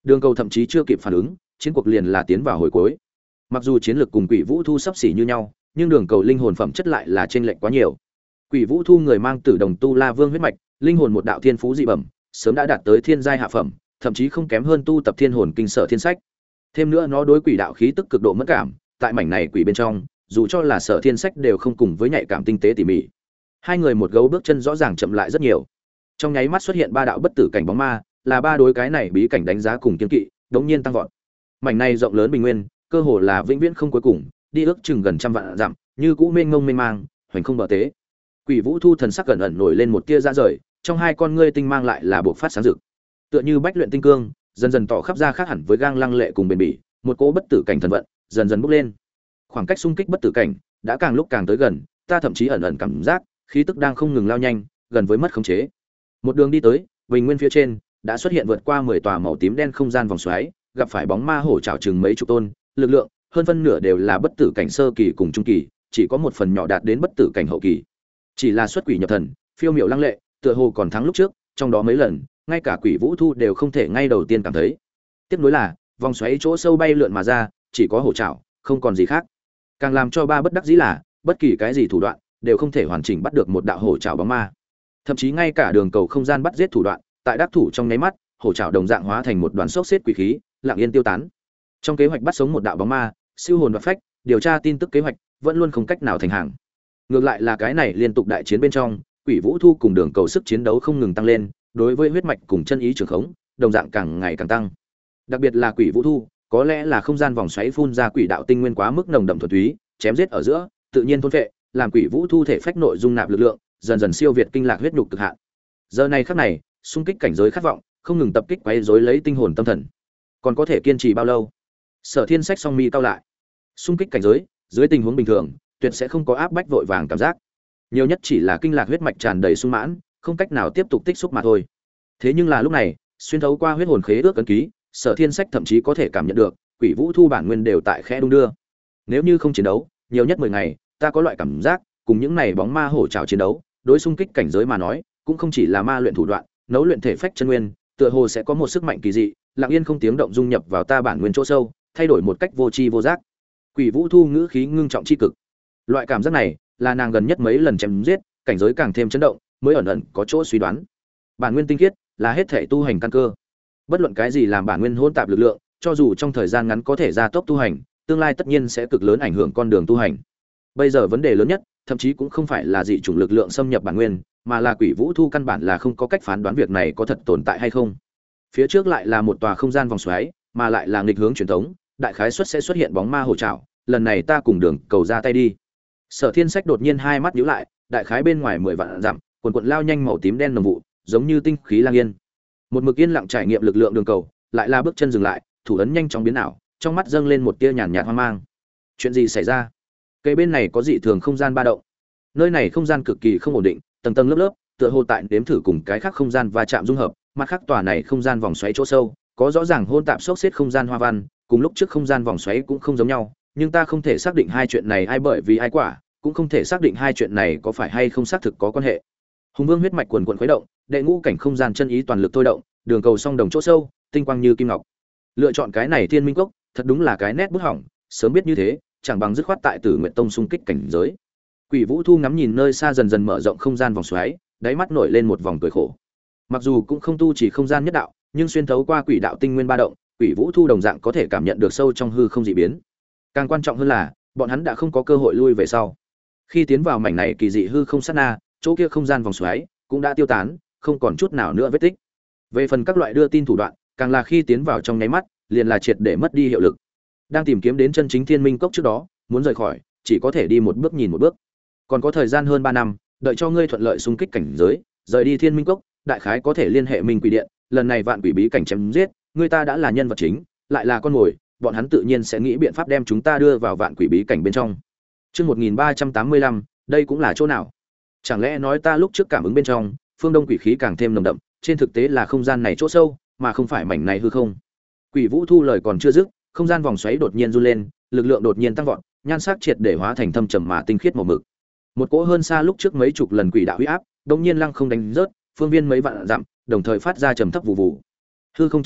Đường Cầu thậm chí chưa kịp phản ứng, chiến cuộc liền là tiến vào hồi cuối. Mặc dù chiến lược cùng Quỷ Vũ Thu sắp xỉ như nhau, nhưng Đường Cầu linh hồn phẩm chất lại là chênh lệch quá nhiều. Quỷ Vũ Thu người mang Tử Đồng Tu La Vương huyết mạch, linh hồn một đạo thiên phú dị bẩm, sớm đã đạt tới thiên giai hạ phẩm, thậm chí không kém hơn tu tập Thiên Hồn Kinh Sở Thiên Sách. Thêm nữa nó đối quỷ đạo khí tức cực độ mẫn cảm, tại mảnh này quỷ bên trong, dù cho là Sở Thiên Sách đều không cùng với nhạy cảm tinh tế tỉ mỉ. Hai người một gấu bước chân rõ ràng chậm lại rất nhiều. Trong nháy mắt xuất hiện ba đạo bất tử cảnh bóng ma, là ba đối cái này bí cảnh đánh giá cùng kiên kỵ, đống nhiên tăng vọt. Mảnh này rộng lớn bình nguyên, cơ hồ là vĩnh viễn không cuối cùng, đi ước chừng gần trăm vạn dặm, như cũ mênh mông mênh mang, hoành không bờ tế. Quỷ Vũ Thu thần sắc cẩn ẩn nổi lên một tia ra rời, trong hai con ngươi tinh mang lại là bộc phát sáng rực. Tựa như bách luyện tinh cương, dần dần tỏ khắp ra khác hẳn với gang lăng lệ cùng bền bỉ, một cỗ bất tử cảnh thần vận, dần dần bốc lên. Khoảng cách xung kích bất tử cảnh đã càng lúc càng tới gần, ta thậm chí ẩn ẩn cảm giác khí tức đang không ngừng lao nhanh, gần với mất khống chế. Một đường đi tới, bình nguyên phía trên đã xuất hiện vượt qua 10 tòa màu tím đen không gian vòng xoáy, gặp phải bóng ma hổ trảo chừng mấy chục tôn, lực lượng hơn phân nửa đều là bất tử cảnh sơ kỳ cùng trung kỳ, chỉ có một phần nhỏ đạt đến bất tử cảnh hậu kỳ. Chỉ là xuất quỷ nhập thần, phiêu miểu lăng lệ, tựa hồ còn thắng lúc trước, trong đó mấy lần, ngay cả Quỷ Vũ Thu đều không thể ngay đầu tiên cảm thấy. Tiếp nối là, vòng xoáy chỗ sâu bay lượn mà ra, chỉ có hổ trảo, không còn gì khác. Càng làm cho ba bất đắc dĩ là, bất kỳ cái gì thủ đoạn đều không thể hoàn chỉnh bắt được một đạo hổ trảo bóng ma. Thậm chí ngay cả đường cầu không gian bắt giết thủ đoạn, tại đắc thủ trong nháy mắt, hổ trảo đồng dạng hóa thành một đoàn xốc xếp quỷ khí, lặng yên tiêu tán. Trong kế hoạch bắt sống một đạo bóng ma, siêu hồn và phách, điều tra tin tức kế hoạch vẫn luôn không cách nào thành hàng. Ngược lại là cái này liên tục đại chiến bên trong, Quỷ Vũ Thu cùng đường cầu sức chiến đấu không ngừng tăng lên, đối với huyết mạch cùng chân ý trường khống, đồng dạng càng ngày càng tăng. Đặc biệt là Quỷ Vũ Thu, có lẽ là không gian vòng xoáy phun ra quỷ đạo tinh nguyên quá mức nồng đậm thuần túy, chém giết ở giữa, tự nhiên thôn phệ, làm Quỷ Vũ Thu thể phách nội dung nạp lực lượng, dần dần siêu việt kinh lạc huyết nhục cực hạn. Giờ này khắc này, xung kích cảnh giới khát vọng, không ngừng tập kích quấy rối lấy tinh hồn tâm thần. Còn có thể kiên trì bao lâu? Sở Thiên Sách song mi cao lại. Xung kích cảnh giới, dưới tình huống bình thường, tuyệt sẽ không có áp bách vội vàng cảm giác. Nhiều nhất chỉ là kinh lạc huyết mạch tràn đầy sung mãn, không cách nào tiếp tục tích xúc mà thôi. Thế nhưng là lúc này, xuyên thấu qua huyết hồn khế ước ấn ký, Sở Thiên Sách thậm chí có thể cảm nhận được, Quỷ Vũ Thu bản nguyên đều tại khẽ đung đưa. Nếu như không chiến đấu, nhiều nhất 10 ngày, ta có loại cảm giác, cùng những này bóng ma hổ trảo chiến đấu, đối xung kích cảnh giới mà nói, cũng không chỉ là ma luyện thủ đoạn, nấu luyện thể phách chân nguyên, tựa hồ sẽ có một sức mạnh kỳ dị, lặng yên không tiếng động dung nhập vào ta bản nguyên chỗ sâu, thay đổi một cách vô tri vô giác. Quỷ Vũ Thu ngữ khí ngưng trọng chi cực. Loại cảm giác này, là nàng gần nhất mấy lần chém giết, cảnh giới càng thêm chấn động, mới ẩn ẩn có chỗ suy đoán. Bản nguyên tinh khiết, là hết thể tu hành căn cơ. Bất luận cái gì làm bản nguyên hỗn tạp lực lượng, cho dù trong thời gian ngắn có thể gia tốc tu hành, tương lai tất nhiên sẽ cực lớn ảnh hưởng con đường tu hành. Bây giờ vấn đề lớn nhất, thậm chí cũng không phải là dị chủng lực lượng xâm nhập bản nguyên, mà là Quỷ Vũ Thu căn bản là không có cách phán đoán việc này có thật tồn tại hay không. Phía trước lại là một tòa không gian vòng xoáy, mà lại là nghịch hướng truyền thống, đại khái suất sẽ xuất hiện bóng ma hổ trảo, lần này ta cùng đường cầu ra tay đi. Sở Thiên Sách đột nhiên hai mắt nhíu lại, đại khái bên ngoài 10 vạn dặm, quần quần lao nhanh màu tím đen nồng vụ, giống như tinh khí lang yên. Một mực yên lặng trải nghiệm lực lượng đường cầu, lại là bước chân dừng lại, thủ ấn nhanh chóng biến ảo, trong mắt dâng lên một tia nhàn nhạt hoang mang. Chuyện gì xảy ra? Cây bên này có dị thường không gian ba động. Nơi này không gian cực kỳ không ổn định, tầng tầng lớp lớp, tựa hồ tại đếm thử cùng cái khác không gian va chạm dung hợp, mặt khác tòa này không gian vòng xoáy chỗ sâu, có rõ ràng hôn tạp xốc xếp không gian hoa văn, cùng lúc trước không gian vòng xoáy cũng không giống nhau, nhưng ta không thể xác định hai chuyện này ai bởi vì ai quả, cũng không thể xác định hai chuyện này có phải hay không xác thực có quan hệ. Hùng Vương huyết mạch quần quần khuấy động, đệ ngũ cảnh không gian chân ý toàn lực thôi động, đường cầu song đồng chỗ sâu, tinh quang như kim ngọc. Lựa chọn cái này Thiên Minh Cốc, thật đúng là cái nét bút hỏng, sớm biết như thế, chẳng bằng dứt khoát tại Tử Nguyệt Tông xung kích cảnh giới. Quỷ Vũ Thu ngắm nhìn nơi xa dần dần mở rộng không gian vòng xoáy, đáy mắt nổi lên một vòng cười khổ. Mặc dù cũng không tu chỉ không gian nhất đạo, nhưng xuyên thấu qua quỷ đạo tinh nguyên ba động, Quỷ Vũ Thu đồng dạng có thể cảm nhận được sâu trong hư không dị biến. Càng quan trọng hơn là, bọn hắn đã không có cơ hội lui về sau. Khi tiến vào mảnh này kỳ dị hư không sát na, chỗ kia không gian vòng xoáy cũng đã tiêu tán, không còn chút nào nữa vết tích. Về phần các loại đưa tin thủ đoạn, càng là khi tiến vào trong nháy mắt, liền là triệt để mất đi hiệu lực. Đang tìm kiếm đến chân chính Thiên Minh Cốc trước đó, muốn rời khỏi, chỉ có thể đi một bước nhìn một bước. Còn có thời gian hơn 3 năm, đợi cho ngươi thuận lợi xung kích cảnh giới, rời đi Thiên Minh Cốc, đại khái có thể liên hệ Minh Quỷ Điện, lần này vạn quỷ bí cảnh chém giết, người ta đã là nhân vật chính, lại là con mồi, bọn hắn tự nhiên sẽ nghĩ biện pháp đem chúng ta đưa vào vạn quỷ bí cảnh bên trong. Chương 1385, đây cũng là chỗ nào? Chẳng lẽ nói ta lúc trước cảm ứng bên trong, phương đông quỷ khí càng thêm nồng đậm, trên thực tế là không gian này chỗ sâu, mà không phải mảnh này hư không. Quỷ Vũ Thu lời còn chưa dứt, không gian vòng xoáy đột nhiên run lên, lực lượng đột nhiên tăng vọt, nhan sắc triệt để hóa thành thâm trầm mà tinh khiết màu mực. Một cỗ hơn xa lúc trước mấy chục lần quỷ đạo uy áp, đột nhiên lăng không đánh rớt, phương viên mấy vạn dặm, đồng thời phát ra trầm thấp vụ vụ. Hư không chấn động,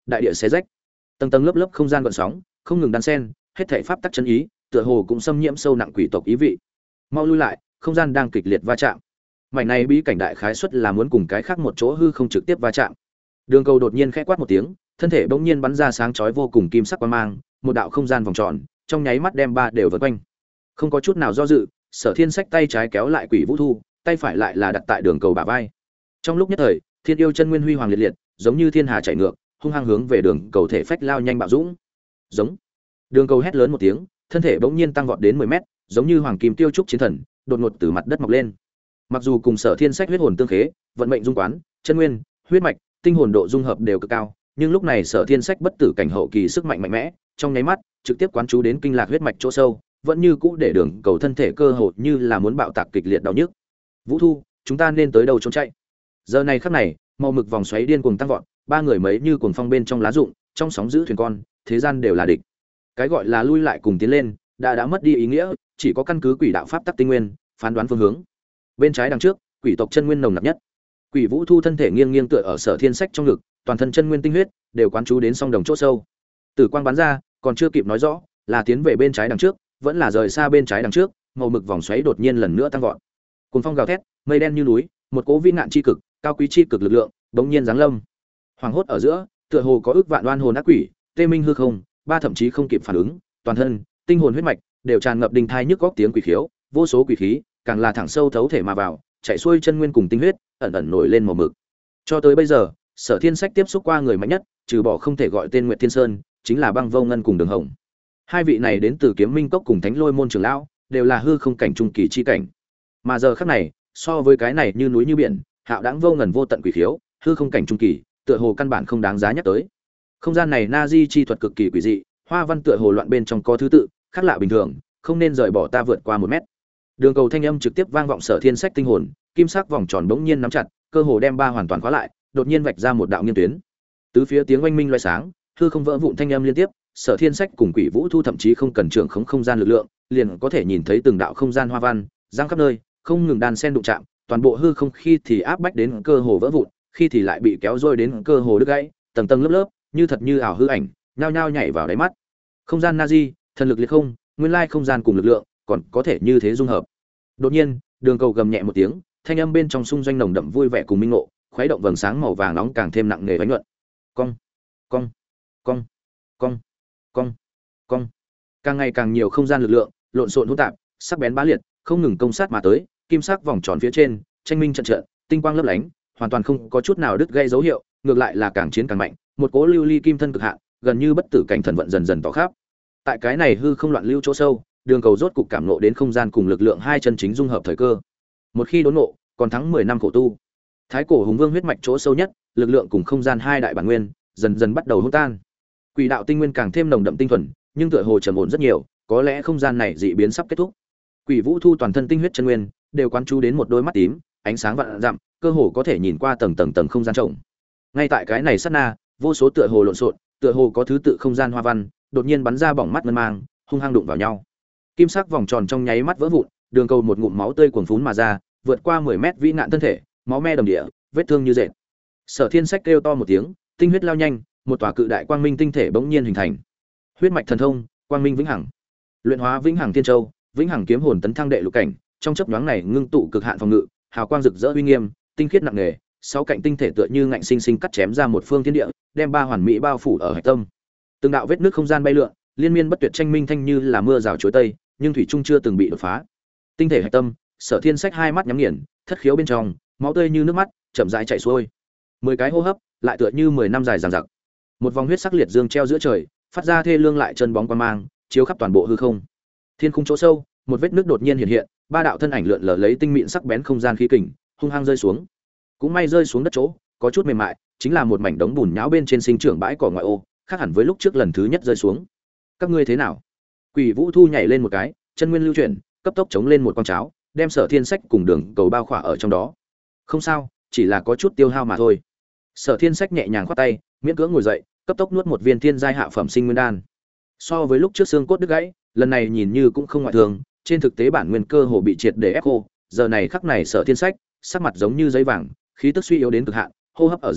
đại địa xé rách, tầng tầng lớp lớp không gian gợn sóng không ngừng đan xen, hết thảy pháp tắc chân ý tựa hồ cũng xâm nhiễm sâu nặng quỷ tộc ý vị. Mau lui lại, không gian đang kịch liệt va chạm. Mảnh này bí cảnh đại khái suất là muốn cùng cái khác một chỗ hư không trực tiếp va chạm. Đường Cầu đột nhiên khẽ quát một tiếng, thân thể bỗng nhiên bắn ra sáng chói vô cùng kim sắc quang mang, một đạo không gian vòng tròn, trong nháy mắt đem ba đều vây quanh. Không có chút nào do dự, Sở Thiên Sách tay trái kéo lại Quỷ Vũ Thu, tay phải lại là đặt tại Đường Cầu bả vai. Trong lúc nhất thời, Thiên Yêu chân nguyên huy hoàng liệt liệt, giống như thiên hà chảy ngược, hung hăng hướng về Đường Cầu thể phách lao nhanh bạo dũng. Giống. Đường Cầu hét lớn một tiếng, thân thể bỗng nhiên tăng vọt đến 10 mét, giống như hoàng kim tiêu trúc chiến thần, đột ngột từ mặt đất mọc lên. Mặc dù cùng Sở Thiên Sách huyết hồn tương khế, vận mệnh dung quán, chân nguyên, huyết mạch, tinh hồn độ dung hợp đều cực cao, nhưng lúc này Sở Thiên Sách bất tử cảnh hậu kỳ sức mạnh mạnh mẽ, trong nháy mắt trực tiếp quán chú đến kinh lạc huyết mạch chỗ sâu, vẫn như cũ để Đường Cầu thân thể cơ hồ như là muốn bạo tạc kịch liệt đau nhức. Vũ Thu, chúng ta nên tới đâu trốn chạy? Giờ này khắc này, màu mực vòng xoáy điên cuồng tăng vọt, ba người mấy như cuồng phong bên trong lá rụng, trong sóng giữ thuyền con, thế gian đều là địch. Cái gọi là lui lại cùng tiến lên, đã mất đi ý nghĩa, chỉ có căn cứ quỷ đạo pháp tắc tinh nguyên, phán đoán phương hướng. Bên trái đằng trước, quỷ tộc chân nguyên nồng nặc nhất. Quỷ Vũ Thu thân thể nghiêng nghiêng tựa ở Sở Thiên Sách trong ngực, toàn thân chân nguyên tinh huyết đều quán chú đến song đồng chỗ sâu. Tử quang bắn ra, còn chưa kịp nói rõ, là tiến về bên trái đằng trước, vẫn là rời xa bên trái đằng trước, màu mực vòng xoáy đột nhiên lần nữa tăng vọt. Cuồng phong gào thét, mây đen như núi, một cỗ vĩ nạn chi cực, cao quý chi cực lực lượng, bỗng nhiên giáng lâm. Hoàng hốt ở giữa, tựa hồ có ước vạn oan hồn ác quỷ, tê minh hư không, ba thậm chí không kịp phản ứng, toàn thân, tinh hồn huyết mạch đều tràn ngập đình thai nhức góc tiếng quỷ khiếu, vô số quỷ khí, càng là thẳng sâu thấu thể mà vào, chạy xuôi chân nguyên cùng tinh huyết, ẩn ẩn nổi lên màu mực. Cho tới bây giờ, Sở Thiên Sách tiếp xúc qua người mạnh nhất, trừ bỏ không thể gọi tên Nguyệt Thiên Sơn, chính là Băng Vô Ngân cùng Đường Hồng. Hai vị này đến từ Kiếm Minh Cốc cùng Thánh Lôi môn trưởng lão, đều là hư không cảnh trung kỳ chi cảnh. Mà giờ khắc này, so với cái này như núi như biển, hạo đãng vô ngần vô tận quỷ khiếu, hư không cảnh trung kỳ, tựa hồ căn bản không đáng giá nhắc tới. Không gian này Nazi chi thuật cực kỳ quỷ dị, hoa văn tựa hồ loạn bên trong có thứ tự, khác lạ bình thường, không nên rời bỏ ta vượt qua 1 mét. Đường Cầu thanh âm trực tiếp vang vọng Sở Thiên Sách tinh hồn, kim sắc vòng tròn bỗng nhiên nắm chặt, cơ hồ đem ba hoàn toàn khóa lại, đột nhiên vạch ra một đạo nghiêng tuyến. Tứ phía tiếng oanh minh loé sáng, hư không vỡ vụn thanh âm liên tiếp, Sở Thiên Sách cùng Quỷ Vũ Thu thậm chí không cần trưởng khống không gian lực lượng, liền có thể nhìn thấy từng đạo không gian hoa văn, giăng khắp nơi, không ngừng đan xen đụng chạm, toàn bộ hư không khi thì áp bách đến cơ hồ vỡ vụn, khi thì lại bị kéo rôi đến cơ hồ đứt gãy, tầng tầng lớp lớp, như thật như ảo hư ảnh, nhao nhao nhảy vào đáy mắt. Không gian Nazi, thần lực liệt không, nguyên lai không gian cùng lực lượng, còn có thể như thế dung hợp. Đột nhiên, Đường Cầu gầm nhẹ một tiếng, thanh âm bên trong xung doanh nồng đậm vui vẻ cùng minh ngộ, khuấy động vầng sáng màu vàng nóng càng thêm nặng nề vánh nhuận. Cong, cong, cong, cong, cong, cong. Càng ngày càng nhiều không gian lực lượng, lộn xộn hỗn tạp, sắc bén bá liệt, không ngừng công sát mà tới, kim sắc vòng tròn phía trên, tranh minh trận trận, tinh quang lấp lánh, hoàn toàn không có chút nào đứt gây dấu hiệu, ngược lại là càng chiến càng mạnh, một cỗ lưu ly kim thân cực hạn, gần như bất tử cảnh thần vận dần dần tỏ khắp. Tại cái này hư không loạn lưu chỗ sâu, Đường Cầu rốt cục cảm ngộ đến không gian cùng lực lượng hai chân chính dung hợp thời cơ. Một khi đốn ngộ, còn thắng 10 năm khổ tu. Thái cổ hùng vương huyết mạch chỗ sâu nhất, lực lượng cùng không gian hai đại bản nguyên, dần dần bắt đầu hỗn tan. Quỷ đạo tinh nguyên càng thêm nồng đậm tinh thuần, nhưng tựa hồ trầm ổn rất nhiều, có lẽ không gian này dị biến sắp kết thúc. Quỷ Vũ Thu toàn thân tinh huyết chân nguyên, đều quán chú đến một đôi mắt tím, ánh sáng vạn dặm, cơ hồ có thể nhìn qua tầng tầng không gian rộng. Ngay tại cái này sát na, vô số tựa hồ lộn xộn, tựa hồ có thứ tự không gian hoa văn, đột nhiên bắn ra bỏng mắt ngân mang, hung hăng đụng vào nhau. Kim sắc vòng tròn trong nháy mắt vỡ vụn, Đường Cầu một ngụm máu tươi cuồn phún mà ra, vượt qua 10 mét vĩ nạn thân thể, máu me đầm địa, vết thương như dệt. Sở Thiên Sách kêu to một tiếng, tinh huyết lao nhanh, một tòa cự đại quang minh tinh thể bỗng nhiên hình thành. Huyết mạch thần thông, quang minh vĩnh hằng. Luyện hóa vĩnh hằng thiên châu, vĩnh hằng kiếm hồn tấn thăng đệ lục cảnh, trong chớp nhoáng này ngưng tụ cực hạn phòng ngự, hào quang rực rỡ uy nghiêm, tinh khiết nặng nề, sáu cạnh tinh thể tựa như ngạnh sinh sinh cắt chém ra một phương thiên địa, đem ba hoàn mỹ bao phủ ở hạch tâm. Từng đạo vết nước không gian bay lượn, liên miên bất tuyệt tranh minh thanh như là mưa rào chối tây, nhưng thủy trung chưa từng bị đột phá. Tinh thể hạch tâm, Sở Thiên Sách hai mắt nhắm nghiền, thất khiếu bên trong, máu tươi như nước mắt, chậm rãi chảy xuôi. 10 cái hô hấp, lại tựa như 10 năm dài dằng dặc. Một vòng huyết sắc liệt dương treo giữa trời, phát ra thê lương lại chân bóng quang mang, chiếu khắp toàn bộ hư không. Thiên khung chỗ sâu, một vết nước đột nhiên hiện hiện, ba đạo thân ảnh lượn lờ lấy tinh mịn sắc bén không gian khí kình, hung hăng rơi xuống. Cũng may rơi xuống đất chỗ, có chút mềm mại, chính là một mảnh đống bùn nhão bên trên sinh trưởng bãi cỏ ngoại ô, khác hẳn với lúc trước lần thứ nhất rơi xuống. Các ngươi thế nào? Quỷ Vũ Thu nhảy lên một cái, chân nguyên lưu chuyển, cấp tốc chống lên một con cháo, đem Sở Thiên Sách cùng Đường Cầu bao khỏa ở trong đó. Không sao, chỉ là có chút tiêu hao mà thôi. Sở Thiên Sách nhẹ nhàng khoát tay, miễn cưỡng ngồi dậy, cấp tốc nuốt một viên thiên giai hạ phẩm sinh nguyên đan. So với lúc trước xương cốt đứt gãy, lần này nhìn như cũng không ngoại thường, trên thực tế bản nguyên cơ hồ bị triệt để ép khô, giờ này khắc này Sở Thiên Sách, sắc mặt giống như giấy vàng, khí tức suy yếu đến cực hạn, hô hấp ở giữa,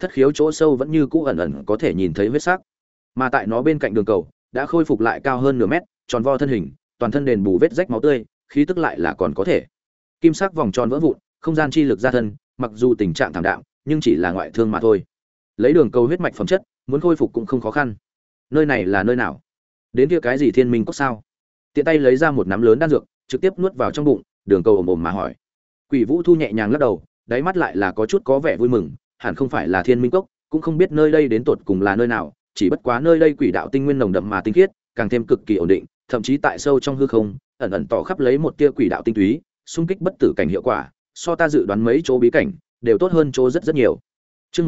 thất khiếu chỗ sâu vẫn như cũ ẩn ẩn có thể nhìn thấy huyết sắc. Mà tại nó bên cạnh đường cầu đã khôi phục lại cao hơn nửa mét, tròn vo thân hình, toàn thân đền bù vết rách máu tươi, khí tức lại là còn có thể. Kim sắc vòng tròn vỡ vụn, không gian chi lực ra thân, mặc dù tình trạng thảm đạm, nhưng chỉ là ngoại thương mà thôi. Lấy đường cầu huyết mạch phẩm chất, muốn khôi phục cũng không khó khăn. Nơi này là nơi nào? Đến kia cái gì Thiên Minh Cốc sao? Tiện tay lấy ra một nắm lớn đan dược, trực tiếp nuốt vào trong bụng, đường cầu ồm ồm mà hỏi. Quỷ Vũ Thu nhẹ nhàng lắc đầu, đáy mắt lại là có chút có vẻ vui mừng, hẳn không phải là Thiên Minh Cốc, cũng không biết nơi đây đến tột cùng là nơi nào, chỉ bất quá nơi đây quỷ đạo tinh nguyên nồng đậm mà tinh khiết, càng thêm cực kỳ ổn định, thậm chí tại sâu trong hư không, ẩn ẩn tỏ khắp lấy một tia quỷ đạo tinh túy, xung kích bất tử cảnh hiệu quả, so ta dự đoán mấy chỗ bí cảnh đều tốt hơn chỗ rất nhiều. Chương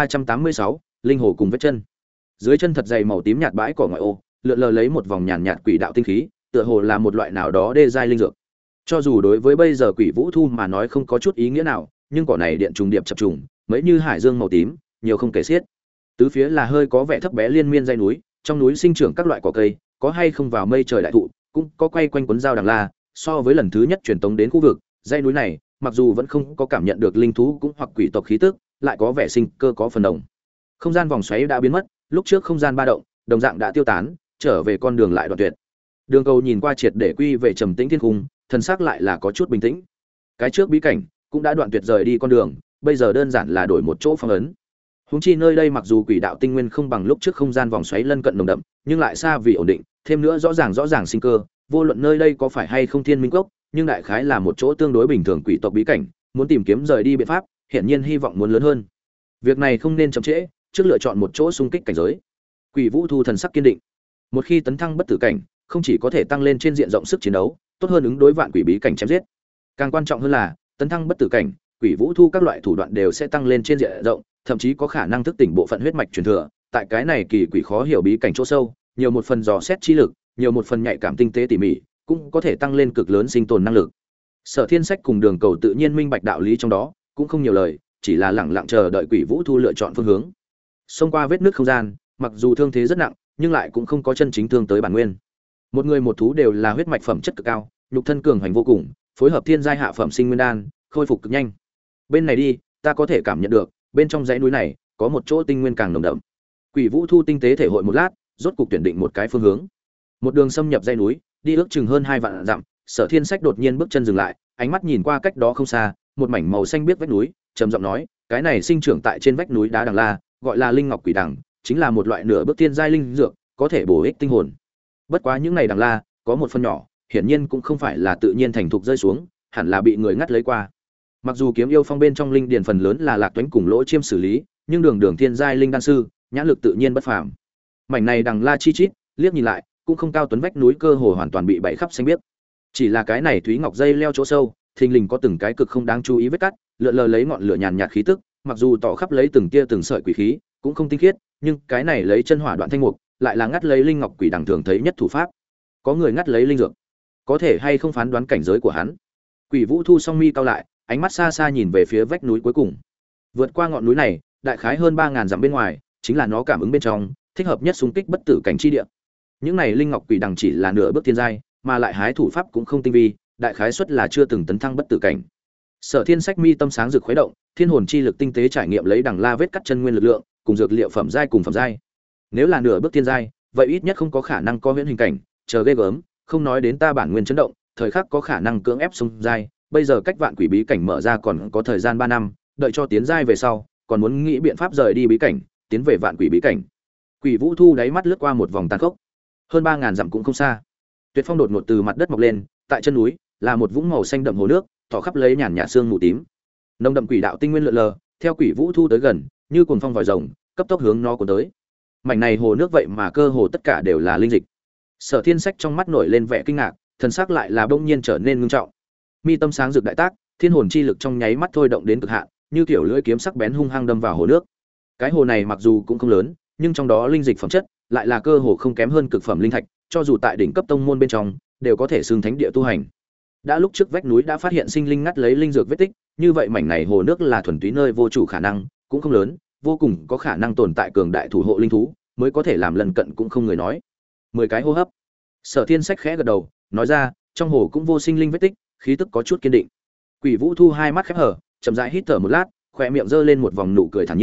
1386, linh hồ cùng vết chân. Dưới chân thật dày màu tím nhạt bãi cỏ ngoại ô, lượn lờ lấy một vòng nhàn nhạt quỷ đạo tinh khí, tựa hồ là một loại nào đó đê giai linh dược. Cho dù đối với bây giờ Quỷ Vũ Thu mà nói không có chút ý nghĩa nào, nhưng cỏ này điện trùng điệp chập trùng, mấy như hải dương màu tím, nhiều không kể xiết. Tứ phía là hơi có vẻ thấp bé liên miên dãy núi, trong núi sinh trưởng các loại cỏ cây, có hay không vào mây trời đại thụ, cũng có quay quanh cuốn dao đằng la, so với lần thứ nhất truyền tống đến khu vực, dãy núi này, mặc dù vẫn không có cảm nhận được linh thú cũng hoặc quỷ tộc khí tức, lại có vẻ sinh cơ có phần đồng. Không gian vòng xoáy đã biến mất, lúc trước không gian ba động, đồng dạng đã tiêu tán, trở về con đường lại đoạn tuyệt. Đường cầu nhìn qua triệt để quy về trầm tĩnh thiên cung, thần sắc lại là có chút bình tĩnh. Cái trước bí cảnh cũng đã đoạn tuyệt rời đi con đường, bây giờ đơn giản là đổi một chỗ phong ấn. Huống chi nơi đây mặc dù quỷ đạo tinh nguyên không bằng lúc trước không gian vòng xoáy lân cận nồng đậm, nhưng lại xa vì ổn định, thêm nữa rõ ràng sinh cơ, vô luận nơi đây có phải hay không Thiên Minh Cốc, nhưng đại khái là một chỗ tương đối bình thường quỷ tộc bí cảnh, muốn tìm kiếm rời đi biện pháp, hiển nhiên hy vọng muốn lớn hơn. Việc này không nên chậm trễ, trước lựa chọn một chỗ xung kích cảnh giới. Quỷ Vũ Thu thần sắc kiên định. Một khi tấn thăng bất tử cảnh, không chỉ có thể tăng lên trên diện rộng sức chiến đấu, tốt hơn ứng đối vạn quỷ bí cảnh chém giết. Càng quan trọng hơn là, tấn thăng bất tử cảnh, Quỷ Vũ Thu các loại thủ đoạn đều sẽ tăng lên trên diện rộng, thậm chí có khả năng thức tỉnh bộ phận huyết mạch truyền thừa, tại cái này kỳ quỷ khó hiểu bí cảnh chỗ sâu, nhiều một phần dò xét chi lực, nhiều một phần nhạy cảm tinh tế tỉ mỉ, cũng có thể tăng lên cực lớn sinh tồn năng lực. Sở Thiên Sách cùng Đường Cầu tự nhiên minh bạch đạo lý trong đó, cũng không nhiều lời, chỉ là lẳng lặng chờ đợi Quỷ Vũ Thu lựa chọn phương hướng. Xông qua vết nứt không gian, mặc dù thương thế rất nặng, nhưng lại cũng không có chân chính thương tới bản nguyên. Một người một thú đều là huyết mạch phẩm chất cực cao, nhục thân cường hành vô cùng, phối hợp thiên giai hạ phẩm sinh nguyên đan, khôi phục cực nhanh. Bên này đi, ta có thể cảm nhận được, bên trong dãy núi này có một chỗ tinh nguyên càng nồng đậm. Quỷ Vũ Thu tinh tế thể hội một lát, rốt cục tuyển định một cái phương hướng. Một đường xâm nhập dãy núi, đi ước chừng hơn 2 vạn dặm, Sở Thiên Sách đột nhiên bước chân dừng lại, ánh mắt nhìn qua cách đó không xa, một mảnh màu xanh biếc vách núi, trầm giọng nói, cái này sinh trưởng tại trên vách núi đá đằng la, gọi là linh ngọc quỷ đằng, chính là một loại nửa bước thiên giai linh dược, có thể bổ ích tinh hồn. Bất quá những này đằng la, có một phần nhỏ, hiển nhiên cũng không phải là tự nhiên thành thục rơi xuống, hẳn là bị người ngắt lấy qua. Mặc dù kiếm yêu phong bên trong linh điền phần lớn là Lạc Toánh cùng Lỗ Chiêm xử lý, nhưng đường thiên giai linh đan sư, nhãn lực tự nhiên bất phàm. Mảnh này đằng la chi chít, liếc nhìn lại, cũng không cao tuấn vách núi cơ hồ hoàn toàn bị bẫy khắp xanh biếc. Chỉ là cái này thúy ngọc dây leo chỗ sâu, thình lình có từng cái cực không đáng chú ý vết cắt, lượn lờ lấy ngọn lửa nhàn nhạt khí tức, mặc dù tỏ khắp lấy từng tia từng sợi quỷ khí, cũng không tinh khiết, nhưng cái này lấy chân hỏa đoạn thanh mục, lại là ngắt lấy linh ngọc quỷ đằng thường thấy nhất thủ pháp. Có người ngắt lấy linh dược, có thể hay không phán đoán cảnh giới của hắn. Quỷ Vũ Thu song mi cao lại, ánh mắt xa xa nhìn về phía vách núi cuối cùng. Vượt qua ngọn núi này, đại khái hơn 3000 dặm bên ngoài, chính là nó cảm ứng bên trong, thích hợp nhất xung kích bất tử cảnh chi địa. Những này linh ngọc quỷ đằng chỉ là nửa bước thiên giai, mà lại hái thủ pháp cũng không tinh vi, đại khái suất là chưa từng tấn thăng bất tử cảnh. Sở Thiên Sách mi tâm sáng rực khuấy động, thiên hồn chi lực tinh tế trải nghiệm lấy đằng la vết cắt chân nguyên lực lượng, cùng dược liệu phẩm giai cùng phẩm giai. Nếu là nửa bước thiên giai, vậy ít nhất không có khả năng có huyễn hình cảnh, chờ ghê gớm, không nói đến ta bản nguyên chấn động, thời khắc có khả năng cưỡng ép xung giai, bây giờ cách vạn quỷ bí cảnh mở ra còn có thời gian 3 năm, đợi cho tiến giai về sau, còn muốn nghĩ biện pháp rời đi bí cảnh, tiến về vạn quỷ bí cảnh. Quỷ Vũ Thu đáy mắt lướt qua một vòng tàn khốc. Hơn 3000 dặm cũng không xa. Tuyệt phong đột ngột từ mặt đất mọc lên, tại chân núi là một vũng màu xanh đậm hồ nước, tỏ khắp lấy nhàn nhạt sương mù tím. Nồng đậm quỷ đạo tinh nguyên lượn lờ, theo Quỷ Vũ Thu tới gần, như cuồng phong vòi rồng, cấp tốc hướng nó cuốn tới. Mảnh này hồ nước vậy mà cơ hồ tất cả đều là linh dịch. Sở Thiên Sách trong mắt nổi lên vẻ kinh ngạc, thần sắc lại là bỗng nhiên trở nên ngưng trọng. Mi tâm sáng rực đại tác, thiên hồn chi lực trong nháy mắt thôi động đến cực hạn, như kiểu lưỡi kiếm sắc bén hung hăng đâm vào hồ nước. Cái hồ này mặc dù cũng không lớn, nhưng trong đó linh dịch phẩm chất lại là cơ hồ không kém hơn cực phẩm linh thạch, cho dù tại đỉnh cấp tông môn bên trong, đều có thể xưng thánh địa tu hành. Đã lúc trước vách núi đã phát hiện sinh linh ngắt lấy linh dược vết tích, như vậy mảnh này hồ nước là thuần túy nơi vô chủ khả năng, cũng không lớn, vô cùng có khả năng tồn tại cường đại thủ hộ linh thú, mới có thể làm lần cận cũng không người nói. 10 cái hô hấp. Sở Thiên Sách khẽ gật đầu, nói ra, trong hồ cũng vô sinh linh vết tích, khí tức có chút kiên định. Quỷ Vũ Thu hai mắt khép hở, chậm rãi hít thở một lát, khóe miệng giơ lên một vòng nụ cười thản nhiên,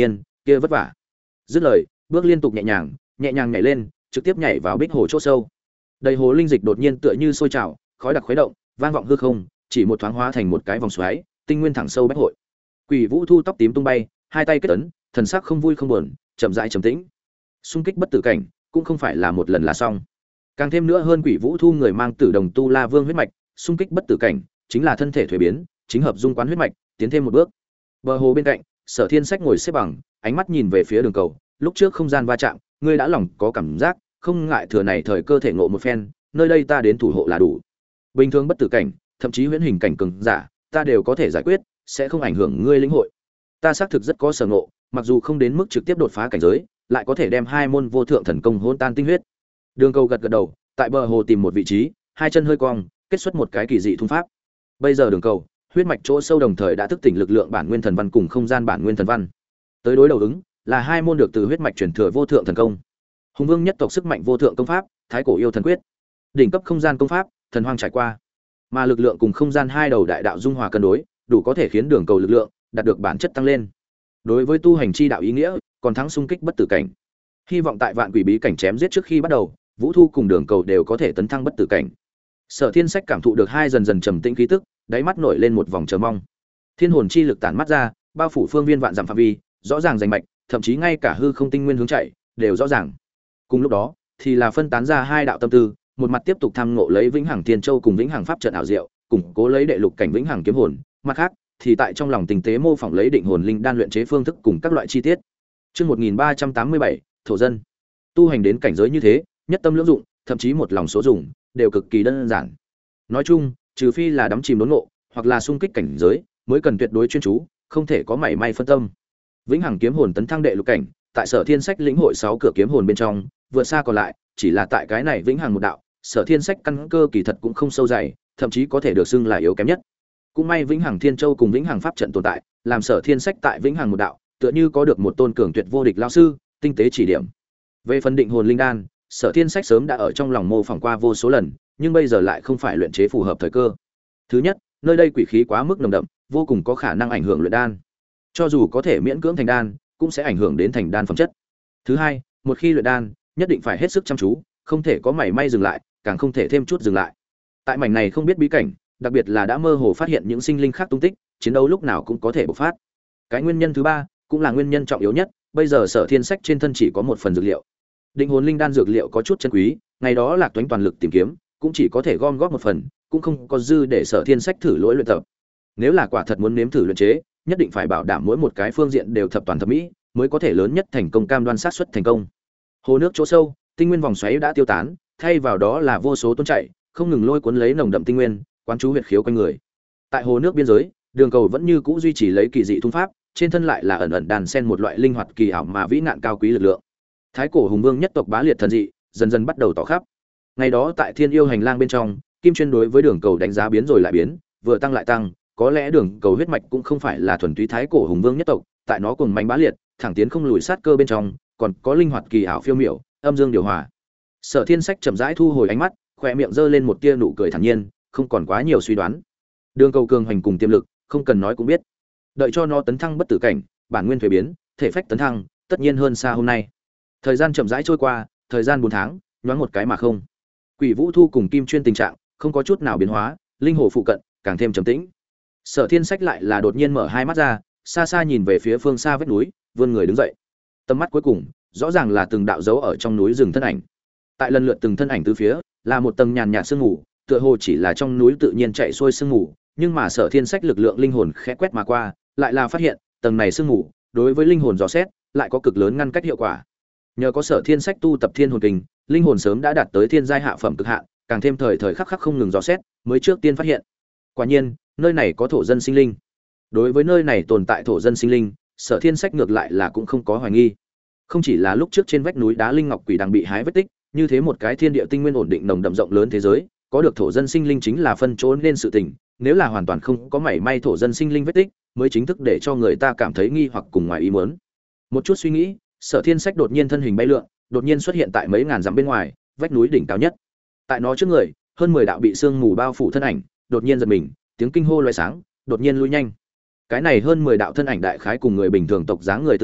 kia vất vả. Dứt lời, bước liên tục nhẹ nhàng nhảy lên, trực tiếp nhảy vào bích hồ chỗ sâu. Đầy hồ linh dịch đột nhiên tựa như sôi trào, khói đặc khuấy động, vang vọng hư không, chỉ một thoáng hóa thành một cái vòng xoáy, tinh nguyên thẳng sâu bách hội. Quỷ Vũ Thu tóc tím tung bay, hai tay kết ấn, thần sắc không vui không buồn, chậm rãi trầm tĩnh. Xung kích bất tử cảnh, cũng không phải là một lần là xong. Càng thêm nữa hơn Quỷ Vũ Thu người mang Tử Đồng Tu La Vương huyết mạch, xung kích bất tử cảnh, chính là thân thể thuế biến, chính hợp dung quán huyết mạch, tiến thêm một bước. Bờ hồ bên cạnh, Sở Thiên Sách ngồi xếp bằng, ánh mắt nhìn về phía đường cầu, lúc trước không gian va chạm, ngươi đã lòng có cảm giác, không ngại thừa này thời cơ thể ngộ một phen, nơi đây ta đến thủ hộ là đủ. Bình thường bất tử cảnh, thậm chí huyễn hình cảnh cường giả, ta đều có thể giải quyết, sẽ không ảnh hưởng ngươi lĩnh hội. Ta xác thực rất có sở ngộ, mặc dù không đến mức trực tiếp đột phá cảnh giới, lại có thể đem hai môn vô thượng thần công hỗn tan tinh huyết. Đường cầu gật gật đầu, tại bờ hồ tìm một vị trí, hai chân hơi cong, kết xuất một cái kỳ dị thung pháp. Bây giờ đường cầu, huyết mạch chỗ sâu đồng thời đã thức tỉnh lực lượng bản nguyên thần văn cùng không gian bản nguyên thần văn. Tới đối đầu ứng, là hai môn được từ huyết mạch truyền thừa vô thượng thần công. Hùng Vương nhất tộc sức mạnh vô thượng công pháp, Thái cổ yêu thần quyết. Đỉnh cấp không gian công pháp, thần hoang trải qua. Mà lực lượng cùng không gian hai đầu đại đạo dung hòa cân đối, đủ có thể khiến đường cầu lực lượng đạt được bản chất tăng lên. Đối với tu hành chi đạo ý nghĩa, còn thắng xung kích bất tử cảnh. Hy vọng tại vạn quỷ bí cảnh chém giết trước khi bắt đầu, Vũ Thu cùng đường cầu đều có thể tấn thăng bất tử cảnh. Sở Thiên Sách cảm thụ được hai dần dần trầm tĩnh khí tức, đáy mắt nổi lên một vòng chờ mong. Thiên hồn chi lực tản mắt ra, bao phủ phương viên vạn dặm phạm vi, rõ ràng rành mạch, thậm chí ngay cả hư không tinh nguyên hướng chạy đều rõ ràng. Cùng lúc đó, thì là phân tán ra hai đạo tâm tư, một mặt tiếp tục tham ngộ lấy vĩnh hằng thiên châu cùng vĩnh hằng pháp trận ảo diệu, củng cố lấy đệ lục cảnh vĩnh hằng kiếm hồn, mặt khác thì tại trong lòng tình tế mô phỏng lấy định hồn linh đan luyện chế phương thức cùng các loại chi tiết. Chương 1387, thổ dân. Tu hành đến cảnh giới như thế, nhất tâm lưỡng dụng, thậm chí một lòng số dụng, đều cực kỳ đơn giản. Nói chung, trừ phi là đắm chìm đốn ngộ, hoặc là xung kích cảnh giới, mới cần tuyệt đối chuyên chú, không thể có mảy may phân tâm. Vĩnh hằng kiếm hồn tấn thăng đệ lục cảnh, tại Sở Thiên Sách lĩnh hội 6 cửa kiếm hồn bên trong, vượt xa còn lại, chỉ là tại cái này vĩnh hằng một đạo, Sở Thiên Sách căn cơ kỳ thật cũng không sâu dày, thậm chí có thể được xưng là yếu kém nhất. Cũng may vĩnh hằng thiên châu cùng vĩnh hằng pháp trận tồn tại, làm Sở Thiên Sách tại vĩnh hằng một đạo, tựa như có được một tôn cường tuyệt vô địch lão sư, tinh tế chỉ điểm. Về phần định hồn linh đan, Sở Thiên Sách sớm đã ở trong lòng mô phỏng qua vô số lần, nhưng bây giờ lại không phải luyện chế phù hợp thời cơ. Thứ nhất, nơi đây quỷ khí quá mức nồng đậm, vô cùng có khả năng ảnh hưởng luyện đan. Cho dù có thể miễn cưỡng thành đan, cũng sẽ ảnh hưởng đến thành đan phẩm chất. Thứ hai, một khi luyện đan, nhất định phải hết sức chăm chú, không thể có mảy may dừng lại, càng không thể thêm chút dừng lại. Tại mảnh này không biết bí cảnh, đặc biệt là đã mơ hồ phát hiện những sinh linh khác tung tích, chiến đấu lúc nào cũng có thể bộc phát. Cái nguyên nhân thứ ba, cũng là nguyên nhân trọng yếu nhất, bây giờ Sở Thiên Sách trên thân chỉ có một phần dược liệu. Định hồn linh đan dược liệu có chút chân quý, ngày đó Lạc Toánh toàn lực tìm kiếm, cũng chỉ có thể gom góp một phần, cũng không có dư để Sở Thiên Sách thử lỗi luyện tập. Nếu là quả thật muốn nếm thử luyện chế, nhất định phải bảo đảm mỗi một cái phương diện đều thập toàn thập mỹ, mới có thể lớn nhất thành công cam đoan xác suất thành công. Hồ nước chỗ sâu, tinh nguyên vòng xoáy đã tiêu tán, thay vào đó là vô số tuôn chảy, không ngừng lôi cuốn lấy nồng đậm tinh nguyên, quán chú huyệt khiếu quanh người. Tại hồ nước biên giới, đường cầu vẫn như cũ duy trì lấy kỳ dị thung pháp, trên thân lại là ẩn ẩn đàn sen một loại linh hoạt kỳ ảo mà vĩ nạn cao quý lực lượng. Thái cổ hùng vương nhất tộc bá liệt thần dị, dần dần bắt đầu tỏ khắp. Ngày đó tại Thiên Yêu hành lang bên trong, Kim Chuyên đối với đường cầu đánh giá biến rồi lại biến, vừa tăng lại tăng, có lẽ đường cầu huyết mạch cũng không phải là thuần túy thái cổ hùng vương nhất tộc, tại nó cùng mạnh bá liệt, thẳng tiến không lùi sát cơ bên trong, còn có linh hoạt kỳ ảo phiêu miểu, âm dương điều hòa. Sở Thiên Sách chậm rãi thu hồi ánh mắt, khóe miệng giơ lên một tia nụ cười thản nhiên, không còn quá nhiều suy đoán. Đường cầu cường hành cùng tiềm lực, không cần nói cũng biết. Đợi cho nó tấn thăng bất tử cảnh, bản nguyên thuế biến, thể phách tấn thăng, tất nhiên hơn xa hôm nay. Thời gian chậm rãi trôi qua, thời gian 4 tháng, nhoáng một cái mà không. Quỷ Vũ Thu cùng Kim Chuyên tình trạng không có chút nào biến hóa, linh hồ phụ cận càng thêm trầm tĩnh. Sở Thiên Sách lại là đột nhiên mở hai mắt ra, xa xa nhìn về phía phương xa vách núi, vươn người đứng dậy. Tầm mắt cuối cùng, rõ ràng là từng đạo dấu ở trong núi rừng thân ảnh. Tại lần lượt từng thân ảnh từ phía, là một tầng nhàn nhạt sương mù, tựa hồ chỉ là trong núi tự nhiên chạy xuôi sương mù, nhưng mà Sở Thiên Sách lực lượng linh hồn khẽ quét mà qua, lại là phát hiện, tầng này sương mù, đối với linh hồn dò xét, lại có cực lớn ngăn cách hiệu quả. Nhờ có Sở Thiên Sách tu tập Thiên Hồn Kình, linh hồn sớm đã đạt tới thiên giai hạ phẩm cực hạn, càng thêm thời thời khắc khắc không ngừng dò xét, mới trước tiên phát hiện. Quả nhiên, nơi này có thổ dân sinh linh. Đối với nơi này tồn tại thổ dân sinh linh, Sở Thiên Sách ngược lại là cũng không có hoài nghi. Không chỉ là lúc trước trên vách núi đá linh ngọc quỷ đang bị hái vết tích, như thế một cái thiên địa tinh nguyên ổn định nồng đậm rộng lớn thế giới, có được thổ dân sinh linh chính là phân chỗ nên sự tình, nếu là hoàn toàn không có mảy may thổ dân sinh linh vết tích, mới chính thức để cho người ta cảm thấy nghi hoặc cùng ngoài ý muốn. Một chút suy nghĩ, Sở Thiên Sách đột nhiên thân hình bay lượn, đột nhiên xuất hiện tại mấy ngàn dặm bên ngoài, vách núi đỉnh cao nhất. Tại nó trước người, hơn 10 đạo bị sương mù bao phủ thân ảnh, đột nhiên giật mình, tiếng kinh hô loé sáng, đột nhiên lui nhanh. Cái này hơn 10 đạo thân ảnh đại khái cùng người bình thường tộc dáng người tương tự,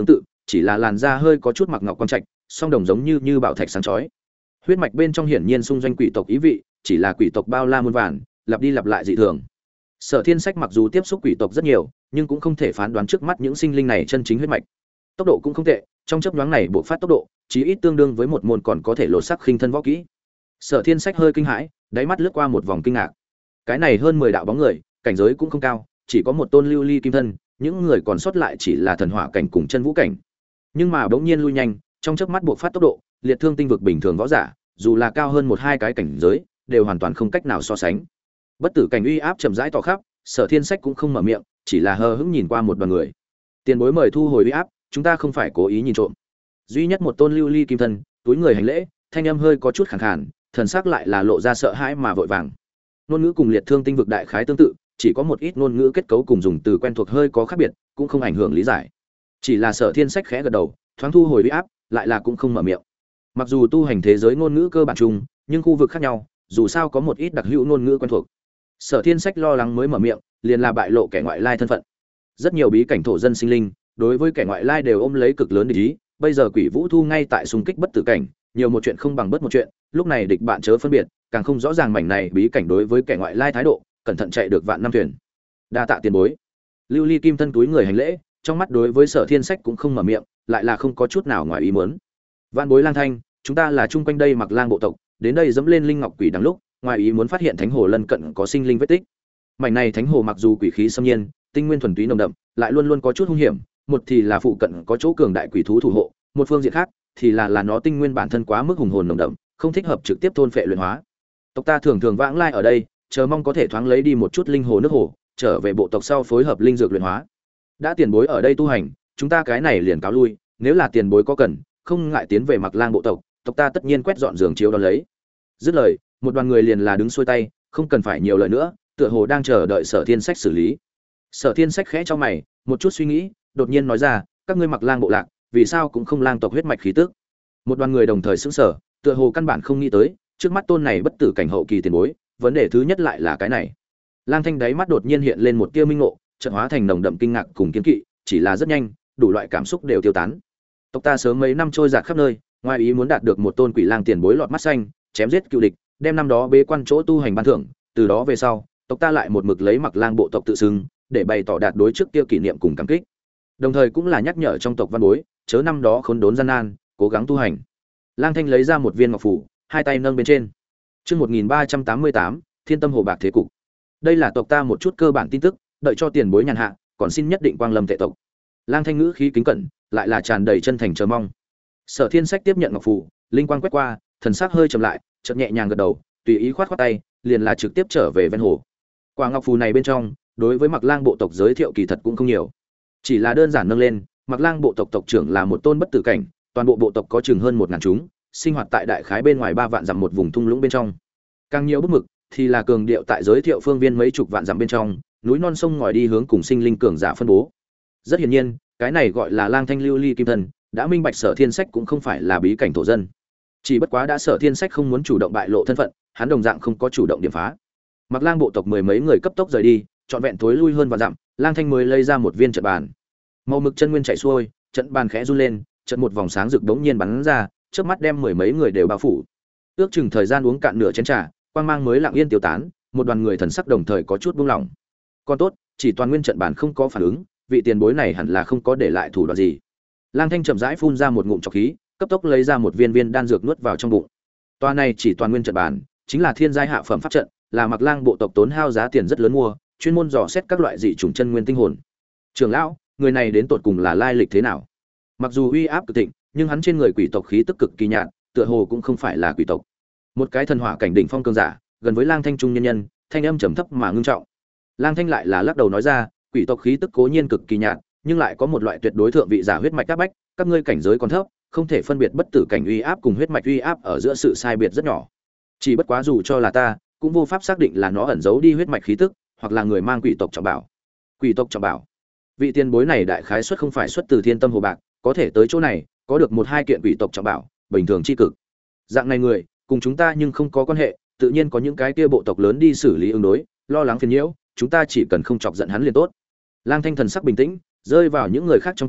chỉ là làn da hơi có chút mặc ngọc quang trạch, song đồng giống như bảo thạch sáng chói. Huyết mạch bên trong hiển nhiên xung doanh quỷ tộc ý vị, chỉ là quỷ tộc bao la muôn vàn, lặp đi lặp lại dị thường. Sở Thiên Sách mặc dù tiếp xúc quỷ tộc rất nhiều, nhưng cũng không thể phán đoán trước mắt những sinh linh này chân chính huyết mạch. Tốc độ cũng không tệ, trong chớp nhoáng này bộc phát tốc độ, chí ít tương đương với một môn còn có thể lột sắc khinh thân võ kỹ. Sở Thiên Sách hơi kinh hãi, đáy mắt lướt qua một vòng kinh ngạc. Cái này hơn 10 đạo bóng người, cảnh giới cũng không cao, chỉ có một tôn lưu ly kim thân, những người còn sót lại chỉ là thần hỏa cảnh cùng chân vũ cảnh. Nhưng mà bỗng nhiên lui nhanh, trong chớp mắt bộc phát tốc độ, liệt thương tinh vực bình thường võ giả, dù là cao hơn một hai cái cảnh giới, đều hoàn toàn không cách nào so sánh. Bất tử cảnh uy áp chậm rãi tỏ khắp, Sở Thiên Sách cũng không mở miệng, chỉ là hờ hững nhìn qua một đoàn người. Tiền bối mời thu hồi uy áp, chúng ta không phải cố ý nhìn trộm. Duy nhất một tôn lưu ly kim thân, túi người hành lễ, thanh âm hơi có chút khàn khàn, thần sắc lại là lộ ra sợ hãi mà vội vàng. Ngôn ngữ cùng liệt thương tinh vực đại khái tương tự, chỉ có một ít ngôn ngữ kết cấu cùng dùng từ quen thuộc hơi có khác biệt, cũng không ảnh hưởng lý giải. Chỉ là Sở Thiên Sách khẽ gật đầu, thoáng thu hồi uy áp, lại là cũng không mở miệng. Mặc dù tu hành thế giới ngôn ngữ cơ bản chung, nhưng khu vực khác nhau, dù sao có một ít đặc hữu ngôn ngữ quen thuộc. Sở Thiên Sách lo lắng mới mở miệng, liền là bại lộ kẻ ngoại lai thân phận. Rất nhiều bí cảnh thổ dân sinh linh, đối với kẻ ngoại lai đều ôm lấy cực lớn địch ý, bây giờ Quỷ Vũ Thu ngay tại xung kích bất tử cảnh, nhiều một chuyện không bằng bất một chuyện, lúc này địch bạn chớ phân biệt, càng không rõ ràng mảnh này bí cảnh đối với kẻ ngoại lai thái độ, cẩn thận chạy được vạn năm thuyền. Đa tạ tiền bối. Lưu Ly Kim thân túi người hành lễ, trong mắt đối với Sở Thiên Sách cũng không mở miệng, lại là không có chút nào ngoài ý muốn. Vạn bối Lang Thanh, chúng ta là chung quanh đây Mặc Lang bộ tộc, đến đây dẫm lên linh ngọc quỷ đằng lúc, ngoài ý muốn phát hiện thánh hồ lân cận có sinh linh vết tích. Mảnh này thánh hồ mặc dù quỷ khí xâm nhiên, tinh nguyên thuần túy nồng đậm, lại luôn luôn có chút hung hiểm, một thì là phụ cận có chỗ cường đại quỷ thú thủ hộ, một phương diện khác thì là nó tinh nguyên bản thân quá mức hùng hồn nồng đậm, không thích hợp trực tiếp thôn phệ luyện hóa. Tộc ta thường thường vãng lai ở đây, chờ mong có thể thoáng lấy đi một chút linh hồ nước hồ, trở về bộ tộc sau phối hợp linh dược luyện hóa. Đã tiền bối ở đây tu hành, chúng ta cái này liền cáo lui, nếu là tiền bối có cần, không ngại tiến về Mặc Lang bộ tộc, tộc ta tất nhiên quét dọn giường chiếu đón lấy. Dứt lời, một đoàn người liền là đứng xuôi tay, không cần phải nhiều lời nữa, tựa hồ đang chờ đợi Sở Thiên Sách xử lý. Sở Thiên Sách khẽ cho mày, một chút suy nghĩ, đột nhiên nói ra, các ngươi Mặc Lang bộ lạc, vì sao cũng không lang tộc huyết mạch khí tức? Một đoàn người đồng thời sững sờ, tựa hồ căn bản không nghĩ tới, trước mắt tôn này bất tử cảnh hậu kỳ tiền bối, vấn đề thứ nhất lại là cái này. Lang Thanh đáy mắt đột nhiên hiện lên một tia minh ngộ, chợt hóa thành nồng đậm kinh ngạc cùng kiên kỵ, chỉ là rất nhanh, đủ loại cảm xúc đều tiêu tán. Tộc ta sớm mấy năm trôi dạt khắp nơi, ngoài ý muốn đạt được một tôn quỷ lang tiền bối lọt mắt xanh, chém giết cựu địch, đem năm đó bế quan chỗ tu hành ban thưởng, từ đó về sau, tộc ta lại một mực lấy Mặc Lang bộ tộc tự xưng, để bày tỏ đạt đối trước kia kỷ niệm cùng cảm kích. Đồng thời cũng là nhắc nhở trong tộc văn bối, chớ năm đó khốn đốn gian nan, cố gắng tu hành. Lang Thanh lấy ra một viên ngọc phù, hai tay nâng bên trên. Chương 1388, Thiên Tâm Hồ Bạc thế cục. Đây là tộc ta một chút cơ bản tin tức, đợi cho tiền bối nhàn hạ, còn xin nhất định quang lâm tệ tộc. Lang Thanh ngữ khí kính cẩn, lại là tràn đầy chân thành chờ mong. Sở Thiên Sách tiếp nhận ngọc phù, linh quang quét qua, thần sắc hơi trầm lại, chợt nhẹ nhàng gật đầu, tùy ý khoát khoát tay, liền là trực tiếp trở về ven hồ. Quả ngọc phù này bên trong, đối với Mặc Lang bộ tộc giới thiệu kỳ thật cũng không nhiều, chỉ là đơn giản nâng lên, Mặc Lang bộ tộc tộc trưởng là một tôn bất tử cảnh, toàn bộ bộ tộc có chừng hơn 1000 chúng, sinh hoạt tại đại khái bên ngoài 3 vạn dặm một vùng thung lũng bên trong. Càng nhiều bút mực thì là cường điệu tại giới thiệu phương viên mấy chục vạn dặm bên trong, núi non sông ngòi đi hướng cùng sinh linh cường giả phân bố. Rất hiển nhiên, cái này gọi là Lang Thanh lưu ly kim thân, đã minh bạch Sở Thiên Sách cũng không phải là bí cảnh thổ dân. Chỉ bất quá đã Sở Thiên Sách không muốn chủ động bại lộ thân phận, hắn đồng dạng không có chủ động điểm phá. Mặc Lang bộ tộc mười mấy người cấp tốc rời đi, trọn vẹn thối lui hơn vạn dặm, Lang Thanh mới lấy ra một viên trận bàn. Màu mực chân nguyên chảy xuôi, trận bàn khẽ run lên, trận một vòng sáng rực đống nhiên bắn ra, trước mắt đem mười mấy người đều bao phủ. Ước chừng thời gian uống cạn nửa chén trà, quang mang mới lặng yên tiêu tán, một đoàn người thần sắc đồng thời có chút buông lỏng. Còn tốt, chỉ toàn nguyên trận bàn không có phản ứng, vị tiền bối này hẳn là không có để lại thủ đoạn gì. Lang Thanh chậm rãi phun ra một ngụm trọc khí, cấp tốc lấy ra một viên viên đan dược nuốt vào trong bụng. Toa này chỉ toàn nguyên trận bàn, chính là thiên giai hạ phẩm pháp trận, là Mặc Lang bộ tộc tốn hao giá tiền rất lớn mua, chuyên môn dò xét các loại dị chủng chân nguyên tinh hồn. Trưởng lão, người này đến tột cùng là lai lịch thế nào? Mặc dù uy áp cực thịnh, nhưng hắn trên người quỷ tộc khí tức cực kỳ nhạt, tựa hồ cũng không phải là quỷ tộc. Một cái thần hỏa cảnh đỉnh phong cường giả, gần với Lang Thanh trung nhân nhân, thanh âm trầm thấp mà ngưng trọng. Lang Thanh lại là lắc đầu nói ra, quỷ tộc khí tức cố nhiên cực kỳ nhạt, nhưng lại có một loại tuyệt đối thượng vị giả huyết mạch áp bách, các ngươi cảnh giới còn thấp, không thể phân biệt bất tử cảnh uy áp cùng huyết mạch uy áp ở giữa sự sai biệt rất nhỏ. Chỉ bất quá dù cho là ta, cũng vô pháp xác định là nó ẩn giấu đi huyết mạch khí tức, hoặc là người mang quỷ tộc trọng bảo. Quỷ tộc trọng bảo. Vị tiền bối này đại khái xuất không phải xuất từ Thiên Tâm Hồ Bạc, có thể tới chỗ này, có được một hai kiện quỷ tộc trọng bảo, bình thường chi cực. Dạng này người, cùng chúng ta nhưng không có quan hệ, tự nhiên có những cái kia bộ tộc lớn đi xử lý ứng đối, lo lắng phiền nhiễu, chúng ta chỉ cần không chọc giận hắn liền tốt. Lang Thanh thần sắc bình tĩnh, rơi vào những người khác trong tai,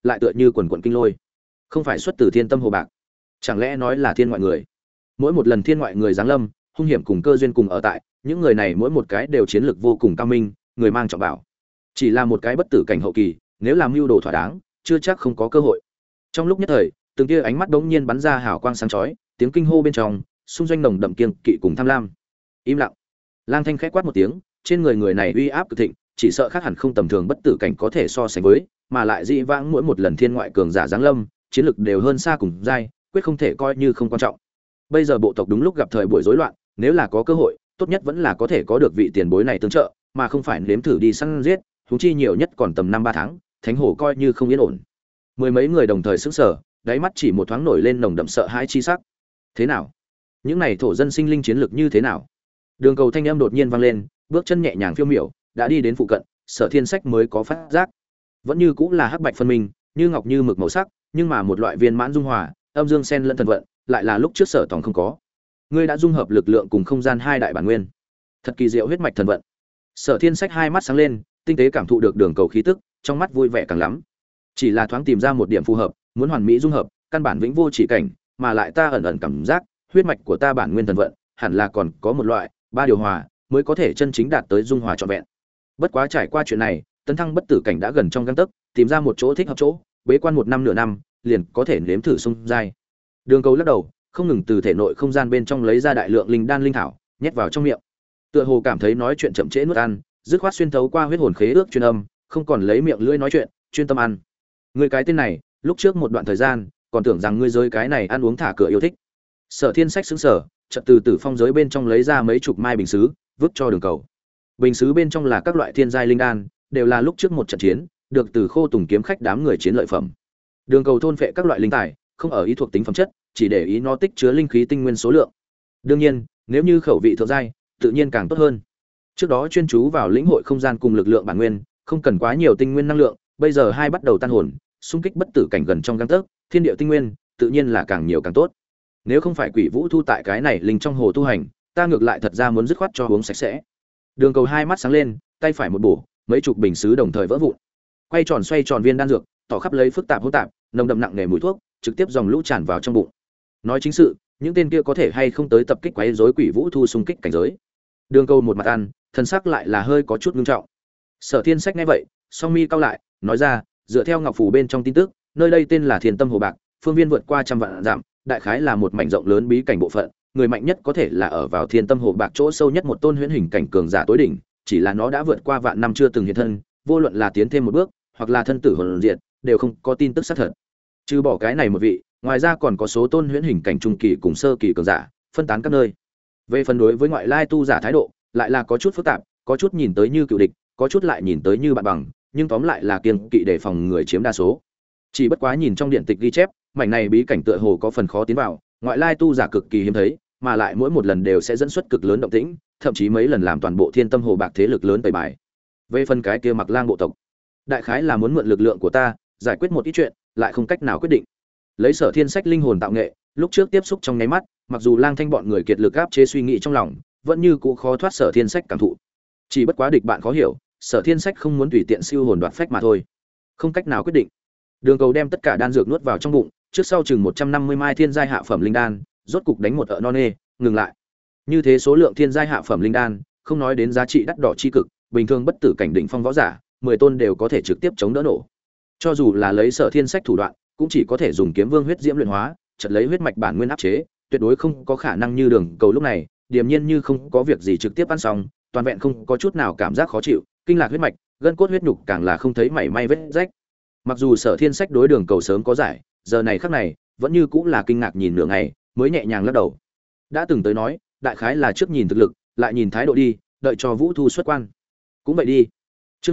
lại tựa như quần quần kinh lôi. Không phải xuất từ Thiên Tâm Hồ Bạc, chẳng lẽ nói là thiên ngoại người? Mỗi một lần thiên ngoại người giáng lâm, hung hiểm cùng cơ duyên cùng ở tại, những người này mỗi một cái đều chiến lược vô cùng cao minh, người mang trọng bảo. Chỉ là một cái bất tử cảnh hậu kỳ, nếu làm mưu đồ thỏa đáng, chưa chắc không có cơ hội. Trong lúc nhất thời, từng tia ánh mắt bỗng nhiên bắn ra hào quang sáng chói, tiếng kinh hô bên trong, xung doanh nồng đậm kiêng kỵ cùng tham lam. Im lặng. Lang Thanh khẽ quát một tiếng, trên người người này uy áp cực thịnh, chỉ sợ khác hẳn không tầm thường bất tử cảnh có thể so sánh với, mà lại dị vãng mỗi một lần thiên ngoại cường giả giáng lâm, chiến lực đều hơn xa cùng giai, quyết không thể coi như không quan trọng. Bây giờ bộ tộc đúng lúc gặp thời buổi rối loạn, nếu là có cơ hội, tốt nhất vẫn là có thể có được vị tiền bối này tương trợ, mà không phải nếm thử đi săn giết, huống chi nhiều nhất còn tầm 5-3 tháng, thánh hổ coi như không yên ổn. Mười mấy người đồng thời sững sờ, đáy mắt chỉ một thoáng nổi lên nồng đậm sợ hãi chi sắc. Thế nào? Những này thổ dân sinh linh chiến lực như thế nào? Đường Cầu thanh âm đột nhiên vang lên, bước chân nhẹ nhàng phiêu miểu, đã đi đến phụ cận, Sở Thiên Sách mới có phát giác. Vẫn như cũng là hắc bạch phân minh, như ngọc như mực màu sắc, nhưng mà một loại viên mãn dung hòa, âm dương xen lẫn thần vận, lại là lúc trước Sở Tòng không có. Ngươi đã dung hợp lực lượng cùng không gian hai đại bản nguyên. Thật kỳ diệu huyết mạch thần vận. Sở Thiên Sách hai mắt sáng lên, tinh tế cảm thụ được Đường Cầu khí tức, trong mắt vui vẻ càng lắm. Chỉ là thoáng tìm ra một điểm phù hợp, muốn hoàn mỹ dung hợp, căn bản vĩnh vô chỉ cảnh, mà lại ta ẩn ẩn cảm giác, huyết mạch của ta bản nguyên thần vận, hẳn là còn có một loại, ba điều hòa, mới có thể chân chính đạt tới dung hòa trọn vẹn. Bất quá trải qua chuyện này, tấn thăng bất tử cảnh đã gần trong gang tấc, tìm ra một chỗ thích hợp chỗ, bế quan một năm nửa năm, liền có thể nếm thử xung giai. Đường Cầu lắc đầu, không ngừng từ thể nội không gian bên trong lấy ra đại lượng linh đan linh thảo, nhét vào trong miệng. Tựa hồ cảm thấy nói chuyện chậm trễ nuốt ăn, dứt khoát xuyên thấu qua huyết hồn khế ước truyền âm, không còn lấy miệng lưỡi nói chuyện, chuyên tâm ăn. Ngươi cái tên này, lúc trước một đoạn thời gian, còn tưởng rằng ngươi giới cái này ăn uống thả cửa yêu thích. Sở Thiên Sách sững sờ, chợt từ tử phong giới bên trong lấy ra mấy chục mai bình sứ, vứt cho Đường Cầu. Bình sứ bên trong là các loại thiên giai linh đan, đều là lúc trước một trận chiến, được từ Khô Tùng kiếm khách đám người chiến lợi phẩm. Đường Cầu thôn phệ các loại linh tài, không ở ý thuộc tính phẩm chất, chỉ để ý nó tích chứa linh khí tinh nguyên số lượng. Đương nhiên, nếu như khẩu vị thượng giai, tự nhiên càng tốt hơn. Trước đó chuyên chú vào lĩnh hội không gian cùng lực lượng bản nguyên, không cần quá nhiều tinh nguyên năng lượng, bây giờ hai bắt đầu tan hồn, xung kích bất tử cảnh gần trong gang tấc, thiên địa tinh nguyên, tự nhiên là càng nhiều càng tốt. Nếu không phải Quỷ Vũ Thu tại cái này linh trong hồ tu hành, ta ngược lại thật ra muốn dứt khoát cho uống sạch sẽ. Đường Cầu hai mắt sáng lên, tay phải một bổ, mấy chục bình sứ đồng thời vỡ vụn. Quay tròn xoay tròn viên đan dược, tỏ khắp lấy phức tạp hỗn tạp, nồng đậm nặng nề mùi thuốc, trực tiếp dòng lũ tràn vào trong bụng. Nói chính sự, những tên kia có thể hay không tới tập kích quấy rối Quỷ Vũ Thu xung kích cảnh giới. Đường Cầu một mặt ăn, thân sắc lại là hơi có chút nghiêm trọng. Sở Thiên Sách nghe vậy, song mi cau lại, nói ra, dựa theo ngọc phủ bên trong tin tức, nơi đây tên là Thiên Tâm Hồ Bạc, phương viên vượt qua trăm vạn dặm, đại khái là một mảnh rộng lớn bí cảnh bộ phận, người mạnh nhất có thể là ở vào Thiên Tâm Hồ Bạc chỗ sâu nhất một tôn huyễn hình cảnh cường giả tối đỉnh, chỉ là nó đã vượt qua vạn năm chưa từng hiện thân, vô luận là tiến thêm một bước, hoặc là thân tử hồn diệt, đều không có tin tức xác thật. Trừ bỏ cái này một vị, ngoài ra còn có số tôn huyễn hình cảnh trung kỳ cùng sơ kỳ cường giả, phân tán các nơi. Về phần đối với ngoại lai tu giả thái độ, lại là có chút phức tạp, có chút nhìn tới như cựu địch, có chút lại nhìn tới như bạn bằng, nhưng tóm lại là kiêng kỵ đề phòng người chiếm đa số. Chỉ bất quá nhìn trong điện tịch ghi chép, mảnh này bí cảnh tựa hồ có phần khó tiến vào, ngoại lai tu giả cực kỳ hiếm thấy, mà lại mỗi một lần đều sẽ dẫn xuất cực lớn động tĩnh, thậm chí mấy lần làm toàn bộ Thiên Tâm Hồ Bạc thế lực lớn tẩy bài. Về phần cái kia Mặc Lang bộ tộc, đại khái là muốn mượn lực lượng của ta, giải quyết một ít chuyện, lại không cách nào quyết định. Lấy Sở Thiên Sách linh hồn tạo nghệ, lúc trước tiếp xúc trong nháy mắt, mặc dù Lang Thanh bọn người kiệt lực áp chế suy nghĩ trong lòng, vẫn như cũ khó thoát Sở Thiên Sách cảm thụ. Chỉ bất quá địch bạn khó hiểu, Sở Thiên Sách không muốn tùy tiện siêu hồn đoạt phách mà thôi. Không cách nào quyết định. Đường Cầu đem tất cả đan dược nuốt vào trong bụng, trước sau chừng 150 mai thiên giai hạ phẩm linh đan, rốt cục đánh một ợ non nê, ngừng lại. Như thế số lượng thiên giai hạ phẩm linh đan, không nói đến giá trị đắt đỏ chi cực, bình thường bất tử cảnh đỉnh phong võ giả, 10 tôn đều có thể trực tiếp chống đỡ nổ. Cho dù là lấy Sở Thiên Sách thủ đoạn, cũng chỉ có thể dùng kiếm vương huyết diễm luyện hóa, chợt lấy huyết mạch bản nguyên áp chế, tuyệt đối không có khả năng như Đường Cầu lúc này, điềm nhiên như không có việc gì trực tiếp ăn xong, toàn vẹn không có chút nào cảm giác khó chịu, kinh lạc huyết mạch, gân cốt huyết nhục càng là không thấy mảy may vết rách. Mặc dù Sở Thiên Sách đối Đường Cầu sớm có giải, giờ này khắc này, vẫn như cũng là kinh ngạc nhìn nửa ngày, mới nhẹ nhàng lắc đầu. Đã từng tới nói, đại khái là trước nhìn thực lực, lại nhìn thái độ đi, đợi cho Vũ Thu xuất quan. Cũng vậy đi. Chương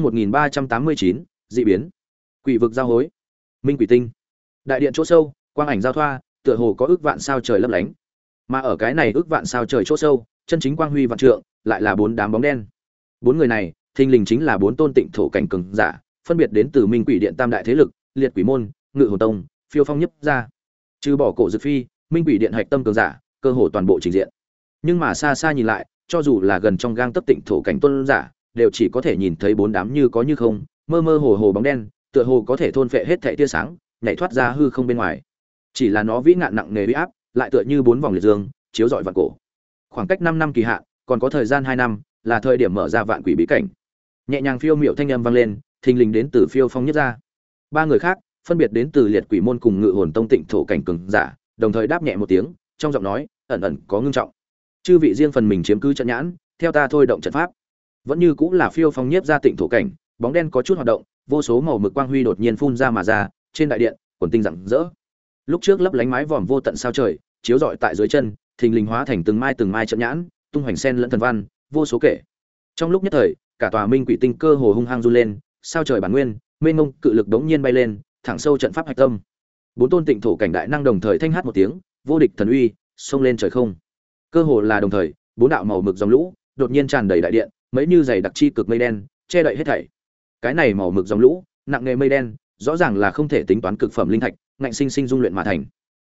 1389, dị biến. Quỷ vực giao hối. Minh Quỷ Tinh. Đại điện chỗ sâu, quang ảnh giao thoa, tựa hồ có ước vạn sao trời lấp lánh. Mà ở cái này ước vạn sao trời chỗ sâu, chân chính quang huy vạn trượng, lại là bốn đám bóng đen. Bốn người này, thình lình chính là bốn tôn tịnh thổ cảnh cường giả, phân biệt đến từ Minh Quỷ Điện tam đại thế lực, Liệt Quỷ môn, Ngự Hồn tông, Phiêu Phong Nhấp ra. Trừ bỏ Cổ Dực Phi, Minh Quỷ Điện hạch tâm cường giả, cơ hồ toàn bộ trình diện. Nhưng mà xa xa nhìn lại, cho dù là gần trong gang tấc tịnh thổ cảnh tôn giả, đều chỉ có thể nhìn thấy bốn đám như có như không, mơ mơ hồ hồ bóng đen, tựa hồ có thể thôn phệ hết thảy tia sáng, nhảy thoát ra hư không bên ngoài. Chỉ là nó vĩ ngạn nặng nề uy áp, lại tựa như bốn vòng liệt dương, chiếu rọi vạn cổ. Khoảng cách 5 năm kỳ hạn, còn có thời gian 2 năm, là thời điểm mở ra vạn quỷ bí cảnh. Nhẹ nhàng phiêu miệu thanh âm vang lên, thình lình đến từ Phiêu Phong nhất ra. Ba người khác, phân biệt đến từ Liệt Quỷ môn cùng Ngự Hồn tông Tịnh thổ cảnh cường giả, đồng thời đáp nhẹ một tiếng, trong giọng nói ẩn ẩn có ngưng trọng. Chư vị riêng phần mình chiếm cứ trận nhãn, theo ta thôi động trận pháp. Vẫn như cũng là Phiêu Phong nhiếp ra Tịnh thổ cảnh, bóng đen có chút hoạt động, vô số màu mực quang huy đột nhiên phun ra mà ra, trên đại điện, quần tinh rạng rỡ. Lúc trước lấp lánh mái vòm vô tận sao trời, chiếu rọi tại dưới chân, thình lình hóa thành từng mai trận nhãn, tung hoành sen lẫn thần văn, vô số kể. Trong lúc nhất thời, cả tòa Minh Quỷ tinh cơ hồ hung hăng run lên, sao trời bản nguyên, mênh mông cự lực đống nhiên bay lên, thẳng sâu trận pháp hạch tâm. Bốn tôn Tịnh thổ cảnh đại năng đồng thời thanh hát một tiếng, vô địch thần uy, xông lên trời không. Cơ hồ là đồng thời, bốn đạo màu mực dòng lũ đột nhiên tràn đầy đại điện, mấy như dày đặc chi cực mây đen, che đậy hết thảy. Cái này màu mực dòng lũ, nặng nghề mây đen, rõ ràng là không thể tính toán cực phẩm linh thạch, ngạnh sinh sinh dung luyện mà thành.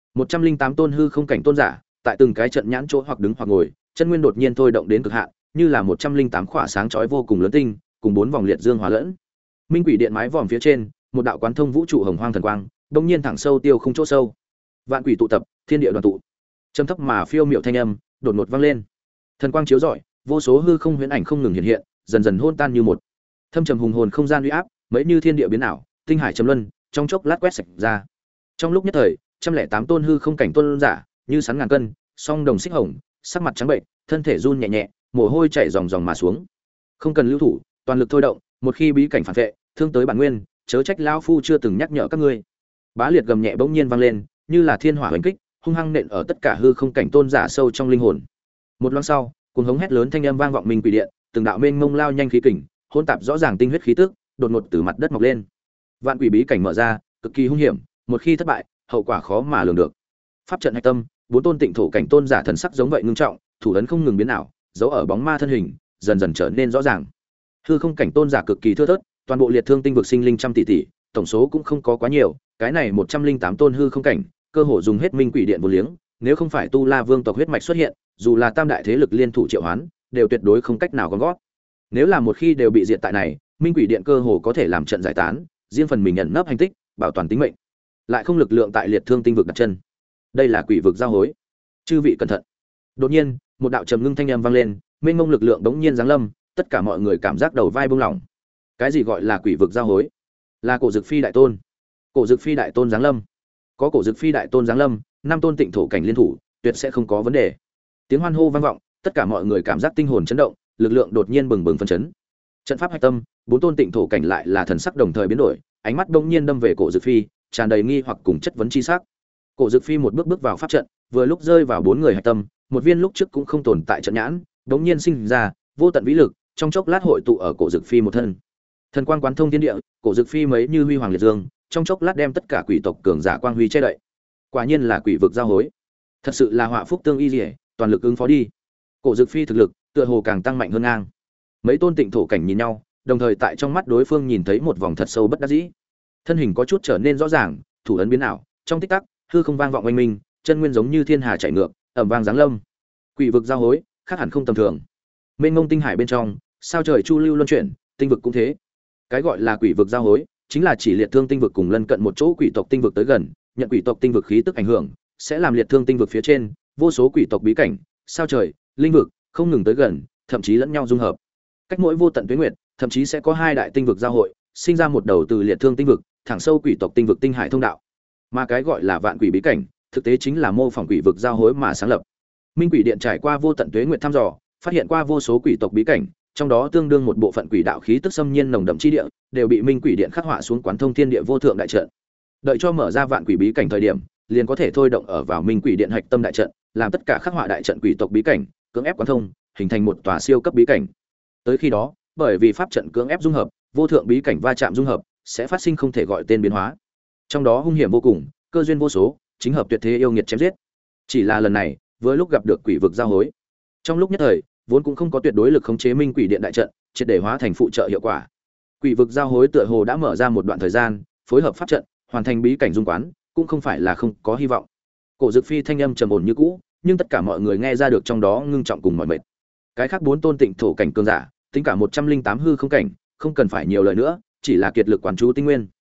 108 tôn hư không cảnh tôn giả, tại từng cái trận nhãn chỗ hoặc đứng hoặc ngồi, chân nguyên đột nhiên thôi động đến cực hạn, như là 108 khỏa sáng chói vô cùng lớn tinh, cùng bốn vòng liệt dương hòa lẫn. Minh Quỷ điện mái vòm phía trên, một đạo quán thông vũ trụ hồng hoang thần quang, đột nhiên thẳng sâu tiêu không chỗ sâu. Vạn quỷ tụ tập, thiên địa đoàn tụ. Trầm thấp mà phiêu miệu thanh âm, đột ngột vang lên. Thần quang chiếu rọi, vô số hư không huyễn ảnh không ngừng hiện hiện, dần dần hôn tan như một. Thâm trầm hùng hồn không gian uy áp, mấy như thiên địa biến ảo, tinh hải trầm luân, trong chốc lát quét sạch ra. Trong lúc nhất thời, 108 tôn hư không cảnh tôn giả, như sắn ngàn cân, song đồng xích hồng, sắc mặt trắng bệnh, thân thể run nhẹ nhẹ, mồ hôi chảy ròng ròng mà xuống. Không cần lưu thủ, toàn lực thôi động, một khi bí cảnh phản vệ, thương tới bản nguyên, chớ trách lão phu chưa từng nhắc nhở các ngươi. Bá liệt gầm nhẹ bỗng nhiên vang lên, như là thiên hỏa hoành kích, hung hăng nện ở tất cả hư không cảnh tôn giả sâu trong linh hồn. Một loáng sau, cuồng hống hét lớn thanh âm vang vọng Minh Quỷ điện, từng đạo mênh mông lao nhanh khí kình, hỗn tạp rõ ràng tinh huyết khí tức, đột ngột từ mặt đất mọc lên. Vạn quỷ bí cảnh mở ra, cực kỳ hung hiểm, một khi thất bại, hậu quả khó mà lường được. Pháp trận hạch tâm, bốn tôn Tịnh thổ cảnh tôn giả thần sắc giống vậy ngưng trọng, thủ ấn không ngừng biến ảo, giấu ở bóng ma thân hình, dần dần trở nên rõ ràng. Hư không cảnh tôn giả cực kỳ thưa thớt, toàn bộ liệt thương tinh vực sinh linh trăm tỷ tỷ, tổng số cũng không có quá nhiều, cái này 108 tôn hư không cảnh, cơ hồ dùng hết Minh Quỷ điện vô liếng, nếu không phải Tu La Vương tộc huyết mạch xuất hiện, dù là tam đại thế lực liên thủ triệu hoán, đều tuyệt đối không cách nào gom gót. Nếu là một khi đều bị diệt tại này, Minh Quỷ điện cơ hồ có thể làm trận giải tán, riêng phần mình nhận nấp hành tích, bảo toàn tính mệnh. Lại không lực lượng tại liệt thương tinh vực đặt chân. Đây là quỷ vực giao hối. Chư vị cẩn thận. Đột nhiên, một đạo trầm ngưng thanh âm vang lên, mênh mông lực lượng đống nhiên giáng lâm, tất cả mọi người cảm giác đầu vai buông lỏng. Cái gì gọi là quỷ vực giao hối? Là Cổ Dực Phi đại tôn. Cổ Dực Phi đại tôn giáng lâm. Có Cổ Dực Phi đại tôn giáng lâm, năm tôn Tịnh thổ cảnh liên thủ, tuyệt sẽ không có vấn đề. Tiếng hoan hô vang vọng, tất cả mọi người cảm giác tinh hồn chấn động, lực lượng đột nhiên bừng bừng phấn chấn. Trận pháp hạch tâm, bốn tôn Tịnh thổ cảnh lại là thần sắc đồng thời biến đổi, ánh mắt đống nhiên đâm về Cổ Dực Phi, tràn đầy nghi hoặc cùng chất vấn chi sắc. Cổ Dực Phi một bước bước vào pháp trận, vừa lúc rơi vào bốn người hạch tâm, một viên lúc trước cũng không tồn tại trận nhãn, đống nhiên sinh ra vô tận vĩ lực, trong chốc lát hội tụ ở Cổ Dực Phi một thân. Thần quang quán thông thiên địa, Cổ Dực Phi mấy như huy hoàng liệt dương, trong chốc lát đem tất cả quỷ tộc cường giả quang huy che đậy. Quả nhiên là quỷ vực giao hối. Thật sự là họa phúc tương y liễu, toàn lực ứng phó đi. Cổ Dực Phi thực lực, tựa hồ càng tăng mạnh hơn ngang. Mấy tôn Tịnh thổ cảnh nhìn nhau, đồng thời tại trong mắt đối phương nhìn thấy một vòng thật sâu bất đắc dĩ. Thân hình có chút trở nên rõ ràng, thủ ấn biến ảo, trong tích tắc, hư không vang vọng oanh minh, chân nguyên giống như thiên hà chảy ngược, ầm vang giáng lâm. Quỷ vực giao hối, khác hẳn không tầm thường. Mênh mông tinh hải bên trong, sao trời chu lưu luân chuyển, tinh vực cũng thế. Cái gọi là quỷ vực giao hối, chính là chỉ liệt thương tinh vực cùng lân cận một chỗ quỷ tộc tinh vực tới gần, nhận quỷ tộc tinh vực khí tức ảnh hưởng, sẽ làm liệt thương tinh vực phía trên, vô số quỷ tộc bí cảnh, sao trời, linh vực không ngừng tới gần, thậm chí lẫn nhau dung hợp. Cách mỗi vô tận tuyến nguyệt, thậm chí sẽ có hai đại tinh vực giao hội, sinh ra một đầu từ liệt thương tinh vực, thẳng sâu quỷ tộc tinh vực tinh hải thông đạo. Mà cái gọi là vạn quỷ bí cảnh, thực tế chính là mô phỏng quỷ vực giao hối mà sáng lập. Minh Quỷ điện trải qua vô tận tuế nguyệt thăm dò, phát hiện qua vô số quỷ tộc bí cảnh, trong đó tương đương một bộ phận quỷ đạo khí tức xâm nhiên nồng đậm chi địa, đều bị Minh Quỷ điện khắc họa xuống quán thông thiên địa vô thượng đại trận. Đợi cho mở ra vạn quỷ bí cảnh thời điểm, liền có thể thôi động ở vào Minh Quỷ điện hạch tâm đại trận, làm tất cả khắc họa đại trận quỷ tộc bí cảnh, cưỡng ép quán thông, hình thành một tòa siêu cấp bí cảnh. Tới khi đó, bởi vì pháp trận cưỡng ép dung hợp, vô thượng bí cảnh va chạm dung hợp, sẽ phát sinh không thể gọi tên biến hóa. Trong đó hung hiểm vô cùng, cơ duyên vô số, chính hợp tuyệt thế yêu nghiệt chém giết. Chỉ là lần này, với lúc gặp được quỷ vực giao hối, trong lúc nhất thời, vốn cũng không có tuyệt đối lực khống chế Minh Quỷ điện đại trận, triệt để hóa thành phụ trợ hiệu quả. Quỷ vực giao hối tựa hồ đã mở ra một đoạn thời gian, phối hợp pháp trận, hoàn thành bí cảnh dung quán, cũng không phải là không có hy vọng. Cổ Dực Phi thanh âm trầm ổn như cũ, nhưng tất cả mọi người nghe ra được trong đó ngưng trọng cùng mỏi mệt. Cái khác bốn tôn Tịnh thổ cảnh cường giả, tính cả 108 hư không cảnh, không cần phải nhiều lời nữa, chỉ là kiệt lực quán chú tinh nguyên.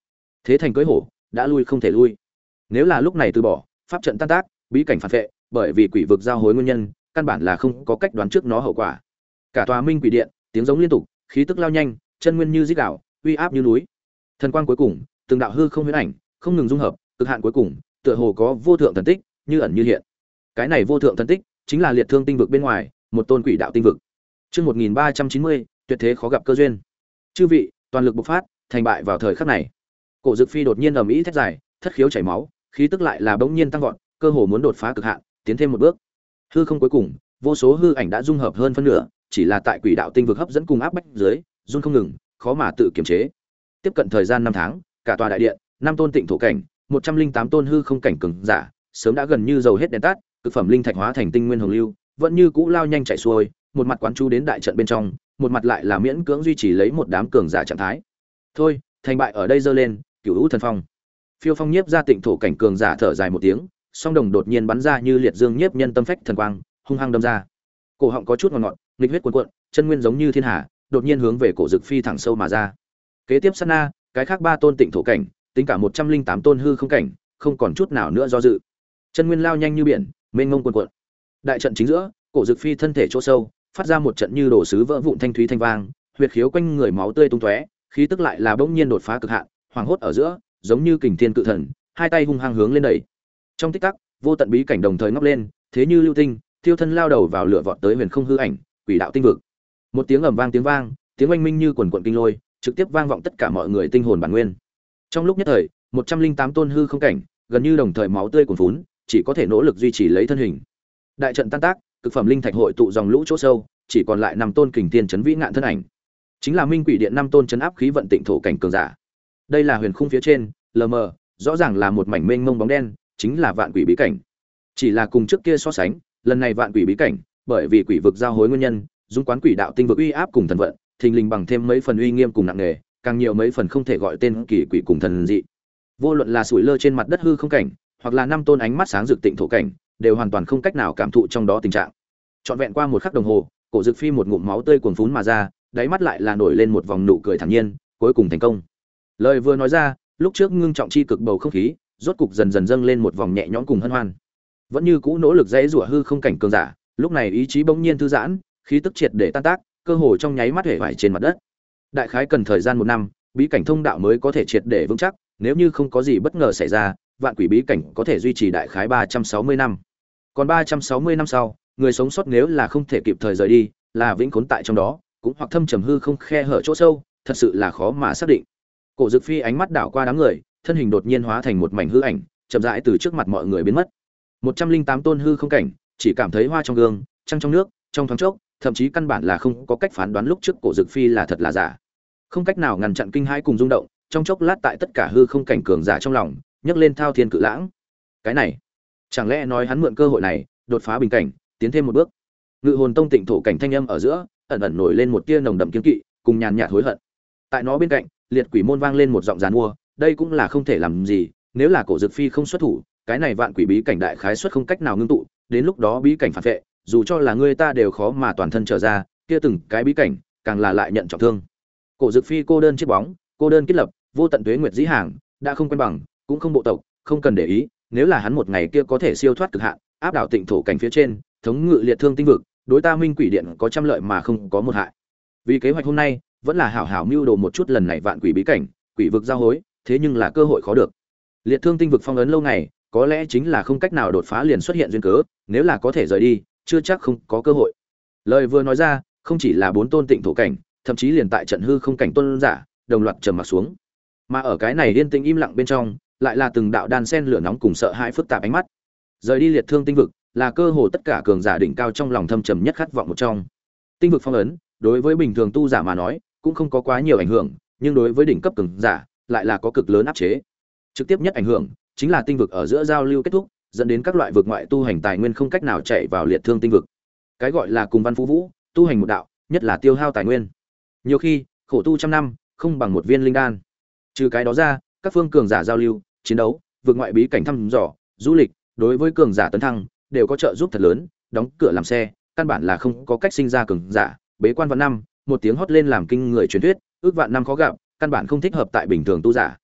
Thế thành cưỡi hổ, đã lui không thể lui. Nếu là lúc này từ bỏ, pháp trận tan tác, bí cảnh phản vệ, bởi vì quỷ vực giao hối nguyên nhân, căn bản là không có cách đoán trước nó hậu quả. Cả tòa Minh Quỷ Điện, tiếng giống liên tục, khí tức lao nhanh, chân nguyên như rít gào, uy áp như núi. Thần quang cuối cùng, từng đạo hư không huyễn ảnh, không ngừng dung hợp, cực hạn cuối cùng, tựa hồ có vô thượng thần tích, như ẩn như hiện. Cái này vô thượng thần tích, chính là liệt thương tinh vực bên ngoài, một tôn quỷ đạo tinh vực. Chương 1390, tuyệt thế khó gặp cơ duyên. Chư vị, toàn lực bộc phát, thành bại vào thời khắc này. Cổ Dực Phi đột nhiên ầm ĩ thét dài, thất khiếu chảy máu, khí tức lại là bỗng nhiên tăng vọt, cơ hồ muốn đột phá cực hạn, tiến thêm một bước. Hư không cuối cùng, vô số hư ảnh đã dung hợp hơn phân nửa, chỉ là tại quỷ đạo tinh vực hấp dẫn cùng áp bách dưới, run không ngừng, khó mà tự kiềm chế. Tiếp cận thời gian 5 tháng, cả tòa đại điện, 5 tôn tịnh thổ cảnh, 108 tôn hư không cảnh cường giả, sớm đã gần như dầu hết đèn tắt, cực phẩm linh thạch hóa thành tinh nguyên hồng lưu, vẫn như cũ lao nhanh chảy xuôi, một mặt quán chú đến đại trận bên trong, một mặt lại là miễn cưỡng duy trì lấy một đám cường giả trạng thái. Thôi, thành bại ở đây giơ lên, Cửu Vũ thần phong. Phiêu Phong nhiếp ra tịnh thổ cảnh cường giả thở dài một tiếng, song đồng đột nhiên bắn ra như liệt dương nhiếp nhân tâm phách thần quang, hung hăng đâm ra. Cổ họng có chút ngọt ngọt, nghịch huyết cuồn cuộn, chân nguyên giống như thiên hà, đột nhiên hướng về Cổ Dực Phi thẳng sâu mà ra. Kế tiếp sát na, cái khác 3 tôn tịnh thổ cảnh, tính cả 108 tôn hư không cảnh, không còn chút nào nữa do dự. Chân nguyên lao nhanh như biển, mênh mông cuồn cuộn. Đại trận chính giữa, Cổ Dực Phi thân thể chỗ sâu, phát ra một trận như đổ sứ vỡ vụn thanh thúy thanh vang, huyệt khiếu quanh người máu tươi tung tóe, khí tức lại là bỗng nhiên đột phá cực hạn, hoàng hốt ở giữa, giống như kình thiên cự thần, hai tay hung hăng hướng lên đẩy. Trong tích tắc, vô tận bí cảnh đồng thời ngóc lên, thế như lưu tinh, tiêu thân lao đầu vào lửa vọt tới huyền không hư ảnh, quỷ đạo tinh vực. Một tiếng ầm vang tiếng oanh minh như quần quần kinh lôi, trực tiếp vang vọng tất cả mọi người tinh hồn bản nguyên. Trong lúc nhất thời, 108 tôn hư không cảnh, gần như đồng thời máu tươi cuồn phún, chỉ có thể nỗ lực duy trì lấy thân hình. Đại trận tan tác, cực phẩm linh thạch hội tụ dòng lũ chỗ sâu, chỉ còn lại 5 tôn kình tiên chấn vĩ ngạn thân ảnh. Chính là Minh Quỷ Điện 5 tôn chấn áp khí vận tịnh thổ cảnh cường giả. Đây là huyền khung phía trên, lờ mờ, rõ ràng là một mảnh mênh mông bóng đen, chính là vạn quỷ bí cảnh. Chỉ là cùng trước kia so sánh, lần này vạn quỷ bí cảnh, bởi vì quỷ vực giao hối nguyên nhân, dung quán quỷ đạo tinh vực uy áp cùng thần vận, thình lình bằng thêm mấy phần uy nghiêm cùng nặng nề, càng nhiều mấy phần không thể gọi tên kỳ quỷ cùng thần dị. Vô luận là sủi lơ trên mặt đất hư không cảnh, hoặc là 5 tôn ánh mắt sáng rực tịnh thổ cảnh, đều hoàn toàn không cách nào cảm thụ trong đó tình trạng. Trọn vẹn qua một khắc đồng hồ, Cổ Dực Phi một ngụm máu tươi cuồn phún mà ra, đáy mắt lại là nổi lên một vòng nụ cười thản nhiên, cuối cùng thành công. Lời vừa nói ra, lúc trước ngưng trọng chi cực bầu không khí, rốt cục dần dần dâng lên một vòng nhẹ nhõm cùng hân hoan. Vẫn như cũ nỗ lực dãy rủa hư không cảnh cường giả, lúc này ý chí bỗng nhiên thư giãn, khí tức triệt để tan tác, cơ hồ trong nháy mắt hể vải trên mặt đất. Đại khái cần thời gian 1 năm, bí cảnh thông đạo mới có thể triệt để vững chắc, nếu như không có gì bất ngờ xảy ra, vạn quỷ bí cảnh có thể duy trì đại khái 360 năm. Còn 360 năm sau, người sống sót nếu là không thể kịp thời rời đi, là vĩnh khốn tại trong đó, cũng hoặc thâm trầm hư không khe hở chỗ sâu, thật sự là khó mà xác định. Cổ Dực Phi ánh mắt đảo qua đám người, thân hình đột nhiên hóa thành một mảnh hư ảnh, chậm rãi từ trước mặt mọi người biến mất. 108 tôn hư không cảnh, chỉ cảm thấy hoa trong gương, trăng trong nước, trong thoáng chốc, thậm chí căn bản là không có cách phán đoán lúc trước Cổ Dực Phi là thật là giả. Không cách nào ngăn chặn kinh hãi cùng rung động, trong chốc lát tại tất cả hư không cảnh cường giả trong lòng, nhấc lên thao thiên cự lãng. Cái này, chẳng lẽ nói hắn mượn cơ hội này, đột phá bình cảnh, tiến thêm một bước. Ngự hồn tông tịnh thổ cảnh thanh âm ở giữa, ẩn ẩn nổi lên một tia nồng đậm kiên kỵ, cùng nhàn nhạt hối hận. Tại nó bên cạnh, liệt quỷ môn vang lên một giọng giàn mua, đây cũng là không thể làm gì, nếu là Cổ Dực Phi không xuất thủ, cái này vạn quỷ bí cảnh đại khái xuất không cách nào ngưng tụ, đến lúc đó bí cảnh phản vệ, dù cho là người ta đều khó mà toàn thân trở ra, kia từng cái bí cảnh, càng là lại nhận trọng thương. Cổ Dực Phi cô đơn chiếc bóng, cô đơn kết lập, vô tận tuế nguyệt dĩ hàng, đã không quen bằng, cũng không bộ tộc, không cần để ý, nếu là hắn một ngày kia có thể siêu thoát cực hạn, áp đảo tịnh thổ cảnh phía trên, thống ngự liệt thương tinh vực, đối ta Minh Quỷ Điện có trăm lợi mà không có một hại. Vì kế hoạch hôm nay, vẫn là hảo hảo mưu đồ một chút lần này vạn quỷ bí cảnh, quỷ vực giao hối, thế nhưng là cơ hội khó được. Liệt thương tinh vực phong ấn lâu ngày, có lẽ chính là không cách nào đột phá liền xuất hiện duyên cớ, nếu là có thể rời đi, chưa chắc không có cơ hội. Lời vừa nói ra, không chỉ là 4 tôn tịnh thổ cảnh, thậm chí liền tại trận hư không cảnh tôn giả, đồng loạt trầm mặc xuống. Mà ở cái này yên tĩnh im lặng bên trong, lại là từng đạo đan sen lửa nóng cùng sợ hãi phức tạp ánh mắt. Rời đi liệt thương tinh vực, là cơ hồ tất cả cường giả đỉnh cao trong lòng thâm trầm nhất khát vọng một trong. Tinh vực phong ấn, đối với bình thường tu giả mà nói, cũng không có quá nhiều ảnh hưởng, nhưng đối với đỉnh cấp cường giả, lại là có cực lớn áp chế. Trực tiếp nhất ảnh hưởng chính là tinh vực ở giữa giao lưu kết thúc, dẫn đến các loại vực ngoại tu hành tài nguyên không cách nào chạy vào liệt thương tinh vực. Cái gọi là cùng văn phú vũ, tu hành một đạo, nhất là tiêu hao tài nguyên. Nhiều khi, khổ tu trăm năm, không bằng một viên linh đan. Trừ cái đó ra, các phương cường giả giao lưu, chiến đấu, vực ngoại bí cảnh thăm dò, du lịch, đối với cường giả tấn thăng đều có trợ giúp thật lớn, đóng cửa làm xe, căn bản là không có cách sinh ra cường giả, bế quan vạn năm, một tiếng hót lên làm kinh người truyền thuyết, ước vạn năm khó gặp, căn bản không thích hợp tại bình thường tu giả.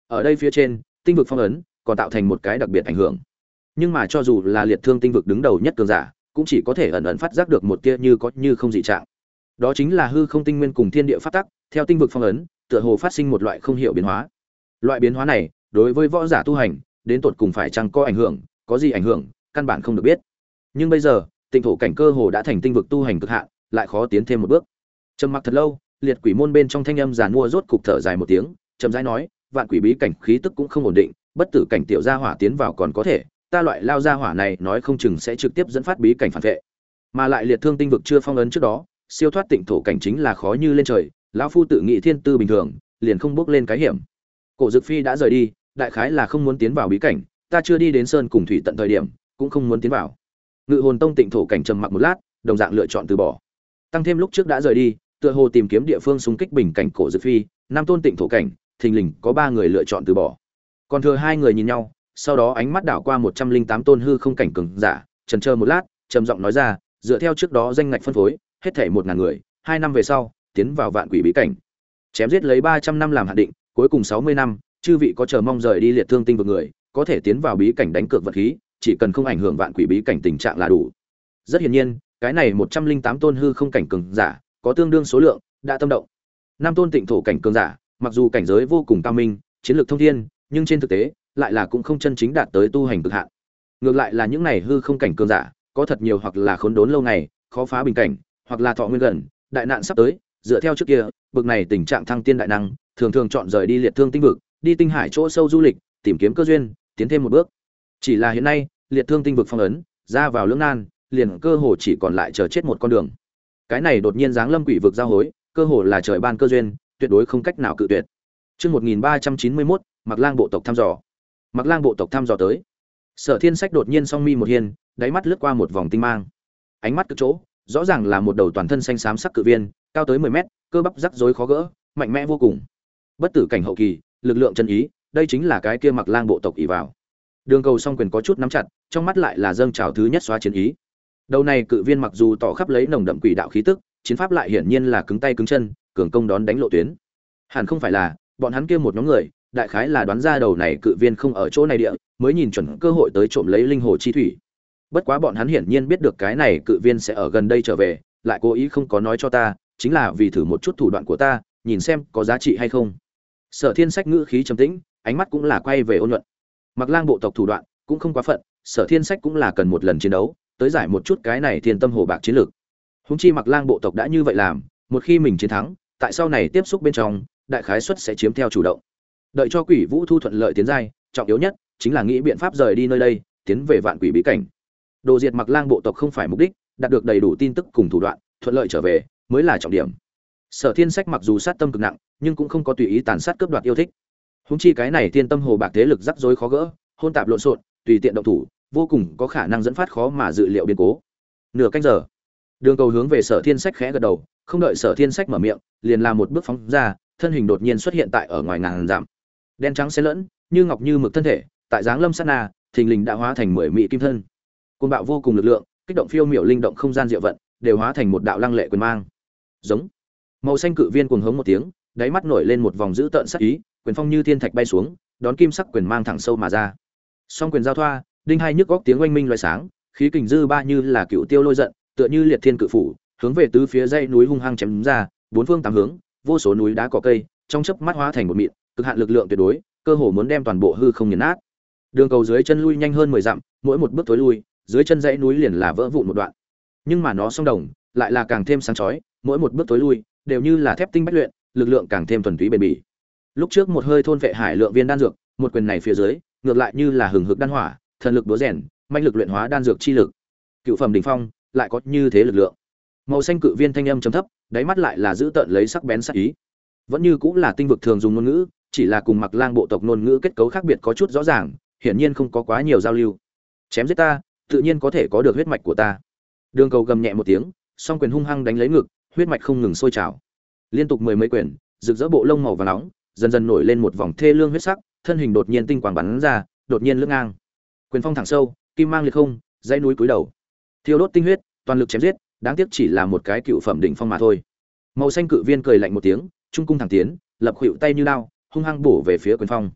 Ở đây phía trên, tinh vực phong ấn còn tạo thành một cái đặc biệt ảnh hưởng. Nhưng mà cho dù là liệt thương tinh vực đứng đầu nhất cường giả, cũng chỉ có thể ẩn ẩn phát giác được một tia như có như không dị trạng. Đó chính là hư không tinh nguyên cùng thiên địa pháp tắc, theo tinh vực phong ấn, tựa hồ phát sinh một loại không hiểu biến hóa. Loại biến hóa này, đối với võ giả tu hành, đến tột cùng phải chăng có ảnh hưởng, có gì ảnh hưởng, căn bản không được biết. Nhưng bây giờ, Tịnh thổ cảnh cơ hồ đã thành tinh vực tu hành cực hạn, lại khó tiến thêm một bước. Trầm mặc thật lâu, liệt quỷ môn bên trong thanh âm giàn mua rốt cục thở dài một tiếng, chậm rãi nói, vạn quỷ bí cảnh khí tức cũng không ổn định, bất tử cảnh tiểu gia hỏa tiến vào còn có thể, ta loại lao gia hỏa này nói không chừng sẽ trực tiếp dẫn phát bí cảnh phản vệ. Mà lại liệt thương tinh vực chưa phong ấn trước đó, siêu thoát Tịnh thổ cảnh chính là khó như lên trời, lão phu tự nghĩ thiên tư bình thường, liền không bước lên cái hiểm. Cổ Dực Phi đã rời đi, đại khái là không muốn tiến vào bí cảnh, ta chưa đi đến sơn cùng thủy tận thời điểm, cũng không muốn tiến vào. Ngự hồn tông Tịnh thổ cảnh trầm mặc một lát, đồng dạng lựa chọn từ bỏ. Tăng thêm lúc trước đã rời đi, tựa hồ tìm kiếm địa phương xung kích bình cảnh Cổ Dực Phi, nam tôn Tịnh thổ cảnh, thình lình có 3 người lựa chọn từ bỏ. Còn thừa 2 người nhìn nhau, sau đó ánh mắt đảo qua 108 tôn hư không cảnh cường giả, chần chờ một lát, trầm giọng nói ra, dựa theo trước đó danh ngạch phân phối, hết thảy 1000 người, 2 năm về sau, tiến vào vạn quỷ bí cảnh. Chém giết lấy 300 năm làm hạn định, cuối cùng 60 năm, chư vị có chờ mong rời đi liệt thương tinh vực người, có thể tiến vào bí cảnh đánh cược vật khí, chỉ cần không ảnh hưởng vạn quỷ bí cảnh tình trạng là đủ. Rất hiển nhiên, cái này 108 tôn hư không cảnh cường giả, có tương đương số lượng, đã tâm động. 5 tôn Tịnh thổ cảnh cường giả, mặc dù cảnh giới vô cùng cao minh, chiến lược thông thiên, nhưng trên thực tế, lại là cũng không chân chính đạt tới tu hành cực hạn. Ngược lại là những này hư không cảnh cường giả, có thật nhiều hoặc là khốn đốn lâu ngày, khó phá bình cảnh, hoặc là thọ nguyên gần, đại nạn sắp tới, dựa theo trước kia, bực này tình trạng thăng tiên đại năng, thường thường chọn rời đi liệt thương tinh vực, đi tinh hải chỗ sâu du lịch, tìm kiếm cơ duyên, tiến thêm một bước. Chỉ là hiện nay, liệt thương tinh vực phong ấn, ra vào lưỡng nan, liền cơ hồ chỉ còn lại chờ chết một con đường. Cái này đột nhiên giáng lâm quỷ vực giao hối, cơ hồ là trời ban cơ duyên, tuyệt đối không cách nào cự tuyệt. Chương 1391, Mặc Lang bộ tộc thăm dò. Mặc Lang bộ tộc thăm dò tới. Sở Thiên Sách đột nhiên song mi một hiên, đáy mắt lướt qua một vòng tinh mang. Ánh mắt cực chỗ, rõ ràng là một đầu toàn thân xanh xám sắc cự viên, cao tới 10 mét, cơ bắp rắc rối khó gỡ, mạnh mẽ vô cùng. Bất tử cảnh hậu kỳ, lực lượng chân ý, đây chính là cái kia Mặc Lang bộ tộc ỷ vào. Đường Cầu song quyền có chút nắm chặt, trong mắt lại là dâng trào thứ nhất xóa chiến ý. Đầu này cự viên mặc dù tỏ khắp lấy nồng đậm quỷ đạo khí tức, chiến pháp lại hiển nhiên là cứng tay cứng chân, cường công đón đánh lộ tuyến. Hẳn không phải là, bọn hắn kia một nhóm người, đại khái là đoán ra đầu này cự viên không ở chỗ này địa, mới nhìn chuẩn cơ hội tới trộm lấy linh hồ chi thủy. Bất quá bọn hắn hiển nhiên biết được cái này cự viên sẽ ở gần đây trở về, lại cố ý không có nói cho ta, chính là vì thử một chút thủ đoạn của ta, nhìn xem có giá trị hay không. Sở Thiên Sách ngữ khí trầm tĩnh, ánh mắt cũng là quay về ôn nhuận. Mặc Lang bộ tộc thủ đoạn cũng không quá phận, Sở Thiên Sách cũng là cần một lần chiến đấu, tới giải một chút cái này thiên tâm hồ bạc chiến lược. Huống chi Mặc Lang bộ tộc đã như vậy làm, một khi mình chiến thắng, tại sau này tiếp xúc bên trong, đại khái suất sẽ chiếm theo chủ động. Đợi cho Quỷ Vũ Thu thuận lợi tiến giai, trọng yếu nhất chính là nghĩ biện pháp rời đi nơi đây, tiến về vạn quỷ bí cảnh. Đồ diệt Mặc Lang bộ tộc không phải mục đích, đạt được đầy đủ tin tức cùng thủ đoạn, thuận lợi trở về mới là trọng điểm. Sở Thiên Sách mặc dù sát tâm cực nặng, nhưng cũng không có tùy ý tàn sát cướp đoạt yêu thích. Huống chi cái này thiên tâm hồ bạc thế lực rắc rối khó gỡ, hôn tạp lộn xộn, tùy tiện động thủ, vô cùng có khả năng dẫn phát khó mà dự liệu biến cố. Nửa canh giờ, Đường Cầu hướng về Sở Thiên Sách khẽ gật đầu, không đợi Sở Thiên Sách mở miệng, liền làm một bước phóng ra, thân hình đột nhiên xuất hiện tại ở ngoài ngàn dặm. Đen trắng xen lẫn, như ngọc như mực thân thể, tại dáng lâm sát na, thình lình đã hóa thành 10 mỹ kim thân. Côn bạo vô cùng lực lượng, kích động phiêu miểu linh động không gian diệu vận, đều hóa thành một đạo lăng lệ quyền mang. Giống. Màu xanh cự viên cuồng hống một tiếng, đáy mắt nổi lên một vòng dữ tợn sắc ý, quyền phong như thiên thạch bay xuống, đón kim sắc quyền mang thẳng sâu mà ra. Song quyền giao thoa, đinh hai nhức góc tiếng oanh minh loại sáng, khí kình dư ba như là cựu tiêu lôi giận, tựa như liệt thiên cự phủ, hướng về tứ phía dãy núi hung hăng chém ra, bốn phương tám hướng, vô số núi đá cỏ cây, trong chớp mắt hóa thành một mịn, cực hạn lực lượng tuyệt đối, cơ hồ muốn đem toàn bộ hư không nghiền nát. Đường Cầu dưới chân lui nhanh hơn 10 dặm, mỗi một bước tối lui, dưới chân dãy núi liền là vỡ vụn một đoạn. Nhưng mà nó song đồng, lại là càng thêm sáng chói, mỗi một bước tối lui, đều như là thép tinh bách luyện, lực lượng càng thêm thuần túy bền bỉ. Lúc trước một hơi thôn vệ hải lượng viên đan dược, một quyền này phía dưới, ngược lại như là hừng hực đan hỏa, thần lực đúa rèn, manh lực luyện hóa đan dược chi lực. Cựu phẩm đỉnh phong, lại có như thế lực lượng. Màu xanh cự viên thanh âm trầm thấp, đáy mắt lại là giữ tợn lấy sắc bén sắc ý. Vẫn như cũng là tinh vực thường dùng ngôn ngữ, chỉ là cùng Mặc Lang bộ tộc ngôn ngữ kết cấu khác biệt có chút rõ ràng, hiển nhiên không có quá nhiều giao lưu. Chém giết ta, tự nhiên có thể có được huyết mạch của ta. Đường Cầu gầm nhẹ một tiếng, song quyền hung hăng đánh lấy ngực, huyết mạch không ngừng sôi trào. Liên tục 10 mấy quyền, rực rỡ bộ lông màu vàng nóng, dần dần nổi lên một vòng thê lương huyết sắc, thân hình đột nhiên tinh quang bắn ra, đột nhiên lướt ngang. Quyền phong thẳng sâu, kim mang liệt không, dãy núi cúi đầu. Thiêu đốt tinh huyết, toàn lực chém giết, đáng tiếc chỉ là một cái cựu phẩm đỉnh phong mà thôi. Màu xanh cự viên cười lạnh một tiếng, trung cung thẳng tiến, lập khuỷu tay như lao, hung hăng bổ về phía quyền phong.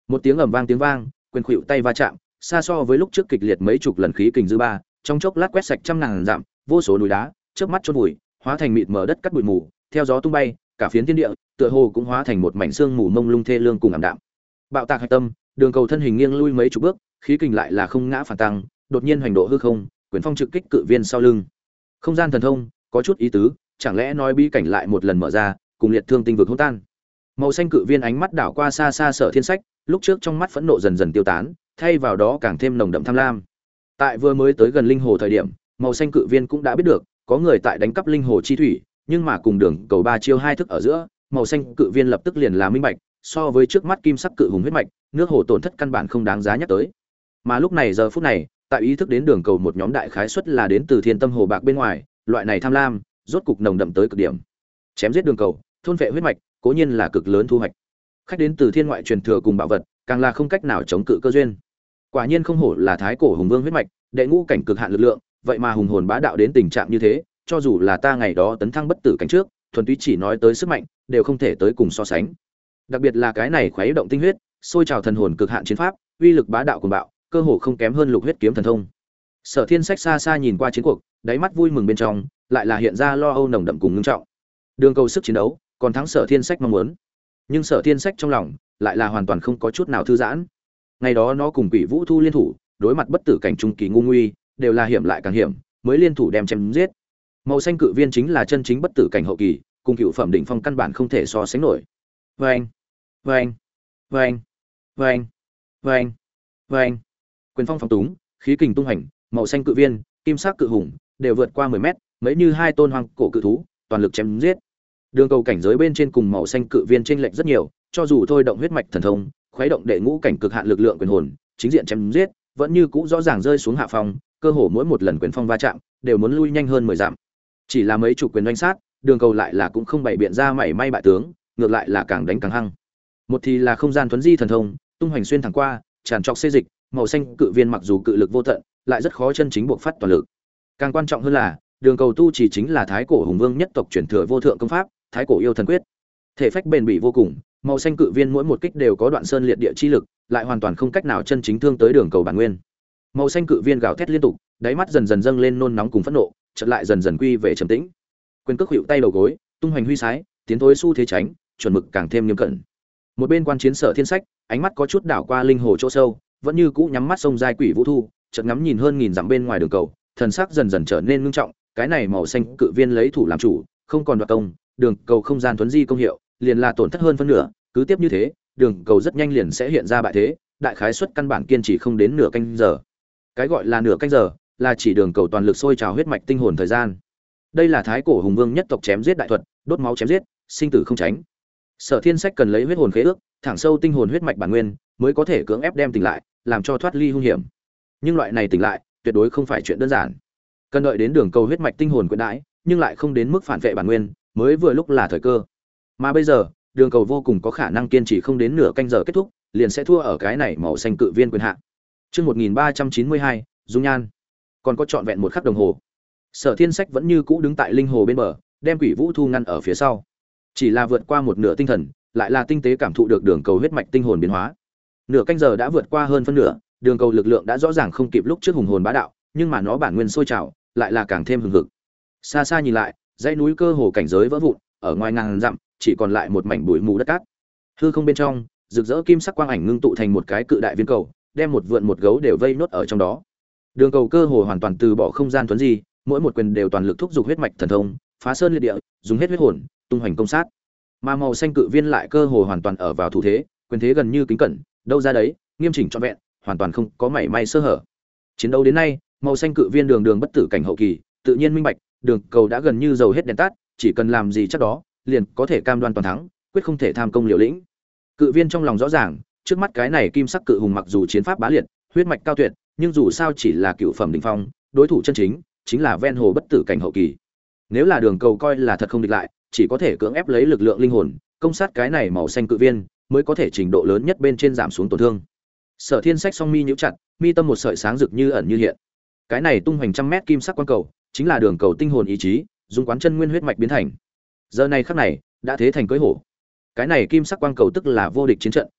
Một tiếng ầm vang tiếng vang, quyền khuỵu tay va chạm, xa so với lúc trước kịch liệt mấy chục lần khí kình dư ba, trong chốc lát quét sạch trăm ngàn dặm, vô số núi đá, chớp mắt chôn vùi, hóa thành mịt mờ đất cắt bụi mù, theo gió tung bay, cả phiến thiên địa, tựa hồ cũng hóa thành một mảnh xương mù mông lung thê lương cùng ảm đạm. Bạo tạc hạch tâm, đường cầu thân hình nghiêng lui mấy chục bước, khí kình lại là không ngã phản tăng, đột nhiên hoành độ hư không, quyền phong trực kích cự viên sau lưng. Không gian thần thông, có chút ý tứ, chẳng lẽ nói bí cảnh lại một lần mở ra, cùng liệt thương tinh vực hỗn tan. Màu xanh cự viên ánh mắt đảo qua xa xa Sở Thiên Sách, lúc trước trong mắt phẫn nộ dần dần tiêu tán, thay vào đó càng thêm nồng đậm tham lam. Tại vừa mới tới gần linh hồ thời điểm, màu xanh cự viên cũng đã biết được, có người tại đánh cắp linh hồ chi thủy, nhưng mà cùng đường cầu ba chiêu hai thức ở giữa, màu xanh cự viên lập tức liền là minh bạch, so với trước mắt kim sắc cự hùng huyết mạch, nước hồ tổn thất căn bản không đáng giá nhắc tới. Mà lúc này giờ phút này, tại ý thức đến đường cầu một nhóm đại khái suất là đến từ Thiên Tâm Hồ bạc bên ngoài, loại này tham lam, rốt cục nồng đậm tới cực điểm. Chém giết đường cầu, thôn vệ huyết mạch, cố nhiên là cực lớn thu hoạch. Khách đến từ thiên ngoại truyền thừa cùng bảo vật, càng là không cách nào chống cự cơ duyên. Quả nhiên không hổ là thái cổ hùng vương huyết mạch, đệ ngũ cảnh cực hạn lực lượng, vậy mà hùng hồn bá đạo đến tình trạng như thế, cho dù là ta ngày đó tấn thăng bất tử cảnh trước, thuần túy chỉ nói tới sức mạnh, đều không thể tới cùng so sánh. Đặc biệt là cái này khuấy động tinh huyết, sôi trào thần hồn cực hạn chiến pháp, uy lực bá đạo cuồng bạo, cơ hồ không kém hơn lục huyết kiếm thần thông. Sở Thiên Sách xa xa nhìn qua chiến cuộc, đáy mắt vui mừng bên trong, lại là hiện ra lo âu nồng đậm cùng ngưng trọng. Đường cầu sức chiến đấu, còn thắng Sở Thiên Sách mong muốn. Nhưng Sở Thiên Sách trong lòng, lại là hoàn toàn không có chút nào thư giãn. Ngày đó nó cùng Quỷ Vũ Thu liên thủ, đối mặt bất tử cảnh trung kỳ ngu nguy, đều là hiểm lại càng hiểm, mới liên thủ đem chém giết. Màu xanh cự viên chính là chân chính bất tử cảnh hậu kỳ, cùng cựu phẩm đỉnh phong căn bản không thể so sánh nổi. Vâng, vâng, vâng, vâng, vâng, vâng. Quyền phong phóng túng, khí kình tung hành, màu xanh cự viên, kim sắc cự hùng, đều vượt qua 10 mét, mấy như hai tôn hoang cổ cự thú, toàn lực chém giết. Đường cầu cảnh giới bên trên cùng màu xanh cự viên chênh lệch rất nhiều, cho dù thôi động huyết mạch thần thông, khuấy động đệ ngũ cảnh cực hạn lực lượng quyền hồn, chính diện chém giết, vẫn như cũ rõ ràng rơi xuống hạ phong, cơ hồ mỗi một lần quyền phong va chạm, đều muốn lui nhanh hơn 10 dặm. Chỉ là mấy chục quyền đánh sát, đường cầu lại là cũng không bày biện ra mảy may bại tướng, ngược lại là càng đánh càng hăng. Một thì là không gian thuấn di thần thông, tung hoành xuyên thẳng qua, tràn trọc xê dịch, màu xanh cự viên mặc dù cự lực vô tận, lại rất khó chân chính buộc phát toàn lực. Càng quan trọng hơn là, đường cầu tu chỉ chính là thái cổ hùng vương nhất tộc truyền thừa vô thượng công pháp, thái cổ yêu thần quyết. Thể phách bền bỉ vô cùng, màu xanh cự viên mỗi một kích đều có đoạn sơn liệt địa chi lực, lại hoàn toàn không cách nào chân chính thương tới đường cầu bản nguyên. Màu xanh cự viên gào thét liên tục, đáy mắt dần dần dâng lên nôn nóng cùng phẫn nộ, chợt lại dần dần quy về trầm tĩnh. Quyền cước hữu tay đầu gối, tung hoành huy sái, tiến thối xu thế tránh, chuẩn mực càng thêm nghiêm cẩn. Một bên quan chiến Sở Thiên Sách, ánh mắt có chút đảo qua linh hồ chỗ sâu, vẫn như cũ nhắm mắt sông dài Quỷ Vũ Thu, chợt ngắm nhìn hơn nghìn dặm bên ngoài đường cầu, thần sắc dần dần trở nên ngưng trọng, cái này màu xanh cự viên lấy thủ làm chủ, không còn đoạt công, đường cầu không gian thuấn di công hiệu, liền là tổn thất hơn phân nửa, cứ tiếp như thế, đường cầu rất nhanh liền sẽ hiện ra bại thế, đại khái suất căn bản kiên trì không đến nửa canh giờ. Cái gọi là nửa canh giờ, là chỉ đường cầu toàn lực sôi trào huyết mạch tinh hồn thời gian. Đây là thái cổ hùng vương nhất tộc chém giết đại thuật, đốt máu chém giết, sinh tử không tránh. Sở Thiên Sách cần lấy huyết hồn khế ước, thẳng sâu tinh hồn huyết mạch bản nguyên, mới có thể cưỡng ép đem tỉnh lại, làm cho thoát ly hung hiểm. Nhưng loại này tỉnh lại, tuyệt đối không phải chuyện đơn giản. Cần đợi đến đường cầu huyết mạch tinh hồn quyện đãi, nhưng lại không đến mức phản vệ bản nguyên, mới vừa lúc là thời cơ. Mà bây giờ, đường cầu vô cùng có khả năng kiên trì không đến nửa canh giờ kết thúc, liền sẽ thua ở cái này màu xanh cự viên quyền hạ. Chương 1392, dung nhan. Còn có trọn vẹn một khắc đồng hồ. Sở Thiên Sách vẫn như cũ đứng tại linh hồ bên bờ, đem Quỷ Vũ Thu ngăn ở phía sau. Chỉ là vượt qua một nửa tinh thần, lại là tinh tế cảm thụ được đường cầu huyết mạch tinh hồn biến hóa. Nửa canh giờ đã vượt qua hơn phân nửa, đường cầu lực lượng đã rõ ràng không kịp lúc trước hùng hồn bá đạo, nhưng mà nó bản nguyên sôi trào, lại là càng thêm hừng hực. Xa xa nhìn lại, dãy núi cơ hồ cảnh giới vỡ vụn, ở ngoài ngàn dặm, chỉ còn lại một mảnh bụi mù đất cát. Hư không bên trong, rực rỡ kim sắc quang ảnh ngưng tụ thành một cái cự đại viên cầu, đem một vượn một gấu đều vây nốt ở trong đó. Đường cầu cơ hồ hoàn toàn từ bỏ không gian thuấn di, mỗi một quyền đều toàn lực thúc giục huyết mạch thần thông, phá sơn liệt địa, dùng hết huyết hồn, tung hoành công sát. Mà màu xanh cự viên lại cơ hồ hoàn toàn ở vào thủ thế, quyền thế gần như kính cẩn, đâu ra đấy, nghiêm chỉnh trọn vẹn, hoàn toàn không có mảy may sơ hở. Chiến đấu đến nay, màu xanh cự viên đường đường bất tử cảnh hậu kỳ, tự nhiên minh bạch, đường cầu đã gần như dầu hết đèn tắt, chỉ cần làm gì chắc đó, liền có thể cam đoan toàn thắng, quyết không thể tham công liều lĩnh. Cự viên trong lòng rõ ràng, trước mắt cái này kim sắc cự hùng mặc dù chiến pháp bá liệt, huyết mạch cao tuyệt, nhưng dù sao chỉ là cựu phẩm đỉnh phong, đối thủ chân chính là ven hồ bất tử cảnh hậu kỳ. Nếu là đường cầu coi là thật không địch lại, chỉ có thể cưỡng ép lấy lực lượng linh hồn, công sát cái này màu xanh cự viên, mới có thể trình độ lớn nhất bên trên giảm xuống tổn thương. Sở Thiên Sách song mi nhíu chặt, mi tâm một sợi sáng rực như ẩn như hiện. Cái này tung hoành trăm mét kim sắc quang cầu, chính là đường cầu tinh hồn ý chí, dùng quán chân nguyên huyết mạch biến thành. Giờ này khắc này, đã thế thành cưỡi hổ. Cái này kim sắc quang cầu tức là vô địch chiến trận,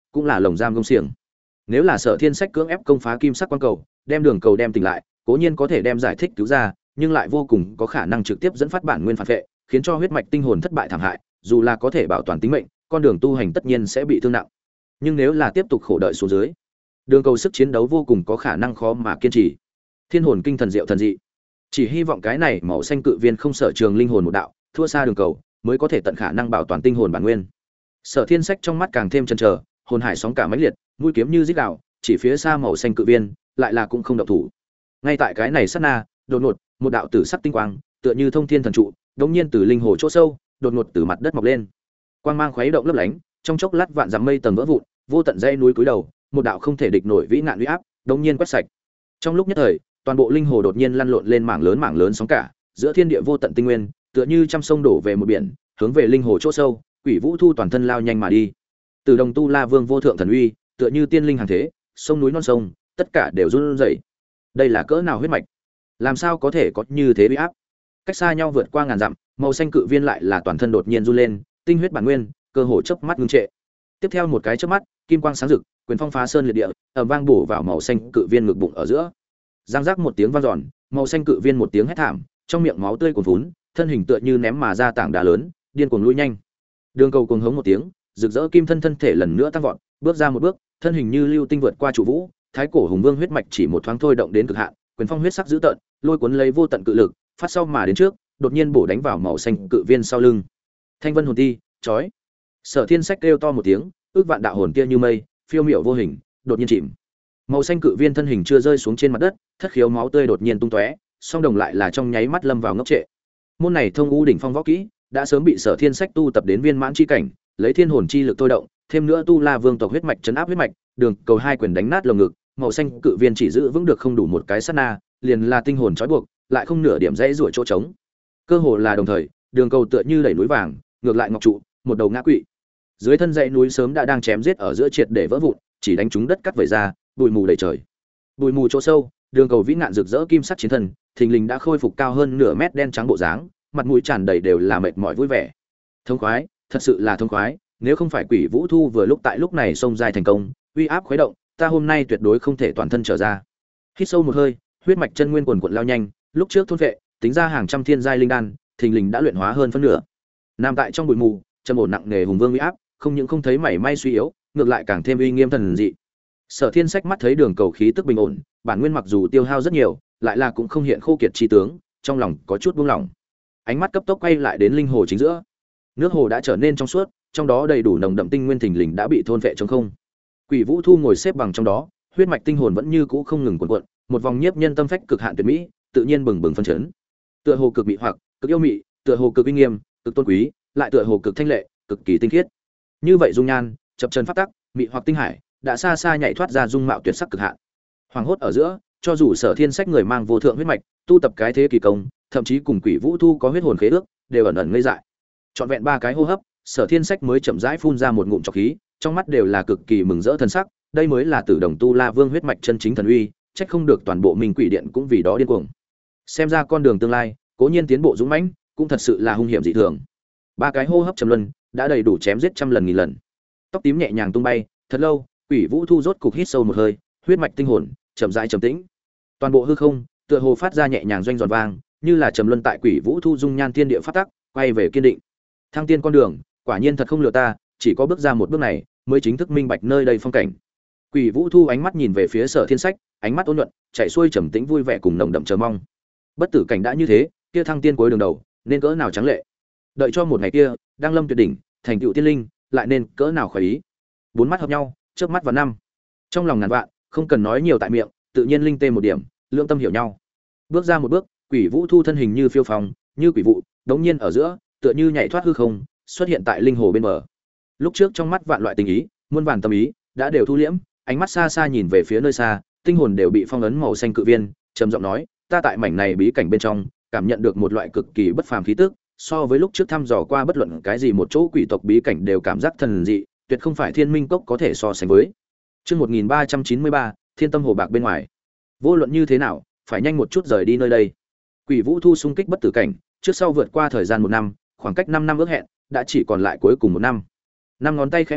cũng là lồng giam công xiềng. Nếu là Sở Thiên Sách cưỡng ép công phá kim sắc quang cầu, đem đường cầu đem tỉnh lại, cố nhiên có thể đem giải thích cứu ra, nhưng lại vô cùng có khả năng trực tiếp dẫn phát bản nguyên phản vệ, khiến cho huyết mạch tinh hồn thất bại thảm hại, dù là có thể bảo toàn tính mệnh, con đường tu hành tất nhiên sẽ bị thương nặng. Nhưng nếu là tiếp tục khổ đợi xuống dưới, đường cầu sức chiến đấu vô cùng có khả năng khó mà kiên trì. Thiên hồn kinh thần diệu thần dị, chỉ hy vọng cái này màu xanh cự viên không sở trường linh hồn một đạo, thua xa đường cầu, mới có thể tận khả năng bảo toàn tinh hồn bản nguyên. Sở Thiên Sách trong mắt càng thêm chần chờ, hồn hải sóng cả mãnh liệt, mũi kiếm như rít gào, chỉ phía xa màu xanh cự viên, lại là cũng không động thủ. Ngay tại cái này sát na, đột ngột, một đạo tử sắc tinh quang, tựa như thông thiên thần trụ, đột nhiên từ linh hồ chỗ sâu, đột ngột từ mặt đất mọc lên. Quang mang khuấy động lấp lánh, trong chốc lát vạn dặm mây tầng vỡ vụn, vô tận dãy núi cúi đầu, một đạo không thể địch nổi vĩ nạn uy áp, đột nhiên quét sạch. Trong lúc nhất thời, toàn bộ linh hồ đột nhiên lăn lộn lên mảng lớn sóng cả, giữa thiên địa vô tận tinh nguyên, tựa như trăm sông đổ về một biển, hướng về linh hồ chỗ sâu, Quỷ Vũ Thu toàn thân lao nhanh mà đi. Từ Đồng Tu La Vương vô thượng thần uy, tựa như tiên linh hàng thế, sông núi non sông, tất cả đều run rẩy. Đây là cỡ nào huyết mạch? Làm sao có thể có như thế uy áp? Cách xa nhau vượt qua ngàn dặm, màu xanh cự viên lại là toàn thân đột nhiên run lên, tinh huyết bản nguyên, cơ hồ chớp mắt ngưng trệ. Tiếp theo một cái chớp mắt, kim quang sáng rực, quyền phong phá sơn liệt địa, ầm vang bổ vào màu xanh cự viên ngực bụng ở giữa. Giang giác một tiếng vang dọn, màu xanh cự viên một tiếng hét thảm, trong miệng máu tươi cuồn vún, thân hình tựa như ném mà ra tảng đá lớn, điên cuồng lui nhanh. Đường cầu cuồng hống một tiếng, rực rỡ kim thân thể lần nữa tăng vọt, bước ra một bước, thân hình như lưu tinh vượt qua trụ vũ, thái cổ hùng vương huyết mạch chỉ một thoáng thôi động đến cực hạn, quyền phong huyết sắc dữ tợn, lôi cuốn lấy vô tận cự lực, phát sau mà đến trước, đột nhiên bổ đánh vào màu xanh cự viên sau lưng. Thanh vân hồn ti, chói. Sở Thiên Sách kêu to một tiếng, ước vạn đạo hồn kia như mây, phiêu miểu vô hình, đột nhiên chìm. Màu xanh cự viên thân hình chưa rơi xuống trên mặt đất, thất khiếu máu tươi đột nhiên tung tóe, song đồng lại là trong nháy mắt lâm vào ngốc trệ. Môn này thông u đỉnh phong võ kỹ, đã sớm bị Sở Thiên Sách tu tập đến viên mãn chi cảnh, lấy thiên hồn chi lực thôi động, thêm nữa tu La Vương tộc huyết mạch trấn áp huyết mạch, đường cầu hai quyền đánh nát lồng ngực, màu xanh cự viên chỉ giữ vững được không đủ một cái sát na, liền là tinh hồn trói buộc, lại không nửa điểm dãy rủa chỗ trống. Cơ hồ là đồng thời, đường cầu tựa như đẩy núi vàng, ngược lại ngọc trụ, một đầu ngã quỵ. Dưới thân dãy núi sớm đã đang chém giết ở giữa triệt để vỡ vụn, chỉ đánh trúng đất cắt vẩy ra, bụi mù đầy trời. Bụi mù chỗ sâu, đường cầu vĩ nạn rực rỡ kim sắc chiến thần, thình lình đã khôi phục cao hơn nửa mét đen trắng bộ dáng, mặt mũi tràn đầy đều là mệt mỏi vui vẻ. Thông khoái, thật sự là thông khoái, nếu không phải Quỷ Vũ Thu vừa lúc tại lúc này xông dài thành công, uy áp khuấy động, ta hôm nay tuyệt đối không thể toàn thân trở ra. Hít sâu một hơi, huyết mạch chân nguyên quần quật lao nhanh, lúc trước thôn vệ, tính ra hàng trăm thiên giai linh đan, thình lình đã luyện hóa hơn phân nửa. Nằm tại trong bụi mù, trầm ổn nặng nề hùng vương uy áp, không những không thấy mảy may suy yếu, ngược lại càng thêm uy nghiêm thần dị. Sở Thiên Sách mắt thấy đường cầu khí tức bình ổn, bản nguyên mặc dù tiêu hao rất nhiều, lại là cũng không hiện khô kiệt chi tướng, trong lòng có chút buông lỏng. Ánh mắt cấp tốc quay lại đến linh hồ chính giữa. Nước hồ đã trở nên trong suốt, trong đó đầy đủ nồng đậm tinh nguyên thình lình đã bị thôn vệ trống không. Quỷ Vũ Thu ngồi xếp bằng trong đó, huyết mạch tinh hồn vẫn như cũ không ngừng cuộn cuộn, một vòng nhiếp nhân tâm phách cực hạn tuyệt mỹ, tự nhiên bừng bừng phân chấn. Tựa hồ cực mỹ hoặc, cực yêu mị, tựa hồ cực uy nghiêm, cực tôn quý, lại tựa hồ cực thanh lệ, cực kỳ tinh khiết. Như vậy dung nhan, chập chờn pháp tắc, mị hoặc tinh hải, đã xa xa nhảy thoát ra dung mạo tuyệt sắc cực hạn. Hoàng hốt ở giữa, cho dù Sở Thiên Sách người mang vô thượng huyết mạch, tu tập cái thế kỳ công, thậm chí cùng Quỷ Vũ Thu có huyết hồn khế ước, đều ẩn ẩn ngây dại. Trọn vẹn 3 cái hô hấp, Sở Thiên Sách mới chậm rãi phun ra một ngụm trọc khí, trong mắt đều là cực kỳ mừng rỡ thần sắc, đây mới là Tử Đồng Tu La Vương huyết mạch chân chính thần uy, trách không được toàn bộ Minh Quỷ Điện cũng vì đó điên cuồng. Xem ra con đường tương lai, cố nhiên tiến bộ dũng mãnh, cũng thật sự là hung hiểm dị thường. 3 cái hô hấp trầm luân, đã đầy đủ chém giết trăm lần nghìn lần. Tóc tím nhẹ nhàng tung bay, thật lâu, Quỷ Vũ Thu rốt cục hít sâu một hơi, huyết mạch tinh hồn chậm rãi trầm tĩnh. Toàn bộ hư không, tựa hồ phát ra nhẹ nhàng doanh giòn vang, như là trầm luân tại Quỷ Vũ Thu dung nhan thiên địa phát tắc, quay về kiên định. Thăng tiên con đường, quả nhiên thật không lừa ta, chỉ có bước ra một bước này, mới chính thức minh bạch nơi đây phong cảnh. Quỷ Vũ Thu ánh mắt nhìn về phía Sở Thiên Sách, ánh mắt ôn nhuận, chảy xuôi trầm tĩnh vui vẻ cùng nồng đậm chờ mong. Bất tử cảnh đã như thế, kia thăng tiên cuối đường đầu, nên cỡ nào trắng lệ. Đợi cho một ngày kia, đăng lâm tuyệt đỉnh, thành tựu tiên linh, lại nên cỡ nào khoái ý. Bốn mắt hợp nhau, chớp mắt vào năm. Trong lòng ngàn vạn, không cần nói nhiều tại miệng, tự nhiên linh tê một điểm, lưỡng tâm hiểu nhau. Bước ra một bước, Quỷ Vũ Thu thân hình như phiêu phóng, như quỷ vụ, đống nhiên ở giữa, tựa như nhảy thoát hư không, xuất hiện tại linh hồ bên bờ. Lúc trước trong mắt vạn loại tình ý, muôn vàn tâm ý, đã đều thu liễm, ánh mắt xa xa nhìn về phía nơi xa, tinh hồn đều bị phong ấn màu xanh cự viên, trầm giọng nói, ta tại mảnh này bí cảnh bên trong, cảm nhận được một loại cực kỳ bất phàm khí tức, so với lúc trước thăm dò qua bất luận cái gì một chỗ quỷ tộc bí cảnh đều cảm giác thần dị, tuyệt không phải Thiên Minh Cốc có thể so sánh với. Chương 1393, Thiên Tâm Hồ Bạc bên ngoài. Vô luận như thế nào, phải nhanh một chút rời đi nơi đây. Quỷ Vũ Thu xung kích bất tử cảnh, trước sau vượt qua thời gian 1 năm, khoảng cách 5 năm ước hẹn, đã chỉ còn lại cuối cùng 1 năm. 5 ngón tay khẽ vỗ,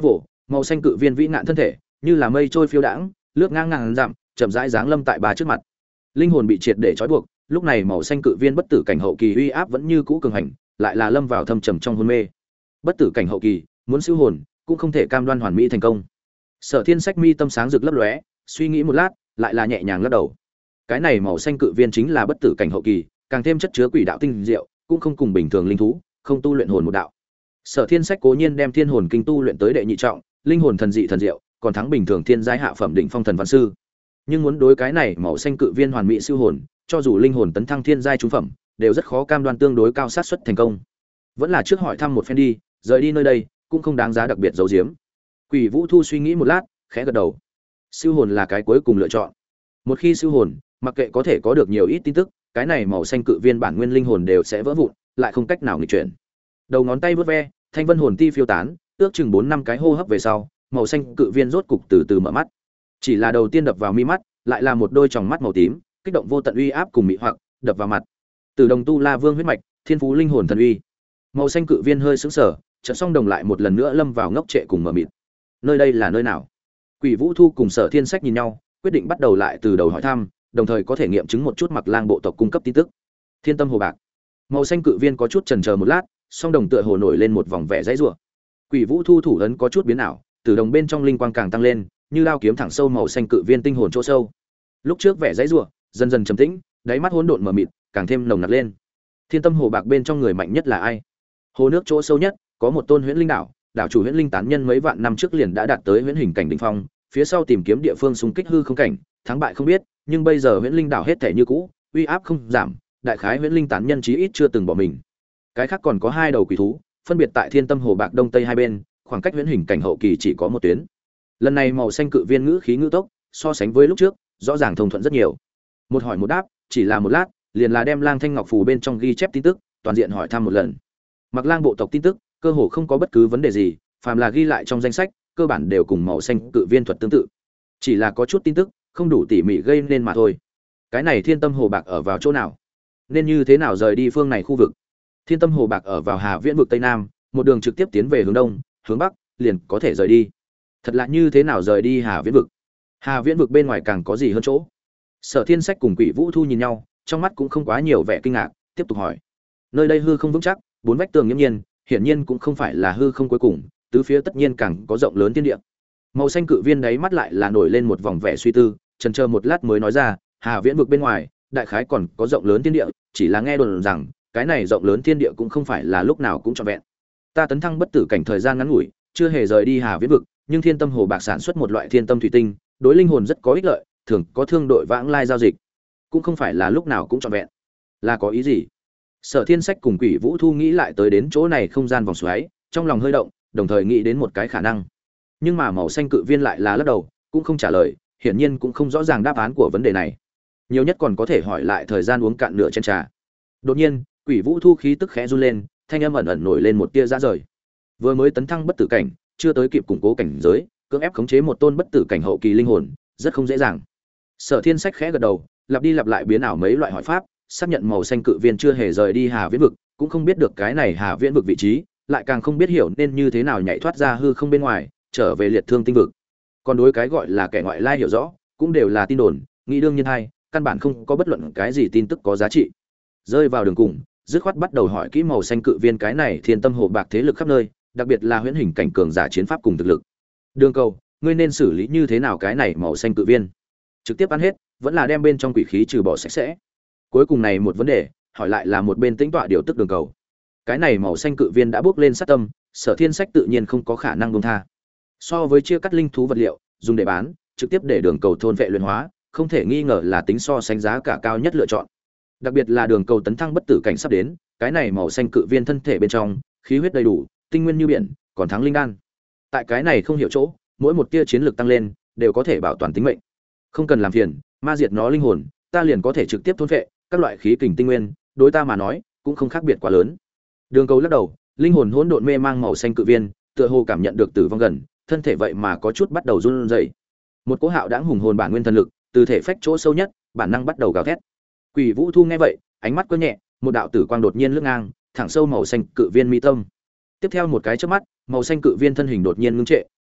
Màu xanh cự viên vĩ nạn thân thể, như là mây trôi phiêu đãng, lướt ngang ngàn dặm, chậm rãi giáng lâm tại ba trước mặt. Linh hồn bị triệt để trói buộc, lúc này màu xanh cự viên bất tử cảnh hậu kỳ uy áp vẫn như cũ cường hành, lại là lâm vào thâm trầm trong hôn mê. Bất tử cảnh hậu kỳ, muốn siêu hồn, cũng không thể cam đoan hoàn mỹ thành công. Sở Thiên Sách mi tâm sáng rực lấp lóe, suy nghĩ một lát, lại là nhẹ nhàng lắc đầu. Cái này màu xanh cự viên chính là bất tử cảnh hậu kỳ, càng thêm chất chứa quỷ đạo tinh diệu, cũng không cùng bình thường linh thú, không tu luyện hồn một đạo. Sở Thiên Sách cố nhiên đem Thiên Hồn Kinh tu luyện tới đệ nhị trọng, linh hồn thần dị thần diệu, còn thắng bình thường thiên giai hạ phẩm đỉnh phong thần văn sư. Nhưng muốn đối cái này màu xanh cự viên hoàn mỹ siêu hồn, cho dù linh hồn tấn thăng thiên giai trung phẩm, đều rất khó cam đoan tương đối cao xác suất thành công. Vẫn là trước hỏi thăm một phen đi, rời đi nơi đây, cũng không đáng giá đặc biệt giấu giếm. Quỷ Vũ Thu suy nghĩ một lát, khẽ gật đầu. Siêu hồn là cái cuối cùng lựa chọn. Một khi siêu hồn, mặc kệ có thể có được nhiều ít tin tức, cái này màu xanh cự viên bản nguyên linh hồn đều sẽ vỡ vụn, lại không cách nào nghịch chuyển. Đầu ngón tay vút ve, thanh vân hồn ti phiêu tán, ước chừng 4-5 cái hô hấp về sau, màu xanh cự viên rốt cục từ từ mở mắt. Chỉ là đầu tiên đập vào mi mắt, lại là một đôi tròng mắt màu tím, kích động vô tận uy áp cùng mị hoặc, đập vào mặt. Từ Đồng Tu La Vương huyết mạch, thiên phú linh hồn thần uy. Màu xanh cự viên hơi sững sờ, chợt song đồng lại một lần nữa lâm vào ngốc trệ cùng mở mịt. Nơi đây là nơi nào? Quỷ Vũ Thu cùng Sở Thiên Sách nhìn nhau, quyết định bắt đầu lại từ đầu hỏi thăm, đồng thời có thể nghiệm chứng một chút Mặc Lang bộ tộc cung cấp tin tức. Thiên Tâm Hồ Bạc. Màu xanh cự viên có chút chần chờ một lát, song đồng tựa hồ nổi lên một vòng vẻ dãy rủa. Quỷ Vũ Thu thủ ấn có chút biến ảo, từ đồng bên trong linh quang càng tăng lên, như lao kiếm thẳng sâu màu xanh cự viên tinh hồn chỗ sâu. Lúc trước vẻ dãy rủa, dần dần trầm tĩnh, đáy mắt hỗn độn mờ mịt, càng thêm nồng nặc lên. Thiên Tâm Hồ Bạc bên trong người mạnh nhất là ai? Hồ nước chỗ sâu nhất, có một tôn huyễn linh đảo, đảo chủ huyễn linh tán nhân mấy vạn năm trước liền đã đạt tới huyễn hình cảnh đỉnh phong, phía sau tìm kiếm địa phương xung kích hư không cảnh, thắng bại không biết, nhưng bây giờ huyễn linh đảo hết thể như cũ, uy áp không giảm, đại khái huyễn linh tán nhân chí ít chưa từng bỏ mình. Cái khác còn có hai đầu quỷ thú, phân biệt tại Thiên Tâm Hồ Bạc đông tây hai bên, khoảng cách huyễn hình cảnh hậu kỳ chỉ có một tuyến. Lần này màu xanh cự viên ngữ khí ngữ tốc, so sánh với lúc trước, rõ ràng thông thuận rất nhiều. Một hỏi một đáp, chỉ là một lát, liền là đem Lang Thanh Ngọc phù bên trong ghi chép tin tức, toàn diện hỏi thăm một lần. Mặc Lang bộ tộc tin tức, cơ hồ không có bất cứ vấn đề gì, phàm là ghi lại trong danh sách, cơ bản đều cùng màu xanh cự viên thuật tương tự. Chỉ là có chút tin tức không đủ tỉ mỉ gây nên mà thôi. Cái này Thiên Tâm Hồ Bạc ở vào chỗ nào? Nên như thế nào rời đi phương này khu vực? Thiên Tâm Hồ Bạc ở vào Hà Viễn vực tây nam, một đường trực tiếp tiến về hướng đông, hướng bắc, liền có thể rời đi. Thật lạ, như thế nào rời đi Hà Viễn vực? Hà Viễn vực bên ngoài càng có gì hơn chỗ? Sở Thiên Sách cùng Quỷ Vũ Thu nhìn nhau, trong mắt cũng không quá nhiều vẻ kinh ngạc, tiếp tục hỏi. Nơi đây hư không vững chắc, bốn vách tường nghiêm nhiên, hiển nhiên cũng không phải là hư không cuối cùng, tứ phía tất nhiên càng có rộng lớn thiên địa. Màu xanh cự viên đáy mắt lại là nổi lên một vòng vẻ suy tư, chần chờ một lát mới nói ra, Hà Viễn vực bên ngoài, đại khái còn có rộng lớn thiên địa, chỉ là nghe đồn rằng, cái này rộng lớn thiên địa cũng không phải là lúc nào cũng trọn vẹn. Ta tấn thăng bất tử cảnh thời gian ngắn ngủi, chưa hề rời đi Hà Viễn vực, nhưng Thiên Tâm Hồ Bạc sản xuất một loại thiên tâm thủy tinh, đối linh hồn rất có ích lợi, thường có thương đội vãng lai giao dịch, cũng không phải là lúc nào cũng trọn vẹn. Là có ý gì? Sở Thiên Sách cùng Quỷ Vũ Thu nghĩ lại tới đến chỗ này không gian vòng xoáy, trong lòng hơi động, đồng thời nghĩ đến một cái khả năng. Nhưng mà màu xanh cự viên lại là lắc đầu, cũng không trả lời, hiển nhiên cũng không rõ ràng đáp án của vấn đề này. Nhiều nhất còn có thể hỏi lại thời gian uống cạn nửa chén trà. Đột nhiên, Quỷ Vũ Thu khí tức khẽ run lên, thanh âm ẩn ẩn nổi lên một tia ra rời. Vừa mới tấn thăng bất tử cảnh, chưa tới kịp củng cố cảnh giới, cưỡng ép khống chế một tôn bất tử cảnh hậu kỳ linh hồn, rất không dễ dàng. Sở Thiên Sách khẽ gật đầu, lặp đi lặp lại biến ảo mấy loại hỏi pháp, xác nhận màu xanh cự viên chưa hề rời đi Hà Viễn vực, cũng không biết được cái này Hà Viễn vực vị trí, lại càng không biết hiểu nên như thế nào nhảy thoát ra hư không bên ngoài, trở về liệt thương tinh vực. Còn đối cái gọi là kẻ ngoại lai hiểu rõ, cũng đều là tin đồn, nghĩ đương nhiên hay, căn bản không có bất luận cái gì tin tức có giá trị. Rơi vào đường cùng, dứt khoát bắt đầu hỏi kỹ màu xanh cự viên cái này Thiên Tâm Hồ Bạc thế lực khắp nơi, đặc biệt là huyễn hình cảnh cường giả chiến pháp cùng thực lực. Đường cầu, ngươi nên xử lý như thế nào cái này màu xanh cự viên? Trực tiếp ăn hết, vẫn là đem bên trong quỷ khí trừ bỏ sạch sẽ? Cuối cùng này một vấn đề, hỏi lại là một bên tĩnh tọa điều tức Đường cầu. Cái này màu xanh cự viên đã bước lên sát tâm, Sở Thiên Sách tự nhiên không có khả năng buông tha. So với chia cắt linh thú vật liệu, dùng để bán, trực tiếp để Đường cầu thôn vệ luyện hóa, không thể nghi ngờ là tính so sánh giá cả cao nhất lựa chọn. Đặc biệt là Đường cầu tấn thăng bất tử cảnh sắp đến, cái này màu xanh cự viên thân thể bên trong, khí huyết đầy đủ, tinh nguyên như biển, còn thắng linh đan. Tại cái này không hiểu chỗ, mỗi một tia chiến lược tăng lên, đều có thể bảo toàn tính mệnh. Không cần làm phiền, ma diệt nó linh hồn, ta liền có thể trực tiếp thôn vệ các loại khí kình tinh nguyên, đối ta mà nói, cũng không khác biệt quá lớn. Đường cầu lắc đầu, linh hồn hỗn độn mê mang màu xanh cự viên, tựa hồ cảm nhận được tử vong gần, thân thể vậy mà có chút bắt đầu run rẩy. Một cỗ hạo đãng hùng hồn bản nguyên thần lực, từ thể phách chỗ sâu nhất, bản năng bắt đầu gào thét. Quỷ Vũ Thu nghe vậy, ánh mắt quơ nhẹ, một đạo tử quang đột nhiên lướt ngang, thẳng sâu màu xanh cự viên mi tâm. Tiếp theo một cái chớp mắt, màu xanh cự viên thân hình đột nhiên ngưng trệ,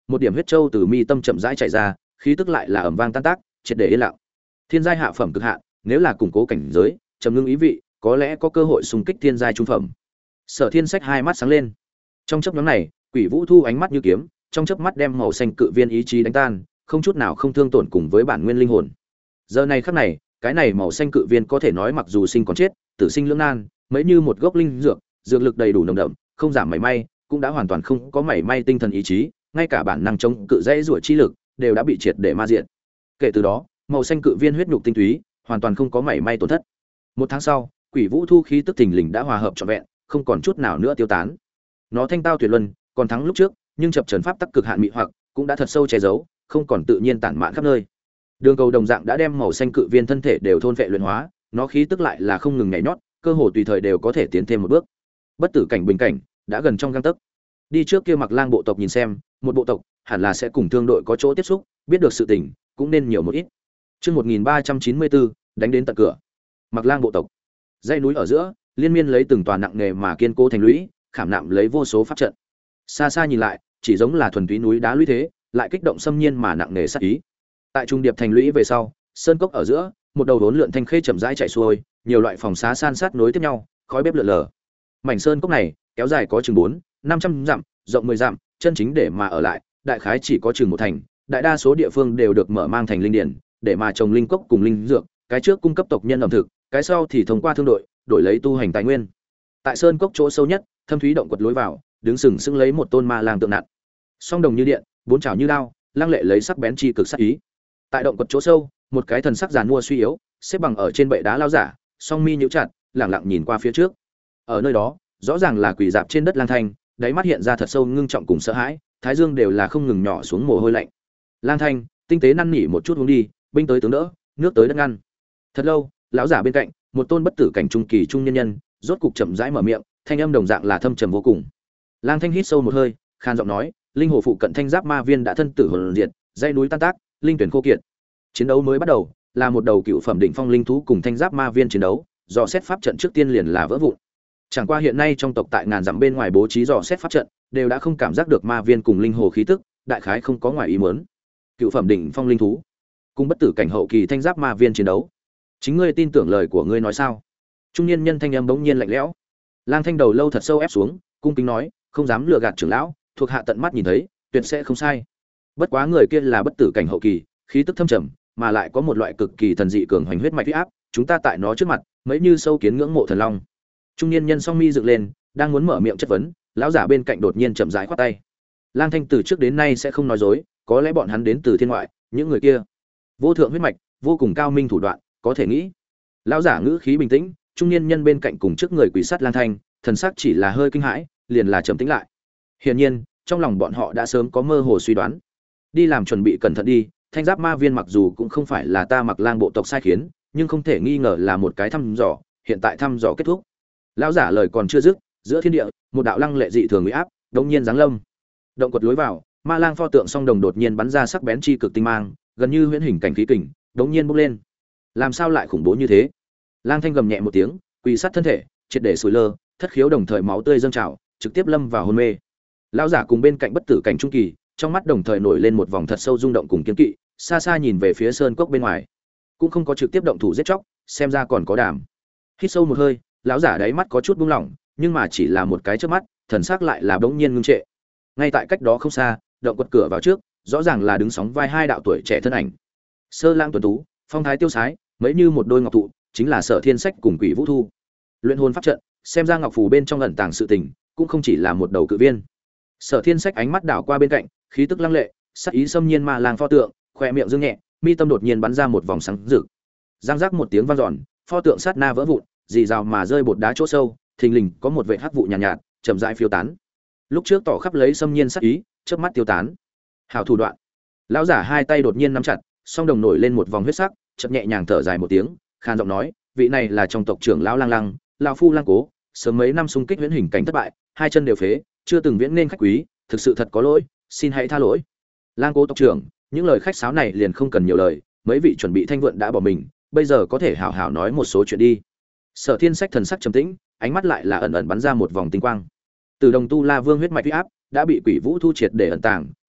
một điểm huyết châu từ mi tâm chậm rãi chảy ra, khí tức lại là ầm vang tan tác, triệt để yên lặng. Thiên giai hạ phẩm cực hạn, nếu là củng cố cảnh giới, trầm ngưng ý vị, có lẽ có cơ hội xung kích thiên giai trung phẩm. Sở Thiên Sách hai mắt sáng lên. Trong chớp nhoáng này, Quỷ Vũ Thu ánh mắt như kiếm, trong chớp mắt đem màu xanh cự viên ý chí đánh tan, không chút nào không thương tổn cùng với bản nguyên linh hồn. Giờ này khắc này, cái này màu xanh cự viên có thể nói mặc dù sinh còn chết, tử sinh lưỡng nan, mấy như một gốc linh dược, dược lực đầy đủ nồng đậm, không giảm mảy may, cũng đã hoàn toàn không có mảy may tinh thần ý chí, ngay cả bản năng chống cự dãy rủa chi lực đều đã bị triệt để ma diệt. Kể từ đó, màu xanh cự viên huyết nhục tinh túy, hoàn toàn không có mảy may tổn thất. Một tháng sau, Quỷ Vũ Thu khí tức thình lình đã hòa hợp trọn vẹn, không còn chút nào nữa tiêu tán. Nó thanh tao tuyệt luân, còn thắng lúc trước, nhưng chập chấn pháp tắc cực hạn mị hoặc cũng đã thật sâu che giấu, không còn tự nhiên tản mạn khắp nơi. Đường cầu đồng dạng đã đem màu xanh cự viên thân thể đều thôn vệ luyện hóa, nó khí tức lại là không ngừng nhảy nhót, cơ hồ tùy thời đều có thể tiến thêm một bước. Bất tử cảnh bình cảnh đã gần trong gang tấc. Đi trước kia Mặc Lang bộ tộc nhìn xem, một bộ tộc hẳn là sẽ cùng thương đội có chỗ tiếp xúc, biết được sự tình cũng nên nhiều một ít. Chương 1394, đánh đến tận cửa. Mặc Lang bộ tộc. Dãy núi ở giữa, liên miên lấy từng tòa nặng nề mà kiên cố thành lũy, khảm nạm lấy vô số pháp trận. Xa xa nhìn lại, chỉ giống là thuần túy núi đá lũy thế, lại kích động xâm nhiên mà nặng nề sát ý. Tại trung điệp thành lũy về sau, sơn cốc ở giữa, một đầu đốn lượn thanh khê chậm rãi chạy xuôi, nhiều loại phòng xá san sát nối tiếp nhau, khói bếp lượn lờ. Mảnh sơn cốc này, kéo dài có chừng 400-500 dặm, rộng 10 dặm, chân chính để mà ở lại, đại khái chỉ có chừng một thành, đại đa số địa phương đều được mở mang thành linh điển, để mà trồng linh cốc cùng linh dược, cái trước cung cấp tộc nhân ẩm thực, cái sau thì thông qua thương đội, đổi lấy tu hành tài nguyên. Tại sơn cốc chỗ sâu nhất, thâm thúy động quật lối vào, đứng sừng sững lấy một tôn ma lang tượng nặng. Song đồng như điện, bốn chảo như đao, lăng lệ lấy sắc bén chi cực sát ý. Tại động quật chỗ sâu, một cái thần sắc giàn mua suy yếu, xếp bằng ở trên bệ đá lao giả, song mi nhíu chặt, lẳng lặng nhìn qua phía trước. Ở nơi đó, rõ ràng là quỳ dạp trên đất Lang Thanh, đáy mắt hiện ra thật sâu ngưng trọng cùng sợ hãi, thái dương đều là không ngừng nhỏ xuống mồ hôi lạnh. Lang Thanh, tinh tế năn nỉ một chút uống đi, binh tới tướng đỡ, nước tới đất ngăn. Thật lâu, lão giả bên cạnh, một tôn bất tử cảnh trung kỳ trung nhân nhân, rốt cục chậm rãi mở miệng, thanh âm đồng dạng là thâm trầm vô cùng. Lang Thanh hít sâu một hơi, khan giọng nói, linh hồ phụ cận Thanh Giáp Ma Viên đã thân tử hồn diệt, dãy núi tan tác, linh tuyển khô kiệt. Chiến đấu mới bắt đầu, là một đầu cựu phẩm đỉnh phong linh thú cùng Thanh Giáp Ma Viên chiến đấu, dò xét pháp trận trước tiên liền là vỡ vụn. Chẳng qua hiện nay trong tộc tại ngàn dặm bên ngoài bố trí dò xét pháp trận, đều đã không cảm giác được ma viên cùng linh hồ khí tức, đại khái không có ngoài ý muốn. Cựu phẩm đỉnh phong linh thú, cùng bất tử cảnh hậu kỳ Thanh Giáp Ma Viên chiến đấu. Chính ngươi tin tưởng lời của ngươi nói sao? Trung niên nhân thanh âm bỗng nhiên lạnh lẽo. Lang Thanh đầu lâu thật sâu ép xuống, cung kính nói, không dám lừa gạt trưởng lão, thuộc hạ tận mắt nhìn thấy, tuyệt sẽ không sai. Bất quá người kia là bất tử cảnh hậu kỳ, khí tức thâm trầm, mà lại có một loại cực kỳ thần dị cường hoành huyết mạch uy áp, chúng ta tại nó trước mặt, mấy như sâu kiến ngưỡng mộ thần long. Trung niên nhân song mi dựng lên, đang muốn mở miệng chất vấn, lão giả bên cạnh đột nhiên chậm rãi khoát tay. Lang Thanh từ trước đến nay sẽ không nói dối, có lẽ bọn hắn đến từ thiên ngoại, những người kia vô thượng huyết mạch, vô cùng cao minh thủ đoạn, có thể nghĩ. Lão giả ngữ khí bình tĩnh, trung niên nhân bên cạnh cùng trước người quỷ sát Lang Thanh, thần sắc chỉ là hơi kinh hãi, liền là trầm tĩnh lại. Hiển nhiên, trong lòng bọn họ đã sớm có mơ hồ suy đoán. Đi làm chuẩn bị cẩn thận đi, Thanh Giáp Ma Viên mặc dù cũng không phải là ta Mặc Lang bộ tộc sai khiến, nhưng không thể nghi ngờ là một cái thăm dò, hiện tại thăm dò kết thúc. Lão giả lời còn chưa dứt, giữa thiên địa, một đạo lăng lệ dị thường uy áp, đột nhiên giáng lâm. Động quật lối vào, Ma Lang pho tượng song đồng đột nhiên bắn ra sắc bén chi cực tinh mang, gần như huyễn hình cảnh khí kình, đột nhiên bốc lên. Làm sao lại khủng bố như thế? Lang Thanh gầm nhẹ một tiếng, quỳ sát thân thể, triệt để sủi lơ, thất khiếu đồng thời máu tươi dâng trào, trực tiếp lâm vào hôn mê. Lão giả cùng bên cạnh bất tử cảnh trung kỳ, trong mắt đồng thời nổi lên một vòng thật sâu rung động cùng kiên kỵ, xa xa nhìn về phía sơn cốc bên ngoài, cũng không có trực tiếp động thủ giết chóc, xem ra còn có đảm. Hít sâu một hơi, lão giả đáy mắt có chút buông lỏng, nhưng mà chỉ là một cái chớp mắt, thần sắc lại là bỗng nhiên ngưng trệ. Ngay tại cách đó không xa, động quật cửa vào trước, rõ ràng là đứng sóng vai hai đạo tuổi trẻ thân ảnh. Sơ Lang tuấn tú, phong thái tiêu sái, mấy như một đôi ngọc thụ, chính là Sở Thiên Sách cùng Quỷ Vũ Thu. Luyện hồn pháp trận, xem ra ngọc phù bên trong ẩn tàng sự tình, cũng không chỉ là một đầu cự viên. Sở Thiên Sách ánh mắt đảo qua bên cạnh, khí tức lăng lệ, sắc ý xâm nhiên Ma Lang pho tượng, khóe miệng dương nhẹ, mi tâm đột nhiên bắn ra một vòng sáng rực. Giang giác một tiếng vang dọn, pho tượng sát na vỡ vụn, rì rào mà rơi bột đá chỗ sâu, thình lình có một vệt hắc vụ nhàn nhạt, chậm rãi phiêu tán. Lúc trước tỏ khắp lấy xâm nhiên sắc ý, chớp mắt tiêu tán. Hảo thủ đoạn. Lão giả hai tay đột nhiên nắm chặt, song đồng nổi lên một vòng huyết sắc, chậm nhẹ nhàng thở dài một tiếng, khan giọng nói, vị này là trong tộc trưởng lão Lang Lăng, lão phu Lang Cố, sớm mấy năm xung kích huyễn hình cảnh thất bại, hai chân đều phế, chưa từng viễn nên khách quý, thực sự thật có lỗi, xin hãy tha lỗi. Lang Cố tộc trưởng, những lời khách sáo này liền không cần nhiều lời, mấy vị chuẩn bị thanh vượn đã bỏ mình, bây giờ có thể hảo hảo nói một số chuyện đi. Sở Thiên Sách thần sắc trầm tĩnh, ánh mắt lại là ẩn ẩn bắn ra một vòng tinh quang. Từ Đồng Tu La Vương huyết mạch uy áp đã bị Quỷ Vũ Thu triệt để ẩn tàng,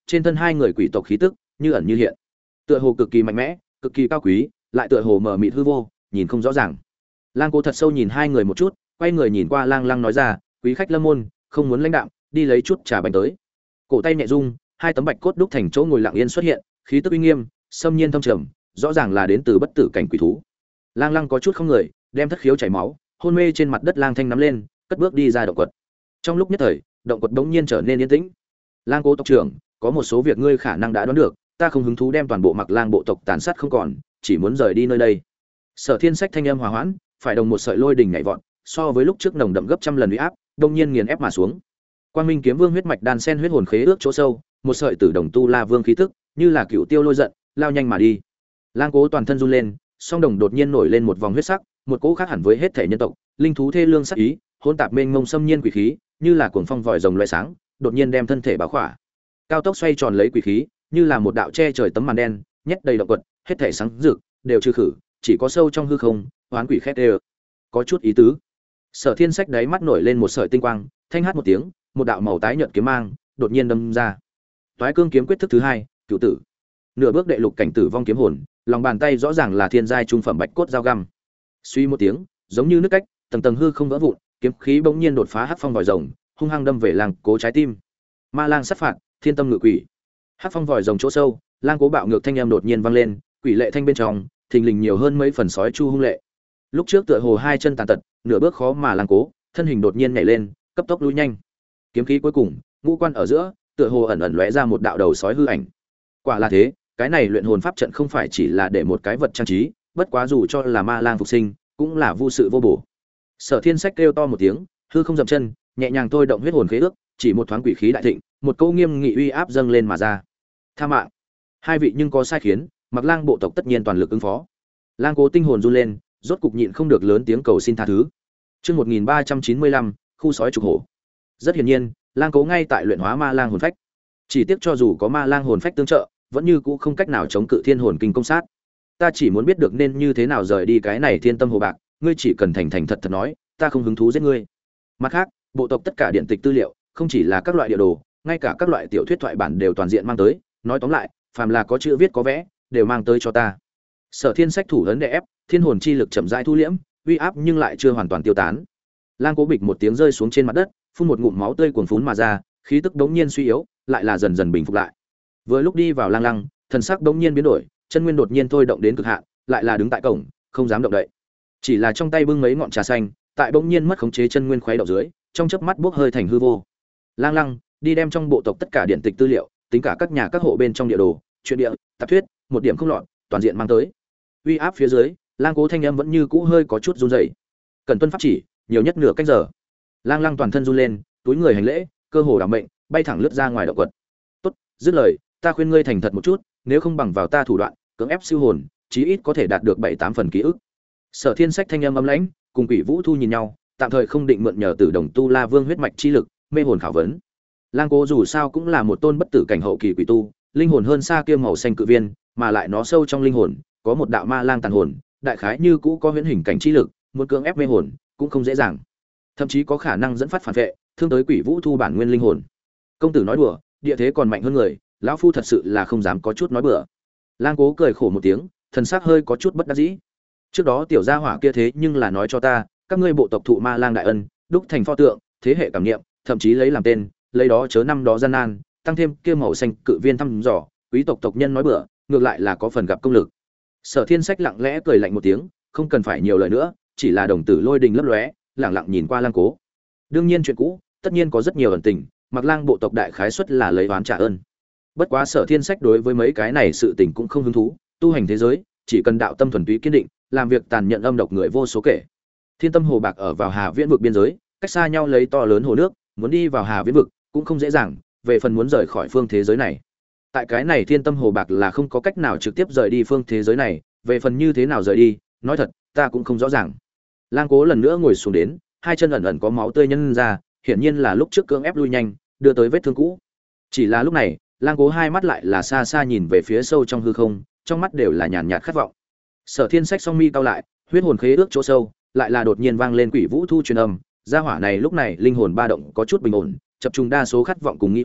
trên thân hai người quỷ tộc khí tức như ẩn như hiện, tựa hồ cực kỳ mạnh mẽ, cực kỳ cao quý, lại tựa hồ mờ mịt hư vô, nhìn không rõ ràng. Lang Cố thật sâu nhìn hai người một chút, quay người nhìn qua Lang Lăng nói ra, quý khách lâm môn, không muốn lãnh đạm, đi lấy chút trà bánh tới. Cổ tay nhẹ rung, hai tấm bạch cốt đúc thành chỗ ngồi lặng yên xuất hiện, khí tức uy nghiêm, xâm nhiên thâm trầm, rõ ràng là đến từ bất tử cảnh quỷ thú. Lang Lăng có chút không người, đem thất khiếu chảy máu, hôn mê trên mặt đất Lang Thanh nắm lên, cất bước đi ra động quật. Trong lúc nhất thời, động quật bỗng nhiên trở nên yên tĩnh. Lang Cố tộc trưởng, có một số việc ngươi khả năng đã đoán được, ta không hứng thú đem toàn bộ Mặc Lang bộ tộc tàn sát không còn, chỉ muốn rời đi nơi đây. Sở Thiên Sách thanh âm hòa hoãn, phải đồng một sợi lôi đỉnh nhảy vọt, so với lúc trước nồng đậm gấp trăm lần uy áp, đông nhiên nghiền ép mà xuống. Quang Minh Kiếm Vương huyết mạch đan sen huyết hồn khế ước chỗ sâu, một sợi tử đồng tu La Vương khí tức, như là cựu tiêu lôi giận, lao nhanh mà đi. Lang Cố toàn thân run lên, song đồng đột nhiên nổi lên một vòng huyết sắc, một cỗ khác hẳn với hết thể nhân tộc, linh thú thê lương sắc ý, hỗn tạp mênh mông xâm nhiên quỷ khí, như là cuồng phong vòi rồng loé sáng, đột nhiên đem thân thể bao khỏa. Cao tốc xoay tròn lấy quỷ khí, như là một đạo che trời tấm màn đen, nhét đầy động quật, hết thể sáng rực, đều trừ khử, chỉ có sâu trong hư không, oán quỷ khét đều. Có chút ý tứ. Sở Thiên Sách đáy mắt nổi lên một sợi tinh quang, thanh hát một tiếng, một đạo màu tái nhợt kiếm mang đột nhiên đâm ra. Toái cương kiếm quyết thức thứ hai, cửu tử. Nửa bước đệ lục cảnh tử vong kiếm hồn, lòng bàn tay rõ ràng là thiên giai trung phẩm bạch cốt dao găm. Suy một tiếng, giống như nước cách, tầng tầng hư không vỡ vụn, kiếm khí bỗng nhiên đột phá hắc phong vòi rồng, hung hăng đâm về Lang Cố trái tim. Ma lang sát phạt, thiên tâm ngự quỷ. Hắc phong vòi rồng chỗ sâu, Lang Cố bạo ngược thanh âm đột nhiên vang lên, quỷ lệ thanh bên trong, thình lình nhiều hơn mấy phần sói chu hung lệ. Lúc trước tựa hồ hai chân tàn tật, nửa bước khó mà Lang Cố, thân hình đột nhiên nhảy lên, cấp tốc lùi nhanh. Kiếm khí cuối cùng, ngũ quan ở giữa, tựa hồ ẩn ẩn lóe ra một đạo đầu sói hư ảnh. Quả là thế, cái này luyện hồn pháp trận không phải chỉ là để một cái vật trang trí, bất quá dù cho là ma lang phục sinh, cũng là vô sự vô bổ. Sở Thiên Sách kêu to một tiếng, hư không dậm chân, nhẹ nhàng thôi động huyết hồn khế ước, chỉ một thoáng quỷ khí đại thịnh, một câu nghiêm nghị uy áp dâng lên mà ra. Tha mạng. Hai vị nhưng có sai khiến, Mặc Lang bộ tộc tất nhiên toàn lực ứng phó. Lang Cố tinh hồn run lên, rốt cục nhịn không được lớn tiếng cầu xin tha thứ. Chương 1395, khu sói trục hổ. Rất hiển nhiên, Lang Cố ngay tại luyện hóa ma lang hồn phách. Chỉ tiếc cho dù có ma lang hồn phách tương trợ, vẫn như cũ không cách nào chống cự thiên hồn kinh công sát. Ta chỉ muốn biết được nên như thế nào rời đi cái này thiên tâm hồ bạc, ngươi chỉ cần thành thành thật thật nói, ta không hứng thú giết ngươi. Mặt khác, bộ tộc tất cả điện tịch tư liệu, không chỉ là các loại địa đồ, ngay cả các loại tiểu thuyết thoại bản đều toàn diện mang tới, nói tóm lại, phàm là có chữ viết có vẽ, đều mang tới cho ta. Sở Thiên Sách thủ ấn đè ép, thiên hồn chi lực chậm rãi thu liễm, uy áp nhưng lại chưa hoàn toàn tiêu tán. Lang Cố bịch một tiếng rơi xuống trên mặt đất, phun một ngụm máu tươi cuồn phún mà ra, khí tức đống nhiên suy yếu, lại là dần dần bình phục lại. Vừa lúc đi vào Lang Lăng, thần sắc đống nhiên biến đổi, chân nguyên đột nhiên thôi động đến cực hạn, lại là đứng tại cổng, không dám động đậy. Chỉ là trong tay bưng mấy ngọn trà xanh, tại bỗng nhiên mất khống chế chân nguyên khuấy động dưới, trong chớp mắt bốc hơi thành hư vô. Lang Lăng, đi đem trong bộ tộc tất cả điện tịch tư liệu, tính cả các nhà các hộ bên trong địa đồ, truyện địa, tạp thuyết, một điểm không lọt, toàn diện mang tới. Uy áp phía dưới, Lang Cố thanh âm vẫn như cũ hơi có chút run rẩy. Cần tuân pháp chỉ, nhiều nhất nửa canh giờ. Lang Lăng toàn thân run lên, túi người hành lễ, cơ hồ đảm mệnh, bay thẳng lướt ra ngoài động quật. Tốt, dứt lời, ta khuyên ngươi thành thật một chút, nếu không bằng vào ta thủ đoạn, cưỡng ép siêu hồn, chí ít có thể đạt được 7-8 phần ký ức. Sở Thiên Sách thanh âm âm lãnh, cùng Quỷ Vũ Thu nhìn nhau, tạm thời không định mượn nhờ Tử Đồng Tu La Vương huyết mạch chi lực, mê hồn khảo vấn. Lang Cố dù sao cũng là một tôn bất tử cảnh hậu kỳ quỷ tu, linh hồn hơn xa kia màu xanh cự viên, mà lại nó sâu trong linh hồn có một đạo ma lang tàn hồn, đại khái như cũ có huyễn hình cảnh chi lực, muốn cưỡng ép mê hồn cũng không dễ dàng. Thậm chí có khả năng dẫn phát phản vệ, thương tới Quỷ Vũ Thu bản nguyên linh hồn. Công tử nói đùa, địa thế còn mạnh hơn người, lão phu thật sự là không dám có chút nói bừa. Lang Cố cười khổ một tiếng, thần sắc hơi có chút bất đắc dĩ. Trước đó tiểu gia hỏa kia thế nhưng là nói cho ta, các ngươi bộ tộc thụ ma lang đại ân, đúc thành pho tượng, thế hệ cảm nghiệm, thậm chí lấy làm tên, lấy đó chớ năm đó gian nan, tăng thêm kia màu xanh cự viên thăm dò, quý tộc tộc nhân nói bừa, ngược lại là có phần gặp công lực. Sở Thiên Sách lặng lẽ cười lạnh một tiếng, không cần phải nhiều lời nữa, chỉ là đồng tử lôi đình lấp lóe, lặng lặng nhìn qua Lang Cố. Đương nhiên chuyện cũ, tất nhiên có rất nhiều ẩn tình, Mặc Lang bộ tộc đại khái suất là lấy oán trả ơn. Bất quá Sở Thiên Sách đối với mấy cái này sự tình cũng không hứng thú, tu hành thế giới, chỉ cần đạo tâm thuần túy kiên định, làm việc tàn nhẫn âm độc người vô số kể. Thiên Tâm Hồ Bạc ở vào Hà Viễn vực biên giới, cách xa nhau lấy to lớn hồ nước, muốn đi vào Hà Viễn vực cũng không dễ dàng, về phần muốn rời khỏi phương thế giới này. Tại cái này Thiên Tâm Hồ Bạc là không có cách nào trực tiếp rời đi phương thế giới này, về phần như thế nào rời đi, nói thật, ta cũng không rõ ràng. Lang Cố lần nữa ngồi xuống đến, hai chân ẩn ẩn có máu tươi nhân ra, hiển nhiên là lúc trước cưỡng ép lui nhanh, đưa tới vết thương cũ. Chỉ là lúc này, Lang Cố hai mắt lại là xa xa nhìn về phía sâu trong hư không, trong mắt đều là nhàn nhạt khát vọng. Sở Thiên Sách song mi cao lại, huyết hồn khế ước chỗ sâu, lại là đột nhiên vang lên Quỷ Vũ Thu truyền âm, gia hỏa này lúc này linh hồn ba động có chút bình ổn, tập trung đa số khát vọng cùng nghĩ hoặc,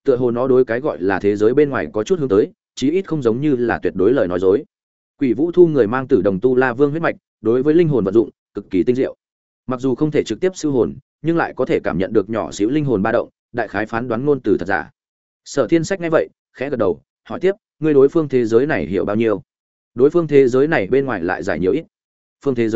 tựa hồ nó đối cái gọi là thế giới bên ngoài có chút hướng tới, chí ít không giống như là tuyệt đối lời nói dối. Quỷ Vũ Thu người mang Tử Đồng Tu La Vương huyết mạch, đối với linh hồn vận dụng cực kỳ tinh diệu. Mặc dù không thể trực tiếp siêu hồn, nhưng lại có thể cảm nhận được nhỏ xíu linh hồn ba động, đại khái phán đoán ngôn từ thật giả. Sở Thiên Sách nghe vậy, khẽ gật đầu, hỏi tiếp, ngươi đối phương thế giới này hiểu bao nhiêu? Đối phương thế giới này bên ngoài lại giải nhiều ít? Phương thế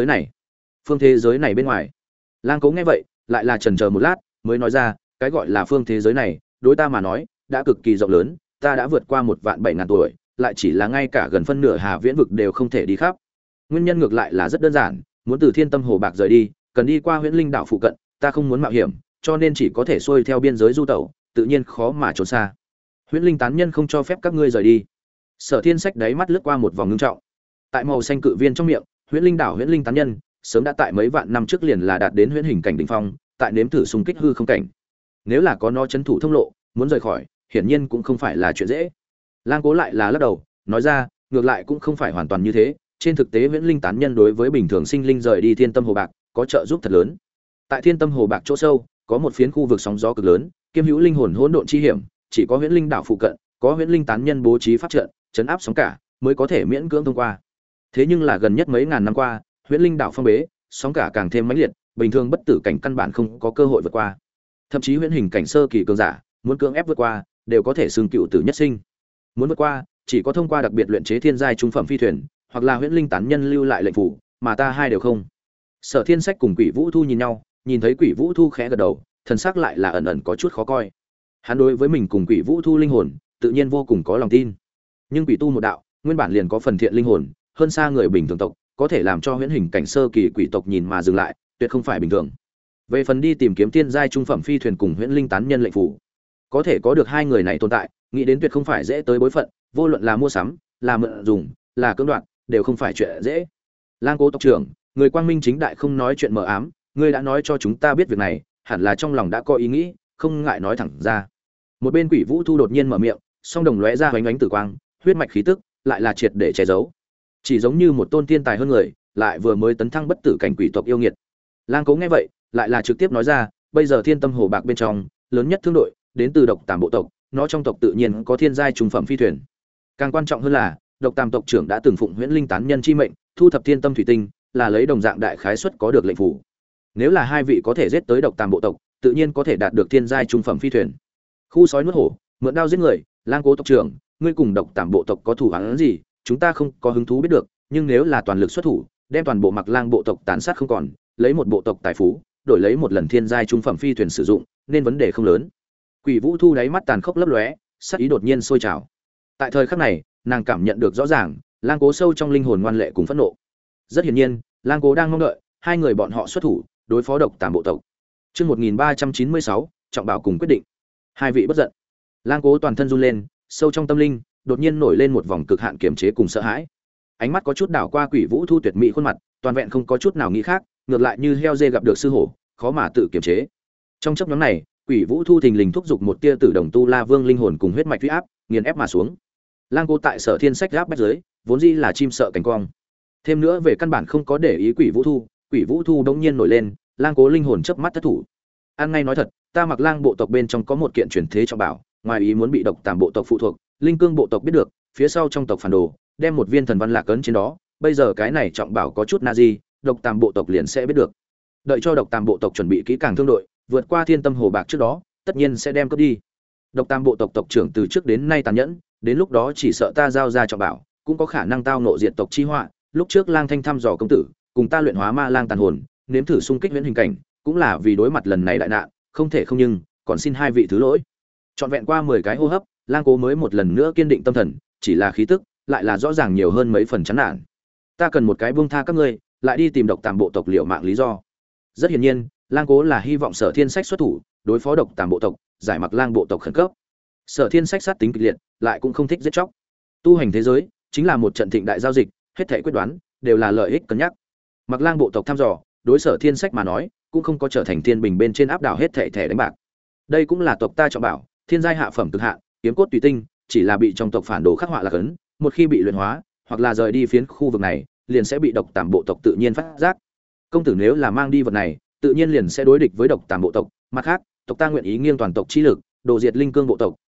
giới này bên ngoài. Lang Cố nghe vậy, lại là chần chờ một lát, mới nói ra, cái gọi là phương thế giới này, đối ta mà nói, đã cực kỳ rộng lớn, ta đã vượt qua 1.700.000 tuổi, lại chỉ là ngay cả gần phân nửa Hà Viễn vực đều không thể đi khắp. Nguyên nhân ngược lại là rất đơn giản, muốn từ Thiên Tâm Hồ Bạc rời đi, cần đi qua Huyễn Linh đảo phụ cận, ta không muốn mạo hiểm, cho nên chỉ có thể xuôi theo biên giới du tẩu, tự nhiên khó mà trốn xa. Huyễn Linh tán nhân không cho phép các ngươi rời đi. Sở Thiên Sách đáy mắt lướt qua một vòng ngưng trọng. Tại màu xanh cự viên trong miệng, Huyễn Linh đảo Huyễn Linh tán nhân, sớm đã tại mấy vạn năm trước liền là đạt đến huyễn hình cảnh đỉnh phong, tại nếm thử xung kích hư không cảnh. Nếu là có nó trấn thủ thông lộ, muốn rời khỏi, hiển nhiên cũng không phải là chuyện dễ. Lang Cố lại là lắc đầu, nói ra, ngược lại cũng không phải hoàn toàn như thế, trên thực tế huyễn linh tán nhân đối với bình thường sinh linh rời đi Thiên Tâm Hồ Bạc, có trợ giúp thật lớn. Tại Thiên Tâm Hồ Bạc chỗ sâu, có một phiến khu vực sóng gió cực lớn, kiêm hữu linh hồn hỗn độn chi hiểm, chỉ có huyễn linh đảo phụ cận, có huyễn linh tán nhân bố trí pháp trận, chấn áp sóng cả, mới có thể miễn cưỡng thông qua. Thế nhưng là gần nhất mấy ngàn năm qua, huyễn linh đảo phong bế, sóng cả càng thêm mãnh liệt, bình thường bất tử cảnh căn bản không có cơ hội vượt qua. Thậm chí huyễn hình cảnh sơ kỳ cường giả, muốn cưỡng ép vượt qua, đều có thể xưng cựu tử nhất sinh. Muốn vượt qua, chỉ có thông qua đặc biệt luyện chế thiên giai trung phẩm phi thuyền, hoặc là huyễn linh tán nhân lưu lại lệnh phủ, mà ta hai đều không. Sở Thiên Sách cùng Quỷ Vũ Thu nhìn nhau, nhìn thấy Quỷ Vũ Thu khẽ gật đầu, thần sắc lại là ẩn ẩn có chút khó coi. Hắn đối với mình cùng Quỷ Vũ Thu linh hồn, tự nhiên vô cùng có lòng tin. Nhưng quỷ tu một đạo, nguyên bản liền có phần thiện linh hồn, hơn xa người bình thường tộc, có thể làm cho huyễn hình cảnh sơ kỳ quỷ tộc nhìn mà dừng lại, tuyệt không phải bình thường. Về phần đi tìm kiếm tiên giai trung phẩm phi thuyền cùng huyễn linh tán nhân lệnh phủ, có thể có được hai người này tồn tại, nghĩ đến tuyệt không phải dễ tới bối phận, vô luận là mua sắm, là mượn dùng, là cưỡng đoạt, đều không phải chuyện dễ. Lang Cố tộc trưởng, người quang minh chính đại không nói chuyện mờ ám, ngươi đã nói cho chúng ta biết việc này, hẳn là trong lòng đã có ý nghĩ, không ngại nói thẳng ra. Một bên Quỷ Vũ Thu đột nhiên mở miệng, song đồng lóe ra ánh ánh tử quang, huyết mạch khí tức lại là triệt để che giấu, chỉ giống như một tôn tiên tài hơn người, lại vừa mới tấn thăng bất tử cảnh quỷ tộc yêu nghiệt. Lang Cố nghe vậy, lại là trực tiếp nói ra, bây giờ Thiên Tâm Hồ Bạc bên trong, lớn nhất thương đội đến từ Độc Tàm bộ tộc, nó trong tộc tự nhiên có thiên giai trung phẩm phi thuyền. Càng quan trọng hơn là, Độc Tàm tộc trưởng đã từng phụng huyễn linh tán nhân chi mệnh, thu thập thiên tâm thủy tinh, là lấy đồng dạng đại khái suất có được lệnh phủ. Nếu là hai vị có thể giết tới Độc Tàm bộ tộc, tự nhiên có thể đạt được thiên giai trung phẩm phi thuyền. Khu sói nuốt hổ, mượn đao giết người, Lang Cố tộc trưởng, ngươi cùng Độc Tàm bộ tộc có thủ án gì, chúng ta không có hứng thú biết được, nhưng nếu là toàn lực xuất thủ, đem toàn bộ Mặc Lang bộ tộc tàn sát không còn, lấy một bộ tộc tài phú, đổi lấy một lần thiên giai trung phẩm phi thuyền sử dụng, nên vấn đề không lớn. Quỷ Vũ Thu đáy mắt tàn khốc lấp lóe, sắc ý đột nhiên sôi trào. Tại thời khắc này, nàng cảm nhận được rõ ràng, Lang Cố sâu trong linh hồn ngoan lệ cùng phẫn nộ. Rất hiển nhiên, Lang Cố đang mong đợi hai người bọn họ xuất thủ, đối phó Độc Tàm bộ tộc. Chương 1396, trọng bảo cùng quyết định. Hai vị bất giận. Lang Cố toàn thân run lên, sâu trong tâm linh, đột nhiên nổi lên một vòng cực hạn kiềm chế cùng sợ hãi. Ánh mắt có chút đảo qua Quỷ Vũ Thu tuyệt mỹ khuôn mặt, toàn vẹn không có chút nào nghĩ khác, ngược lại như heo dê gặp được sư hổ, khó mà tự kiềm chế. Trong chốc ngắn này, Quỷ Vũ Thu thình lình thúc giục một tia Tử Đồng Tu La Vương linh hồn cùng huyết mạch uy áp, nghiền ép mà xuống. Lang Cố tại Sở Thiên Sách gáp bách dưới, vốn dĩ là chim sợ cánh cong. Thêm nữa về căn bản không có để ý Quỷ Vũ Thu đống nhiên nổi lên, Lang Cố linh hồn chớp mắt thất thủ. An ngay nói thật, ta Mặc Lang bộ tộc bên trong có một kiện truyền thế trọng bảo, ngoài ý muốn bị Độc Tàm bộ tộc phụ thuộc, Linh Cương bộ tộc biết được, phía sau trong tộc phản đồ, đem một viên thần văn lạc ấn trên đó, bây giờ cái này trọng bảo có chút na di, Độc Tàm bộ tộc liền sẽ biết được. Đợi cho Độc Tàm bộ tộc chuẩn bị kỹ càng thương đội, vượt qua Thiên Tâm Hồ Bạc trước đó, tất nhiên sẽ đem cướp đi. Độc Tàm bộ tộc tộc trưởng từ trước đến nay tàn nhẫn, đến lúc đó chỉ sợ ta giao ra trọng bảo, cũng có khả năng tao ngộ diệt tộc chi họa. Lúc trước Lang Thanh thăm dò công tử, cùng ta luyện hóa ma lang tàn hồn, nếm thử xung kích huyễn hình cảnh, cũng là vì đối mặt lần này đại nạn, không thể không nhưng, còn xin hai vị thứ lỗi. Trọn vẹn qua 10 cái hô hấp, Lang Cố mới một lần nữa kiên định tâm thần, chỉ là khí tức, lại là rõ ràng nhiều hơn mấy phần chán nản. Ta cần một cái buông tha các ngươi, lại đi tìm Độc Tàm bộ tộc liều mạng lý do. Rất hiển nhiên, Lang Cố là hy vọng Sở Thiên Sách xuất thủ, đối phó Độc Tàm bộ tộc, giải Mặc Lang bộ tộc khẩn cấp. Sở Thiên Sách sát tính kịch liệt, lại cũng không thích giết chóc. Tu hành thế giới chính là một trận thịnh đại giao dịch, hết thảy quyết đoán đều là lợi ích cân nhắc. Mặc Lang bộ tộc thăm dò, đối Sở Thiên Sách mà nói, cũng không có trở thành thiên bình bên trên áp đảo hết thảy thẻ đánh bạc. Đây cũng là tộc ta trọng bảo, thiên giai hạ phẩm cực hạ, kiếm cốt tùy tinh, chỉ là bị trong tộc phản đồ khắc họa là cấn, một khi bị luyện hóa, hoặc là rời đi phiến khu vực này, liền sẽ bị Độc Tàm bộ tộc tự nhiên phát giác. Công tử nếu là mang đi vật này, tự nhiên liền sẽ đối địch với Độc Tàm bộ tộc, mặt khác, tộc ta nguyện ý nghiêng toàn tộc chi lực, đồ diệt Linh Cương bộ tộc,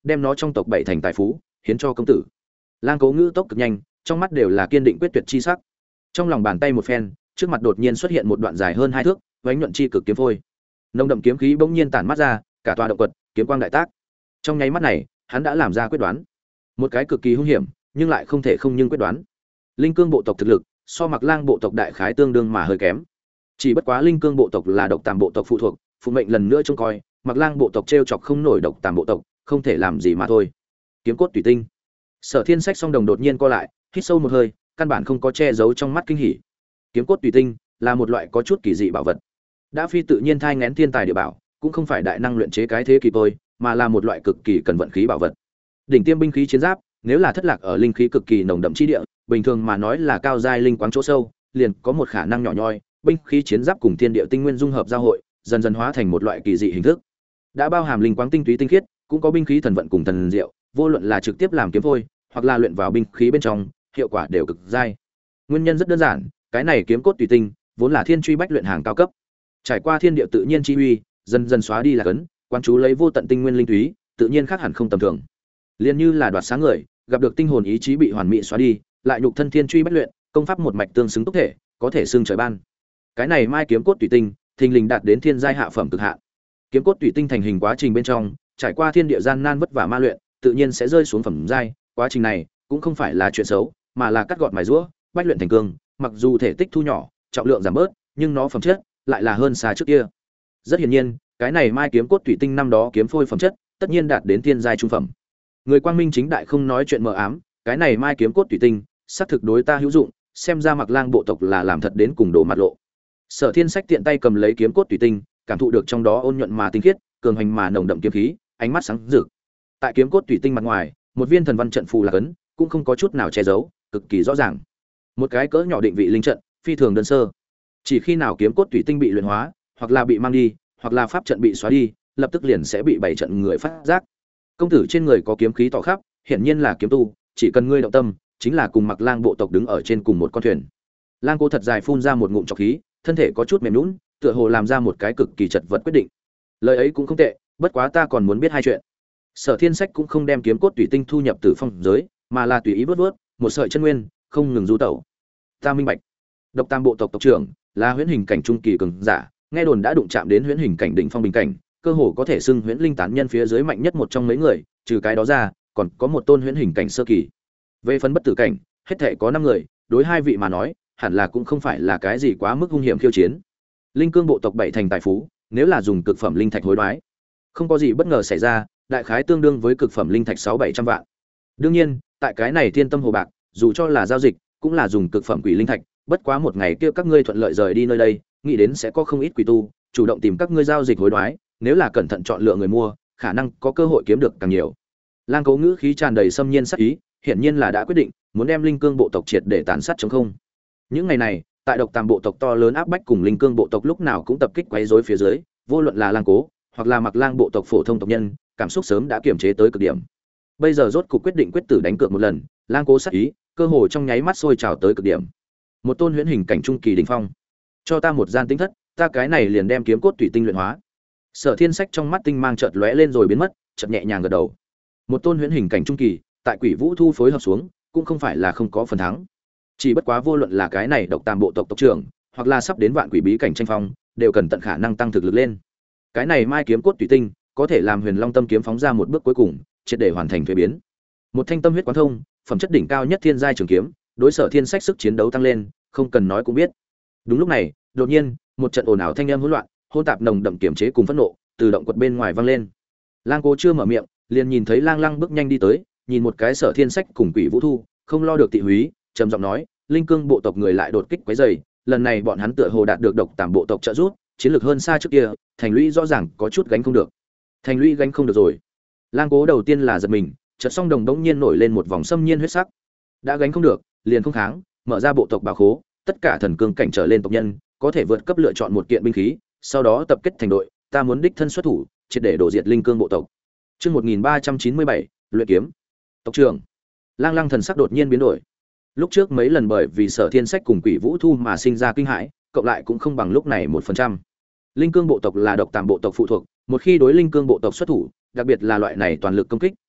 đem nó trong tộc bảy thành tài phú hiến cho công tử. Lang Cố ngữ tốc cực nhanh, trong mắt đều là kiên định quyết tuyệt chi sắc. Trong lòng bàn tay một phen, trước mặt đột nhiên xuất hiện một đoạn dài hơn 2 thước, vánh nhuận chi cực kiếm phôi. Nồng đậm kiếm khí bỗng nhiên tản mắt ra, cả tòa động quật, kiếm quang đại tác. Trong nháy mắt này, hắn đã làm ra quyết đoán. Một cái cực kỳ hung hiểm, nhưng lại không thể không nhưng quyết đoán. Linh Cương bộ tộc thực lực, so Mặc Lang bộ tộc đại khái tương đương mà hơi kém. Chỉ bất quá Linh Cương bộ tộc là độc tàm bộ tộc phụ thuộc, phụ mệnh lần nữa trông coi, Mặc Lang bộ tộc trêu chọc không nổi độc tàm bộ tộc, không thể làm gì mà thôi. Kiếm cốt tùy tinh. Sở Thiên Sách song đồng đột nhiên co lại, hít sâu một hơi, căn bản không có che giấu trong mắt kinh hỉ. Kiếm cốt tùy tinh là một loại có chút kỳ dị bảo vật. Đã phi tự nhiên thai nghén thiên tài địa bảo, cũng không phải đại năng luyện chế cái thế kỳ tôi, mà là một loại cực kỳ cần vận khí bảo vật. Đỉnh tiêm binh khí chiến giáp, nếu là thất lạc ở linh khí cực kỳ nồng đậm chi địa, bình thường mà nói là cao giai linh quáng chỗ sâu, liền có một khả năng nhỏ nhoi, binh khí chiến giáp cùng thiên địa tinh nguyên dung hợp giao hội, dần dần hóa thành một loại kỳ dị hình thức. Đã bao hàm linh quáng tinh túy tinh khiết, cũng có binh khí thần vận cùng thần diệu, vô luận là trực tiếp làm kiếm phôi, hoặc là luyện vào binh khí bên trong, hiệu quả đều cực giai. Nguyên nhân rất đơn giản, cái này kiếm cốt tùy tinh vốn là thiên truy bách luyện hàng cao cấp. Trải qua thiên địa tự nhiên chi uy, dần dần xóa đi là cấn, quán chú lấy vô tận tinh nguyên linh túy, tự nhiên khác hẳn không tầm thường. Liên như là đoạt sáng người, gặp được tinh hồn ý chí bị hoàn mỹ xóa đi, lại nhục thân thiên truy bách luyện, công pháp một mạch tương xứng túc thể, có thể xưng trời ban. Cái này mai kiếm cốt tùy tinh, thình lình đạt đến thiên giai hạ phẩm cực hạn. Kiếm cốt tùy tinh thành hình quá trình bên trong, trải qua thiên địa gian nan vất vả ma luyện, tự nhiên sẽ rơi xuống phẩm giai, quá trình này cũng không phải là chuyện xấu, mà là cắt gọt mài giũa, bách luyện thành cương, mặc dù thể tích thu nhỏ, trọng lượng giảm bớt, nhưng nó phẩm chất lại là hơn xa trước kia. Rất hiển nhiên, cái này mai kiếm cốt tùy tinh năm đó kiếm phôi phẩm chất, tất nhiên đạt đến thiên giai trung phẩm. Người quang minh chính đại không nói chuyện mờ ám, cái này mai kiếm cốt tùy tinh, xác thực đối ta hữu dụng, xem ra Mặc Lang bộ tộc là làm thật đến cùng đổ mặt lộ. Sở Thiên Sách tiện tay cầm lấy kiếm cốt tùy tinh, cảm thụ được trong đó ôn nhuận mà tinh khiết, cường hành mà nồng đậm kiếm khí, ánh mắt sáng rực. Tại kiếm cốt tùy tinh mặt ngoài, một viên thần văn trận phù là cấn, cũng không có chút nào che giấu, cực kỳ rõ ràng. Một cái cỡ nhỏ định vị linh trận, phi thường đơn sơ. Chỉ khi nào kiếm cốt tùy tinh bị luyện hóa, hoặc là bị mang đi, hoặc là pháp trận bị xóa đi, lập tức liền sẽ bị bảy trận người phát giác. Công tử trên người có kiếm khí tỏ khắp, hiển nhiên là kiếm tu, chỉ cần ngươi động tâm, chính là cùng Mặc Lang bộ tộc đứng ở trên cùng một con thuyền. Lang Cố thật dài phun ra một ngụm trọc khí, thân thể có chút mềm nhũn, tựa hồ làm ra một cái cực kỳ chật vật quyết định. Lời ấy cũng không tệ, bất quá ta còn muốn biết hai chuyện. Sở Thiên Sách cũng không đem kiếm cốt tùy tinh thu nhập Tử Phong giới, mà là tùy ý vớt vớt, một sợi chân nguyên, không ngừng du tẩu. Ta minh bạch. Độc Tam bộ tộc tộc trưởng là huyễn hình cảnh trung kỳ cường giả, nghe đồn đã đụng chạm đến huyễn hình cảnh đỉnh phong bình cảnh, cơ hồ có thể xưng huyễn linh tán nhân phía dưới mạnh nhất một trong mấy người, trừ cái đó ra, còn có một tôn huyễn hình cảnh sơ kỳ. Về phần bất tử cảnh, hết thảy có 5 người, đối hai vị mà nói, hẳn là cũng không phải là cái gì quá mức hung hiểm khiêu chiến. Linh Cương bộ tộc bảy thành tài phú, nếu là dùng cực phẩm linh thạch hối đoái, không có gì bất ngờ xảy ra, đại khái tương đương với cực phẩm linh thạch 600-700 vạn. Đương nhiên, tại cái này Thiên Tâm Hồ bạc, dù cho là giao dịch, cũng là dùng cực phẩm quỷ linh thạch, bất quá một ngày kia các ngươi thuận lợi rời đi nơi đây, nghĩ đến sẽ có không ít quỷ tu chủ động tìm các ngươi giao dịch hối đoái, nếu là cẩn thận chọn lựa người mua, khả năng có cơ hội kiếm được càng nhiều. Lang Cố ngữ khí tràn đầy xâm nhiên sắc ý, hiển nhiên là đã quyết định muốn đem Linh Cương bộ tộc triệt để tàn sát trống không. Những ngày này, tại Độc Tam bộ tộc to lớn áp bách cùng Linh Cương bộ tộc lúc nào cũng tập kích quấy rối phía dưới, vô luận là Lang Cố hoặc là Mặc Lang bộ tộc phổ thông tộc nhân, cảm xúc sớm đã kiềm chế tới cực điểm. Bây giờ rốt cuộc quyết định quyết tử đánh cược một lần, Lang Cố sát ý, cơ hồ trong nháy mắt sôi trào tới cực điểm. Một tôn huyễn hình cảnh trung kỳ đỉnh phong, cho ta một gian tinh thất, ta cái này liền đem kiếm cốt tùy tinh luyện hóa. Sở Thiên Sách trong mắt tinh mang chợt lóe lên rồi biến mất, chợt nhẹ nhàng gật đầu. Một tôn huyễn hình cảnh trung kỳ, tại Quỷ Vũ Thu phối hợp xuống, cũng không phải là không có phần thắng. Chỉ bất quá vô luận là cái này Độc Tam bộ tộc tộc trưởng, hoặc là sắp đến vạn quỷ bí cảnh tranh phong, đều cần tận khả năng tăng thực lực lên. Cái này mai kiếm cốt tùy tinh, có thể làm Huyền Long Tâm kiếm phóng ra một bước cuối cùng, triệt để hoàn thành thuế biến. Một thanh tâm huyết quán thông, phẩm chất đỉnh cao nhất thiên giai trường kiếm, đối Sở Thiên Sách sức chiến đấu tăng lên, không cần nói cũng biết. Đúng lúc này, đột nhiên, một trận ồn ào thanh âm hỗn loạn, hỗn tạp nồng đậm kiểm chế cùng phẫn nộ, từ động quật bên ngoài vang lên. Lang Cố chưa mở miệng, liền nhìn thấy Lang Lăng bước nhanh đi tới, nhìn một cái Sở Thiên Sách cùng Quỷ Vũ Thu, không lo được thị húy, trầm giọng nói, Linh Cương bộ tộc người lại đột kích quấy rầy, lần này bọn hắn tựa hồ đạt được Độc Tam bộ tộc trợ giúp, chiến lược hơn xa trước kia, thành lũy rõ ràng có chút gánh không được. Thành lũy gánh không được rồi. Lang Cố đầu tiên là giật mình, chợt song đồng đống nhiên nổi lên một vòng xâm nhiên huyết sắc. Đã gánh không được, liền không kháng, mở ra bộ tộc bảo khố, tất cả thần cương cảnh trở lên tộc nhân, có thể vượt cấp lựa chọn một kiện binh khí, sau đó tập kết thành đội, ta muốn đích thân xuất thủ, triệt để đổ diệt Linh Cương bộ tộc. Chương 1397, luyện kiếm. Tộc trưởng. Lang Lăng thần sắc đột nhiên biến đổi. Lúc trước mấy lần bởi vì Sở Thiên Sách cùng Quỷ Vũ Thu mà sinh ra kinh hãi, cộng lại cũng không bằng lúc này 1%. Linh Cương bộ tộc là Độc Tam bộ tộc phụ thuộc, một khi đối Linh Cương bộ tộc xuất thủ, đặc biệt là loại này toàn lực công kích,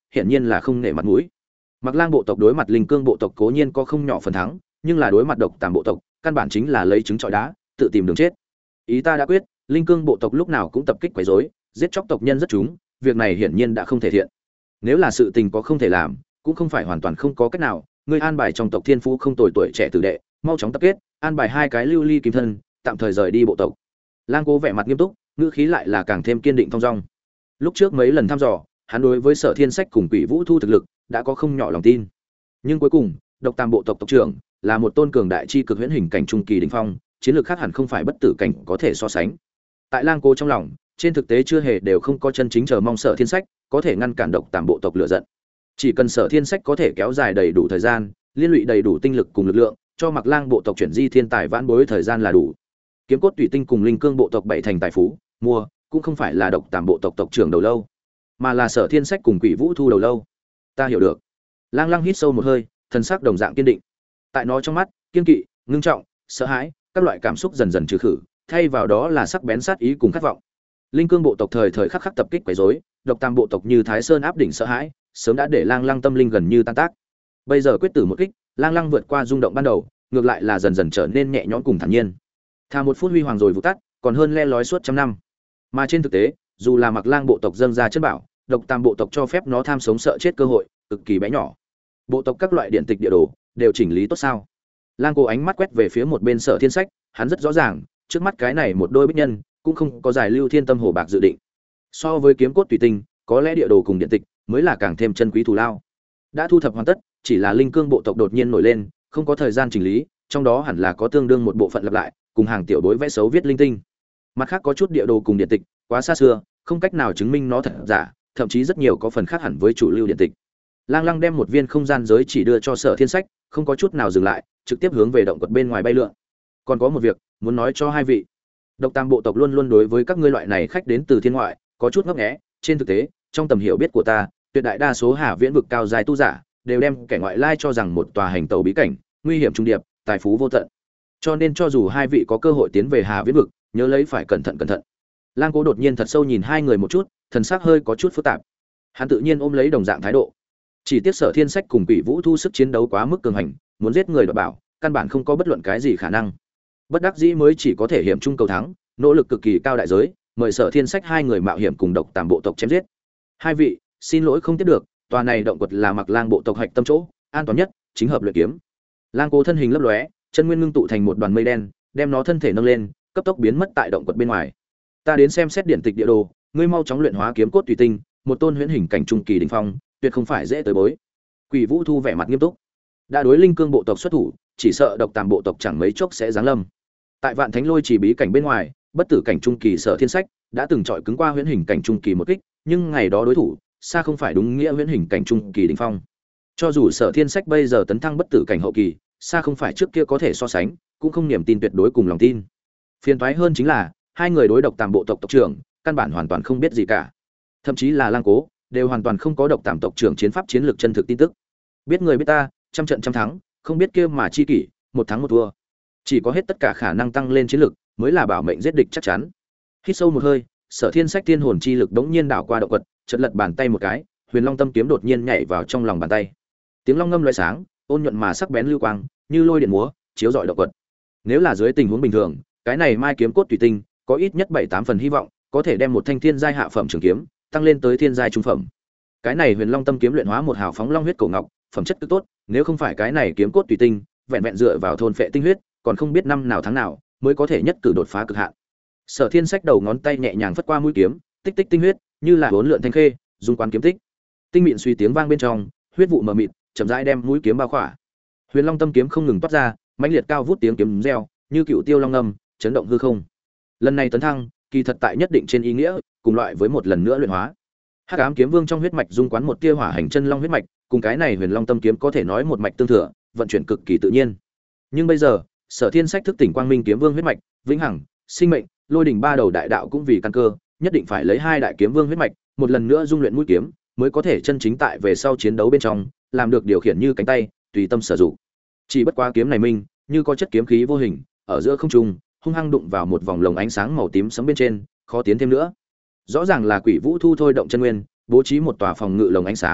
hiển nhiên là không nể mặt mũi. Mặc Lang bộ tộc đối mặt Linh Cương bộ tộc cố nhiên có không nhỏ phần thắng, nhưng là đối mặt Độc Tàm bộ tộc, căn bản chính là lấy trứng trọi đá, tự tìm đường chết. Ý ta đã quyết, Linh Cương bộ tộc lúc nào cũng tập kích quấy rối, giết chóc tộc nhân rất chúng, việc này hiển nhiên đã không thể thiện. Nếu là sự tình có không thể làm, cũng không phải hoàn toàn không có cách nào, ngươi an bài trong tộc thiên phú không tồi tuổi trẻ tử đệ, mau chóng tập kết, an bài 2 cái lưu ly kim thân, tạm thời rời đi bộ tộc. Lang Cố vẻ mặt nghiêm túc, ngữ khí lại là càng thêm kiên định thong dong. Lúc trước mấy lần thăm dò, hắn đối với Sở Thiên Sách cùng Quỷ Vũ Thu thực lực đã có không nhỏ lòng tin. Nhưng cuối cùng, Độc Tàm bộ tộc tộc trưởng là một tôn cường đại chi cực huyễn hình cảnh trung kỳ đỉnh phong, chiến lược khác hẳn không phải bất tử cảnh có thể so sánh. Tại Lang Cố trong lòng, trên thực tế chưa hề đều không có chân chính chờ mong Sở Thiên Sách có thể ngăn cản Độc Tàm bộ tộc lựa giận. Chỉ cần Sở Thiên Sách có thể kéo dài đầy đủ thời gian, liên lụy đầy đủ tinh lực cùng lực lượng, cho Mặc Lang bộ tộc chuyển di thiên tài vãn bối thời gian là đủ. Kiếm cốt tùy tinh cùng Linh Cương bộ tộc bảy thành tài phú, mua cũng không phải là Độc Tàm bộ tộc tộc trưởng đầu lâu, mà là Sở Thiên Sách cùng Quỷ Vũ Thu đầu lâu. Ta hiểu được. Lang Lăng hít sâu một hơi, thần sắc đồng dạng kiên định. Tại nó trong mắt, kiên kỵ, ngưng trọng, sợ hãi, các loại cảm xúc dần dần trừ khử, thay vào đó là sắc bén sát ý cùng khát vọng. Linh Cương bộ tộc thời thời khắc khắc tập kích quấy rối, Độc Tàm bộ tộc như Thái Sơn áp đỉnh sợ hãi, sớm đã để Lang Lăng tâm linh gần như tan tác. Bây giờ quyết tử một kích, Lang Lăng vượt qua rung động ban đầu, ngược lại là dần dần trở nên nhẹ nhõm cùng thản nhiên. Thà một phút huy hoàng rồi vụt tắt, còn hơn le lói suốt trăm năm. Mà trên thực tế, dù là Mặc Lang bộ tộc dâng ra chân bảo, Độc Tàm bộ tộc cho phép nó tham sống sợ chết cơ hội cực kỳ bé nhỏ. Bộ tộc các loại điện tịch địa đồ đều chỉnh lý tốt sao? Lang Cố ánh mắt quét về phía một bên Sở Thiên Sách, hắn rất rõ ràng, trước mắt cái này một đôi bích nhân cũng không có giải lưu thiên tâm hồ bạc dự định. So với kiếm cốt tùy tinh, có lẽ địa đồ cùng điện tịch mới là càng thêm chân quý thù lao. Đã thu thập hoàn tất, chỉ là Linh Cương bộ tộc đột nhiên nổi lên, không có thời gian chỉnh lý, trong đó hẳn là có tương đương một bộ phận lặp lại, cùng hàng tiểu bối vẽ xấu viết linh tinh. Mặt khác có chút địa đồ cùng điện tịch, quá xa xưa, không cách nào chứng minh nó thật giả, thậm chí rất nhiều có phần khác hẳn với chủ lưu điện tịch. Lang Lăng đem một viên không gian giới chỉ đưa cho Sở Thiên Sách, không có chút nào dừng lại, trực tiếp hướng về động quật bên ngoài bay lượn. Còn có một việc muốn nói cho hai vị. Độc Tam bộ tộc luôn luôn đối với các ngươi loại này khách đến từ thiên ngoại có chút ngấp nghé, trên thực tế, trong tầm hiểu biết của ta, tuyệt đại đa số Hà Viễn vực cao giai tu giả đều đem kẻ ngoại lai cho rằng một tòa hành tẩu bí cảnh, nguy hiểm trung điệp, tài phú vô tận. Cho nên cho dù hai vị có cơ hội tiến về Hà Viễn vực, nhớ lấy phải cẩn thận cẩn thận. Lang Cố đột nhiên thật sâu nhìn hai người một chút, thần sắc hơi có chút phức tạp. Hắn tự nhiên ôm lấy đồng dạng thái độ. Chỉ tiếc Sở Thiên Sách cùng Quỷ Vũ Thu sức chiến đấu quá mức cường hành, muốn giết người đoạt bảo, căn bản không có bất luận cái gì khả năng. Bất đắc dĩ mới chỉ có thể hiểm chung cầu thắng, nỗ lực cực kỳ cao đại giới, mời Sở Thiên Sách hai người mạo hiểm cùng Độc Tam bộ tộc chém giết. Hai vị, xin lỗi không tiếp được, tòa này động quật là Mặc Lang bộ tộc hạch tâm chỗ, an toàn nhất, chính hợp luyện kiếm. Lang Cố thân hình lấp lóe, chân nguyên ngưng tụ thành một đoàn mây đen, đem nó thân thể nâng lên, cấp tốc biến mất tại động quật bên ngoài. Ta đến xem xét điển tịch địa đồ, ngươi mau chóng luyện hóa kiếm cốt tùy tinh, một tôn huyễn hình cảnh trung kỳ đỉnh phong, tuyệt không phải dễ tới bối. Quỷ Vũ Thu vẻ mặt nghiêm túc, đã đối Linh Cương bộ tộc xuất thủ, chỉ sợ Độc Tam bộ tộc chẳng mấy chốc sẽ giáng lâm. Tại Vạn Thánh Lôi chỉ bí cảnh bên ngoài, bất tử cảnh trung kỳ Sở Thiên Sách đã từng chọi cứng qua huyễn hình cảnh trung kỳ một kích, nhưng ngày đó đối thủ xa không phải đúng nghĩa huyễn hình cảnh trung kỳ đỉnh phong. Cho dù Sở Thiên Sách bây giờ tấn thăng bất tử cảnh hậu kỳ, xa không phải trước kia có thể so sánh, cũng không niềm tin tuyệt đối cùng lòng tin. Phiền toái hơn chính là, hai người đối Độc Tam bộ tộc tộc trưởng, căn bản hoàn toàn không biết gì cả. Thậm chí là Lang Cố, đều hoàn toàn không có Độc Tam tộc trưởng chiến pháp chiến lược chân thực tin tức. Biết người biết ta, trăm trận trăm thắng, không biết kia mà chi kỷ, một thắng một thua. Chỉ có hết tất cả khả năng tăng lên chiến lực, mới là bảo mệnh giết địch chắc chắn. Hít sâu một hơi, Sở Thiên Sách thiên hồn chi lực đống nhiên đảo qua động quật, chợt lật bàn tay một cái, Huyền Long Tâm kiếm đột nhiên nhảy vào trong lòng bàn tay. Tiếng long ngâm loé sáng, ôn nhuận mà sắc bén lưu quang, như lôi điện múa, chiếu rọi động quật. Nếu là dưới tình huống bình thường, cái này mai kiếm cốt tùy tinh, có ít nhất 7-8 phần hy vọng, có thể đem một thanh thiên giai hạ phẩm trường kiếm tăng lên tới thiên giai trung phẩm. Cái này Huyền Long Tâm kiếm luyện hóa một hào phóng long huyết cổ ngọc, phẩm chất cực tốt, nếu không phải cái này kiếm cốt tùy tinh, vẹn vẹn dựa vào thôn phệ tinh huyết, còn không biết năm nào tháng nào mới có thể nhất cử đột phá cực hạn. Sở Thiên Sách đầu ngón tay nhẹ nhàng phất qua mũi kiếm, tích tích tinh huyết, như là hỗn lượn thanh khê, dung quán kiếm tích. Tinh mịn suy tiếng vang bên trong, huyết vụ mờ mịt, chậm rãi đem mũi kiếm bao khỏa. Huyền Long Tâm kiếm không ngừng toát ra, mãnh liệt cao vút tiếng kiếm reo, như cựu tiêu long ngâm, chấn động hư không. Lần này tấn thăng, kỳ thật tại nhất định trên ý nghĩa, cùng loại với một lần nữa luyện hóa. Hắc Ám Kiếm Vương trong huyết mạch dung quán một tia hỏa hành chân long huyết mạch, cùng cái này Huyền Long Tâm kiếm có thể nói một mạch tương thừa, vận chuyển cực kỳ tự nhiên. Nhưng bây giờ, Sở Thiên Sách thức tỉnh Quang Minh Kiếm Vương huyết mạch, vĩnh hằng, sinh mệnh, lôi đỉnh ba đầu đại đạo cũng vì căn cơ, nhất định phải lấy hai đại kiếm vương huyết mạch, một lần nữa dung luyện mũi kiếm, mới có thể chân chính tại về sau chiến đấu bên trong, làm được điều khiển như cánh tay, tùy tâm sử dụng. Chỉ bất quá kiếm này minh, như có chất kiếm khí vô hình, ở giữa không trung, hung hăng đụng vào một vòng lồng ánh sáng màu tím sẫm bên trên, khó tiến thêm nữa. Rõ ràng là Quỷ Vũ Thu thôi động chân nguyên, bố trí một tòa phòng ngự lồng ánh sáng,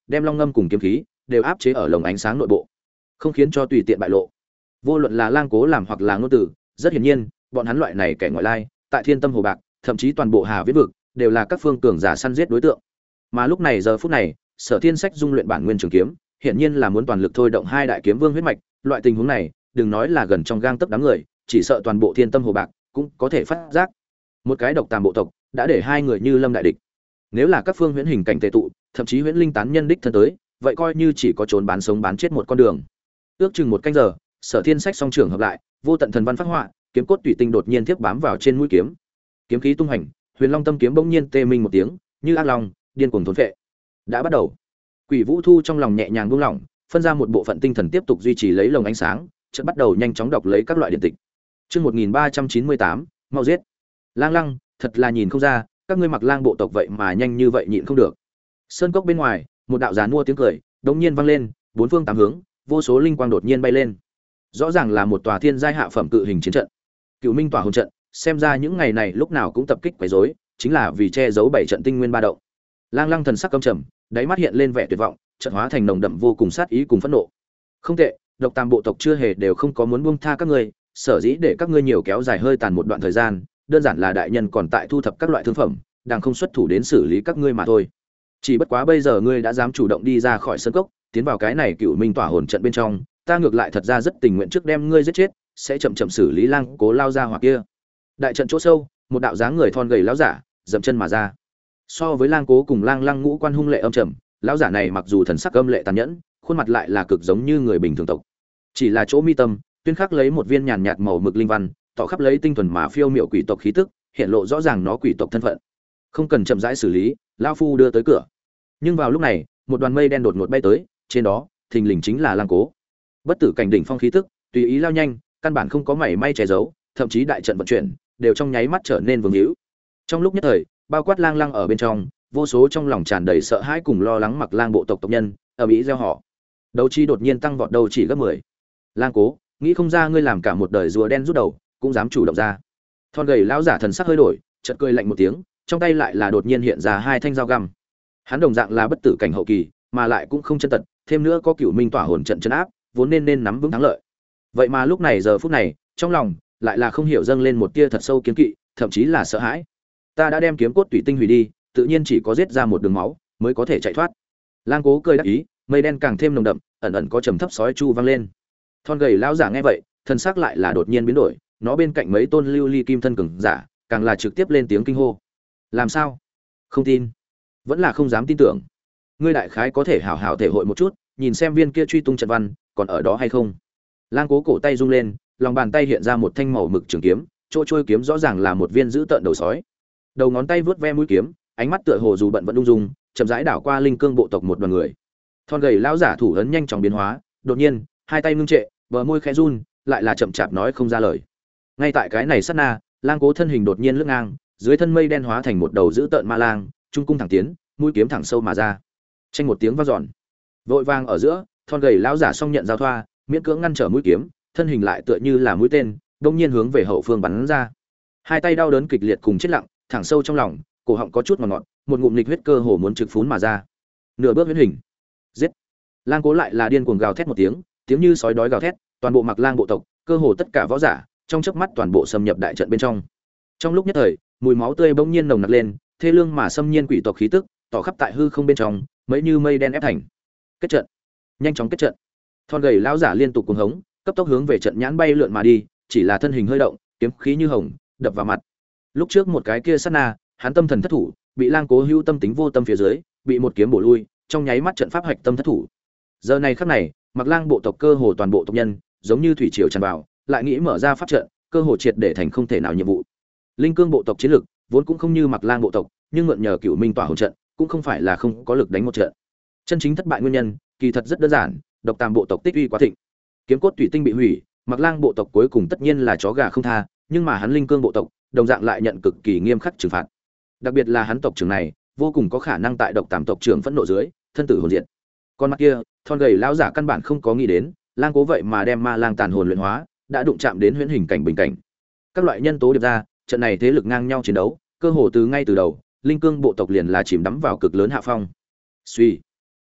đem long ngâm cùng kiếm khí đều áp chế ở lồng ánh sáng nội bộ, không khiến cho tùy tiện bại lộ. Vô luận là Lang Cố làm hoặc là Ngôn Tử, rất hiển nhiên, bọn hắn loại này kẻ ngoại lai, tại Thiên Tâm Hồ Bạc, thậm chí toàn bộ Hà Viễn vực, đều là các phương cường giả săn giết đối tượng. Mà lúc này giờ phút này, Sở Thiên Sách dung luyện bản nguyên trường kiếm, hiển nhiên là muốn toàn lực thôi động hai đại kiếm vương huyết mạch, loại tình huống này, đừng nói là gần trong gang tấc đám người, chỉ sợ toàn bộ Thiên Tâm Hồ Bạc cũng có thể phát giác. Một cái độc tàm bộ tộc, đã để hai người như lâm đại địch. Nếu là các phương huyễn hình cảnh tề tụ, thậm chí huyễn linh tán nhân đích thân tới, vậy coi như chỉ có trốn bán sống bán chết một con đường. Ước chừng một canh giờ, Sở Thiên Sách song trưởng hợp lại, vô tận thần văn phát họa, kiếm cốt tùy tinh đột nhiên tiếp bám vào trên mũi kiếm. Kiếm khí tung hành, Huyền Long tâm kiếm bỗng nhiên tê minh một tiếng, như ác long, điên cuồng thôn phệ. Đã bắt đầu. Quỷ Vũ Thu trong lòng nhẹ nhàng buông lỏng, phân ra một bộ phận tinh thần tiếp tục duy trì lấy lồng ánh sáng, chợt bắt đầu nhanh chóng đọc lấy các loại điện tịch. Chương 1398, mau giết. Lang Lăng, thật là nhìn không ra, các ngươi Mặc Lang bộ tộc vậy mà nhanh như vậy nhịn không được. Sơn cốc bên ngoài, một đạo giàn mua tiếng cười, đột nhiên vang lên, bốn phương tám hướng, vô số linh quang đột nhiên bay lên. Rõ ràng là một tòa thiên giai hạ phẩm cự hình chiến trận. Cựu Minh tỏa hồn trận, xem ra những ngày này lúc nào cũng tập kích quấy rối, chính là vì che giấu bảy trận tinh nguyên ba động. Lang Lăng thần sắc căm trầm, đáy mắt hiện lên vẻ tuyệt vọng, trận hóa thành nồng đậm vô cùng sát ý cùng phẫn nộ. Không tệ, độc tam bộ tộc chưa hề đều không có muốn buông tha các ngươi, sở dĩ để các ngươi nhiều kéo dài hơi tàn một đoạn thời gian, đơn giản là đại nhân còn tại thu thập các loại thương phẩm, đang không xuất thủ đến xử lý các ngươi mà thôi. Chỉ bất quá bây giờ ngươi đã dám chủ động đi ra khỏi sân cốc, tiến vào cái này Cựu Minh tỏa hồn trận bên trong, ta ngược lại thật ra rất tình nguyện trước đem ngươi giết chết, sẽ chậm chậm xử lý Lang Cố lao ra hoặc kia. Đại trận chỗ sâu, một đạo dáng người thon gầy lão giả, dậm chân mà ra. So với Lang Cố cùng Lang Lăng ngũ quan hung lệ âm trầm, lão giả này mặc dù thần sắc âm lệ tàn nhẫn, khuôn mặt lại là cực giống như người bình thường tộc. Chỉ là chỗ mi tâm, tuyên khắc lấy một viên nhàn nhạt màu mực linh văn, tỏ khắp lấy tinh thuần mà phiêu miệu quỷ tộc khí tức, hiện lộ rõ ràng nó quỷ tộc thân phận. Không cần chậm rãi xử lý, lão phu đưa tới cửa. Nhưng vào lúc này, một đoàn mây đen đột ngột bay tới, trên đó, thình lình chính là Lang Cố. Bất tử cảnh đỉnh phong khí tức, tùy ý lao nhanh, căn bản không có mảy may che giấu, thậm chí đại trận vận chuyển, đều trong nháy mắt trở nên vương hữu. Trong lúc nhất thời, bao quát Lang Lăng ở bên trong, vô số trong lòng tràn đầy sợ hãi cùng lo lắng Mặc Lang bộ tộc tộc nhân, ở mỹ gieo họ. Đấu chi đột nhiên tăng vọt đầu chỉ gấp 10. Lang Cố, nghĩ không ra ngươi làm cả một đời rùa đen rút đầu, cũng dám chủ động ra. Thon gầy lão giả thần sắc hơi đổi, chợt cười lạnh một tiếng, trong tay lại là đột nhiên hiện ra hai thanh dao găm. Hắn đồng dạng là bất tử cảnh hậu kỳ, mà lại cũng không chân tật, thêm nữa có Cửu Minh tỏa hồn trận trấn áp, vốn nên nắm vững thắng lợi. Vậy mà lúc này giờ phút này, trong lòng lại là không hiểu dâng lên một tia thật sâu kiêng kỵ, thậm chí là sợ hãi. Ta đã đem kiếm cốt tùy tinh hủy đi, tự nhiên chỉ có giết ra một đường máu mới có thể chạy thoát. Lang Cố cười đắc ý, mây đen càng thêm nồng đậm, ẩn ẩn có trầm thấp sói chu vang lên. Thon gầy lão giả nghe vậy, thân sắc lại là đột nhiên biến đổi, nó bên cạnh mấy tôn lưu ly kim thân cường giả, càng là trực tiếp lên tiếng kinh hô. Làm sao? Không tin? Vẫn là không dám tin tưởng. Ngươi đại khái có thể hảo hảo thể hội một chút, nhìn xem viên kia truy tung trận văn còn ở đó hay không. Lang Cố cổ tay rung lên, lòng bàn tay hiện ra một thanh màu mực trường kiếm, chỗ trôi kiếm rõ ràng là một viên dữ tợn đầu sói. Đầu ngón tay vướt ve mũi kiếm, ánh mắt tựa hồ dù bận vẫn ung dung, chậm rãi đảo qua linh cương bộ tộc một đoàn người. Thon gầy lão giả thủ ấn nhanh chóng biến hóa, đột nhiên, hai tay ngưng trệ, bờ môi khẽ run, lại là chậm chạp nói không ra lời. Ngay tại cái này sát na, Lang Cố thân hình đột nhiên lướt ngang, dưới thân mây đen hóa thành một đầu dữ tợn ma lang, trung cung thẳng tiến, mũi kiếm thẳng sâu mà ra. Chanh một tiếng vang dọn. Vội vàng ở giữa, thon gầy lão giả song nhận giao thoa, miễn cưỡng ngăn trở mũi kiếm, thân hình lại tựa như là mũi tên, đột nhiên hướng về hậu phương bắn ra. Hai tay đau đớn kịch liệt cùng chết lặng, thẳng sâu trong lòng, cổ họng có chút ngọt ngọt, một ngụm nghịch huyết cơ hồ muốn trực phún mà ra. Nửa bước huyết hình. Giết. Lang Cố lại là điên cuồng gào thét một tiếng, tiếng như sói đói gào thét, toàn bộ Mặc Lang bộ tộc, cơ hồ tất cả võ giả, trong chớp mắt toàn bộ xâm nhập đại trận bên trong. Trong lúc nhất thời, mùi máu tươi bỗng nhiên nồng nặc lên, thê lương mà xâm nhiên quỷ tộc khí tức, tỏ khắp tại hư không bên trong, mấy như mây đen ép thành. Kết trận. Nhanh chóng kết trận. Thon gầy lão giả liên tục cuồng hống, cấp tốc hướng về trận nhãn bay lượn mà đi, chỉ là thân hình hơi động, kiếm khí như hồng, đập vào mặt. Lúc trước một cái kia sát na, hắn tâm thần thất thủ, bị Lang Cố hữu tâm tính vô tâm phía dưới, bị một kiếm bổ lui, trong nháy mắt trận pháp hạch tâm thất thủ. Giờ này khắc này, Mặc Lang bộ tộc cơ hồ toàn bộ tộc nhân, giống như thủy triều tràn vào, lại nghĩ mở ra pháp trận, cơ hồ triệt để thành không thể nào nhiệm vụ. Linh cương bộ tộc chiến lực vốn cũng không như Mặc Lang bộ tộc, nhưng mượn nhờ Cửu Minh tỏa hồn trận, cũng không phải là không có lực đánh một trận. Chân chính thất bại nguyên nhân, kỳ thật rất đơn giản, độc tam bộ tộc tích uy quá thịnh. Kiếm cốt tùy tinh bị hủy, Mặc Lang bộ tộc cuối cùng tất nhiên là chó gà không tha, nhưng mà hắn Linh cương bộ tộc, đồng dạng lại nhận cực kỳ nghiêm khắc trừng phạt. Đặc biệt là hắn tộc trưởng này, vô cùng có khả năng tại độc tam tộc trưởng phẫn nộ dưới, thân tử hồn diệt. Con mắt kia, thon gầy lão giả căn bản không có nghĩ đến, Lang Cố vậy mà đem ma lang tàn hồn luyện hóa, đã đụng chạm đến huyễn hình cảnh bình cảnh. Các loại nhân tố điệp ra, trận này thế lực ngang nhau chiến đấu, cơ hồ từ ngay từ đầu, Linh cương bộ tộc liền là chìm đắm vào cực lớn hạ phong. Suy,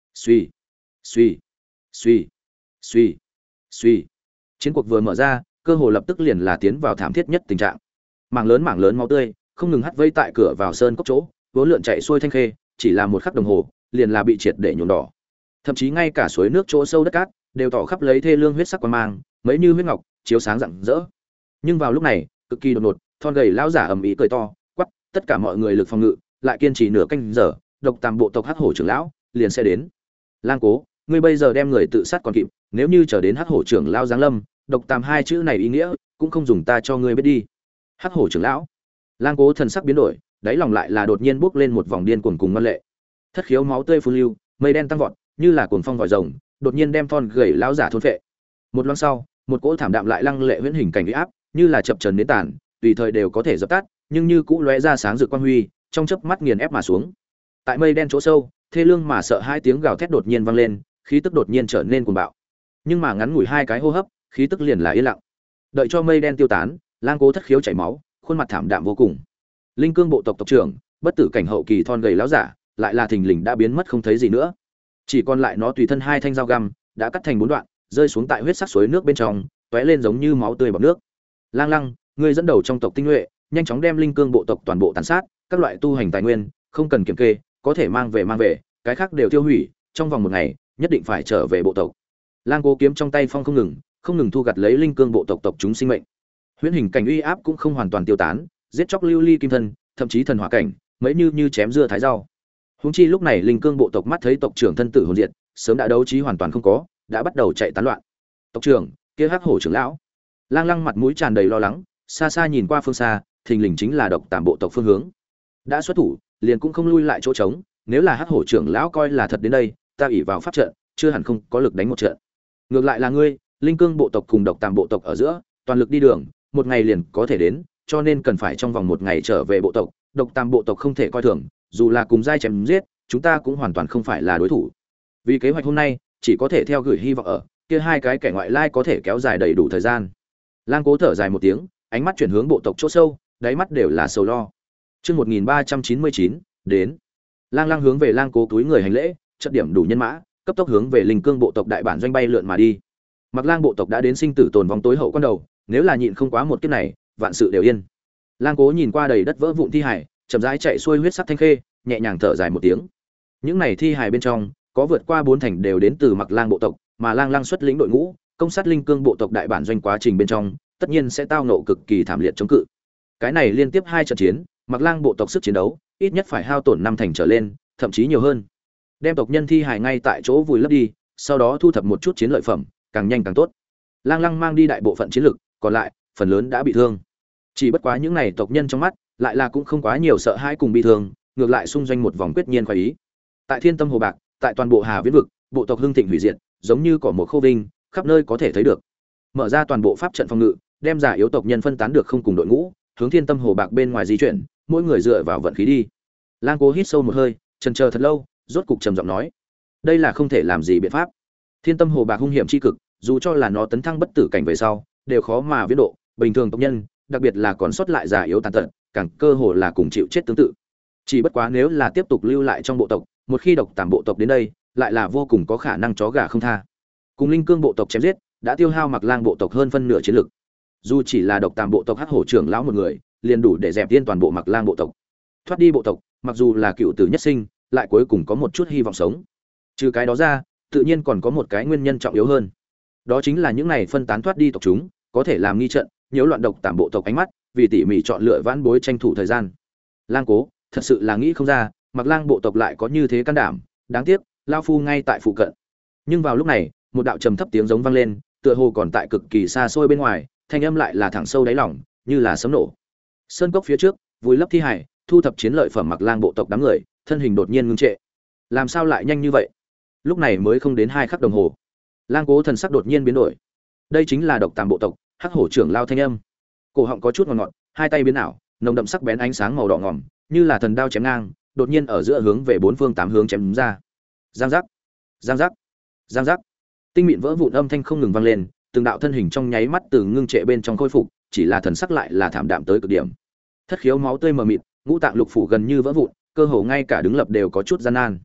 Suy, suy, suy, suy, suy. Chiến cuộc vừa mở ra, cơ hồ lập tức liền là tiến vào thảm thiết nhất tình trạng. Mảng lớn máu tươi không ngừng hắt vây tại cửa vào sơn cốc chỗ, vốn lượn chạy xuôi thanh khê, chỉ là một khắc đồng hồ, liền là bị triệt để nhuộm đỏ. Thậm chí ngay cả suối nước chỗ sâu đất cát đều tỏ khắp lấy thê lương huyết sắc quang mang, mấy như huyết ngọc, chiếu sáng rạng rỡ. Nhưng vào lúc này, cực kỳ đột ngột, thon gầy lão giả ầm ĩ cười to, quắc, tất cả mọi người lực phòng ngự, lại kiên trì nửa canh giờ, độc tam bộ tộc Hắc Hổ trưởng lão liền sẽ đến. Lang Cố, ngươi bây giờ đem người tự sát còn kịp, nếu như chờ đến Hắc Hổ trưởng lão giáng lâm, độc tam hai chữ này ý nghĩa cũng không dùng ta cho ngươi biết đi. Hắc Hổ trưởng lão. Lang Cố thần sắc biến đổi, đáy lòng lại là đột nhiên bốc lên một vòng điên cuồng cùng ngân lệ. Thất khiếu máu tươi phun lưu, mây đen tăng vọt, như là cuồng phong vòi rồng, đột nhiên đem thon gầy lão giả thôn phệ. Một loáng sau, một cỗ thảm đạm lại lăng lệ huyễn hình cảnh uy áp, như là chập chờn đến tàn, tùy thời đều có thể dập tắt, nhưng như cũ lóe ra sáng rực quang huy, trong chớp mắt nghiền ép mà xuống. Tại mây đen chỗ sâu, thê lương mà sợ hai tiếng gào thét đột nhiên vang lên, khí tức đột nhiên trở nên cuồng bạo. Nhưng mà ngắn ngủi hai cái hô hấp, khí tức liền là yên lặng. Đợi cho mây đen tiêu tán, Lang Cố thất khiếu chảy máu, khuôn mặt thảm đạm vô cùng. Linh Cương bộ tộc tộc trưởng, bất tử cảnh hậu kỳ thon gầy lão giả, lại là thình lình đã biến mất không thấy gì nữa. Chỉ còn lại nó tùy thân hai thanh dao găm, đã cắt thành bốn đoạn, rơi xuống tại huyết sắc suối nước bên trong, tóe lên giống như máu tươi bọt nước. Lang Lăng, ngươi dẫn đầu trong tộc tinh nhuệ, nhanh chóng đem Linh Cương bộ tộc toàn bộ tàn sát, các loại tu hành tài nguyên, không cần kiểm kê, có thể mang về, cái khác đều tiêu hủy, trong vòng một ngày, nhất định phải trở về bộ tộc. Lang Cố kiếm trong tay phong không ngừng thu gặt lấy Linh Cương bộ tộc tộc chúng sinh mệnh. Huyễn hình cảnh uy áp cũng không hoàn toàn tiêu tán, giết chóc lưu ly kim thân, thậm chí thần hỏa cảnh, mấy như chém dưa thái rau. Huống chi lúc này Linh Cương bộ tộc mắt thấy tộc trưởng thân tử hồn diệt, sớm đã đấu trí hoàn toàn không có, đã bắt đầu chạy tán loạn. Tộc trưởng, kia Hắc Hổ trưởng lão. Lang Lăng mặt mũi tràn đầy lo lắng, xa xa nhìn qua phương xa, thình lình chính là độc tạm bộ tộc phương hướng. Đã xuất thủ, liền cũng không lui lại chỗ trống, nếu là Hắc Hổ trưởng lão coi là thật đến đây, ta ỷ vào pháp trận, chưa hẳn không có lực đánh một trận. Ngược lại là ngươi, Linh Cương bộ tộc cùng độc tạm bộ tộc ở giữa, toàn lực đi đường, một ngày liền có thể đến, cho nên cần phải trong vòng một ngày trở về bộ tộc, độc tạm bộ tộc không thể coi thường, dù là cùng giai chém giết, chúng ta cũng hoàn toàn không phải là đối thủ. Vì kế hoạch hôm nay, chỉ có thể theo gửi hy vọng ở kia hai cái kẻ ngoại lai có thể kéo dài đầy đủ thời gian. Lang Cố thở dài một tiếng, ánh mắt chuyển hướng bộ tộc chỗ sâu, đáy mắt đều là sầu lo. Chương 1399, đến. Lang Lăng hướng về Lang Cố túi người hành lễ, trận điểm đủ nhân mã, cấp tốc hướng về Linh Cương bộ tộc đại bản doanh bay lượn mà đi. Mặc Lang bộ tộc đã đến sinh tử tồn vong tối hậu quan đầu, nếu là nhịn không quá một kiếp này, vạn sự đều yên. Lang Cố nhìn qua đầy đất vỡ vụn thi hải, chậm rãi chạy xuôi huyết sắc thanh khê, nhẹ nhàng thở dài một tiếng. Những này thi hài bên trong, có vượt qua 4 thành đều đến từ Mặc Lang bộ tộc, mà Lang Lăng xuất lĩnh đội ngũ, công sát Linh Cương bộ tộc đại bản doanh quá trình bên trong, tất nhiên sẽ tao nộ cực kỳ thảm liệt chống cự. Cái này liên tiếp 2 trận chiến, Mặc Lang bộ tộc sức chiến đấu, ít nhất phải hao tổn 5 thành trở lên, thậm chí nhiều hơn. Đem tộc nhân thi hài ngay tại chỗ vùi lấp đi, sau đó thu thập một chút chiến lợi phẩm, càng nhanh càng tốt. Lang Lăng mang đi đại bộ phận chiến lực, còn lại, phần lớn đã bị thương. Chỉ bất quá những này tộc nhân trong mắt, lại là cũng không quá nhiều sợ hãi cùng bị thương, ngược lại xung doanh một vòng quyết nhiên khoái ý. Tại Thiên Tâm Hồ Bạc, tại toàn bộ Hà Viễn vực, bộ tộc hưng thịnh hủy diệt, giống như cỏ một khô vinh, khắp nơi có thể thấy được. Mở ra toàn bộ pháp trận phòng ngự, đem giả yếu tộc nhân phân tán được không cùng đội ngũ, hướng Thiên Tâm Hồ Bạc bên ngoài di chuyển, mỗi người dựa vào vận khí đi. Lang Cố hít sâu một hơi, chần chờ thật lâu, rốt cục trầm giọng nói: "Đây là không thể làm gì biện pháp. Thiên Tâm Hồ Bạc hung hiểm chi cực, dù cho là nó tấn thăng bất tử cảnh về sau, đều khó mà viễn độ, bình thường tộc nhân, đặc biệt là còn sót lại giả yếu tàn tật, càng cơ hồ là cùng chịu chết tương tự. Chỉ bất quá nếu là tiếp tục lưu lại trong bộ tộc, một khi độc tạm bộ tộc đến đây, lại là vô cùng có khả năng chó gà không tha. Cùng Linh Cương bộ tộc chém giết, đã tiêu hao Mặc Lang bộ tộc hơn phân nửa chiến lực. Dù chỉ là độc tạm bộ tộc Hắc Hổ trưởng lão một người, liền đủ để dẹp tiên toàn bộ Mặc Lang bộ tộc. Thoát đi bộ tộc, mặc dù là cựu tử nhất sinh, lại cuối cùng có một chút hy vọng sống. Trừ cái đó ra, tự nhiên còn có một cái nguyên nhân trọng yếu hơn. Đó chính là những này phân tán thoát đi tộc chúng, có thể làm nghi trận, nhiễu loạn độc tạm bộ tộc ánh mắt, vì tỉ mỉ chọn lựa vãn bối tranh thủ thời gian. Lang Cố, thật sự là nghĩ không ra, Mặc Lang bộ tộc lại có như thế can đảm, đáng tiếc, lão phu ngay tại phụ cận. Nhưng vào lúc này, một đạo trầm thấp tiếng giống vang lên, tựa hồ còn tại cực kỳ xa xôi bên ngoài, thanh âm lại là thẳng sâu đáy lòng, như là sấm nổ. Sơn cốc phía trước, vùi lấp thi hải, thu thập chiến lợi phẩm Mặc Lang bộ tộc đám người, thân hình đột nhiên ngưng trệ. Làm sao lại nhanh như vậy? Lúc này mới không đến 2 khắc đồng hồ. Lang Cố thần sắc đột nhiên biến đổi. Đây chính là độc tàm bộ tộc, Hắc Hổ trưởng lao thanh âm. Cổ họng có chút ngọt ngọt, hai tay biến ảo, nồng đậm sắc bén ánh sáng màu đỏ ngòm, như là thần đao chém ngang, đột nhiên ở giữa hướng về 4 phương 8 hướng chém ra. Giang giác, giang giác, giang giác. Tinh mịn vỡ vụn âm thanh không ngừng vang lên, từng đạo thân hình trong nháy mắt từ ngưng trệ bên trong khôi phục, chỉ là thần sắc lại là thảm đạm tới cực điểm. Thất khiếu máu tươi mờ mịt, ngũ tạng lục phủ gần như vỡ vụn, cơ hồ ngay cả đứng lập đều có chút gian nan.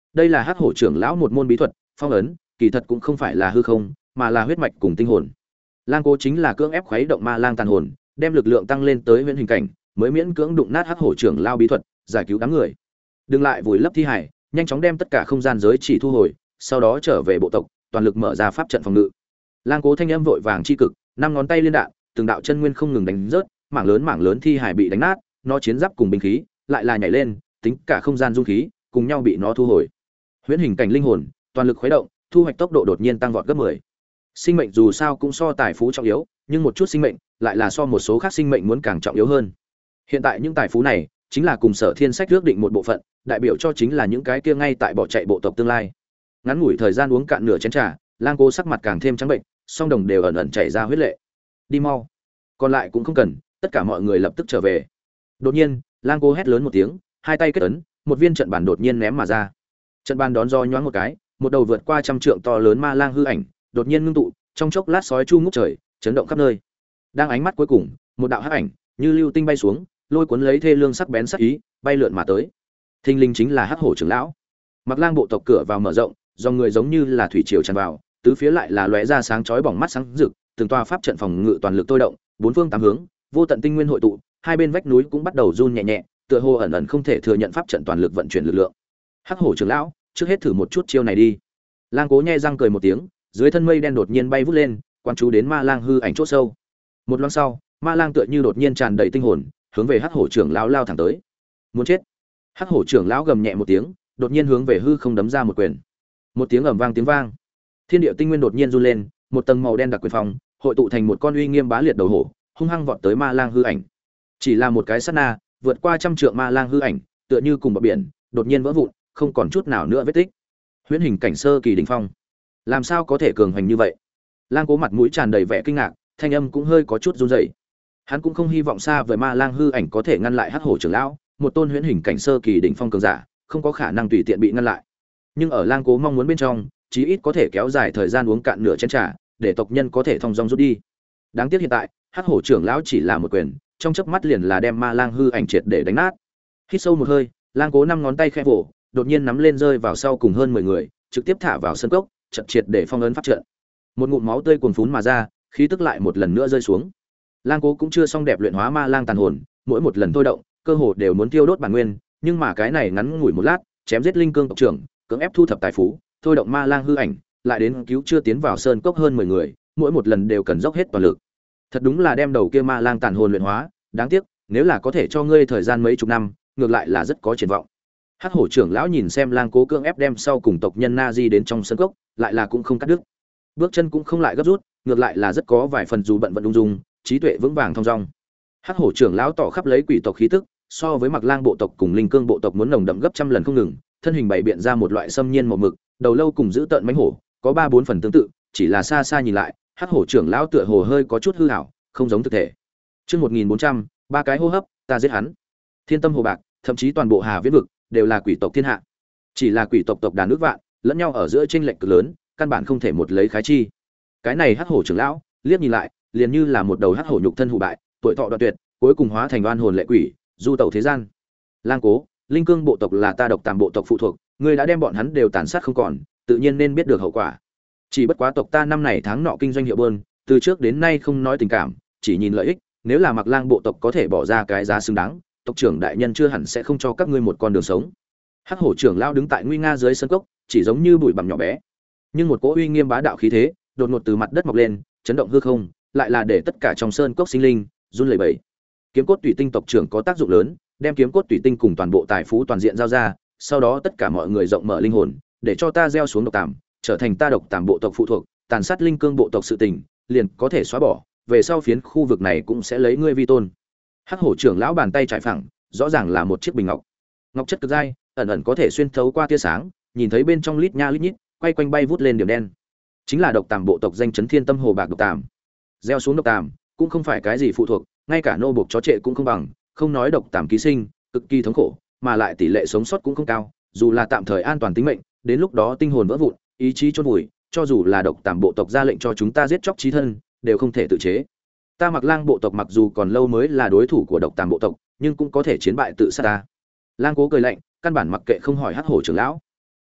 Đây là Hắc Hổ trưởng lão một môn bí thuật, phong ấn, kỳ thật cũng không phải là hư không, mà là huyết mạch cùng tinh hồn. Lang Cố chính là cưỡng ép khuấy động ma lang tàn hồn, đem lực lượng tăng lên tới huyễn hình cảnh, mới miễn cưỡng đụng nát Hắc Hổ trưởng lão bí thuật, giải cứu đám người. Đừng lại vùi lấp thi hải, nhanh chóng đem tất cả không gian giới chỉ thu hồi, sau đó trở về bộ tộc, toàn lực mở ra pháp trận phòng ngự. Lang Cố thanh âm vội vàng chi cực, năm ngón tay liên đạn, từng đạo chân nguyên không ngừng đánh rớt, mảng lớn thi hải bị đánh nát, nó chiến giáp cùng binh khí lại là nhảy lên, tính cả không gian dung khí cùng nhau bị nó thu hồi. Huyễn hình cảnh linh hồn, toàn lực khuấy động, thu hoạch tốc độ đột nhiên tăng vọt gấp 10. Sinh mệnh dù sao cũng so tài phú trọng yếu, nhưng một chút sinh mệnh lại là so một số khác sinh mệnh muốn càng trọng yếu hơn. Hiện tại những tài phú này chính là cùng Sở Thiên Sách ước định một bộ phận, đại biểu cho chính là những cái kia ngay tại bỏ chạy bộ tộc tương lai. Ngắn ngủi thời gian uống cạn nửa chén trà, Lang Cố sắc mặt càng thêm trắng bệnh, song đồng đều ẩn ẩn chảy ra huyết lệ. Đi mau, còn lại cũng không cần, tất cả mọi người lập tức trở về. Đột nhiên, Lang Cố hét lớn một tiếng, hai tay kết ấn, một viên trận bàn đột nhiên ném mà ra. Trận bàn đón do nhoáng một cái, một đầu vượt qua trăm trượng to lớn ma lang hư ảnh, đột nhiên ngưng tụ, trong chốc lát sói chu ngút trời, chấn động khắp nơi. Đang ánh mắt cuối cùng, một đạo hắc ảnh, như lưu tinh bay xuống, lôi cuốn lấy thê lương sắc bén sắc ý, bay lượn mà tới. Thinh linh chính là Hắc Hổ trưởng lão. Mặc Lang bộ tộc cửa vào mở rộng, dòng người giống như là thủy triều tràn vào, tứ phía lại là lóe ra sáng chói bỏng mắt sáng rực, từng tòa pháp trận phòng ngự toàn lực tôi động, bốn phương tám hướng, vô tận tinh nguyên hội tụ, hai bên vách núi cũng bắt đầu run nhẹ nhẹ, tựa hồ ẩn ẩn không thể thừa nhận pháp trận toàn lực vận chuyển lực lượng. Hắc Hổ trưởng lão, trước hết thử một chút chiêu này đi. Lang Cố nhe răng cười một tiếng, dưới thân mây đen đột nhiên bay vút lên, quan chú đến ma lang hư ảnh chỗ sâu. Một loáng sau, ma lang tựa như đột nhiên tràn đầy tinh hồn, hướng về Hắc Hổ trưởng lão lao thẳng tới. Muốn chết! Hắc Hổ trưởng lão gầm nhẹ một tiếng, đột nhiên hướng về hư không đấm ra một quyền. Một tiếng ầm vang tiếng vang, thiên địa tinh nguyên đột nhiên run lên, một tầng màu đen đặc quyền phòng hội tụ thành một con uy nghiêm bá liệt đầu hổ, hung hăng vọt tới ma lang hư ảnh. Chỉ là một cái sát na, vượt qua trăm trượng ma lang hư ảnh, tựa như cùng bờ biển, đột nhiên vỡ vụn, không còn chút nào nữa vết tích. Huyễn hình cảnh sơ kỳ đỉnh phong, làm sao có thể cường hành như vậy? Lang Cố mặt mũi tràn đầy vẻ kinh ngạc, thanh âm cũng hơi có chút run rẩy. Hắn cũng không hy vọng xa với ma lang hư ảnh có thể ngăn lại Hắc Hổ trưởng lão, một tôn huyễn hình cảnh sơ kỳ đỉnh phong cường giả, không có khả năng tùy tiện bị ngăn lại. Nhưng ở Lang Cố mong muốn bên trong, chí ít có thể kéo dài thời gian uống cạn nửa chén trà, để tộc nhân có thể thông dong rút đi. Đáng tiếc hiện tại, Hắc Hổ trưởng lão chỉ là một quyền, trong chớp mắt liền là đem ma lang hư ảnh triệt để đánh nát. Hít sâu một hơi, Lang Cố năm ngón tay khẽ vỗ, đột nhiên nắm lên rơi vào sau cùng hơn 10 người, trực tiếp thả vào sân cốc, trận triệt để phong ấn pháp trận. Một ngụm máu tươi cuồn phún mà ra, khí tức lại một lần nữa rơi xuống. Lang Cố cũng chưa xong đẹp luyện hóa ma lang tàn hồn, mỗi một lần thôi động, cơ hồ đều muốn tiêu đốt bản nguyên, nhưng mà cái này ngắn ngủi một lát, chém giết linh cương tộc trưởng, cưỡng ép thu thập tài phú, thôi động ma lang hư ảnh, lại đến cứu chưa tiến vào sơn cốc hơn 10 người, mỗi một lần đều cần dốc hết toàn lực. Thật đúng là đem đầu kia ma lang tàn hồn luyện hóa, đáng tiếc, nếu là có thể cho ngươi thời gian mấy chục năm, ngược lại là rất có triển vọng. Hắc Hổ trưởng lão nhìn xem Lang Cố cưỡng ép đem sau cùng tộc nhân Na Di đến trong sân cốc, lại là cũng không cắt đứt. Bước chân cũng không lại gấp rút, ngược lại là rất có vài phần dù bận vận ung dung, trí tuệ vững vàng thong dong. Hắc Hổ trưởng lão tỏ khắp lấy quỷ tộc khí tức, so với Mặc Lang bộ tộc cùng Linh Cương bộ tộc muốn nồng đậm gấp trăm lần không ngừng, thân hình bày biện ra một loại xâm nhiên màu mực, đầu lâu cùng giữ tợn mãnh hổ, có 3-4 phần tương tự, chỉ là xa xa nhìn lại, Hắc Hổ trưởng lão tựa hồ hơi có chút hư ảo, không giống thực thể. Chương 1400, ba cái hô hấp, ta giết hắn. Thiên Tâm Hồ Bạc, thậm chí toàn bộ Hà Viễn vực đều là quỷ tộc thiên hạ. Chỉ là quỷ tộc tộc đàn nước vạn, lẫn nhau ở giữa chênh lệch cực lớn, căn bản không thể một lấy khái chi. Cái này Hắc Hổ trưởng lão, liếc nhìn lại, liền như là một đầu hắc hổ nhục thân hủ bại, tuổi thọ đoạn tuyệt, cuối cùng hóa thành oan hồn lệ quỷ, du tẩu thế gian. Lang Cố, Linh Cương bộ tộc là ta Độc Tàm bộ tộc phụ thuộc, ngươi đã đem bọn hắn đều tàn sát không còn, tự nhiên nên biết được hậu quả. Chỉ bất quá tộc ta năm này tháng nọ kinh doanh hiệu bơn, từ trước đến nay không nói tình cảm, chỉ nhìn lợi ích, nếu là Mặc Lang bộ tộc có thể bỏ ra cái giá xứng đáng, tộc trưởng đại nhân chưa hẳn sẽ không cho các ngươi một con đường sống. Hắc Hổ trưởng lão đứng tại nguy nga dưới sân cốc, chỉ giống như bụi bặm nhỏ bé, nhưng một cỗ uy nghiêm bá đạo khí thế, đột ngột từ mặt đất mọc lên, chấn động hư không, lại là để tất cả trong sơn cốc sinh linh run lẩy bẩy. Kiếm cốt tùy tinh tộc trưởng có tác dụng lớn, đem kiếm cốt tùy tinh cùng toàn bộ tài phú toàn diện giao ra, sau đó tất cả mọi người rộng mở linh hồn, để cho ta gieo xuống Độc Tàm, trở thành ta Độc Tàm bộ tộc phụ thuộc, tàn sát Linh Cương bộ tộc sự tình, liền có thể xóa bỏ, về sau phiến khu vực này cũng sẽ lấy ngươi vi tôn. Hắc Hổ trưởng lão bàn tay trải phẳng, rõ ràng là một chiếc bình ngọc. Ngọc chất cực dai, ẩn ẩn có thể xuyên thấu qua tia sáng, nhìn thấy bên trong lít nha lít nhít, quay quanh bay vút lên điểm đen. Chính là Độc Tàm bộ tộc danh chấn Thiên Tâm Hồ Bạc Độc Tàm. Gieo xuống Độc Tàm, cũng không phải cái gì phụ thuộc, ngay cả nô buộc chó trệ cũng không bằng, không nói Độc Tàm ký sinh, cực kỳ thống khổ, mà lại tỷ lệ sống sót cũng không cao, dù là tạm thời an toàn tính mệnh, đến lúc đó tinh hồn vỡ vụn, ý chí chôn vùi, cho dù là Độc Tàm bộ tộc ra lệnh cho chúng ta giết chóc chí thân, đều không thể tự chế. Ta Mặc Lang bộ tộc mặc dù còn lâu mới là đối thủ của Độc Tàm bộ tộc, nhưng cũng có thể chiến bại tự sát ta. Lang Cố cười lạnh, căn bản mặc kệ không hỏi Hắc Hổ trưởng lão.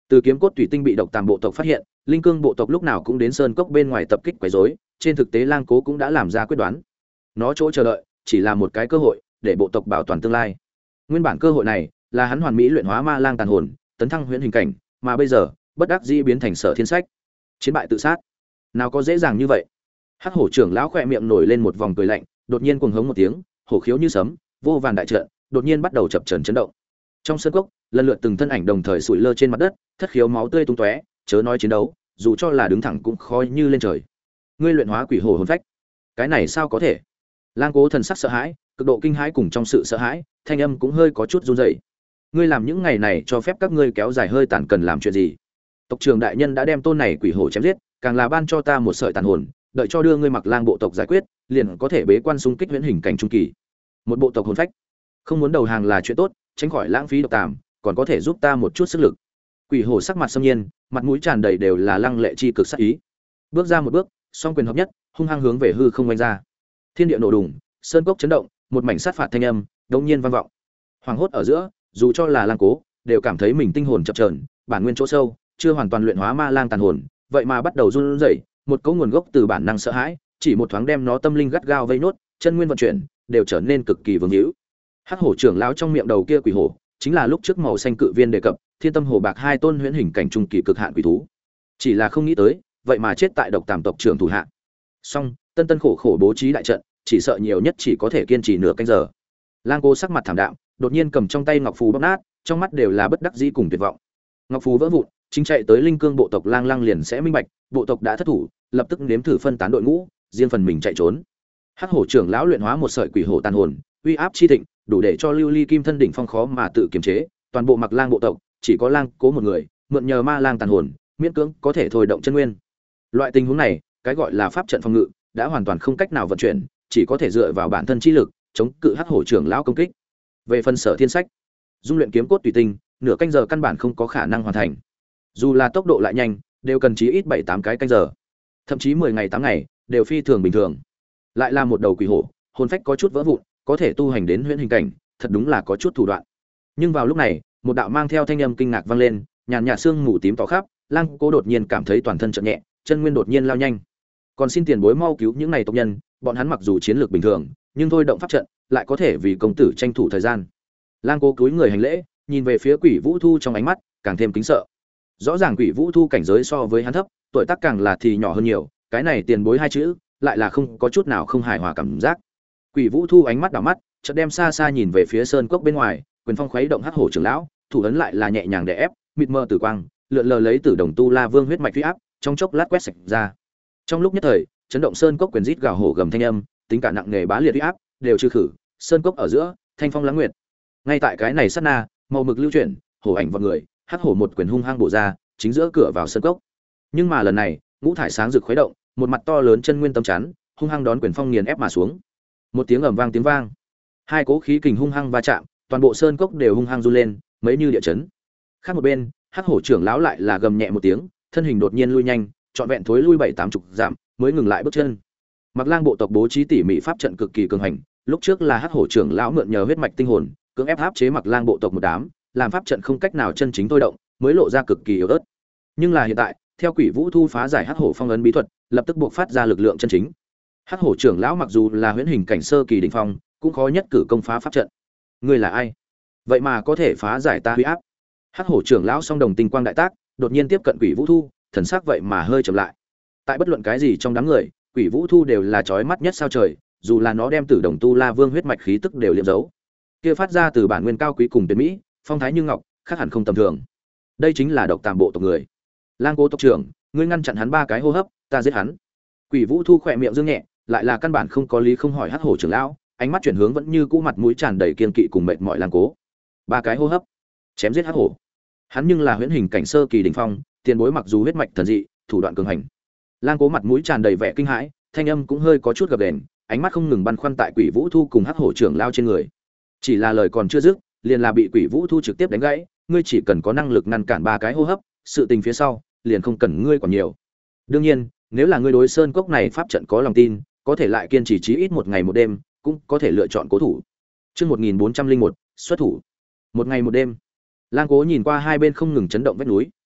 Từ kiếm cốt thủy tinh bị độc tàm bộ tộc phát hiện, linh cương bộ tộc lúc nào cũng đến sơn cốc bên ngoài tập kích quấy rối, trên thực tế Lang Cố cũng đã làm ra quyết đoán. Nó chỗ chờ đợi chỉ là một cái cơ hội để bộ tộc bảo toàn tương lai. Nguyên bản cơ hội này là hắn hoàn mỹ luyện hóa ma lang tàn hồn, tấn thăng huyễn hình cảnh, mà bây giờ, bất đắc dĩ biến thành Sở Thiên Sách. Chiến bại tự sát, nào có dễ dàng như vậy. Hắc hổ trưởng lão khẽ miệng nổi lên một vòng cười lạnh, đột nhiên cuồng hống một tiếng, hổ khiếu như sấm, vô vàn đại trận đột nhiên bắt đầu chập chờn chấn động. Trong sân cốc, lần lượt từng thân ảnh đồng thời sủi lơ trên mặt đất, thất khiếu máu tươi tung tóe, chớ nói chiến đấu, dù cho là đứng thẳng cũng khó như lên trời. Ngươi luyện hóa quỷ hổ hồn phách, cái này sao có thể? Lang Cố thần sắc sợ hãi, cực độ kinh hãi cùng trong sự sợ hãi, thanh âm cũng hơi có chút run rẩy. Ngươi làm những ngày này cho phép các ngươi kéo dài hơi tàn cần làm chuyện gì? Tộc trưởng đại nhân đã đem tôn này quỷ hổ chém giết, càng là ban cho ta một sợi tàn hồn, đợi cho đưa ngươi Mặc Lang bộ tộc giải quyết, liền có thể bế quan xung kích huyễn hình cảnh trung kỳ. Một bộ tộc hồn phách, không muốn đầu hàng là chuyện tốt, tránh khỏi lãng phí độc tàm, còn có thể giúp ta một chút sức lực. Quỷ hổ sắc mặt xâm nhiên, mặt mũi tràn đầy đều là lăng lệ chi cực sát ý. Bước ra một bước, song quyền hợp nhất, hung hăng hướng về hư không vung ra. Thiên địa nổ đùng, sơn cốc chấn động, một mảnh sát phạt thanh âm đống nhiên vang vọng. Hoàng hốt ở giữa, dù cho là Lang Cố, đều cảm thấy mình tinh hồn chập chờn, bản nguyên chỗ sâu, chưa hoàn toàn luyện hóa ma lang tàn hồn, vậy mà bắt đầu run rẩy, một cấu nguồn gốc từ bản năng sợ hãi, chỉ một thoáng đem nó tâm linh gắt gao vây nốt, chân nguyên vận chuyển, đều trở nên cực kỳ vướng hữu. Hắc hổ trưởng lão trong miệng đầu kia quỷ hổ, chính là lúc trước màu xanh cự viên đề cập, thiên tâm hồ bạc hai tôn huyễn hình cảnh trung kỳ cực hạn quỷ thú. Chỉ là không nghĩ tới, vậy mà chết tại độc tàm tộc trưởng thủ hạ. Song, tân tân khổ khổ bố trí đại trận, chỉ sợ nhiều nhất chỉ có thể kiên trì nửa canh giờ. Lang Cố sắc mặt thảm đạm, đột nhiên cầm trong tay ngọc phù bóp nát, trong mắt đều là bất đắc dĩ cùng tuyệt vọng. Ngọc phù vỡ vụn, chính chạy tới linh cương bộ tộc Lang Lăng liền sẽ minh bạch, bộ tộc đã thất thủ, lập tức nếm thử phân tán đội ngũ, riêng phần mình chạy trốn. Hắc hổ trưởng lão luyện hóa một sợi quỷ hổ tàn hồn, uy áp chi thịnh, đủ để cho Lưu Ly Kim thân đỉnh phong khó mà tự kiềm chế, toàn bộ Mặc Lang bộ tộc, chỉ có Lang Cố một người, mượn nhờ ma lang tàn hồn, miễn cưỡng có thể thôi động chân nguyên. Loại tình huống này, cái gọi là pháp trận phòng ngự, đã hoàn toàn không cách nào vận chuyển, chỉ có thể dựa vào bản thân chi lực, chống cự Hắc hổ trưởng lão công kích. Về phần Sở Thiên Sách, dung luyện kiếm cốt tùy tinh, nửa canh giờ căn bản không có khả năng hoàn thành. Dù là tốc độ lại nhanh, đều cần chí ít 7-8 cái canh giờ, thậm chí 10 ngày 8 ngày, đều phi thường bình thường. Lại là một đầu quỷ hổ, hồn phách có chút vỡ vụn, có thể tu hành đến huyễn hình cảnh, thật đúng là có chút thủ đoạn. Nhưng vào lúc này, một đạo mang theo thanh âm kinh ngạc vang lên, nhàn nhạt sương mù tím tỏ khắp, Lang Cố đột nhiên cảm thấy toàn thân chợt nhẹ, chân nguyên đột nhiên lao nhanh. Còn xin tiền bối mau cứu những này tộc nhân, bọn hắn mặc dù chiến lược bình thường, nhưng thôi động pháp trận, lại có thể vì công tử tranh thủ thời gian. Lang Cố cúi người hành lễ, nhìn về phía Quỷ Vũ Thu trong ánh mắt càng thêm kính sợ. Rõ ràng Quỷ Vũ Thu cảnh giới so với hắn thấp, tuổi tác càng là thì nhỏ hơn nhiều, cái này tiền bối hai chữ, lại là không có chút nào không hài hòa cảm giác. Quỷ Vũ Thu ánh mắt đảo mắt, chợt đem xa xa nhìn về phía sơn cốc bên ngoài, quyền phong khuấy động Hắc hổ trưởng lão, thủ ấn lại là nhẹ nhàng đè ép, mịt mờ tử quang, lượn lờ lấy Tử Đồng Tu La Vương huyết mạch uy áp, trong chốc lát quét sạch ra. Trong lúc nhất thời, chấn động sơn cốc quyền rít gào hổ gầm thanh âm, tính cả nặng nghề bá liệt uy áp, đều trừ khử, sơn cốc ở giữa, thanh phong lãng nguyệt. Ngay tại cái này sát na, màu mực lưu chuyển, hổ ảnh vào người, Hắc hổ một quyền hung hăng bổ ra, chính giữa cửa vào sơn cốc. Nhưng mà lần này, ngũ thải sáng rực khuấy động, một mặt to lớn chân nguyên tâm chắn, hung hăng đón quyền phong nghiền ép mà xuống. Một tiếng ầm vang tiếng vang, hai cỗ khí kình hung hăng va chạm, toàn bộ sơn cốc đều hung hăng run lên, mấy như địa chấn. Khác một bên, Hắc hổ trưởng lão lại là gầm nhẹ một tiếng, thân hình đột nhiên lui nhanh, trọn vẹn thối lui 7-80 dặm, mới ngừng lại bước chân. Mặc Lang bộ tộc bố trí tỉ mỉ pháp trận cực kỳ cường hành, lúc trước là Hắc hổ trưởng lão mượn nhờ huyết mạch tinh hồn, cưỡng ép áp chế Mặc Lang bộ tộc một đám, làm pháp trận không cách nào chân chính thôi động, mới lộ ra cực kỳ yếu ớt. Nhưng là hiện tại, theo Quỷ Vũ Thu phá giải Hắc hổ phong ấn bí thuật, lập tức buộc phát ra lực lượng chân chính. Hắc hổ trưởng lão mặc dù là huyễn hình cảnh sơ kỳ đỉnh phong, cũng khó nhất cử công phá pháp trận. Ngươi là ai? Vậy mà có thể phá giải ta huy áp? Hắc hổ trưởng lão song đồng tinh quang đại tác, đột nhiên tiếp cận Quỷ Vũ Thu, thần sắc vậy mà hơi chậm lại. Tại bất luận cái gì trong đám người, Quỷ Vũ Thu đều là chói mắt nhất sao trời, dù là nó đem Tử Đồng Tu La Vương huyết mạch khí tức đều liệm giấu. Kia phát ra từ bản nguyên cao quý cùng tuyệt mỹ, phong thái như ngọc, khác hẳn không tầm thường. Đây chính là độc tàm bộ tộc người. Lang Cố tộc trưởng, ngươi ngăn chặn hắn 3 cái hô hấp, ta giết hắn. Quỷ Vũ Thu khỏe miệng dương nhẹ, lại là căn bản không có lý không hỏi Hắc hổ trưởng lão, ánh mắt chuyển hướng vẫn như cũ mặt mũi tràn đầy kiên kỵ cùng mệt mỏi Lang Cố. 3 cái hô hấp, chém giết Hắc hổ. Hắn nhưng là huyễn hình cảnh sơ kỳ đỉnh phong, tiền bối mặc dù huyết mạch thần dị, thủ đoạn cường hành. Lang Cố mặt mũi tràn đầy vẻ kinh hãi, thanh âm cũng hơi có chút gập ghềnh, ánh mắt không ngừng băn khoăn tại Quỷ Vũ Thu cùng Hắc hổ trưởng lão trên người. Chỉ là lời còn chưa dứt, liền là bị Quỷ Vũ Thu trực tiếp đánh gãy, ngươi chỉ cần có năng lực ngăn cản 3 cái hô hấp, sự tình phía sau liền không cần ngươi quản nhiều. Đương nhiên, nếu là ngươi đối sơn cốc này pháp trận có lòng tin, có thể lại kiên trì chí ít 1 ngày 1 đêm, cũng có thể lựa chọn cố thủ. Chương 1401, xuất thủ. 1 ngày 1 đêm. Lang Cố nhìn qua hai bên không ngừng chấn động vách núi,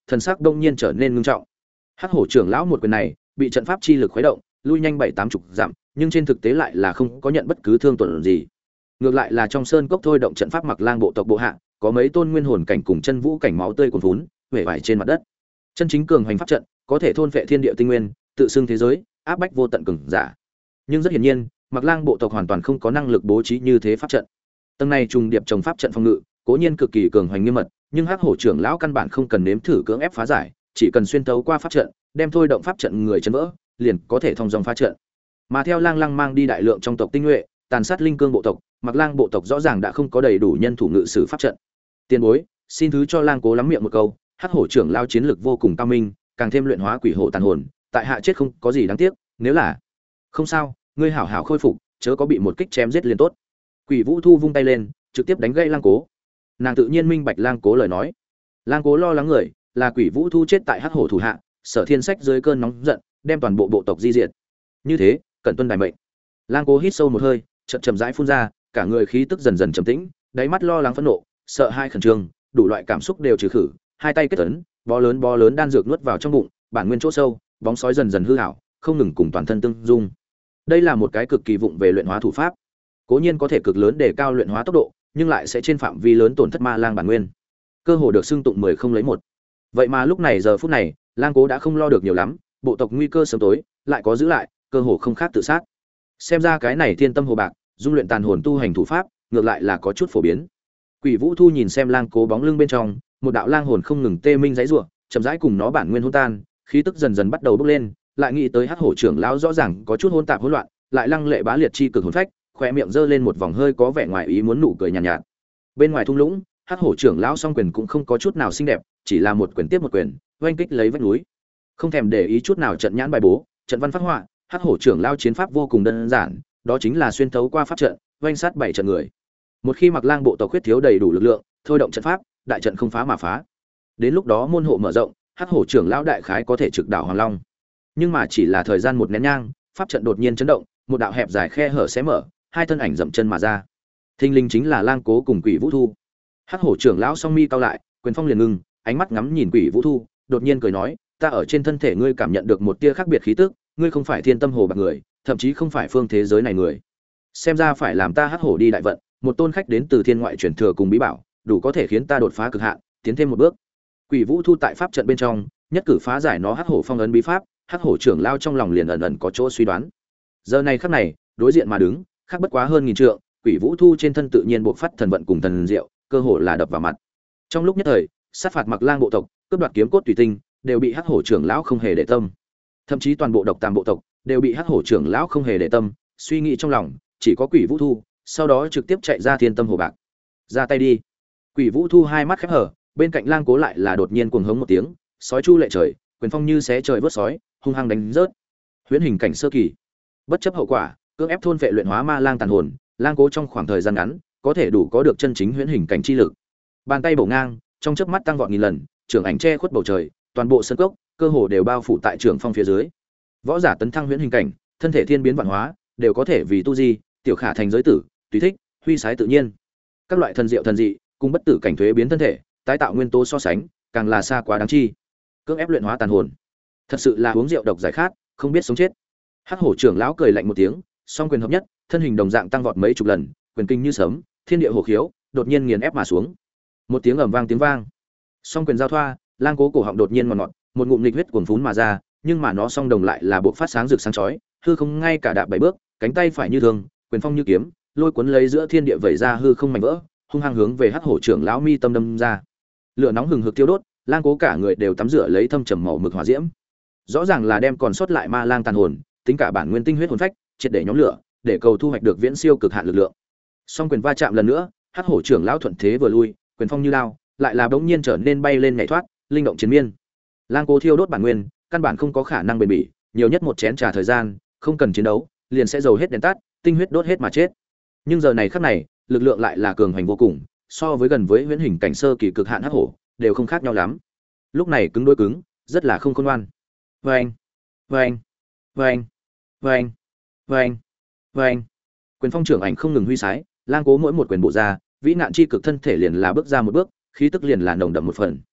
thần sắc đông nhiên trở nên ngưng trọng. Hắc hổ trưởng lão một quyền này bị trận pháp chi lực khuấy động, lui nhanh 7-80 dặm, nhưng trên thực tế lại là không có nhận bất cứ thương tổn gì. Ngược lại là trong sơn cốc thôi động trận pháp Mặc Lang bộ tộc bộ hạ, có mấy tôn nguyên hồn cảnh cùng chân vũ cảnh máu tươi cuồn vốn, huệ vải trên mặt đất. Chân chính cường hành pháp trận, có thể thôn phệ thiên địa tinh nguyên, tự xưng thế giới, áp bách vô tận cường giả. Nhưng rất hiển nhiên, Mặc Lang bộ tộc hoàn toàn không có năng lực bố trí như thế pháp trận. Tầng này trùng điệp trồng pháp trận phòng ngự, cố nhiên cực kỳ cường hoành nghiêm mật, nhưng Hắc hổ trưởng lão căn bản không cần nếm thử cưỡng ép phá giải, chỉ cần xuyên tấu qua pháp trận, đem thôi động pháp trận người chấn vỡ, liền có thể thông dong phá trận. Mà theo Lang Lăng mang đi đại lượng trong tộc tinh nhuệ, tàn sát linh cương bộ tộc, Mặc Lang bộ tộc rõ ràng đã không có đầy đủ nhân thủ ngự sử pháp trận. Tiền bối, xin thứ cho Lang cố lắm miệng một câu, Hắc hổ trưởng lão chiến lực vô cùng cao minh, càng thêm luyện hóa quỷ hổ tàn hồn, tại hạ chết không có gì đáng tiếc, nếu là không sao, ngươi hảo hảo khôi phục, chớ có bị một kích chém giết liền tốt. Quỷ Vũ Thu vung tay lên, trực tiếp đánh gãy Lang cố. Nàng tự nhiên minh bạch Lang cố lời nói. Lang cố lo lắng người, là Quỷ Vũ Thu chết tại Hắc hổ thủ hạ, Sở Thiên Sách dưới cơn nóng giận, đem toàn bộ bộ tộc di diệt. Như thế, cẩn tuân đài mệnh. Lang cố hít sâu một hơi, chậm chậm rãi phun ra, cả người khí tức dần dần trầm tĩnh, đáy mắt lo lắng phẫn nộ, sợ hãi khẩn trương, đủ loại cảm xúc đều trừ khử, hai tay kết ấn, bó lớn đan dược nuốt vào trong bụng, bản nguyên chỗ sâu, bóng sói dần dần hư ảo, không ngừng cùng toàn thân tương dung. Đây là một cái cực kỳ vụng về luyện hóa thủ pháp. Cố nhiên có thể cực lớn để cao luyện hóa tốc độ, nhưng lại sẽ trên phạm vi lớn tổn thất ma lang bản nguyên. Cơ hồ được xưng tụng 10 không lấy một. Vậy mà lúc này giờ phút này, Lang cố đã không lo được nhiều lắm, bộ tộc nguy cơ sớm tối, lại có giữ lại, cơ hồ không khác tự sát. Xem ra cái này Thiên Tâm Hồ Bạc, dung luyện tàn hồn tu hành thủ pháp, ngược lại là có chút phổ biến. Quỷ Vũ Thu nhìn xem Lang cố bóng lưng bên trong, một đạo lang hồn không ngừng tê minh giãy giụa, chậm rãi cùng nó bản nguyên hỗn tan, khí tức dần dần bắt đầu bốc lên, lại nghĩ tới Hắc hổ trưởng lão rõ ràng có chút hỗn tạp hỗn loạn, lại lăng lệ bá liệt chi cực hồn phách, khóe miệng giơ lên một vòng hơi có vẻ ngoài ý muốn nụ cười nhàn nhạt. Bên ngoài thung lũng, Hắc hổ trưởng lão song quyền cũng không có chút nào xinh đẹp, chỉ là một quyền tiếp một quyền, oanh kích lấy vách núi. Không thèm để ý chút nào trận nhãn bài bố, trận văn phát họa, Hắc hổ trưởng lão chiến pháp vô cùng đơn giản, đó chính là xuyên thấu qua pháp trận, oanh sát 7 trận người. Một khi Mặc Lang bộ tộc khuyết thiếu đầy đủ lực lượng, thôi động trận pháp, đại trận không phá mà phá. Đến lúc đó môn hộ mở rộng, Hắc hổ trưởng lão đại khái có thể trực đảo Hoàng Long. Nhưng mà chỉ là thời gian một nén nhang, pháp trận đột nhiên chấn động, một đạo hẹp dài khe hở xé mở, hai thân ảnh dậm chân mà ra. Thinh linh chính là Lang cố cùng Quỷ Vũ Thu. Hắc hổ trưởng lão song mi cao lại, quyền phong liền ngưng, ánh mắt ngắm nhìn Quỷ Vũ Thu, đột nhiên cười nói, ta ở trên thân thể ngươi cảm nhận được một tia khác biệt khí tức, ngươi không phải Thiên Tâm Hồ Bạc người, thậm chí không phải phương thế giới này người. Xem ra phải làm ta Hắc hổ đi đại vận, một tôn khách đến từ thiên ngoại truyền thừa cùng bí bảo, đủ có thể khiến ta đột phá cực hạn, tiến thêm một bước. Quỷ Vũ Thu tại pháp trận bên trong, nhất cử phá giải nó Hắc hổ phong ấn bí pháp, Hắc hổ trưởng lao trong lòng liền ẩn ẩn có chỗ suy đoán. Giờ này khắc này, đối diện mà đứng, khác bất quá hơn nghìn trượng, Quỷ Vũ Thu trên thân tự nhiên bộc phát thần vận cùng thần diệu, cơ hồ là đập vào mặt. Trong lúc nhất thời, sát phạt Mặc Lang bộ tộc, cướp đoạt kiếm cốt tùy tinh, đều bị Hắc hổ trưởng lão không hề để tâm. Thậm chí toàn bộ Độc Tam bộ tộc đều bị Hắc hổ trưởng lão không hề để tâm, suy nghĩ trong lòng chỉ có Quỷ Vũ Thu, sau đó trực tiếp chạy ra Thiên Tâm Hồ Bạc. Ra tay đi. Quỷ Vũ Thu hai mắt khép hở, bên cạnh Lang cố lại là đột nhiên cuồng hống một tiếng, sói chu lệ trời, quyền phong như xé trời vớt sói, hung hăng đánh rớt. Huyễn hình cảnh sơ kỳ. Bất chấp hậu quả, cưỡng ép thôn phệ luyện hóa ma lang tàn hồn, Lang cố trong khoảng thời gian ngắn, có thể đủ có được chân chính huyễn hình cảnh chi lực. Bàn tay bổ ngang, trong chớp mắt tăng vọt nghìn lần, trưởng ảnh che khuất bầu trời, toàn bộ sân cốc, cơ hồ đều bao phủ tại trưởng phong phía dưới. Võ giả tấn thăng huyễn hình cảnh, thân thể thiên biến vạn hóa, đều có thể vì tu di, tiểu khả thành giới tử, tùy thích, huy sái tự nhiên. Các loại thần diệu thần dị, cùng bất tử cảnh thuế biến thân thể, tái tạo nguyên tố so sánh, càng là xa quá đáng chi. Cưỡng ép luyện hóa tàn hồn, thật sự là uống rượu độc giải khát, không biết sống chết. Hắc hổ trưởng lão cười lạnh một tiếng, song quyền hợp nhất, thân hình đồng dạng tăng vọt mấy chục lần, quyền kinh như sấm, thiên địa hổ khiếu, đột nhiên nghiền ép mà xuống. Một tiếng ầm vang tiếng vang. Song quyền giao thoa, Lang cố cổ họng đột nhiên ngọt ngọt, một ngụm nghịch huyết cuồn phún mà ra, nhưng mà nó song đồng lại là buộc phát sáng rực sáng chói, hư không ngay cả đạp 7 bước, cánh tay phải như thường, quyền phong như kiếm, lôi cuốn lấy giữa thiên địa vẩy ra hư không mảnh vỡ, hung hăng hướng về Hắc hổ trưởng lão mi tâm đâm ra. Lửa nóng hừng hực thiêu đốt, Lang cố cả người đều tắm rửa lấy thâm trầm màu mực hỏa diễm. Rõ ràng là đem còn sót lại ma lang tàn hồn, tính cả bản nguyên tinh huyết hồn phách, triệt để nhóm lửa, để cầu thu hoạch được viễn siêu cực hạn lực lượng. Song quyền va chạm lần nữa, Hắc hổ trưởng lão thuận thế vừa lui, quyền phong như lao, lại là bỗng nhiên trở nên bay lên nhảy thoát, linh động chiến miên. Lang cố thiêu đốt bản nguyên, căn bản không có khả năng bền bỉ, nhiều nhất một chén trà thời gian, không cần chiến đấu, liền sẽ dầu hết đèn tắt, tinh huyết đốt hết mà chết. Nhưng giờ này khắc này, lực lượng lại là cường hành vô cùng, so với gần với huyễn hình cảnh sơ kỳ cực hạn hắc hổ, đều không khác nhau lắm. Lúc này cứng đối cứng, rất là không khôn ngoan. Oeng, oeng, oeng, oeng, oeng, oeng. Quyền phong trưởng ảnh không ngừng huy sái, Lang cố mỗi một quyền bộ ra, vĩ nạn chi cực thân thể liền là bước ra một bước, khí tức liền là nồng đậm một phần.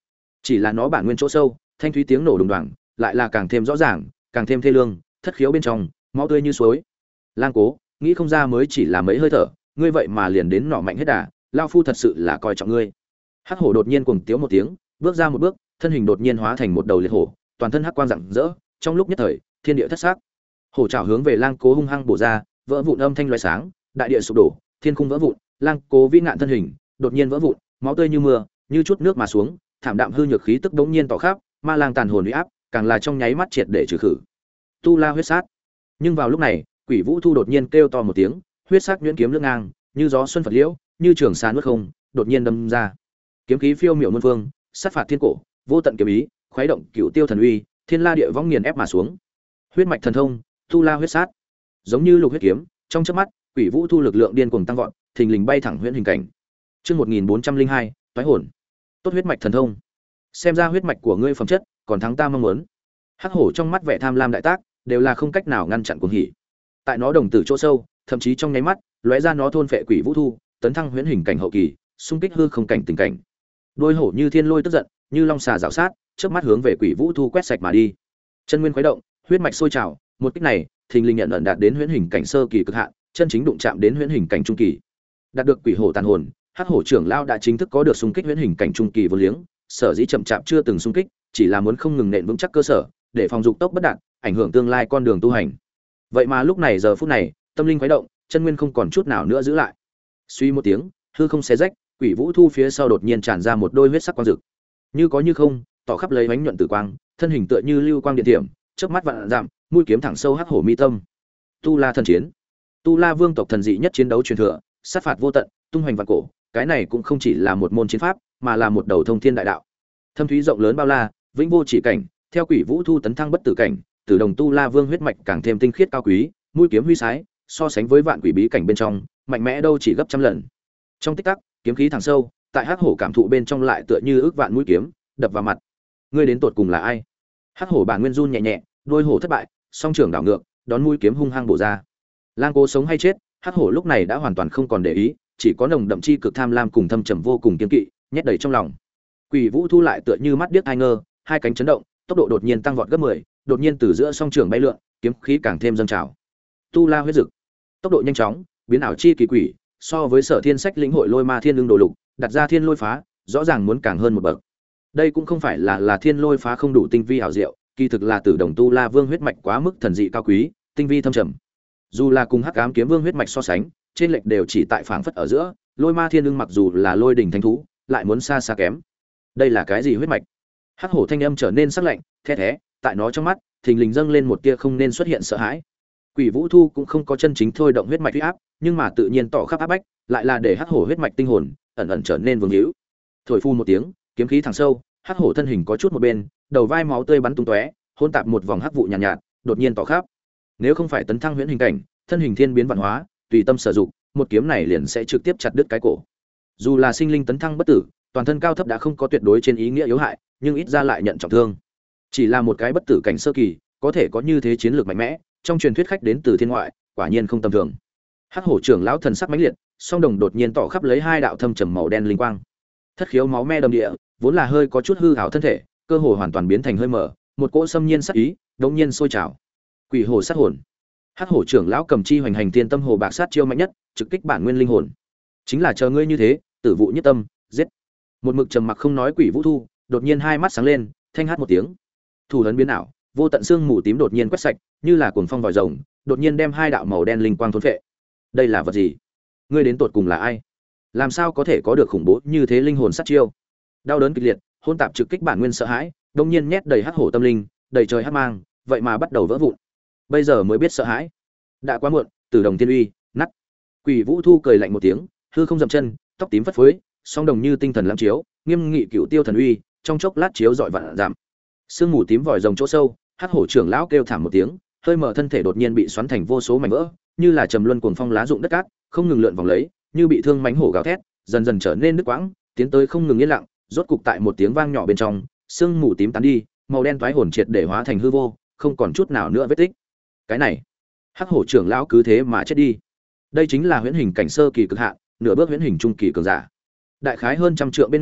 Chỉ là nó bản nguyên chỗ sâu, thanh thúy tiếng nổ đùng đoàng, lại là càng thêm rõ ràng, càng thêm thê lương, thất khiếu bên trong, máu tươi như suối. Lang Cố, nghĩ không ra mới chỉ là mấy hơi thở, ngươi vậy mà liền đến nọ mạnh hết đà, lão phu thật sự là coi trọng ngươi. Hắc hổ đột nhiên cuồng tiếu một tiếng, bước ra một bước, thân hình đột nhiên hóa thành một đầu liệt hổ, toàn thân hắc quang rạng rỡ, trong lúc nhất thời, thiên địa thất sắc. Hổ trảo hướng về Lang Cố hung hăng bổ ra, vỡ vụn âm thanh loé sáng, đại địa sụp đổ, thiên khung vỡ vụn, Lang Cố vĩ ngạn thân hình đột nhiên vỡ vụn, máu tươi như mưa, như chút nước mà xuống, thảm đạm hư nhược khí tức bỗng nhiên tỏ khắp, ma lang tàn hồn uy áp, càng là trong nháy mắt triệt để trừ khử. Tu La huyết sát. Nhưng vào lúc này, Quỷ Vũ Thu đột nhiên kêu to một tiếng, huyết sắc nhuyễn kiếm lướt ngang, như gió xuân phật liễu, như trường sa nuốt không, đột nhiên đâm ra. Kiếm khí phiêu miểu muôn phương, sát phạt thiên cổ, vô tận kiếm ý, khuấy động cửu tiêu thần uy, thiên la địa võng nghiền ép mà xuống. Huyết mạch thần thông, Tu La huyết sát. Giống như lục huyết kiếm, trong chớp mắt, Quỷ Vũ Thu lực lượng điên cuồng tăng vọt, thình lình bay thẳng huyễn hình cảnh. Chương 1402, toái hồn. Tốt huyết mạch thần thông. Xem ra huyết mạch của ngươi phẩm chất còn thắng ta mong muốn. Hắc hổ trong mắt vẻ tham lam đại tác, đều là không cách nào ngăn chặn cuồng hỉ. Tại nó đồng tử chỗ sâu, thậm chí trong nháy mắt, lóe ra nó thôn phệ Quỷ Vũ Thu, tấn thăng huyễn hình cảnh hậu kỳ, xung kích hư không cảnh tình cảnh. Đôi hổ như thiên lôi tức giận, như long xà rảo sát, chớp mắt hướng về Quỷ Vũ Thu quét sạch mà đi. Chân nguyên khuấy động, huyết mạch sôi trào, một kích này, thình lình nhận ẩn đạt đến huyễn hình cảnh sơ kỳ cực hạn, chân chính đụng chạm đến huyễn hình cảnh trung kỳ. Đạt được Quỷ hổ tàn hồn, Hắc hổ trưởng lao đã chính thức có được xung kích huyễn hình cảnh trung kỳ vô liếng, sở dĩ chậm chạp chưa từng xung kích, chỉ là muốn không ngừng nện vững chắc cơ sở, để phòng dục tốc bất đạt, ảnh hưởng tương lai con đường tu hành. Vậy mà lúc này giờ phút này, tâm linh khuấy động, chân nguyên không còn chút nào nữa giữ lại. Suy một tiếng, hư không xé rách, Quỷ Vũ Thu phía sau đột nhiên tràn ra một đôi huyết sắc quang dực. Như có như không, tỏ khắp lấy ánh nhuận tử quang, thân hình tựa như lưu quang điện tiệm, chớp mắt vạn dặm, mũi kiếm thẳng sâu hắc hổ mi tâm. Tu La thần chiến. Tu La vương tộc thần dị nhất chiến đấu truyền thừa, sát phạt vô tận, tung hoành vạn cổ, cái này cũng không chỉ là một môn chiến pháp, mà là một đầu thông thiên đại đạo. Thâm thúy rộng lớn bao la, vĩnh vô chỉ cảnh, theo Quỷ Vũ Thu tấn thăng bất tử cảnh, Tử Đồng Tu La Vương huyết mạch càng thêm tinh khiết cao quý, mũi kiếm huy sái, so sánh với vạn quỷ bí cảnh bên trong, mạnh mẽ đâu chỉ gấp trăm lần. Trong tích tắc, kiếm khí thẳng sâu, tại Hắc hổ cảm thụ bên trong lại tựa như ước vạn mũi kiếm, đập vào mặt. Ngươi đến tột cùng là ai? Hắc hổ bản nguyên run nhẹ nhẹ, đôi hổ thất bại, song trưởng đảo ngược, đón mũi kiếm hung hăng bổ ra. Lang Cố sống hay chết, Hắc hổ lúc này đã hoàn toàn không còn để ý, chỉ có nồng đậm chi cực tham lam cùng thâm trầm vô cùng kiên kỵ nhét đầy trong lòng. Quỷ Vũ Thu lại tựa như mắt điếc ai ngơ, hai cánh chấn động, tốc độ đột nhiên tăng vọt gấp 10, đột nhiên từ giữa song trường bay lượn, kiếm khí càng thêm dâng trào. Tu La huyết dực, tốc độ nhanh chóng, biến ảo chi kỳ quỷ, so với Sở Thiên Sách lĩnh hội lôi ma thiên lương đồ lục, đặt ra thiên lôi phá, rõ ràng muốn càng hơn một bậc. Đây cũng không phải là thiên lôi phá không đủ tinh vi ảo diệu, kỳ thực là Tử Đồng Tu La Vương huyết mạch quá mức thần dị cao quý, tinh vi thâm trầm. Dù là cùng Hắc Ám Kiếm Vương huyết mạch so sánh, trên lệch đều chỉ tại phảng phất ở giữa, lôi ma thiên lương mặc dù là lôi đỉnh thánh thú, lại muốn xa xa kém. Đây là cái gì huyết mạch? Hắc hổ thanh âm trở nên sắc lạnh, the thé, tại nó trong mắt, thình lình dâng lên một tia không nên xuất hiện sợ hãi. Quỷ Vũ Thu cũng không có chân chính thôi động huyết mạch uy áp, nhưng mà tự nhiên tỏ khắp áp bách, lại là để Hắc hổ huyết mạch tinh hồn ẩn ẩn trở nên vương hữu. Thổi phu một tiếng, kiếm khí thẳng sâu, Hắc hổ thân hình có chút một bên, đầu vai máu tươi bắn tung tóe, hỗn tạp một vòng hắc vụ nhàn nhạt, đột nhiên tỏ khắp. Nếu không phải tấn thăng huyễn hình cảnh, thân hình thiên biến vạn hóa, tùy tâm sử dụng, một kiếm này liền sẽ trực tiếp chặt đứt cái cổ. Dù là sinh linh tấn thăng bất tử, toàn thân cao thấp đã không có tuyệt đối trên ý nghĩa yếu hại, nhưng ít ra lại nhận trọng thương. Chỉ là một cái bất tử cảnh sơ kỳ, có thể có như thế chiến lược mạnh mẽ, trong truyền thuyết khách đến từ thiên ngoại, quả nhiên không tầm thường. Hắc hổ trưởng lão thần sắc mãnh liệt, song đồng đột nhiên tỏ khắp lấy hai đạo thâm trầm màu đen linh quang. Thất khiếu máu me đầm địa, vốn là hơi có chút hư ảo thân thể, cơ hồ hoàn toàn biến thành hơi mở, một cỗ xâm nhiên sát ý, đột nhiên sôi trào. Quỷ hổ sát hồn. Hắc hổ trưởng lão cầm chi hoành hành tiên tâm hồ bạc sát chiêu mạnh nhất, trực kích bản nguyên linh hồn. Chính là chờ ngươi như thế, tử vụ nhất tâm, giết. Một mực trầm mặc không nói Quỷ Vũ Thu, đột nhiên hai mắt sáng lên, thanh hát một tiếng. Thủ ấn biến ảo, vô tận xương mù tím đột nhiên quét sạch, như là cuồng phong vòi rồng, đột nhiên đem hai đạo màu đen linh quang thôn phệ. Đây là vật gì? Ngươi đến tột cùng là ai? Làm sao có thể có được khủng bố như thế linh hồn sát chiêu? Đau đớn kịch liệt, hôn tạp trực kích bản nguyên sợ hãi, đột nhiên nhét đầy hắc hổ tâm linh, đầy trời hắc mang, vậy mà bắt đầu vỡ vụn. Bây giờ mới biết sợ hãi. Đã quá muộn, Tử Đồng Tiên Uy, nắt. Quỷ Vũ Thu cười lạnh một tiếng, hư không dậm chân, tóc tím phất phới, song đồng như tinh thần lam chiếu, nghiêm nghị cửu tiêu thần uy, trong chốc lát chiếu rọi vạn giảm. Sương mù tím vòi rồng chỗ sâu, Hắc hổ trưởng lão kêu thảm một tiếng, hơi mở thân thể đột nhiên bị xoắn thành vô số mảnh vỡ, như là trầm luân cuồng phong lá rụng đất cát, không ngừng lượn vòng lấy, như bị thương mãnh hổ gào thét, dần dần trở nên đứt quãng, tiến tới không ngừng yên lặng, rốt cục tại một tiếng vang nhỏ bên trong, sương mù tím tán đi, màu đen toái hồn triệt để hóa thành hư vô, không còn chút nào nữa vết tích. Cái này, Hắc hổ trưởng lão cứ thế mà chết đi. Đây chính là huyễn hình cảnh sơ kỳ cực hạn, nửa bước huyễn hình trung kỳ cường giả. Đại khái hơn trăm trượng bên ngoài,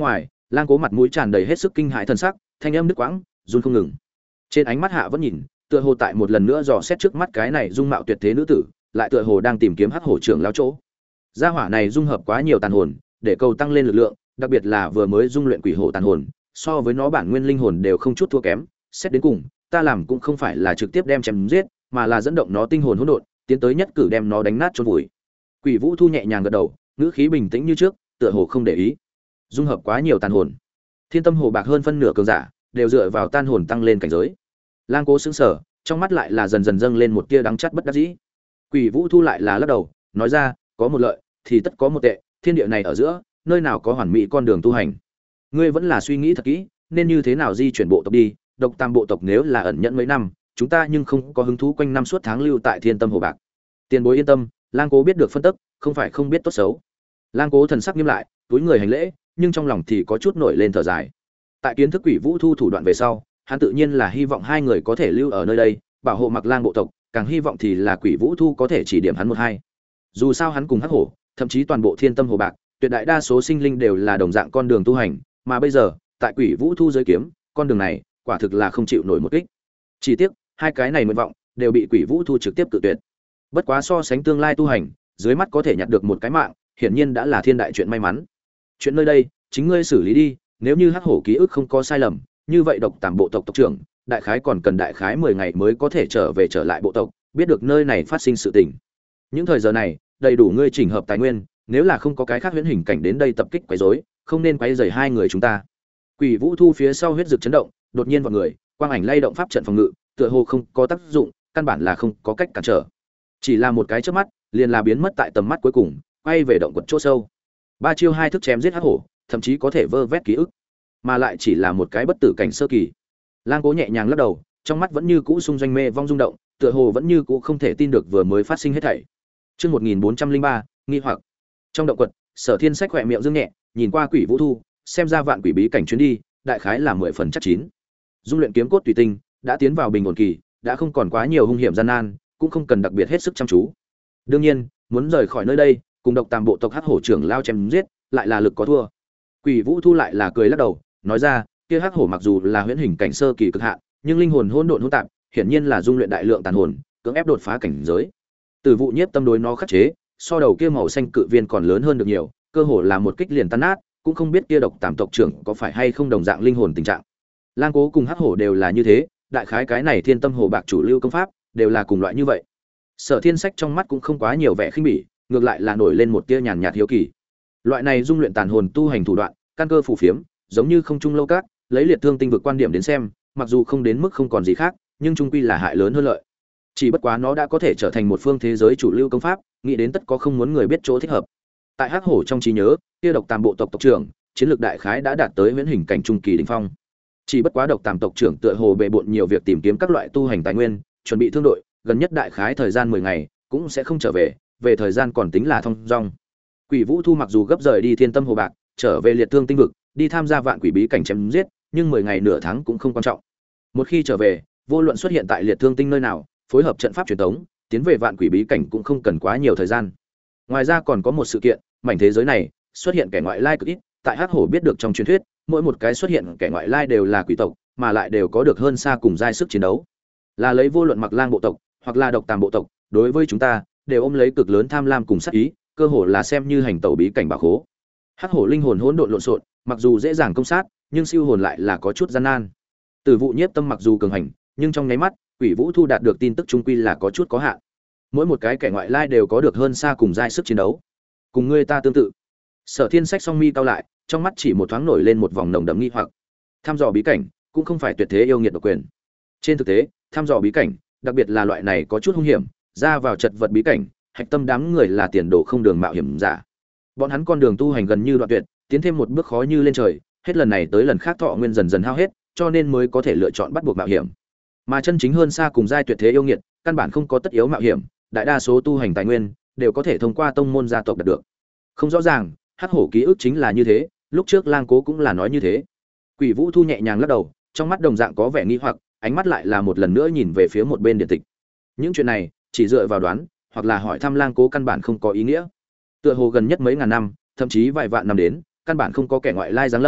Lang Cố mặt mũi tràn đầy hết sức kinh hãi thần sắc, thanh âm đứt quãng, run không ngừng. Trên ánh mắt hạ vẫn nhìn, tựa hồ tại một lần nữa dò xét trước mắt cái này dung mạo tuyệt thế nữ tử, lại tựa hồ đang tìm kiếm hắc hổ trưởng lão chỗ. Gia hỏa này dung hợp quá nhiều tàn hồn, để cầu tăng lên lực lượng, đặc biệt là vừa mới dung luyện quỷ hổ tàn hồn, so với nó bản nguyên linh hồn đều không chút thua kém. Xét đến cùng, ta làm cũng không phải là trực tiếp đem chém giết, mà là dẫn động nó tinh hồn hỗn độn, tiến tới nhất cử đem nó đánh nát chôn vùi. Quỷ Vũ Thu nhẹ nhàng gật đầu, ngữ khí bình tĩnh như trước, tựa hồ không để ý. Dung hợp quá nhiều tàn hồn, Thiên Tâm Hồ Bạc hơn phân nửa cường giả đều dựa vào tan hồn tăng lên cảnh giới. Lang Cố sững sờ, trong mắt lại là dần dần dâng lên một tia đắng chát bất đắc dĩ. Quỷ Vũ Thu lại là lắc đầu, nói ra, có một lợi thì tất có một tệ, thiên địa này ở giữa, nơi nào có hoàn mỹ con đường tu hành. Ngươi vẫn là suy nghĩ thật kỹ, nên như thế nào di chuyển bộ tộc đi, Độc Tam bộ tộc nếu là ẩn nhẫn mấy năm, chúng ta nhưng không có hứng thú quanh năm suốt tháng lưu tại Thiên Tâm Hồ Bạc. Tiền bối yên tâm, Lang Cố biết được phân tích, không phải không biết tốt xấu. Lang Cố thần sắc nghiêm lại, túi người hành lễ, nhưng trong lòng thì có chút nổi lên thở dài. Tại kiến thức Quỷ Vũ Thu thủ đoạn về sau, hắn tự nhiên là hy vọng hai người có thể lưu ở nơi đây, bảo hộ Mặc Lang bộ tộc, càng hy vọng thì là Quỷ Vũ Thu có thể chỉ điểm hắn một hai. Dù sao hắn cùng Hắc Hổ, thậm chí toàn bộ Thiên Tâm Hồ Bạc, tuyệt đại đa số sinh linh đều là đồng dạng con đường tu hành, mà bây giờ, tại Quỷ Vũ Thu dưới kiếm, con đường này, quả thực là không chịu nổi một kích. Chỉ tiếc, hai cái này nguyện vọng đều bị Quỷ Vũ Thu trực tiếp cự tuyệt. Bất quá so sánh tương lai tu hành, dưới mắt có thể nhặt được một cái mạng, hiển nhiên đã là thiên đại chuyện may mắn. Chuyện nơi đây, chính ngươi xử lý đi, nếu như Hắc Hổ ký ức không có sai lầm, như vậy Độc Tam bộ tộc tộc trưởng, đại khái còn cần đại khái 10 ngày mới có thể trở lại bộ tộc, biết được nơi này phát sinh sự tình. Những thời giờ này, đầy đủ ngươi chỉnh hợp tài nguyên, nếu là không có cái khác huyễn hình cảnh đến đây tập kích quấy rối, không nên quấy rầy hai người chúng ta. Quỷ Vũ Thu phía sau huyết dược chấn động, đột nhiên vào người, quang ảnh lay động pháp trận phòng ngự, tựa hồ không có tác dụng, căn bản là không có cách cản trở. Chỉ là một cái chớp mắt, liền là biến mất tại tầm mắt cuối cùng, quay về động quật chỗ sâu. Ba chiêu hai thức chém giết Hắc Hổ, thậm chí có thể vơ vét ký ức, mà lại chỉ là một cái bất tử cảnh sơ kỳ. Lang Cố nhẹ nhàng lắc đầu, trong mắt vẫn như cũ xung doanh mê vong rung động, tựa hồ vẫn như cũ không thể tin được vừa mới phát sinh hết thảy. Chương 1403, nghi hoặc. Trong động quật, Sở Thiên Sách khẽ miệng dương nhẹ, nhìn qua Quỷ Vũ Thu, xem ra vạn quỷ bí cảnh chuyến đi, đại khái là 10 phần chắc chín. Dung luyện kiếm cốt tùy tinh, đã tiến vào bình ổn kỳ, đã không còn quá nhiều hung hiểm gian nan, cũng không cần đặc biệt hết sức chăm chú. Đương nhiên, muốn rời khỏi nơi đây, cùng Độc Tam bộ tộc Hắc Hổ trưởng lao chém giết, lại là lực có thua. Quỷ Vũ Thu lại là cười lắc đầu, nói ra, kia Hắc Hổ mặc dù là huyễn hình cảnh sơ kỳ cực hạn, nhưng linh hồn hỗn độn hỗn tạp, hiển nhiên là dung luyện đại lượng tàn hồn, cưỡng ép đột phá cảnh giới. Từ vụ nhiếp tâm đối nó khắc chế, so đầu kia màu xanh cự viên còn lớn hơn được nhiều, cơ hồ là một kích liền tan nát, cũng không biết kia Độc Tam tộc trưởng có phải hay không đồng dạng linh hồn tình trạng. Lang Cố cùng Hắc Hổ đều là như thế, đại khái cái này Thiên Tâm Hồ Bạc chủ lưu công pháp, đều là cùng loại như vậy. Sở Thiên Sách trong mắt cũng không quá nhiều vẻ khinh bỉ, ngược lại là nổi lên một tia nhàn nhạt hiếu kỳ. Loại này dung luyện tàn hồn tu hành thủ đoạn, căn cơ phù phiếm, giống như không trung lâu cát, lấy liệt thương tinh vực quan điểm đến xem, mặc dù không đến mức không còn gì khác, nhưng chung quy là hại lớn hơn lợi. Chỉ bất quá nó đã có thể trở thành một phương thế giới chủ lưu công pháp, nghĩ đến tất có không muốn người biết chỗ thích hợp. Tại Hắc Hổ trong trí nhớ, kia Độc Tam bộ tộc tộc trưởng, chiến lược đại khái đã đạt tới huyễn hình cảnh trung kỳ đỉnh phong. Chỉ bất quá Độc Tam tộc trưởng tựa hồ bệ bội nhiều việc tìm kiếm các loại tu hành tài nguyên, chuẩn bị thương đội, gần nhất đại khái thời gian 10 ngày, cũng sẽ không trở về, về thời gian còn tính là thông dong. Quỷ Vũ Thu mặc dù gấp rời đi Thiên Tâm Hồ Bạc, trở về liệt thương tinh vực, đi tham gia vạn quỷ bí cảnh chém giết, nhưng 10 ngày nửa tháng cũng không quan trọng. Một khi trở về, vô luận xuất hiện tại liệt thương tinh nơi nào, phối hợp trận pháp truyền thống, tiến về vạn quỷ bí cảnh cũng không cần quá nhiều thời gian. Ngoài ra còn có một sự kiện, mảnh thế giới này xuất hiện kẻ ngoại lai cực ít, tại Hắc Hổ biết được trong truyền thuyết, mỗi một cái xuất hiện kẻ ngoại lai đều là quỷ tộc, mà lại đều có được hơn xa cùng giai sức chiến đấu. Là lấy vô luận Mặc Lang bộ tộc, hoặc là Độc Tam bộ tộc, đối với chúng ta đều ôm lấy cực lớn tham lam cùng sát ý, cơ hồ là xem như hành tẩu bí cảnh bảo khố. Hắc Hổ linh hồn hỗn độn lộn xộn, mặc dù dễ dàng công sát, nhưng siêu hồn lại là có chút gian nan. Tử vụ nhiếp tâm mặc dù cường hành, nhưng trong nháy mắt, Quỷ Vũ Thu đạt được tin tức trung quy là có chút có hạn. Mỗi một cái kẻ ngoại lai đều có được hơn xa cùng giai sức chiến đấu. Cùng ngươi ta tương tự. Sở Thiên Sách song mi cao lại, trong mắt chỉ một thoáng nổi lên một vòng nồng đậm nghi hoặc. Tham dò bí cảnh cũng không phải tuyệt thế yêu nghiệt độc quyền. Trên thực tế, tham dò bí cảnh, đặc biệt là loại này có chút hung hiểm, ra vào chật vật bí cảnh, hạch tâm đám người là tiền đồ không đường mạo hiểm giả. Bọn hắn con đường tu hành gần như đoạn tuyệt, tiến thêm một bước khó như lên trời, hết lần này tới lần khác thọ nguyên dần dần hao hết, cho nên mới có thể lựa chọn bắt buộc mạo hiểm. Mà chân chính hơn xa cùng giai tuyệt thế yêu nghiệt, căn bản không có tất yếu mạo hiểm, đại đa số tu hành tài nguyên đều có thể thông qua tông môn gia tộc đạt được. Không rõ ràng, Hắc Hổ ký ức chính là như thế, lúc trước Lang Cố cũng là nói như thế. Quỷ Vũ Thu nhẹ nhàng lắc đầu, trong mắt đồng dạng có vẻ nghi hoặc, ánh mắt lại là một lần nữa nhìn về phía một bên điện tịch. Những chuyện này, chỉ dựa vào đoán, hoặc là hỏi thăm Lang Cố căn bản không có ý nghĩa. Tựa hồ gần nhất mấy ngàn năm, thậm chí vài vạn năm đến, căn bản không có kẻ ngoại lai giáng lâm,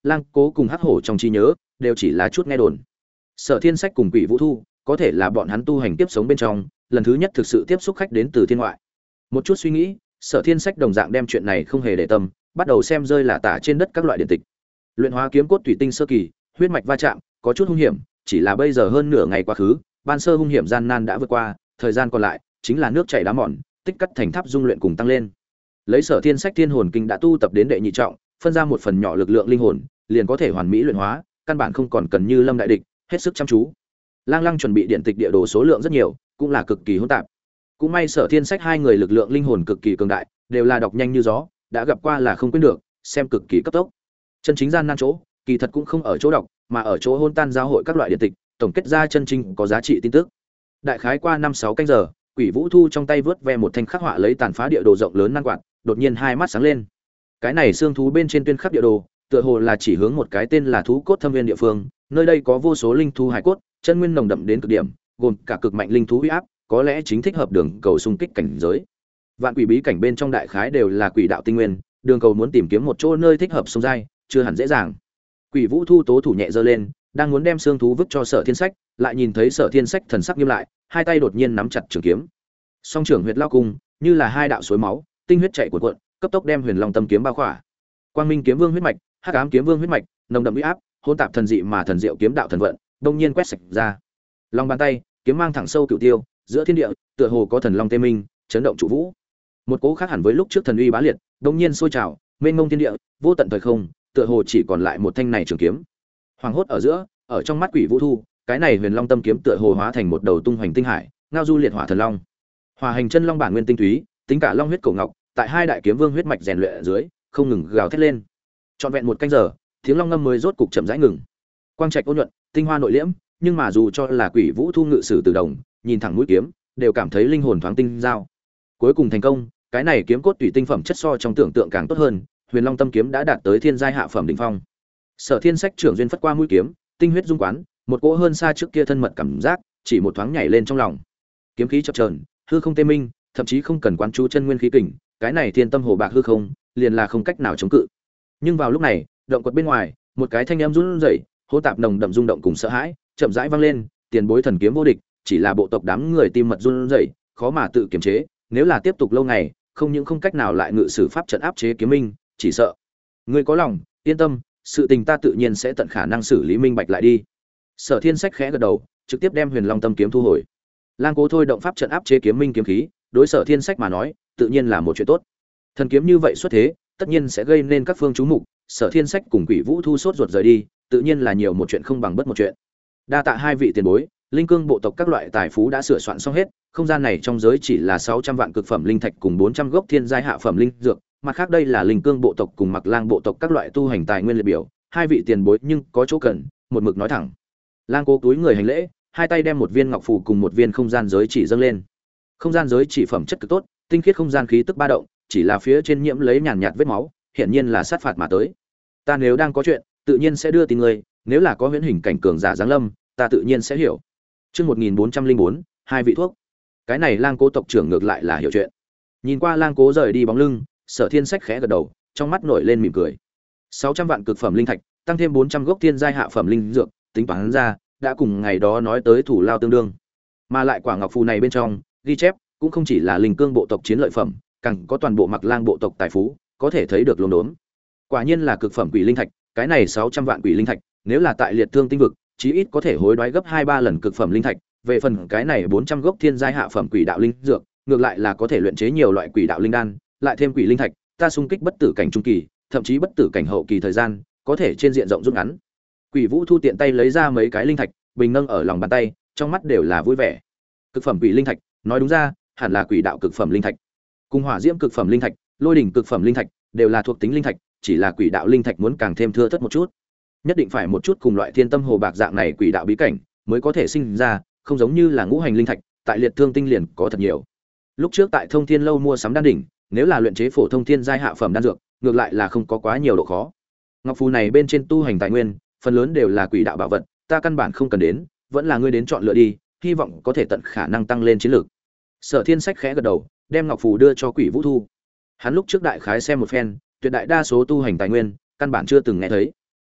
Lang Cố cùng Hắc Hổ trong trí nhớ đều chỉ là chút nghe đồn. Sở Thiên Sách cùng Quỷ Vũ Thu có thể là bọn hắn tu hành tiếp sống bên trong lần thứ nhất thực sự tiếp xúc khách đến từ thiên ngoại. Một chút suy nghĩ, Sở Thiên Sách đồng dạng đem chuyện này không hề để tâm, bắt đầu xem rơi là tả trên đất các loại điện tịch. Luyện hóa kiếm cốt thủy tinh sơ kỳ, huyết mạch va chạm, có chút hung hiểm, chỉ là bây giờ hơn nửa ngày quá khứ, ban sơ hung hiểm gian nan đã vượt qua, thời gian còn lại chính là nước chảy đá mòn, tích cắt thành tháp dung luyện cùng tăng lên. Lấy Sở Thiên Sách Thiên Hồn Kinh đã tu tập đến đệ nhị trọng, phân ra một phần nhỏ lực lượng linh hồn, liền có thể hoàn mỹ luyện hóa, căn bản không còn cần như lâm đại địch, hết sức chăm chú. Lang Lăng chuẩn bị điện tịch địa đồ số lượng rất nhiều, cũng là cực kỳ hỗn tạp. Cũng may Sở Thiên Sách hai người lực lượng linh hồn cực kỳ cường đại, đều là đọc nhanh như gió, đã gặp qua là không quên được, xem cực kỳ cấp tốc. Chân chính gian nan chỗ, kỳ thật cũng không ở chỗ đọc, mà ở chỗ hôn tan giao hội các loại điện tịch, tổng kết ra chân chính có giá trị tin tức. Đại khái qua 5-6 canh giờ, Quỷ Vũ Thu trong tay vớt ve một thanh khắc họa lấy tàn phá địa đồ rộng lớn nan quạt, đột nhiên hai mắt sáng lên. Cái này xương thú bên trên tuyên khắc địa đồ, tựa hồ là chỉ hướng một cái tên là thú cốt thâm viên địa phương, nơi đây có vô số linh thú hải cốt, chân nguyên nồng đậm đến cực điểm, gồm cả cực mạnh linh thú uy áp, có lẽ chính thích hợp đường cầu xung kích cảnh giới. Vạn quỷ bí cảnh bên trong đại khái đều là quỷ đạo tinh nguyên, đường cầu muốn tìm kiếm một chỗ nơi thích hợp sông dai, chưa hẳn dễ dàng. Quỷ Vũ Thu tố thủ nhẹ giơ lên, đang muốn đem xương thú vứt cho Sở Thiên Sách, lại nhìn thấy Sở Thiên Sách thần sắc nghiêm lại, hai tay đột nhiên nắm chặt trường kiếm. Song trưởng huyệt lao cung, như là hai đạo suối máu, tinh huyết chảy cuồn cuộn, cấp tốc đem Huyền Long Tâm kiếm bao khỏa. Quang Minh kiếm vương huyết mạch, Hắc Ám kiếm vương huyết mạch, nồng đậm uy áp, hỗn tạp thần dị mà thần diệu kiếm đạo thần vận, đông nhiên quét sạch ra. Long bàn tay, kiếm mang thẳng sâu cửu tiêu, giữa thiên địa, tựa hồ có thần long tê minh, chấn động trụ vũ. Một cỗ khác hẳn với lúc trước thần uy bá liệt, đông nhiên sôi trào, mênh mông thiên địa, vô tận thời không, tựa hồ chỉ còn lại một thanh này trường kiếm. Hoàng hốt ở giữa, ở trong mắt Quỷ Vũ Thu, cái này Huyền Long Tâm kiếm tựa hồ hóa thành một đầu tung hoành tinh hải, ngao du liệt hỏa thần long. Hỏa hành chân long bản nguyên tinh túy, tính cả long huyết cổ ngọc, tại hai đại kiếm vương huyết mạch rèn luyện ở dưới, không ngừng gào thét lên. Trọn vẹn một canh giờ, tiếng long ngâm mới rốt cục chậm rãi ngừng. Quang trạch ôn nhuận, tinh hoa nội liễm, nhưng mà dù cho là Quỷ Vũ Thu ngự sử từ đồng, nhìn thẳng mũi kiếm, đều cảm thấy linh hồn thoáng tinh giao. Cuối cùng thành công, cái này kiếm cốt tùy tinh phẩm chất so trong tưởng tượng càng tốt hơn, Huyền Long Tâm kiếm đã đạt tới thiên giai hạ phẩm đỉnh phong. Sở Thiên Sách trưởng duyên phất qua mũi kiếm, tinh huyết dung quán, một cỗ hơn xa trước kia thân mật cảm giác, chỉ một thoáng nhảy lên trong lòng. Kiếm khí chập chờn, hư không tê minh, thậm chí không cần quán chú chân nguyên khí kình, cái này thiên tâm hồ bạc hư không, liền là không cách nào chống cự. Nhưng vào lúc này, động quật bên ngoài, một cái thanh âm run rẩy, hỗn tạp nồng đậm rung động cùng sợ hãi, chậm rãi vang lên, tiền bối thần kiếm vô địch, chỉ là bộ tộc đám người tim mật run rẩy, khó mà tự kiềm chế, nếu là tiếp tục lâu ngày, không những không cách nào lại ngự sử pháp trận áp chế kiếm minh, chỉ sợ. Ngươi có lòng, yên tâm, sự tình ta tự nhiên sẽ tận khả năng xử lý minh bạch lại đi. Sở Thiên Sách khẽ gật đầu, trực tiếp đem Huyền Long Tâm kiếm thu hồi. Lang Cố thôi động pháp trận áp chế kiếm minh kiếm khí, đối Sở Thiên Sách mà nói, tự nhiên là một chuyện tốt. Thần kiếm như vậy xuất thế, tất nhiên sẽ gây nên các phương chú mục, Sở Thiên Sách cùng Quỷ Vũ Thu sốt ruột rời đi, tự nhiên là nhiều một chuyện không bằng bất một chuyện. Đa tạ hai vị tiền bối, linh cương bộ tộc các loại tài phú đã sửa soạn xong hết, không gian này trong giới chỉ là 600 vạn cực phẩm linh thạch cùng 400 gốc thiên giai hạ phẩm linh dược, mặt khác đây là linh cương bộ tộc cùng Mặc Lang bộ tộc các loại tu hành tài nguyên liệt biểu, hai vị tiền bối nhưng có chỗ cần, một mực nói thẳng. Lang Cố túi người hành lễ, hai tay đem một viên ngọc phù cùng một viên không gian giới chỉ dâng lên. Không gian giới chỉ phẩm chất cực tốt, tinh khiết không gian khí tức ba động, chỉ là phía trên nhiễm lấy nhàn nhạt vết máu, hiển nhiên là sát phạt mà tới. Ta nếu đang có chuyện, tự nhiên sẽ đưa tin người, nếu là có huyễn hình cảnh cường giả giáng lâm, ta tự nhiên sẽ hiểu. Chương 1404, hai vị thuốc. Cái này Lang Cố tộc trưởng ngược lại là hiểu chuyện. Nhìn qua Lang Cố rời đi bóng lưng, Sở Thiên Sách khẽ gật đầu, trong mắt nổi lên mỉm cười. 600 vạn cực phẩm linh thạch, tăng thêm 400 gốc thiên giai hạ phẩm linh dược, tính toán ra, đã cùng ngày đó nói tới thủ lao tương đương. Mà lại quả ngọc phù này bên trong, ghi chép cũng không chỉ là linh cương bộ tộc chiến lợi phẩm, càng có toàn bộ Mặc Lang bộ tộc tài phú, có thể thấy được luống đốn. Quả nhiên là cực phẩm quỷ linh thạch, cái này 600 vạn quỷ linh thạch, nếu là tại liệt thương tinh vực, chí ít có thể hối đoái gấp 2-3 lần cực phẩm linh thạch, về phần cái này 400 gốc thiên giai hạ phẩm quỷ đạo linh dược, ngược lại là có thể luyện chế nhiều loại quỷ đạo linh đan, lại thêm quỷ linh thạch, ta xung kích bất tử cảnh trung kỳ, thậm chí bất tử cảnh hậu kỳ thời gian, có thể trên diện rộng rút ngắn. Quỷ Vũ Thu tiện tay lấy ra mấy cái linh thạch, bình nâng ở lòng bàn tay, trong mắt đều là vui vẻ. Cực phẩm quỷ linh thạch, nói đúng ra, hẳn là quỷ đạo cực phẩm linh thạch. Cùng hỏa diễm cực phẩm linh thạch, lôi đỉnh cực phẩm linh thạch, đều là thuộc tính linh thạch, chỉ là quỷ đạo linh thạch muốn càng thêm thưa thớt một chút. Nhất định phải một chút cùng loại thiên tâm hồ bạc dạng này quỷ đạo bí cảnh mới có thể sinh ra, không giống như là ngũ hành linh thạch, tại liệt thương tinh liền có thật nhiều. Lúc trước tại Thông Thiên lâu mua sắm đan đỉnh, nếu là luyện chế phổ thông thiên giai hạ phẩm đan dược, ngược lại là không có quá nhiều độ khó. Ngọc phù này bên trên tu hành tài nguyên, phần lớn đều là quỷ đạo bảo vật, ta căn bản không cần đến, vẫn là ngươi đến chọn lựa đi, hy vọng có thể tận khả năng tăng lên chiến lược. Sở Thiên Sách khẽ gật đầu, đem ngọc phù đưa cho Quỷ Vũ Thu. Hắn lúc trước đại khái xem một phen, tuyệt đại đa số tu hành tài nguyên, căn bản chưa từng nghe thấy.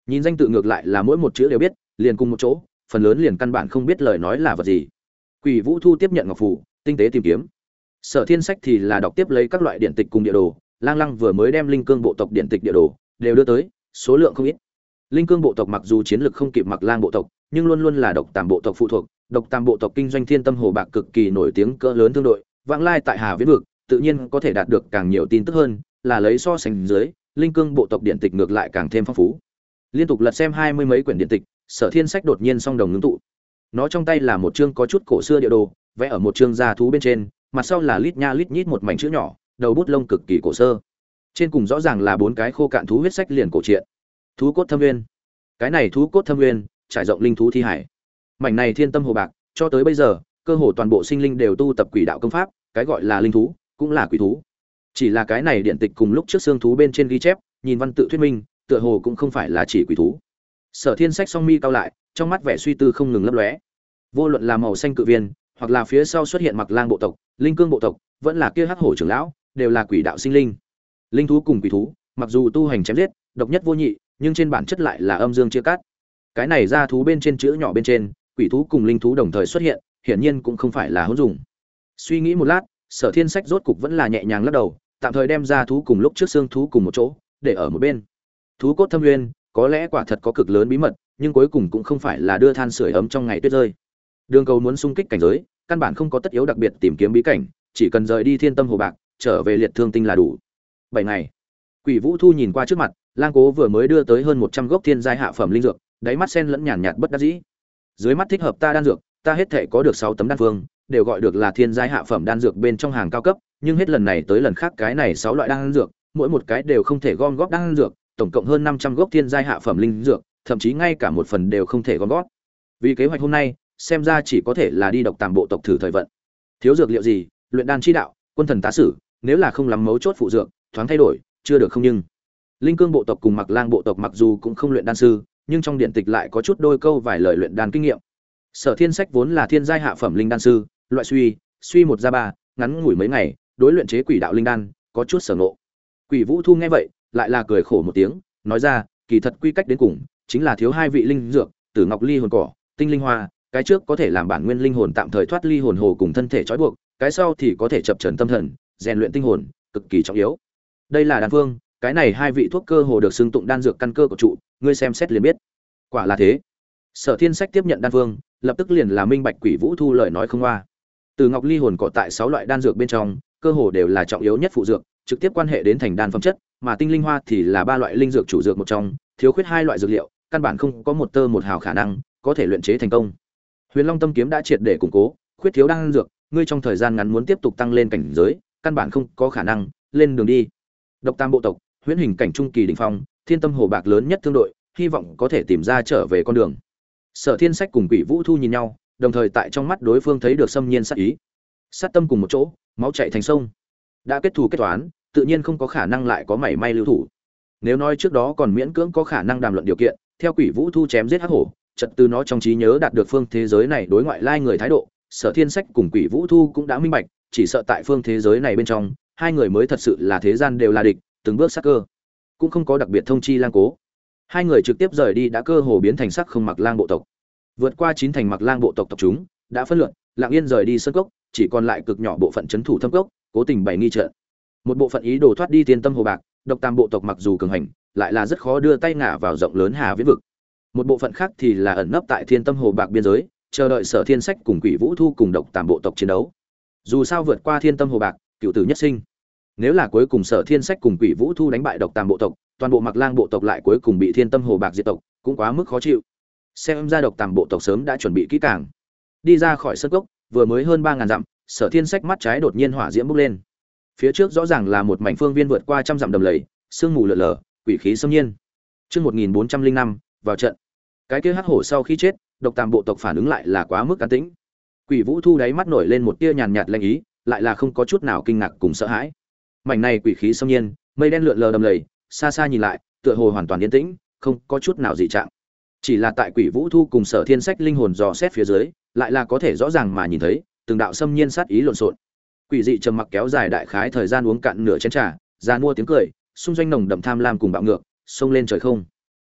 Nhìn danh tự ngược lại là mỗi một chữ đều biết, liền cùng một chỗ, phần lớn liền căn bản không biết lời nói là vật gì. Quỷ Vũ Thu tiếp nhận ngọc phù, tinh tế tìm kiếm. Sở Thiên Sách thì là đọc tiếp lấy các loại điện tịch cùng địa đồ, Lang Lăng vừa mới đem Linh Cương bộ tộc điện tịch địa đồ đều đưa tới, số lượng không ít. Linh Cương bộ tộc mặc dù chiến lực không kịp Mặc Lang bộ tộc, nhưng luôn luôn là Độc Tàm bộ tộc phụ thuộc, Độc Tàm bộ tộc kinh doanh Thiên Tâm Hồ Bạc cực kỳ nổi tiếng cỡ lớn thương đội, vãng lai tại Hà Viễn vực, tự nhiên có thể đạt được càng nhiều tin tức hơn, là lấy so sánh dưới, Linh Cương bộ tộc điện tịch ngược lại càng thêm phong phú. Liên tục lật xem 20 mấy quyển điện tịch, Sở Thiên Sách đột nhiên song đồng ngưng tụ. Nó trong tay là một chương có chút cổ xưa địa đồ, vẽ ở một chương da thú bên trên, mặt sau là lít nha lít nhít một mảnh chữ nhỏ, đầu bút lông cực kỳ cổ sơ. Trên cùng rõ ràng là 4 cái khô cạn thú huyết sách liền cổ truyện. Thú cốt thâm nguyên. Cái này thú cốt thâm nguyên, trải rộng linh thú thi hải. Mảnh này Thiên Tâm Hồ Bạc, cho tới bây giờ, cơ hồ toàn bộ sinh linh đều tu tập quỷ đạo công pháp, cái gọi là linh thú, cũng là quỷ thú. Chỉ là cái này điện tịch cùng lúc trước xương thú bên trên ghi chép, nhìn văn tự thuyết minh, tựa hồ cũng không phải là chỉ quỷ thú. Sở Thiên Sách song mi cao lại, trong mắt vẻ suy tư không ngừng lấp lóe. Vô luận là màu xanh cự viên, hoặc là phía sau xuất hiện Mặc Lang bộ tộc, Linh Cương bộ tộc, vẫn là kia Hắc Hổ trưởng lão, đều là quỷ đạo sinh linh. Linh thú cùng quỷ thú, mặc dù tu hành chém giết, độc nhất vô nhị, nhưng trên bản chất lại là âm dương chia cắt. Cái này ra thú bên trên chữ nhỏ bên trên, quỷ thú cùng linh thú đồng thời xuất hiện, hiển nhiên cũng không phải là hỗn dùng. Suy nghĩ một lát, Sở Thiên Sách rốt cục vẫn là nhẹ nhàng lắc đầu, tạm thời đem ra thú cùng lúc trước xương thú cùng một chỗ, để ở một bên. Thú cốt thâm nguyên, có lẽ quả thật có cực lớn bí mật, nhưng cuối cùng cũng không phải là đưa than sưởi ấm trong ngày tuyết rơi. Đường Cầu muốn xung kích cảnh giới, căn bản không có tất yếu đặc biệt tìm kiếm bí cảnh, chỉ cần rời đi Thiên Tâm Hồ Bạc, trở về Liệt Thương Tinh là đủ. 7 ngày. Quỷ Vũ Thu nhìn qua trước mặt, Lang Cố vừa mới đưa tới hơn 100 gốc thiên giai hạ phẩm linh dược, đáy mắt sen lẫn nhàn nhạt bất đắc dĩ. Dưới mắt thích hợp ta đan dược, ta hết thể có được 6 tấm đan phương, đều gọi được là thiên giai hạ phẩm đan dược bên trong hàng cao cấp, nhưng hết lần này tới lần khác cái này 6 loại đan dược, mỗi một cái đều không thể gom góp đan dược, tổng cộng hơn 500 gốc thiên giai hạ phẩm linh dược, thậm chí ngay cả một phần đều không thể gom góp. Vì kế hoạch hôm nay, xem ra chỉ có thể là đi Độc Tàm bộ tộc thử thời vận. Thiếu dược liệu gì, luyện đan chi đạo, quân thần tá sử, nếu là không lắm mấu chốt phụ dược, thoáng thay đổi, chưa được không nhưng. Linh Cương bộ tộc cùng Mặc Lang bộ tộc mặc dù cũng không luyện đan sư, nhưng trong điện tịch lại có chút đôi câu vài lời luyện đan kinh nghiệm. Sở Thiên Sách vốn là thiên giai hạ phẩm linh đan sư, loại suy 1 ra 3, ngắn ngủi mấy ngày, đối luyện chế quỷ đạo linh đan có chút sở ngộ. Quỷ Vũ Thu nghe vậy, lại là cười khổ một tiếng, nói ra, kỳ thật quy cách đến cùng, chính là thiếu 2 vị linh dược, Tử Ngọc Ly hồn cỏ, Tinh Linh Hoa, cái trước có thể làm bản nguyên linh hồn tạm thời thoát ly hồn hồ cùng thân thể trói buộc, cái sau thì có thể chập chờn tâm thần, rèn luyện tinh hồn, cực kỳ trọng yếu. Đây là đan phương, cái này 2 vị thuốc cơ hồ được xưng tụng đan dược căn cơ của trụ, ngươi xem xét liền biết. Quả là thế. Sở Thiên Sách tiếp nhận đan phương, lập tức liền là minh bạch Quỷ Vũ Thu lời nói không qua. Từ Ngọc Ly hồn cỏ tại 6 loại đan dược bên trong, cơ hồ đều là trọng yếu nhất phụ dược, trực tiếp quan hệ đến thành đan phẩm chất, mà Tinh Linh Hoa thì là 3 loại linh dược chủ dược một trong, thiếu khuyết 2 loại dược liệu, căn bản không có một tơ một hào khả năng có thể luyện chế thành công. Huyền Long Tâm kiếm đã triệt để củng cố, khuyết thiếu đan dược, ngươi trong thời gian ngắn muốn tiếp tục tăng lên cảnh giới, căn bản không có khả năng, lên đường đi. Độc Tam bộ tộc, huyễn hình cảnh trung kỳ đỉnh phong, Thiên Tâm Hồ Bạc lớn nhất thương đội, hy vọng có thể tìm ra trở về con đường. Sở Thiên Sách cùng Quỷ Vũ Thu nhìn nhau, đồng thời tại trong mắt đối phương thấy được xâm nhiên sát ý. Sát tâm cùng một chỗ, máu chảy thành sông. Đã kết thù kết toán, tự nhiên không có khả năng lại có mảy may lưu thủ. Nếu nói trước đó còn miễn cưỡng có khả năng đàm luận điều kiện, theo Quỷ Vũ Thu chém giết hắc hổ, chợt từ nó trong trí nhớ đạt được phương thế giới này đối ngoại lai người thái độ, Sở Thiên Sách cùng Quỷ Vũ Thu cũng đã minh bạch, chỉ sợ tại phương thế giới này bên trong, hai người mới thật sự là thế gian đều là địch, từng bước sát cơ. Cũng không có đặc biệt thông chi Lang Cố. Hai người trực tiếp rời đi đã cơ hồ biến thành sắc không Mặc Lang bộ tộc. Vượt qua 9 thành Mặc Lang bộ tộc tộc chúng, đã phân lượn, lặng yên rời đi sơn cốc, chỉ còn lại cực nhỏ bộ phận trấn thủ thâm cốc, cố tình bày nghi trận. Một bộ phận ý đồ thoát đi Thiên Tâm Hồ Bạc, Độc Tam bộ tộc mặc dù cường hành, lại là rất khó đưa tay ngả vào rộng lớn Hà Viễn vực. Một bộ phận khác thì là ẩn nấp tại Thiên Tâm Hồ Bạc biên giới, chờ đợi Sở Thiên Sách cùng Quỷ Vũ Thu cùng Độc Tam bộ tộc chiến đấu. Dù sao vượt qua Thiên Tâm Hồ Bạc, cựu tử nhất sinh. Nếu là cuối cùng Sở Thiên Sách cùng Quỷ Vũ Thu đánh bại Độc Tam bộ tộc, toàn bộ Mặc Lang bộ tộc lại cuối cùng bị Thiên Tâm Hồ Bạc diệt tộc, cũng quá mức khó chịu. Xem ra Độc Tam bộ tộc sớm đã chuẩn bị kỹ càng. Đi ra khỏi sơn cốc, vừa mới hơn 3000 dặm, Sở Thiên Sách mắt trái đột nhiên hỏa diễm bốc lên. Phía trước rõ ràng là một mảnh phương viên vượt qua trăm dặm đầm lầy, sương mù lờ lờ, quỷ khí xâm nhiên. Chương 1405, vào trận. Cái kia hắc hổ sau khi chết, Độc Tam bộ tộc phản ứng lại là quá mức an tĩnh. Quỷ Vũ Thu đáy mắt nổi lên một tia nhàn nhạt lanh ý, lại là không có chút nào kinh ngạc cùng sợ hãi. Mảnh này quỷ khí xâm nhiên, mây đen lượn lờ đầm lầy, xa xa nhìn lại, tựa hồ hoàn toàn yên tĩnh, không có chút nào dị trạng. Chỉ là tại Quỷ Vũ Thu cùng Sở Thiên Sách linh hồn dò xét phía dưới, lại là có thể rõ ràng mà nhìn thấy, từng đạo xâm nhiên sát ý lộn xộn. Quỷ dị trầm mặc kéo dài đại khái thời gian uống cạn nửa chén trà, giàn mua tiếng cười, xung doanh nồng đậm tham lam cùng bạo ngược, xông lên trời không.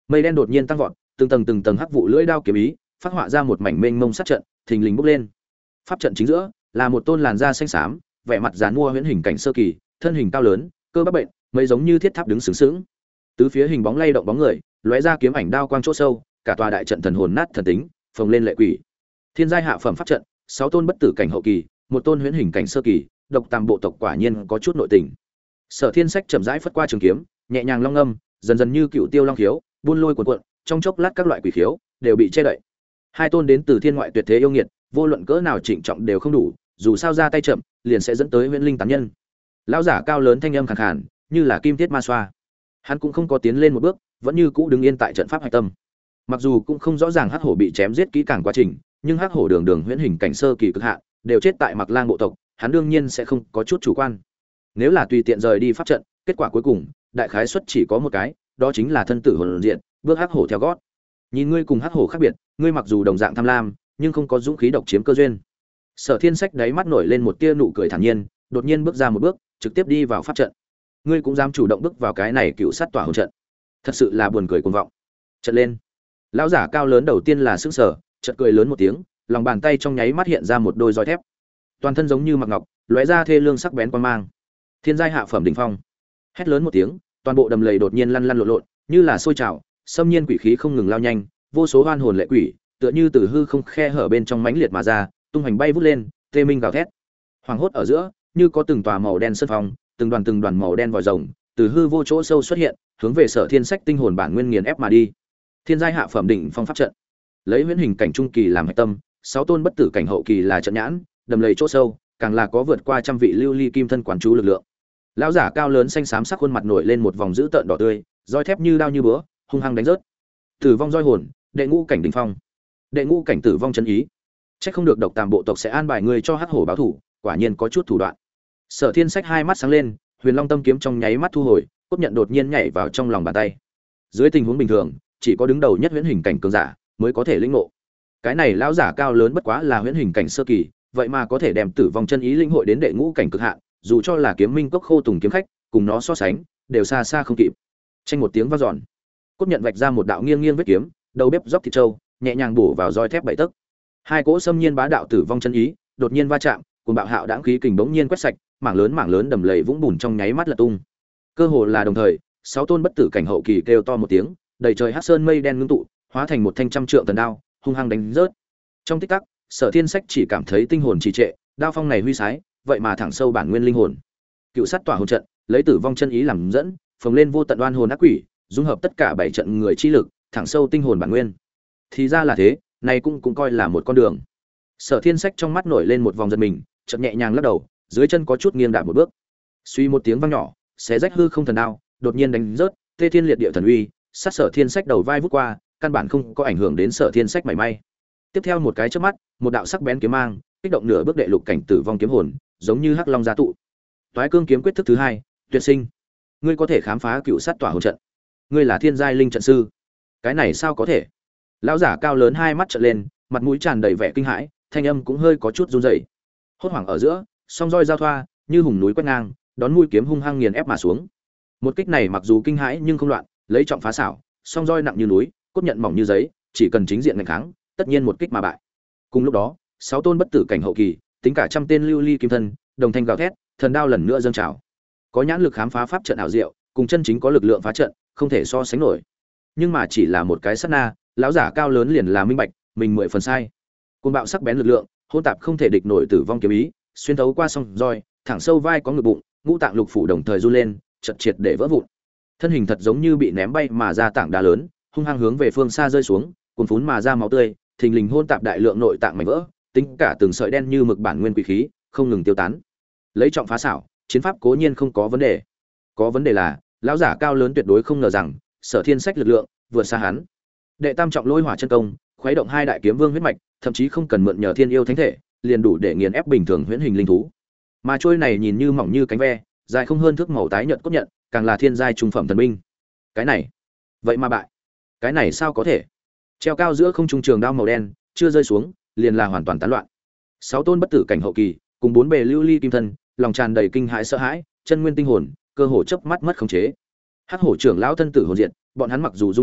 Mây đen đột nhiên tăng vọt, từng tầng hắc vụ lưỡi đao kiếm ý, phát họa ra một mảnh mênh mông sát trận, thình lình bốc lên. Pháp trận chính giữa là một tôn làn da xanh xám, vẻ mặt giàn mua huyễn hình cảnh sơ kỳ, thân hình cao lớn, cơ bắp bệnh, mấy giống như thiết tháp đứng sướng sướng. Tứ phía hình bóng lay động bóng người, lóe ra kiếm ảnh đao quang chỗ sâu, cả tòa đại trận thần hồn nát thần tính, phồng lên lệ quỷ. Thiên giai hạ phẩm pháp trận, 6 tôn bất tử cảnh hậu kỳ, một tôn huyễn hình cảnh sơ kỳ, độc tam bộ tộc quả nhiên có chút nội tình. Sở Thiên Sách chậm rãi phất qua trường kiếm, nhẹ nhàng long ngâm, dần dần như cựu tiêu long khiếu, buôn lôi cuộn cuộn, trong chốc lát các loại quỷ khiếu đều bị che đậy. Hai tôn đến từ thiên ngoại tuyệt thế yêu nghiệt, vô luận cỡ nào trịnh trọng đều không đủ, dù sao ra tay chậm, liền sẽ dẫn tới huyễn linh tán nhân. Lão giả cao lớn thanh âm khàn khàn, như là kim thiết ma xoa. Hắn cũng không có tiến lên một bước, vẫn như cũ đứng yên tại trận pháp hạch tâm. Mặc dù cũng không rõ ràng hắc hổ bị chém giết kỹ càng quá trình, nhưng hắc hổ đường huyễn hình cảnh sơ kỳ cực hạn, đều chết tại Mặc Lang bộ tộc, hắn đương nhiên sẽ không có chút chủ quan. Nếu là tùy tiện rời đi pháp trận, kết quả cuối cùng, đại khái suất chỉ có một cái, đó chính là thân tử hồn diện, bước hắc hổ theo gót. Nhìn ngươi cùng hắc hổ khác biệt, ngươi mặc dù đồng dạng tham lam, nhưng không có dũng khí độc chiếm cơ duyên. Sở Thiên Sách đáy mắt nổi lên một tia nụ cười thản nhiên, đột nhiên bước ra một bước, trực tiếp đi vào pháp trận. Ngươi cũng dám chủ động bước vào cái này cựu sát tỏa hồn trận, thật sự là buồn cười cuồng vọng. Trận lên. Lão giả cao lớn đầu tiên là sững sờ, chợt cười lớn một tiếng, lòng bàn tay trong nháy mắt hiện ra một đôi roi thép. Toàn thân giống như mặc ngọc, lóe ra thê lương sắc bén quang mang. Thiên giai hạ phẩm đỉnh phong. Hét lớn một tiếng, toàn bộ đầm lầy đột nhiên lăn lăn lộn lộn, như là sôi trào, xâm nhiên quỷ khí không ngừng lao nhanh, vô số oan hồn lệ quỷ, tựa như từ hư không khe hở bên trong mãnh liệt mà ra, tung hoành bay vút lên, tê minh gào thét. Hoàng hốt ở giữa, như có từng tòa màu đen sơn phong, từng đoàn màu đen vòi rồng, từ hư vô chỗ sâu xuất hiện, hướng về Sở Thiên Sách tinh hồn bản nguyên nghiền ép mà đi. Thiên giai hạ phẩm đỉnh phong pháp trận, lấy huyễn hình cảnh trung kỳ làm hệ tâm, 6 tôn bất tử cảnh hậu kỳ là trận nhãn, đầm lầy chỗ sâu, càng là có vượt qua trăm vị lưu ly kim thân quán chú lực lượng. Lão giả cao lớn xanh xám sắc khuôn mặt nổi lên một vòng dữ tợn đỏ tươi, roi thép như đao như búa, hung hăng đánh rớt. Tử vong roi hồn, đệ ngũ cảnh đỉnh phong. Đệ ngũ cảnh tử vong chân ý. Chắc không được độc tàm bộ tộc sẽ an bài người cho hắc hổ báo thủ, quả nhiên có chút thủ đoạn. Sở Thiên Sách hai mắt sáng lên, Huyền Long tâm kiếm trong nháy mắt thu hồi, cốt nhận đột nhiên nhảy vào trong lòng bàn tay. Dưới tình huống bình thường, chỉ có đứng đầu nhất huyễn hình cảnh cường giả mới có thể lĩnh ngộ. Cái này lão giả cao lớn bất quá là huyễn hình cảnh sơ kỳ, vậy mà có thể đem tử vong chân ý lĩnh hội đến đệ ngũ cảnh cực hạn, dù cho là Kiếm Minh cốc khô tùng kiếm khách, cùng nó so sánh, đều xa xa không kịp. Tranh một tiếng vang dọn, cốt nhận vạch ra một đạo nghiêng nghiêng vết kiếm, đầu bếp dốc thịt trâu, nhẹ nhàng bổ vào roi thép bảy tấc. Hai cỗ xâm nhiên bá đạo tử vong chân ý, đột nhiên va chạm, cuồng bạo hạo đãng khí kình bỗng nhiên quét sạch, mảng lớn đầm lầy vũng bùn trong nháy mắt lật tung. Cơ hồ là đồng thời, 6 tôn bất tử cảnh hậu kỳ kêu to một tiếng, đầy trời hắc sơn mây đen ngưng tụ, hóa thành một thanh trăm trượng thần đao, hung hăng đánh rớt. Trong tích tắc, Sở Thiên Sách chỉ cảm thấy tinh hồn trì trệ, đao phong này huy sái, vậy mà thẳng sâu bản nguyên linh hồn. Cựu sát tỏa hồn trận, lấy tử vong chân ý làm dẫn, phồng lên vô tận oan hồn ác quỷ, dung hợp tất cả 7 trận người chi lực, thẳng sâu tinh hồn bản nguyên. Thì ra là thế, này cũng coi là một con đường. Sở Thiên Sách trong mắt nổi lên một vòng giật mình, chợt nhẹ nhàng lắc đầu, dưới chân có chút nghiêng đạp một bước. Suy một tiếng vang nhỏ, xé rách hư không thần đao, đột nhiên đánh rớt, tê thiên liệt địa thần uy, sát Sở Thiên Sách đầu vai vút qua, căn bản không có ảnh hưởng đến Sở Thiên Sách mảy may. Tiếp theo một cái chớp mắt, một đạo sắc bén kiếm mang, kích động nửa bước đệ lục cảnh tử vong kiếm hồn, giống như hắc long gia tụ. Toái cương kiếm quyết thức thứ 2, tuyệt sinh. Ngươi có thể khám phá cựu sát tỏa hồn trận. Ngươi là thiên giai linh trận sư. Cái này sao có thể? Lão giả cao lớn hai mắt trợn lên, mặt mũi tràn đầy vẻ kinh hãi, thanh âm cũng hơi có chút run rẩy. Hốt hoảng ở giữa, song roi giao thoa, như hùng núi quét ngang, đón mũi kiếm hung hăng nghiền ép mà xuống. Một kích này mặc dù kinh hãi nhưng không loạn, lấy trọng phá xảo, song roi nặng như núi, cốt nhận mỏng như giấy, chỉ cần chính diện nghênh kháng, tất nhiên một kích mà bại. Cùng lúc đó, 6 tôn bất tử cảnh hậu kỳ, tính cả trăm tên lưu ly kim thân, đồng thanh gào thét, thần đao lần nữa dâng trào. Có nhãn lực khám phá pháp trận ảo diệu, cùng chân chính có lực lượng phá trận, không thể so sánh nổi. Nhưng mà chỉ là một cái sát na, lão giả cao lớn liền là minh bạch, mình 10 phần sai. Cuồng bạo sắc bén lực lượng, hỗn tạp không thể địch nổi tử vong kiếm ý, xuyên thấu qua song roi, thẳng sâu vai có ngực bụng, ngũ tạng lục phủ đồng thời run lên, chật triệt để vỡ vụn. Thân hình thật giống như bị ném bay mà ra tảng đá lớn, hung hăng hướng về phương xa rơi xuống, cuồn phún mà ra máu tươi, thình lình hỗn tạp đại lượng nội tạng mảnh vỡ, tính cả từng sợi đen như mực bản nguyên quỷ khí, không ngừng tiêu tán. Lấy trọng phá xảo, chiến pháp cố nhiên không có vấn đề. Có vấn đề là, lão giả cao lớn tuyệt đối không ngờ rằng, Sở Thiên Sách lực lượng vượt xa hắn. Đệ tam trọng lôi hỏa chân công, khuấy động hai đại kiếm vương huyết mạch, thậm chí không cần mượn nhờ thiên yêu thánh thể, liền đủ để nghiền ép bình thường huyễn hình linh thú. Mà trôi này nhìn như mỏng như cánh ve, dài không hơn thước màu tái nhợt cốt nhận, càng là thiên giai trung phẩm thần binh. Cái này, vậy mà bại. Cái này sao có thể? Treo cao giữa không trung trường đao màu đen, chưa rơi xuống, liền là hoàn toàn tán loạn. 6 tôn bất tử cảnh hậu kỳ, cùng 4 bề lưu ly kim thân, lòng tràn đầy kinh hãi sợ hãi, chân nguyên tinh hồn, cơ hồ chớp mắt mất khống chế. Hắc hổ trưởng lão thân tử hồn diệt, bọn hắn mặc dù rung động,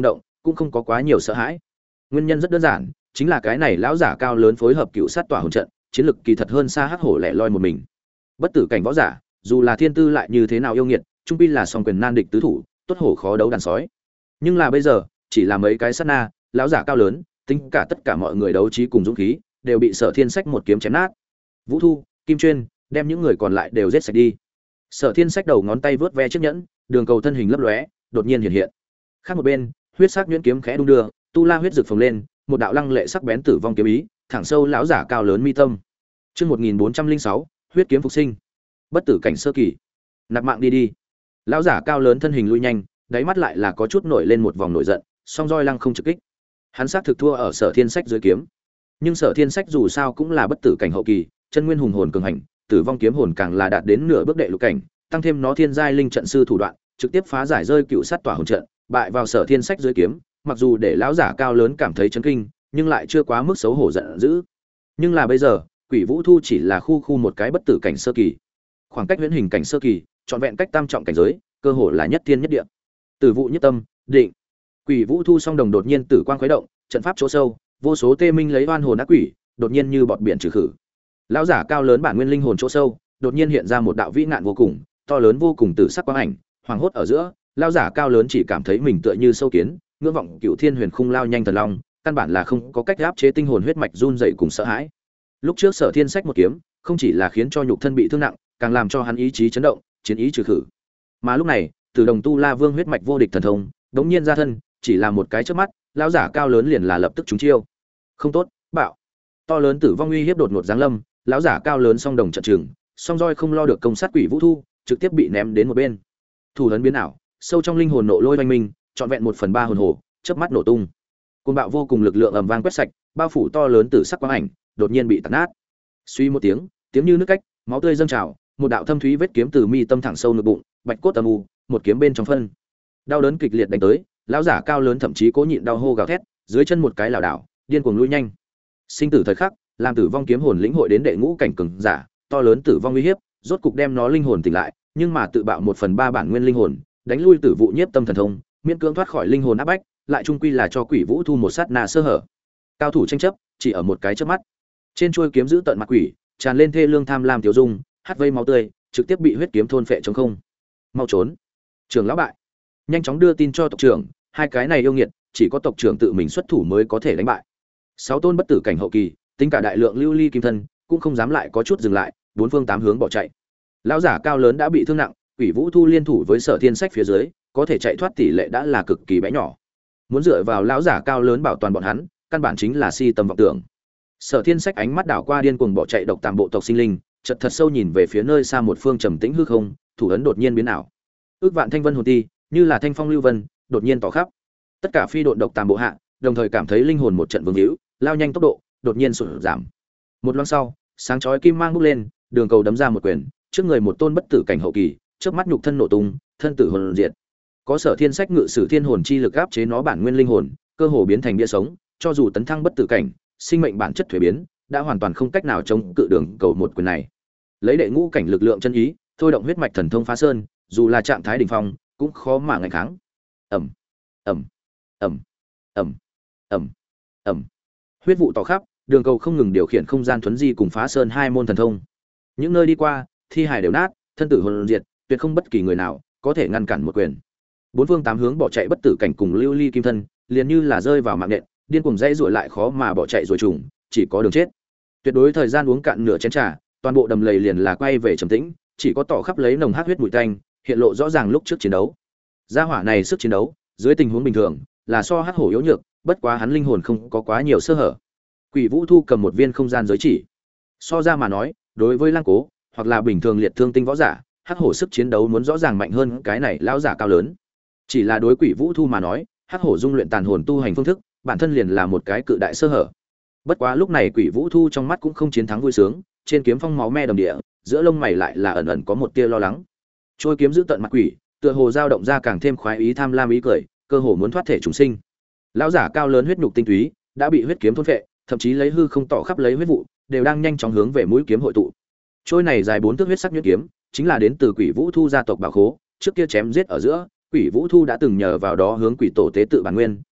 cũng không có quá nhiều sợ hãi. Nguyên nhân rất đơn giản, chính là cái này lão giả cao lớn phối hợp cựu sát tỏa hồn trận, chiến lực kỳ thật hơn xa hắc hổ lẻ loi một mình. Bất tử cảnh võ giả, dù là thiên tư lại như thế nào yêu nghiệt, trung pi là song quyền nan địch tứ thủ, tốt hổ khó đấu đàn sói. Nhưng là bây giờ, chỉ là mấy cái sát na, lão giả cao lớn, tính cả tất cả mọi người đấu trí cùng dũng khí, đều bị Sở Thiên Sách một kiếm chém nát. Vũ Thu, Kim Chuyên, đem những người còn lại đều giết sạch đi. Sở Thiên Sách đầu ngón tay vướt ve chiếc nhẫn, đường cầu thân hình lấp lóe, đột nhiên hiện hiện. Khác một bên, huyết sắc nhuyễn kiếm khẽ đung đưa, tu la huyết rực phồng lên, một đạo lăng lệ sắc bén tử vong kiếm ý, thẳng sâu lão giả cao lớn mi tâm. Chương 1406, huyết kiếm phục sinh. Bất tử cảnh sơ kỳ. Nạp mạng đi đi. Lão giả cao lớn thân hình lui nhanh, đáy mắt lại là có chút nổi lên một vòng nổi giận, song roi lăng không trực kích. Hắn xác thực thua ở Sở Thiên Sách dưới kiếm. Nhưng Sở Thiên Sách dù sao cũng là bất tử cảnh hậu kỳ, chân nguyên hùng hồn cường hành, tử vong kiếm hồn càng là đạt đến nửa bước đệ lục cảnh, tăng thêm nó thiên giai linh trận sư thủ đoạn, trực tiếp phá giải rơi cựu sát tỏa hồn trận, bại vào Sở Thiên Sách dưới kiếm, mặc dù để lão giả cao lớn cảm thấy chấn kinh, nhưng lại chưa quá mức xấu hổ giận dữ. Nhưng là bây giờ, Quỷ Vũ Thu chỉ là khu một cái bất tử cảnh sơ kỳ, khoảng cách huyễn hình cảnh sơ kỳ, trọn vẹn cách tam trọng cảnh giới, cơ hồ là nhất thiên nhất địa. Tử vụ nhất tâm, định. Quỷ Vũ Thu song đồng đột nhiên tử quang khuấy động, trận pháp chỗ sâu, vô số tê minh lấy oan hồn ác quỷ, đột nhiên như bọt biển trừ khử. Lão giả cao lớn bản nguyên linh hồn chỗ sâu, đột nhiên hiện ra một đạo vĩ nạn vô cùng, to lớn vô cùng tử sắc quang ảnh, hoàng hốt ở giữa, lão giả cao lớn chỉ cảm thấy mình tựa như sâu kiến, ngưỡng vọng cựu thiên huyền khung lao nhanh thần long, căn bản là không có cách áp chế tinh hồn huyết mạch run rẩy cùng sợ hãi. Lúc trước Sở Thiên Sách một kiếm, không chỉ là khiến cho nhục thân bị thương nặng, càng làm cho hắn ý chí chấn động, chiến ý trừ khử. Mà lúc này, Từ Đồng Tu La Vương huyết mạch vô địch thần thông, đống nhiên ra thân, chỉ là một cái chớp mắt, lão giả cao lớn liền là lập tức trúng chiêu. Không tốt, bạo. To lớn tử vong uy hiếp đột ngột giáng lâm, lão giả cao lớn song đồng trận trường, song roi không lo được công sát Quỷ Vũ Thu, trực tiếp bị ném đến một bên. Thủ ấn biến ảo, sâu trong linh hồn nộ lôi oanh minh, trọn vẹn 1/3 hồn hồ, chớp mắt nổ tung. Cơn bạo vô cùng lực lượng ầm vang quét sạch, bao phủ to lớn tử sắc quang ảnh, đột nhiên bị tạt nát. Suy một tiếng, tiếng như nước cách, máu tươi dâng trào, một đạo thâm thúy vết kiếm từ mi tâm thẳng sâu ngực bụng, bạch cốt âm u, một kiếm bên trong phân. Đau đớn kịch liệt đánh tới, lão giả cao lớn thậm chí cố nhịn đau hô gào thét, dưới chân một cái lảo đảo, điên cuồng lui nhanh. Sinh tử thời khắc, làm tử vong kiếm hồn lĩnh hội đến đệ ngũ cảnh cường giả, to lớn tử vong uy hiếp, rốt cục đem nó linh hồn tỉnh lại, nhưng mà tự bạo 1/3 bản nguyên linh hồn, đánh lui tử vụ nhiếp tâm thần thông, miễn cưỡng thoát khỏi linh hồn áp bách, lại trung quy là cho Quỷ Vũ Thu một sát na sơ hở. Cao thủ tranh chấp, chỉ ở một cái chớp mắt. Trên chuôi kiếm giữ tận mặt quỷ, tràn lên thê lương tham lam tiểu dung, hắt vây máu tươi, trực tiếp bị huyết kiếm thôn phệ trống không. Mau trốn! Trưởng lão bại. Nhanh chóng đưa tin cho tộc trưởng, hai cái này yêu nghiệt, chỉ có tộc trưởng tự mình xuất thủ mới có thể đánh bại. 6 tôn bất tử cảnh hậu kỳ, tính cả đại lượng lưu ly kim thân, cũng không dám lại có chút dừng lại, bốn phương tám hướng bỏ chạy. Lão giả cao lớn đã bị thương nặng, Quỷ Vũ Thu liên thủ với Sở Thiên Sách phía dưới, có thể chạy thoát tỷ lệ đã là cực kỳ bé nhỏ. Muốn dựa vào lão giả cao lớn bảo toàn bọn hắn, căn bản chính là si tầm vọng tưởng. Sở Thiên Sách ánh mắt đảo qua điên cuồng bỏ chạy độc tàm bộ tộc sinh linh, chợt thật sâu nhìn về phía nơi xa một phương trầm tĩnh hư không, thủ ấn đột nhiên biến ảo. Ước vạn thanh vân hồn ti, như là thanh phong lưu vân, đột nhiên tỏ khắp. Tất cả phi độn độc tàm bộ hạ, đồng thời cảm thấy linh hồn một trận vương hữu, lao nhanh tốc độ, đột nhiên sụt giảm. Một loáng sau, sáng chói kim mang bốc lên, đường cầu đấm ra một quyền, trước người một tôn bất tử cảnh hậu kỳ, chớp mắt nhục thân nổ tung, thân tử hồn diệt. Có Sở Thiên Sách ngự sử thiên hồn chi lực áp chế nó bản nguyên linh hồn, cơ hồ biến thành bia sống, cho dù tấn thăng bất tử cảnh, sinh mệnh bản chất thuế biến, đã hoàn toàn không cách nào chống cự đường cầu một quyền này. Lấy đệ ngũ cảnh lực lượng chân ý, thôi động huyết mạch thần thông phá sơn, dù là trạng thái đỉnh phong, cũng khó mà ngăn kháng. Ầm, ầm, ầm, ầm, ầm, ầm. Huyết vụ tỏ khắp, đường cầu không ngừng điều khiển không gian thuấn di cùng phá sơn hai môn thần thông. Những nơi đi qua, thi hài đều nát, thân tử hồn diệt, tuyệt không bất kỳ người nào có thể ngăn cản một quyền. Bốn phương tám hướng bỏ chạy bất tử cảnh cùng lưu ly kim thân, liền như là rơi vào mạng nện, điên cuồng dãy rủa lại khó mà bỏ chạy rồi trùng, chỉ có đường chết. Tuyệt đối thời gian uống cạn nửa chén trà, toàn bộ đầm lầy liền là quay về trầm tĩnh, chỉ có tỏ khắp lấy nồng hắc huyết mùi tanh, hiện lộ rõ ràng lúc trước chiến đấu. Gia hỏa này sức chiến đấu, dưới tình huống bình thường, là so hắc hổ yếu nhược, bất quá hắn linh hồn không có quá nhiều sơ hở. Quỷ Vũ Thu cầm một viên không gian giới chỉ. So ra mà nói, đối với Lang Cố, hoặc là bình thường liệt thương tinh võ giả, hắc hổ sức chiến đấu muốn rõ ràng mạnh hơn cái này lão giả cao lớn. Chỉ là đối Quỷ Vũ Thu mà nói, hắc hổ dung luyện tàn hồn tu hành phương thức, bản thân liền là một cái cự đại sơ hở. Bất quá lúc này Quỷ Vũ Thu trong mắt cũng không chiến thắng vui sướng, trên kiếm phong máu me đầm địa, giữa lông mày lại là ẩn ẩn có một tia lo lắng. Trôi kiếm giữ tận mặt quỷ, tựa hồ dao động ra càng thêm khoái ý tham lam ý cười, cơ hồ muốn thoát thể chúng sinh. Lão giả cao lớn huyết nhục tinh túy, đã bị huyết kiếm thôn phệ, thậm chí lấy hư không tỏ khắp lấy huyết vụ, đều đang nhanh chóng hướng về mũi kiếm hội tụ. Trôi này dài 4 thước huyết sắc nhuyễn kiếm, chính là đến từ Quỷ Vũ Thu gia tộc bảo khố, trước kia chém giết ở giữa, Quỷ Vũ Thu đã từng nhờ vào đó hướng quỷ tổ tế tự bản nguyên,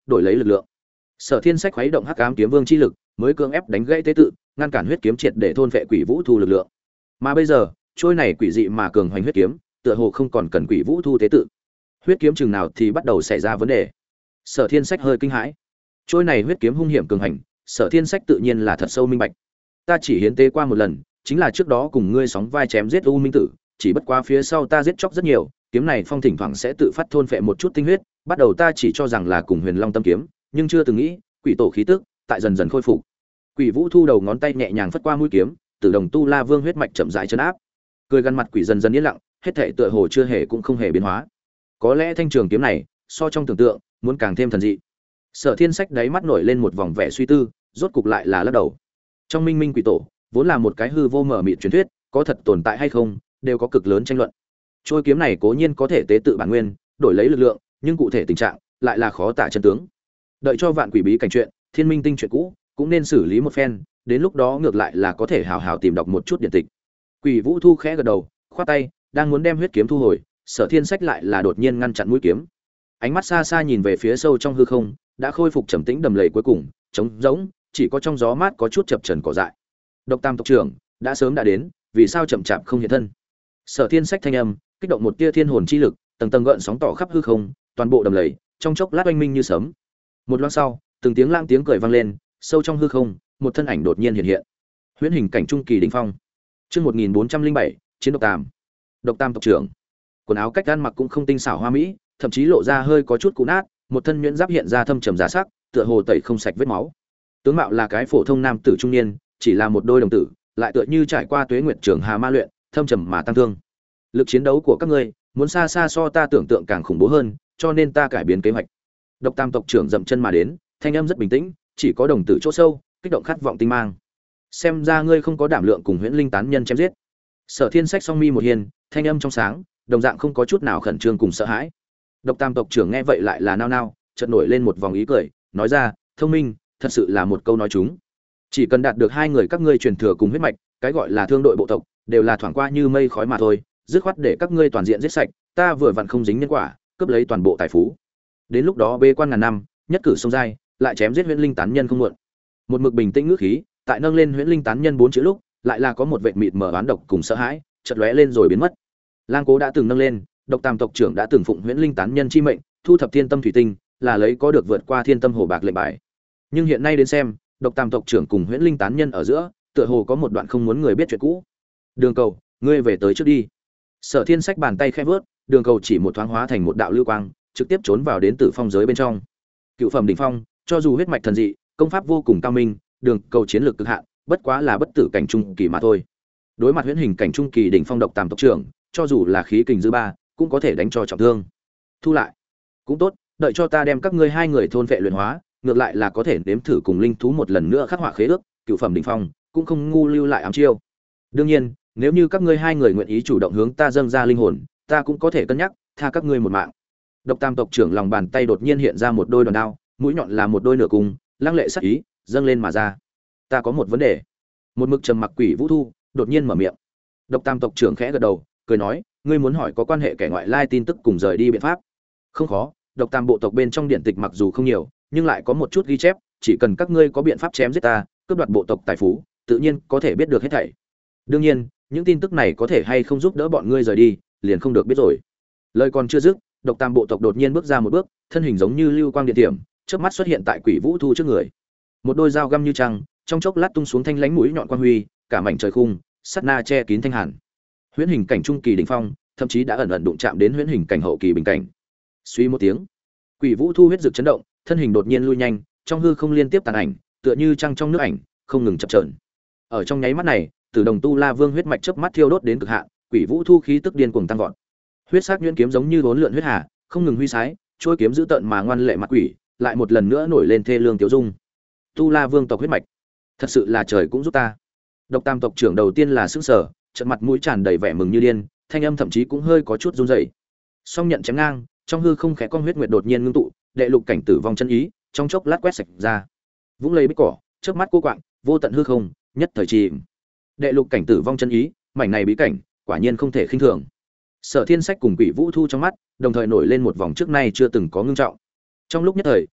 đổi lấy lực lượng. Sở Thiên Sách khuấy động Hắc Ám Kiếm Vương chi lực, mới cưỡng ép đánh gãy tế tự, ngăn cản huyết kiếm triệt để thôn phệ Quỷ Vũ Thu lực lượng. Mà bây giờ, trôi này quỷ dị mà cường hoành huyết kiếm, tựa hồ không còn cần Quỷ Vũ Thu tế tự. Huyết kiếm chừng nào thì bắt đầu xảy ra vấn đề. Sở Thiên Sách hơi kinh hãi. Trôi này huyết kiếm hung hiểm cường hành, Sở Thiên Sách tự nhiên là thật sâu minh bạch. Ta chỉ hiến tế qua một lần, chính là trước đó cùng ngươi sóng vai chém giết U Minh Tử, chỉ bất quá phía sau ta giết chóc rất nhiều, kiếm này phong thỉnh thoảng sẽ tự phát thôn phệ một chút tinh huyết, bắt đầu ta chỉ cho rằng là cùng Huyền Long Tâm kiếm, nhưng chưa từng nghĩ, quỷ tổ khí tức tại dần dần khôi phục. Quỷ Vũ Thu đầu ngón tay nhẹ nhàng phất qua mũi kiếm, Tử Đồng Tu La Vương huyết mạch chậm rãi trấn áp. Cười gần mặt quỷ dần dần yên lặng, hết thảy tựa hồ chưa hề cũng không hề biến hóa. Có lẽ thanh trường kiếm này, so trong tưởng tượng, muốn càng thêm thần dị. Sở Thiên Sách đáy mắt nổi lên một vòng vẻ suy tư, rốt cục lại là lắc đầu. Trong Minh Minh Quỷ Tổ, vốn là một cái hư vô mở mịt truyền thuyết, có thật tồn tại hay không, đều có cực lớn tranh luận. Trôi kiếm này cố nhiên có thể tế tự bản nguyên, đổi lấy lực lượng, nhưng cụ thể tình trạng lại là khó tả chân tướng. Đợi cho vạn quỷ bí cảnh chuyện, Thiên Minh Tinh chuyện cũ, cũng nên xử lý một phen, đến lúc đó ngược lại là có thể hào hào tìm đọc một chút điển tịch. Quỷ Vũ Thu khẽ gật đầu, khoát tay, đang muốn đem huyết kiếm thu hồi, Sở Thiên Sách lại là đột nhiên ngăn chặn mũi kiếm. Ánh mắt xa xa nhìn về phía sâu trong hư không, đã khôi phục trầm tĩnh đầm lầy cuối cùng, trống rỗng, chỉ có trong gió mát có chút chập chờn cỏ dại. Độc Tam tộc trưởng đã sớm đã đến, vì sao chậm chạp không hiện thân? Sở Thiên Sách thanh âm, kích động một tia thiên hồn chi lực, tầng tầng gợn sóng tỏ khắp hư không, toàn bộ đầm lầy, trong chốc lát oanh minh như sấm. Một loáng sau, từng tiếng lang tiếng cười vang lên, sâu trong hư không, một thân ảnh đột nhiên hiện hiện. Huyễn hình cảnh trung kỳ đỉnh phong. Chương 1407, chiến độc tam. Độc Tam tộc trưởng. Quần áo cách ăn mặc cũng không tinh xảo hoa mỹ, thậm chí lộ ra hơi có chút cũ nát, một thân nhuyễn giáp hiện ra thâm trầm giá sắc, tựa hồ tẩy không sạch vết máu. Tướng mạo là cái phổ thông nam tử trung niên, chỉ là một đôi đồng tử, lại tựa như trải qua tuế nguyệt trường hà ma luyện, thâm trầm mà tăng thương. Lực chiến đấu của các ngươi muốn xa xa so ta tưởng tượng càng khủng bố hơn, cho nên ta cải biến kế hoạch. Độc Tam tộc trưởng dậm chân mà đến, thanh âm rất bình tĩnh, chỉ có đồng tử chỗ sâu, kích động khát vọng tinh mang. Xem ra ngươi không có đảm lượng cùng huyễn linh tán nhân chém giết. Sở Thiên Sách song mi một hiền, thanh âm trong sáng, đồng dạng không có chút nào khẩn trương cùng sợ hãi. Độc Tam tộc trưởng nghe vậy lại là nao nao, chợt nổi lên một vòng ý cười, nói ra, thông minh, thật sự là một câu nói chúng. Chỉ cần đạt được hai người các ngươi truyền thừa cùng huyết mạch, cái gọi là thương đội bộ tộc, đều là thoảng qua như mây khói mà thôi, dứt khoát để các ngươi toàn diện giết sạch, ta vừa vặn không dính nhân quả, cướp lấy toàn bộ tài phú. Đến lúc đó bê quan ngàn năm, nhất cử sông giai, lại chém giết huyễn linh tán nhân không muộn. Một mực bình tĩnh ngữ khí, tại nâng lên huyễn linh tán nhân bốn chữ lúc, lại là có một vệt mịt mờ oán độc cùng sợ hãi, chợt lóe lên rồi biến mất. Lang Cố đã từng nâng lên, Độc Tam tộc trưởng đã từng phụng huyễn linh tán nhân chi mệnh, thu thập thiên tâm thủy tinh, là lấy có được vượt qua thiên tâm hồ bạc lệnh bài. Nhưng hiện nay đến xem, Độc Tam tộc trưởng cùng huyễn linh tán nhân ở giữa, tựa hồ có một đoạn không muốn người biết chuyện cũ. Đường Cầu, ngươi về tới trước đi. Sở Thiên Sách bàn tay khẽ vớt, Đường Cầu chỉ một thoáng hóa thành một đạo lưu quang, trực tiếp trốn vào đến Tử Phong giới bên trong. Cựu phẩm đỉnh phong, cho dù huyết mạch thần dị, công pháp vô cùng cao minh, Đường Cầu chiến lược cực hạn, bất quá là bất tử cảnh trung kỳ mà thôi. Đối mặt huyễn hình cảnh trung kỳ đỉnh phong Độc Tam tộc trưởng, cho dù là khí kình dư ba, cũng có thể đánh cho trọng thương. Thu lại, cũng tốt, đợi cho ta đem các ngươi hai người thôn vệ luyện hóa, ngược lại là có thể nếm thử cùng linh thú một lần nữa khắc họa khế ước, cựu phẩm đỉnh phong, cũng không ngu lưu lại ám chiêu. Đương nhiên, nếu như các ngươi hai người nguyện ý chủ động hướng ta dâng ra linh hồn, ta cũng có thể cân nhắc tha các ngươi một mạng. Độc Tam tộc trưởng lòng bàn tay đột nhiên hiện ra một đôi đòn đao, mũi nhọn là một đôi nửa cung, lăng lệ sắc ý dâng lên mà ra. Ta có một vấn đề. Một mực trầm mặc Quỷ Vũ Thu đột nhiên mở miệng. Độc Tam tộc trưởng khẽ gật đầu, cười nói, ngươi muốn hỏi có quan hệ kẻ ngoại lai tin tức cùng rời đi biện pháp. Không khó, Độc Tam bộ tộc bên trong điển tịch mặc dù không nhiều, nhưng lại có một chút ghi chép, chỉ cần các ngươi có biện pháp chém giết ta, cướp đoạt bộ tộc tài phú, tự nhiên có thể biết được hết thảy. Đương nhiên, những tin tức này có thể hay không giúp đỡ bọn ngươi rời đi, liền không được biết rồi. Lời còn chưa dứt, Độc Tam bộ tộc đột nhiên bước ra một bước, thân hình giống như lưu quang điện tiệm, chớp mắt xuất hiện tại Quỷ Vũ Thu trước người. Một đôi dao găm như trăng, trong chốc lát tung xuống thanh lãnh mũi nhọn quang huy, cả mảnh trời khung, sát na che kín thanh hàn. Huyễn hình cảnh trung kỳ đỉnh phong, thậm chí đã ẩn ẩn đụng chạm đến huyễn hình cảnh hậu kỳ bình cảnh. Suy một tiếng, Quỷ Vũ Thu huyết dược chấn động, thân hình đột nhiên lui nhanh, trong hư không liên tiếp tàn ảnh, tựa như trăng trong nước ảnh, không ngừng chập chờn. Ở trong nháy mắt này, Tử Đồng Tu La Vương huyết mạch chớp mắt thiêu đốt đến cực hạn, Quỷ Vũ Thu khí tức điên cuồng tăng vọt. Huyết sắc nhuyễn kiếm giống như bốn lượn huyết hà, không ngừng huy sái, chuôi kiếm dữ tợn mà ngoan lệ mặt quỷ, lại một lần nữa nổi lên thê lương tiêu dung. Tu La Vương tộc huyết mạch, thật sự là trời cũng giúp ta. Độc Tam tộc trưởng đầu tiên là sững sờ, trận mặt mũi tràn đầy vẻ mừng như điên, thanh âm thậm chí cũng hơi có chút run rẩy. Song nhận chém ngang, trong hư không khẽ con huyết nguyệt đột nhiên ngưng tụ, đệ lục cảnh tử vong chân ý, trong chốc lát quét sạch ra. Vũng lây bích cỏ, trước mắt cô quạng, vô tận hư không, nhất thời chìm. Đệ lục cảnh tử vong chân ý, mảnh này bí cảnh, quả nhiên không thể khinh thường. Sở Thiên Sách cùng Quỷ Vũ Thu trong mắt, đồng thời nổi lên một vòng trước nay chưa từng có ngưng trọng. Trong lúc nhất thời,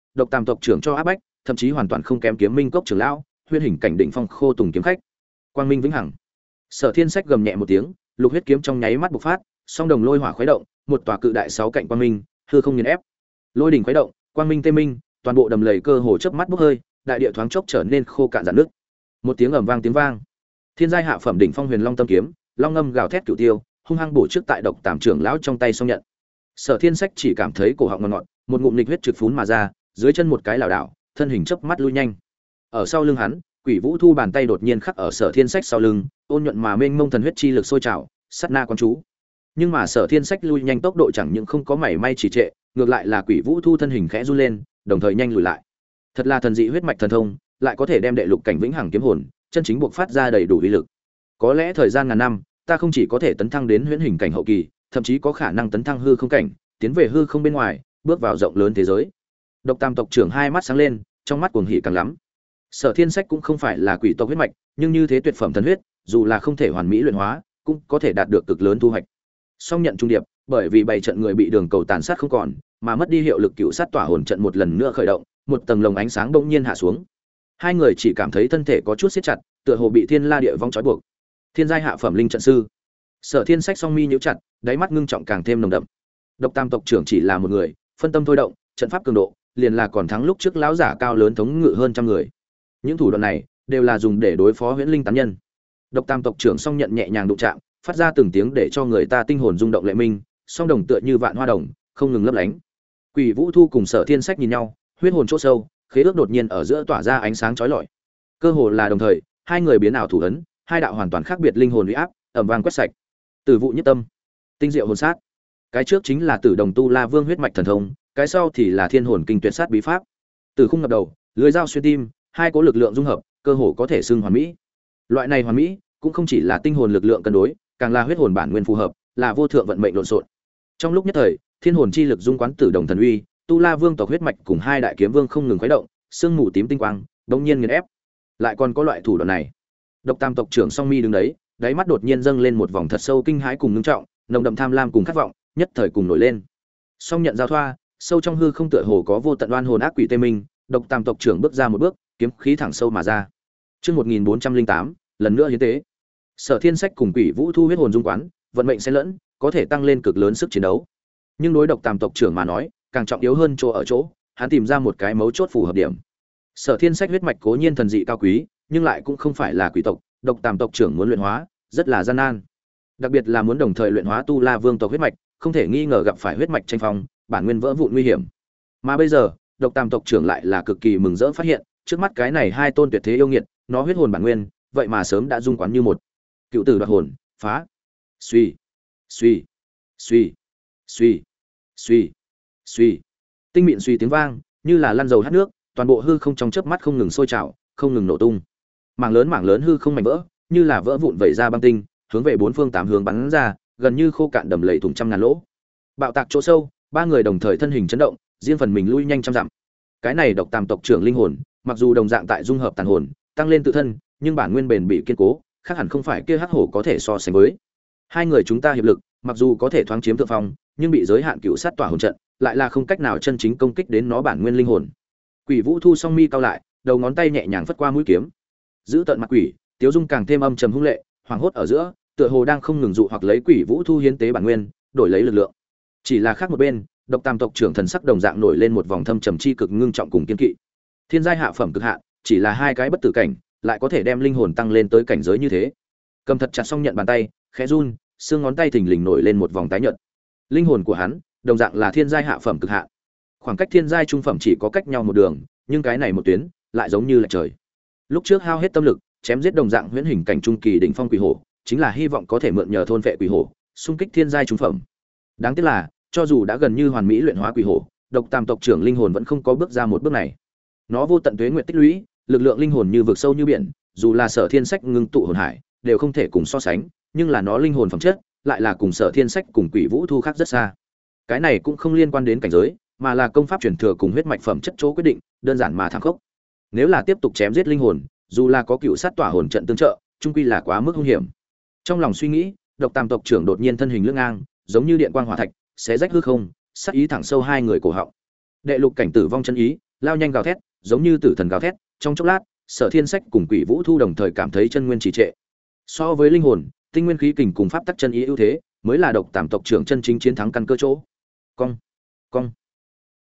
độc tam tộc trưởng cho áp bách, thậm chí hoàn toàn không kém kiếm minh cốc trưởng lão, huyễn hình cảnh đỉnh phong khô tùng kiếm khách. Quang minh vĩnh hằng. Sở Thiên Sách gầm nhẹ một tiếng, lục huyết kiếm trong nháy mắt bộc phát, song đồng lôi hỏa khuấy động, một tòa cự đại sáu cạnh quang minh, hư không nghiền ép. Lôi đỉnh khuấy động, quang minh tê minh, toàn bộ đầm lầy cơ hồ chớp mắt bốc hơi, đại địa thoáng chốc trở nên khô cạn rạn nước. Một tiếng ầm vang tiếng vang. Thiên giai hạ phẩm đỉnh phong huyền long tâm kiếm, long ngâm gào thét cửu tiêu, hung hăng bổ trước tại độc tam trưởng lão trong tay song nhận. Sở Thiên Sách chỉ cảm thấy cổ họng ngọt ngọt, một ngụm nghịch huyết trực phún mà ra, dưới chân một cái lảo đảo, thân hình chớp mắt lui nhanh. Ở sau lưng hắn, Quỷ Vũ Thu bàn tay đột nhiên khắc ở Sở Thiên Sách sau lưng, ôn nhuận mà mênh mông thần huyết chi lực sôi trào, sát na quan chú. Nhưng mà Sở Thiên Sách lui nhanh tốc độ chẳng những không có mảy may trì trệ, ngược lại là Quỷ Vũ Thu thân hình khẽ run lên, đồng thời nhanh lùi lại. Thật là thần dị huyết mạch thần thông, lại có thể đem đệ lục cảnh vĩnh hằng kiếm hồn, chân chính buộc phát ra đầy đủ uy lực. Có lẽ thời gian ngàn năm, ta không chỉ có thể tấn thăng đến huyễn hình cảnh hậu kỳ, thậm chí có khả năng tấn thăng hư không cảnh, tiến về hư không bên ngoài, bước vào rộng lớn thế giới. Độc Tam tộc trưởng hai mắt sáng lên, trong mắt cuồng hỉ càng lắm. Sở Thiên Sách cũng không phải là quỷ tộc huyết mạch, nhưng như thế tuyệt phẩm thần huyết, dù là không thể hoàn mỹ luyện hóa, cũng có thể đạt được cực lớn thu hoạch. Song nhận trung điệp, bởi vì bảy trận người bị đường cầu tàn sát không còn, mà mất đi hiệu lực cựu sát tỏa hồn trận một lần nữa khởi động, một tầng lồng ánh sáng bỗng nhiên hạ xuống. Hai người chỉ cảm thấy thân thể có chút siết chặt, tựa hồ bị thiên la địa vong trói buộc. Thiên giai hạ phẩm linh trận sư. Sở Thiên Sách song mi nhíu chặt, đáy mắt ngưng trọng càng thêm nồng đậm. Độc Tam tộc trưởng chỉ là một người, phân tâm thôi động, trận pháp cường độ, liền là còn thắng lúc trước lão giả cao lớn thống ngự hơn trăm người. Những thủ đoạn này đều là dùng để đối phó huyễn linh tán nhân. Độc Tam tộc trưởng song nhận nhẹ nhàng đụng chạm, phát ra từng tiếng để cho người ta tinh hồn rung động lệ minh, song đồng tựa như vạn hoa đồng, không ngừng lấp lánh. Quỷ Vũ Thu cùng Sở Thiên Sách nhìn nhau, huyết hồn chỗ sâu, khế ước đột nhiên ở giữa tỏa ra ánh sáng chói lọi. Cơ hồ là đồng thời, hai người biến ảo thủ ấn, hai đạo hoàn toàn khác biệt linh hồn uy áp, ầm vang quét sạch. Tử vụ nhất tâm, tinh diệu hồn sát. Cái trước chính là Tử Đồng Tu La Vương huyết mạch thần thông, cái sau thì là Thiên Hồn Kinh tuyệt sát bí pháp. Tử khung ngập đầu, lưới dao xuyên tim, hai cố lực lượng dung hợp, cơ hồ có thể xưng hoàn mỹ. Loại này hoàn mỹ, cũng không chỉ là tinh hồn lực lượng cân đối, càng là huyết hồn bản nguyên phù hợp, là vô thượng vận mệnh lộn xộn. Trong lúc nhất thời, thiên hồn chi lực dung quán Tử Đồng thần uy, Tu La Vương tộc huyết mạch cùng hai đại kiếm vương không ngừng khuấy động, sương mù tím tinh quang, bỗng nhiên nghiền ép. Lại còn có loại thủ đoạn này. Độc Tam tộc trưởng Song Mi đứng đấy, đáy mắt đột nhiên dâng lên một vòng thật sâu kinh hãi cùng ngưng trọng, nồng đậm tham lam cùng khát vọng, nhất thời cùng nổi lên. Song nhận giao thoa, sâu trong hư không tựa hồ có vô tận oan hồn ác quỷ tê minh, Độc Tam tộc trưởng bước ra một bước, kiếm khí thẳng sâu mà ra. Chương 1408, lần nữa hiến tế. Sở Thiên Sách cùng Quỷ Vũ Thu huyết hồn dung quán, vận mệnh xen lẫn, có thể tăng lên cực lớn sức chiến đấu. Nhưng đối Độc Tam tộc trưởng mà nói, càng trọng yếu hơn chỗ ở chỗ, hắn tìm ra một cái mấu chốt phù hợp điểm. Sở Thiên Sách huyết mạch cố nhiên thần dị cao quý, nhưng lại cũng không phải là quỷ tộc, Độc Tam tộc trưởng muốn luyện hóa, rất là gian nan. Đặc biệt là muốn đồng thời luyện hóa Tu La Vương tộc huyết mạch, không thể nghi ngờ gặp phải huyết mạch tranh phong, bản nguyên vỡ vụn nguy hiểm. Mà bây giờ, Độc Tam tộc trưởng lại là cực kỳ mừng rỡ phát hiện, trước mắt cái này hai tôn tuyệt thế yêu nghiệt, nó huyết hồn bản nguyên, vậy mà sớm đã dung quán như một. Cựu tử đoạt hồn, phá. Suy, suy, suy, suy, suy, suy. Tinh mịn suy tiếng vang, như là lăn dầu hắt nước, toàn bộ hư không trong chớp mắt không ngừng sôi trào, không ngừng nổ tung. Mảng lớn hư không mảnh vỡ, như là vỡ vụn vẩy ra băng tinh, hướng về bốn phương tám hướng bắn ra, gần như khô cạn đầm lầy thủng trăm ngàn lỗ. Bạo tạc chỗ sâu, ba người đồng thời thân hình chấn động, riêng phần mình lui nhanh trăm dặm. Cái này Độc Tam tộc trưởng linh hồn, mặc dù đồng dạng tại dung hợp tàn hồn, tăng lên tự thân, nhưng bản nguyên bền bị kiên cố, khác hẳn không phải kia hắc hổ có thể so sánh với. Hai người chúng ta hiệp lực, mặc dù có thể thoáng chiếm thượng phong, nhưng bị giới hạn cựu sát tỏa hồn trận, lại là không cách nào chân chính công kích đến nó bản nguyên linh hồn. Quỷ Vũ Thu song mi cao lại, đầu ngón tay nhẹ nhàng phất qua mũi kiếm. Giữ tận mặt quỷ, Tiếu Dung càng thêm âm trầm hung lệ, hoàng hốt ở giữa, tựa hồ đang không ngừng dụ hoặc lấy Quỷ Vũ Thu hiến tế bản nguyên, đổi lấy lực lượng. Chỉ là khác một bên, Độc Tam tộc trưởng thần sắc đồng dạng nổi lên một vòng thâm trầm chi cực ngưng trọng cùng kiên kỵ. Thiên giai hạ phẩm cực hạn, chỉ là hai cái bất tử cảnh, lại có thể đem linh hồn tăng lên tới cảnh giới như thế. Cầm thật chặt song nhận bàn tay, khẽ run, xương ngón tay thình lình nổi lên một vòng tái nhợt. Linh hồn của hắn, đồng dạng là thiên giai hạ phẩm cực hạn. Khoảng cách thiên giai trung phẩm chỉ có cách nhau một đường, nhưng cái này một tuyến, lại giống như là trời. Lúc trước hao hết tâm lực, chém giết đồng dạng huyễn hình cảnh trung kỳ đỉnh phong quỷ hổ, chính là hy vọng có thể mượn nhờ thôn vệ quỷ hổ, xung kích thiên giai trung phẩm. Đáng tiếc là, cho dù đã gần như hoàn mỹ luyện hóa quỷ hổ, Độc Tam tộc trưởng linh hồn vẫn không có bước ra một bước này. Nó vô tận tuế nguyệt tích lũy, lực lượng linh hồn như vực sâu như biển, dù là Sở Thiên Sách ngưng tụ hồn hải, đều không thể cùng so sánh, nhưng là nó linh hồn phẩm chất, lại là cùng Sở Thiên Sách cùng Quỷ Vũ Thu khác rất xa. Cái này cũng không liên quan đến cảnh giới, mà là công pháp truyền thừa cùng huyết mạch phẩm chất chỗ quyết định, đơn giản mà thẳng khốc. Nếu là tiếp tục chém giết linh hồn, dù là có cựu sát tỏa hồn trận tương trợ, chung quy là quá mức hung hiểm. Trong lòng suy nghĩ, Độc Tam tộc trưởng đột nhiên thân hình lướt ngang, giống như điện quang hỏa thạch, xé rách hư không, sát ý thẳng sâu hai người cổ họng. Đệ lục cảnh tử vong chân ý, lao nhanh gào thét, giống như tử thần gào thét, trong chốc lát, Sở Thiên Sách cùng Quỷ Vũ Thu đồng thời cảm thấy chân nguyên trì trệ. So với linh hồn, tinh nguyên khí kình cùng pháp tắc chân ý ưu thế, mới là độc tàm tộc trưởng chân chính chiến thắng căn cơ chỗ. Cong, cong.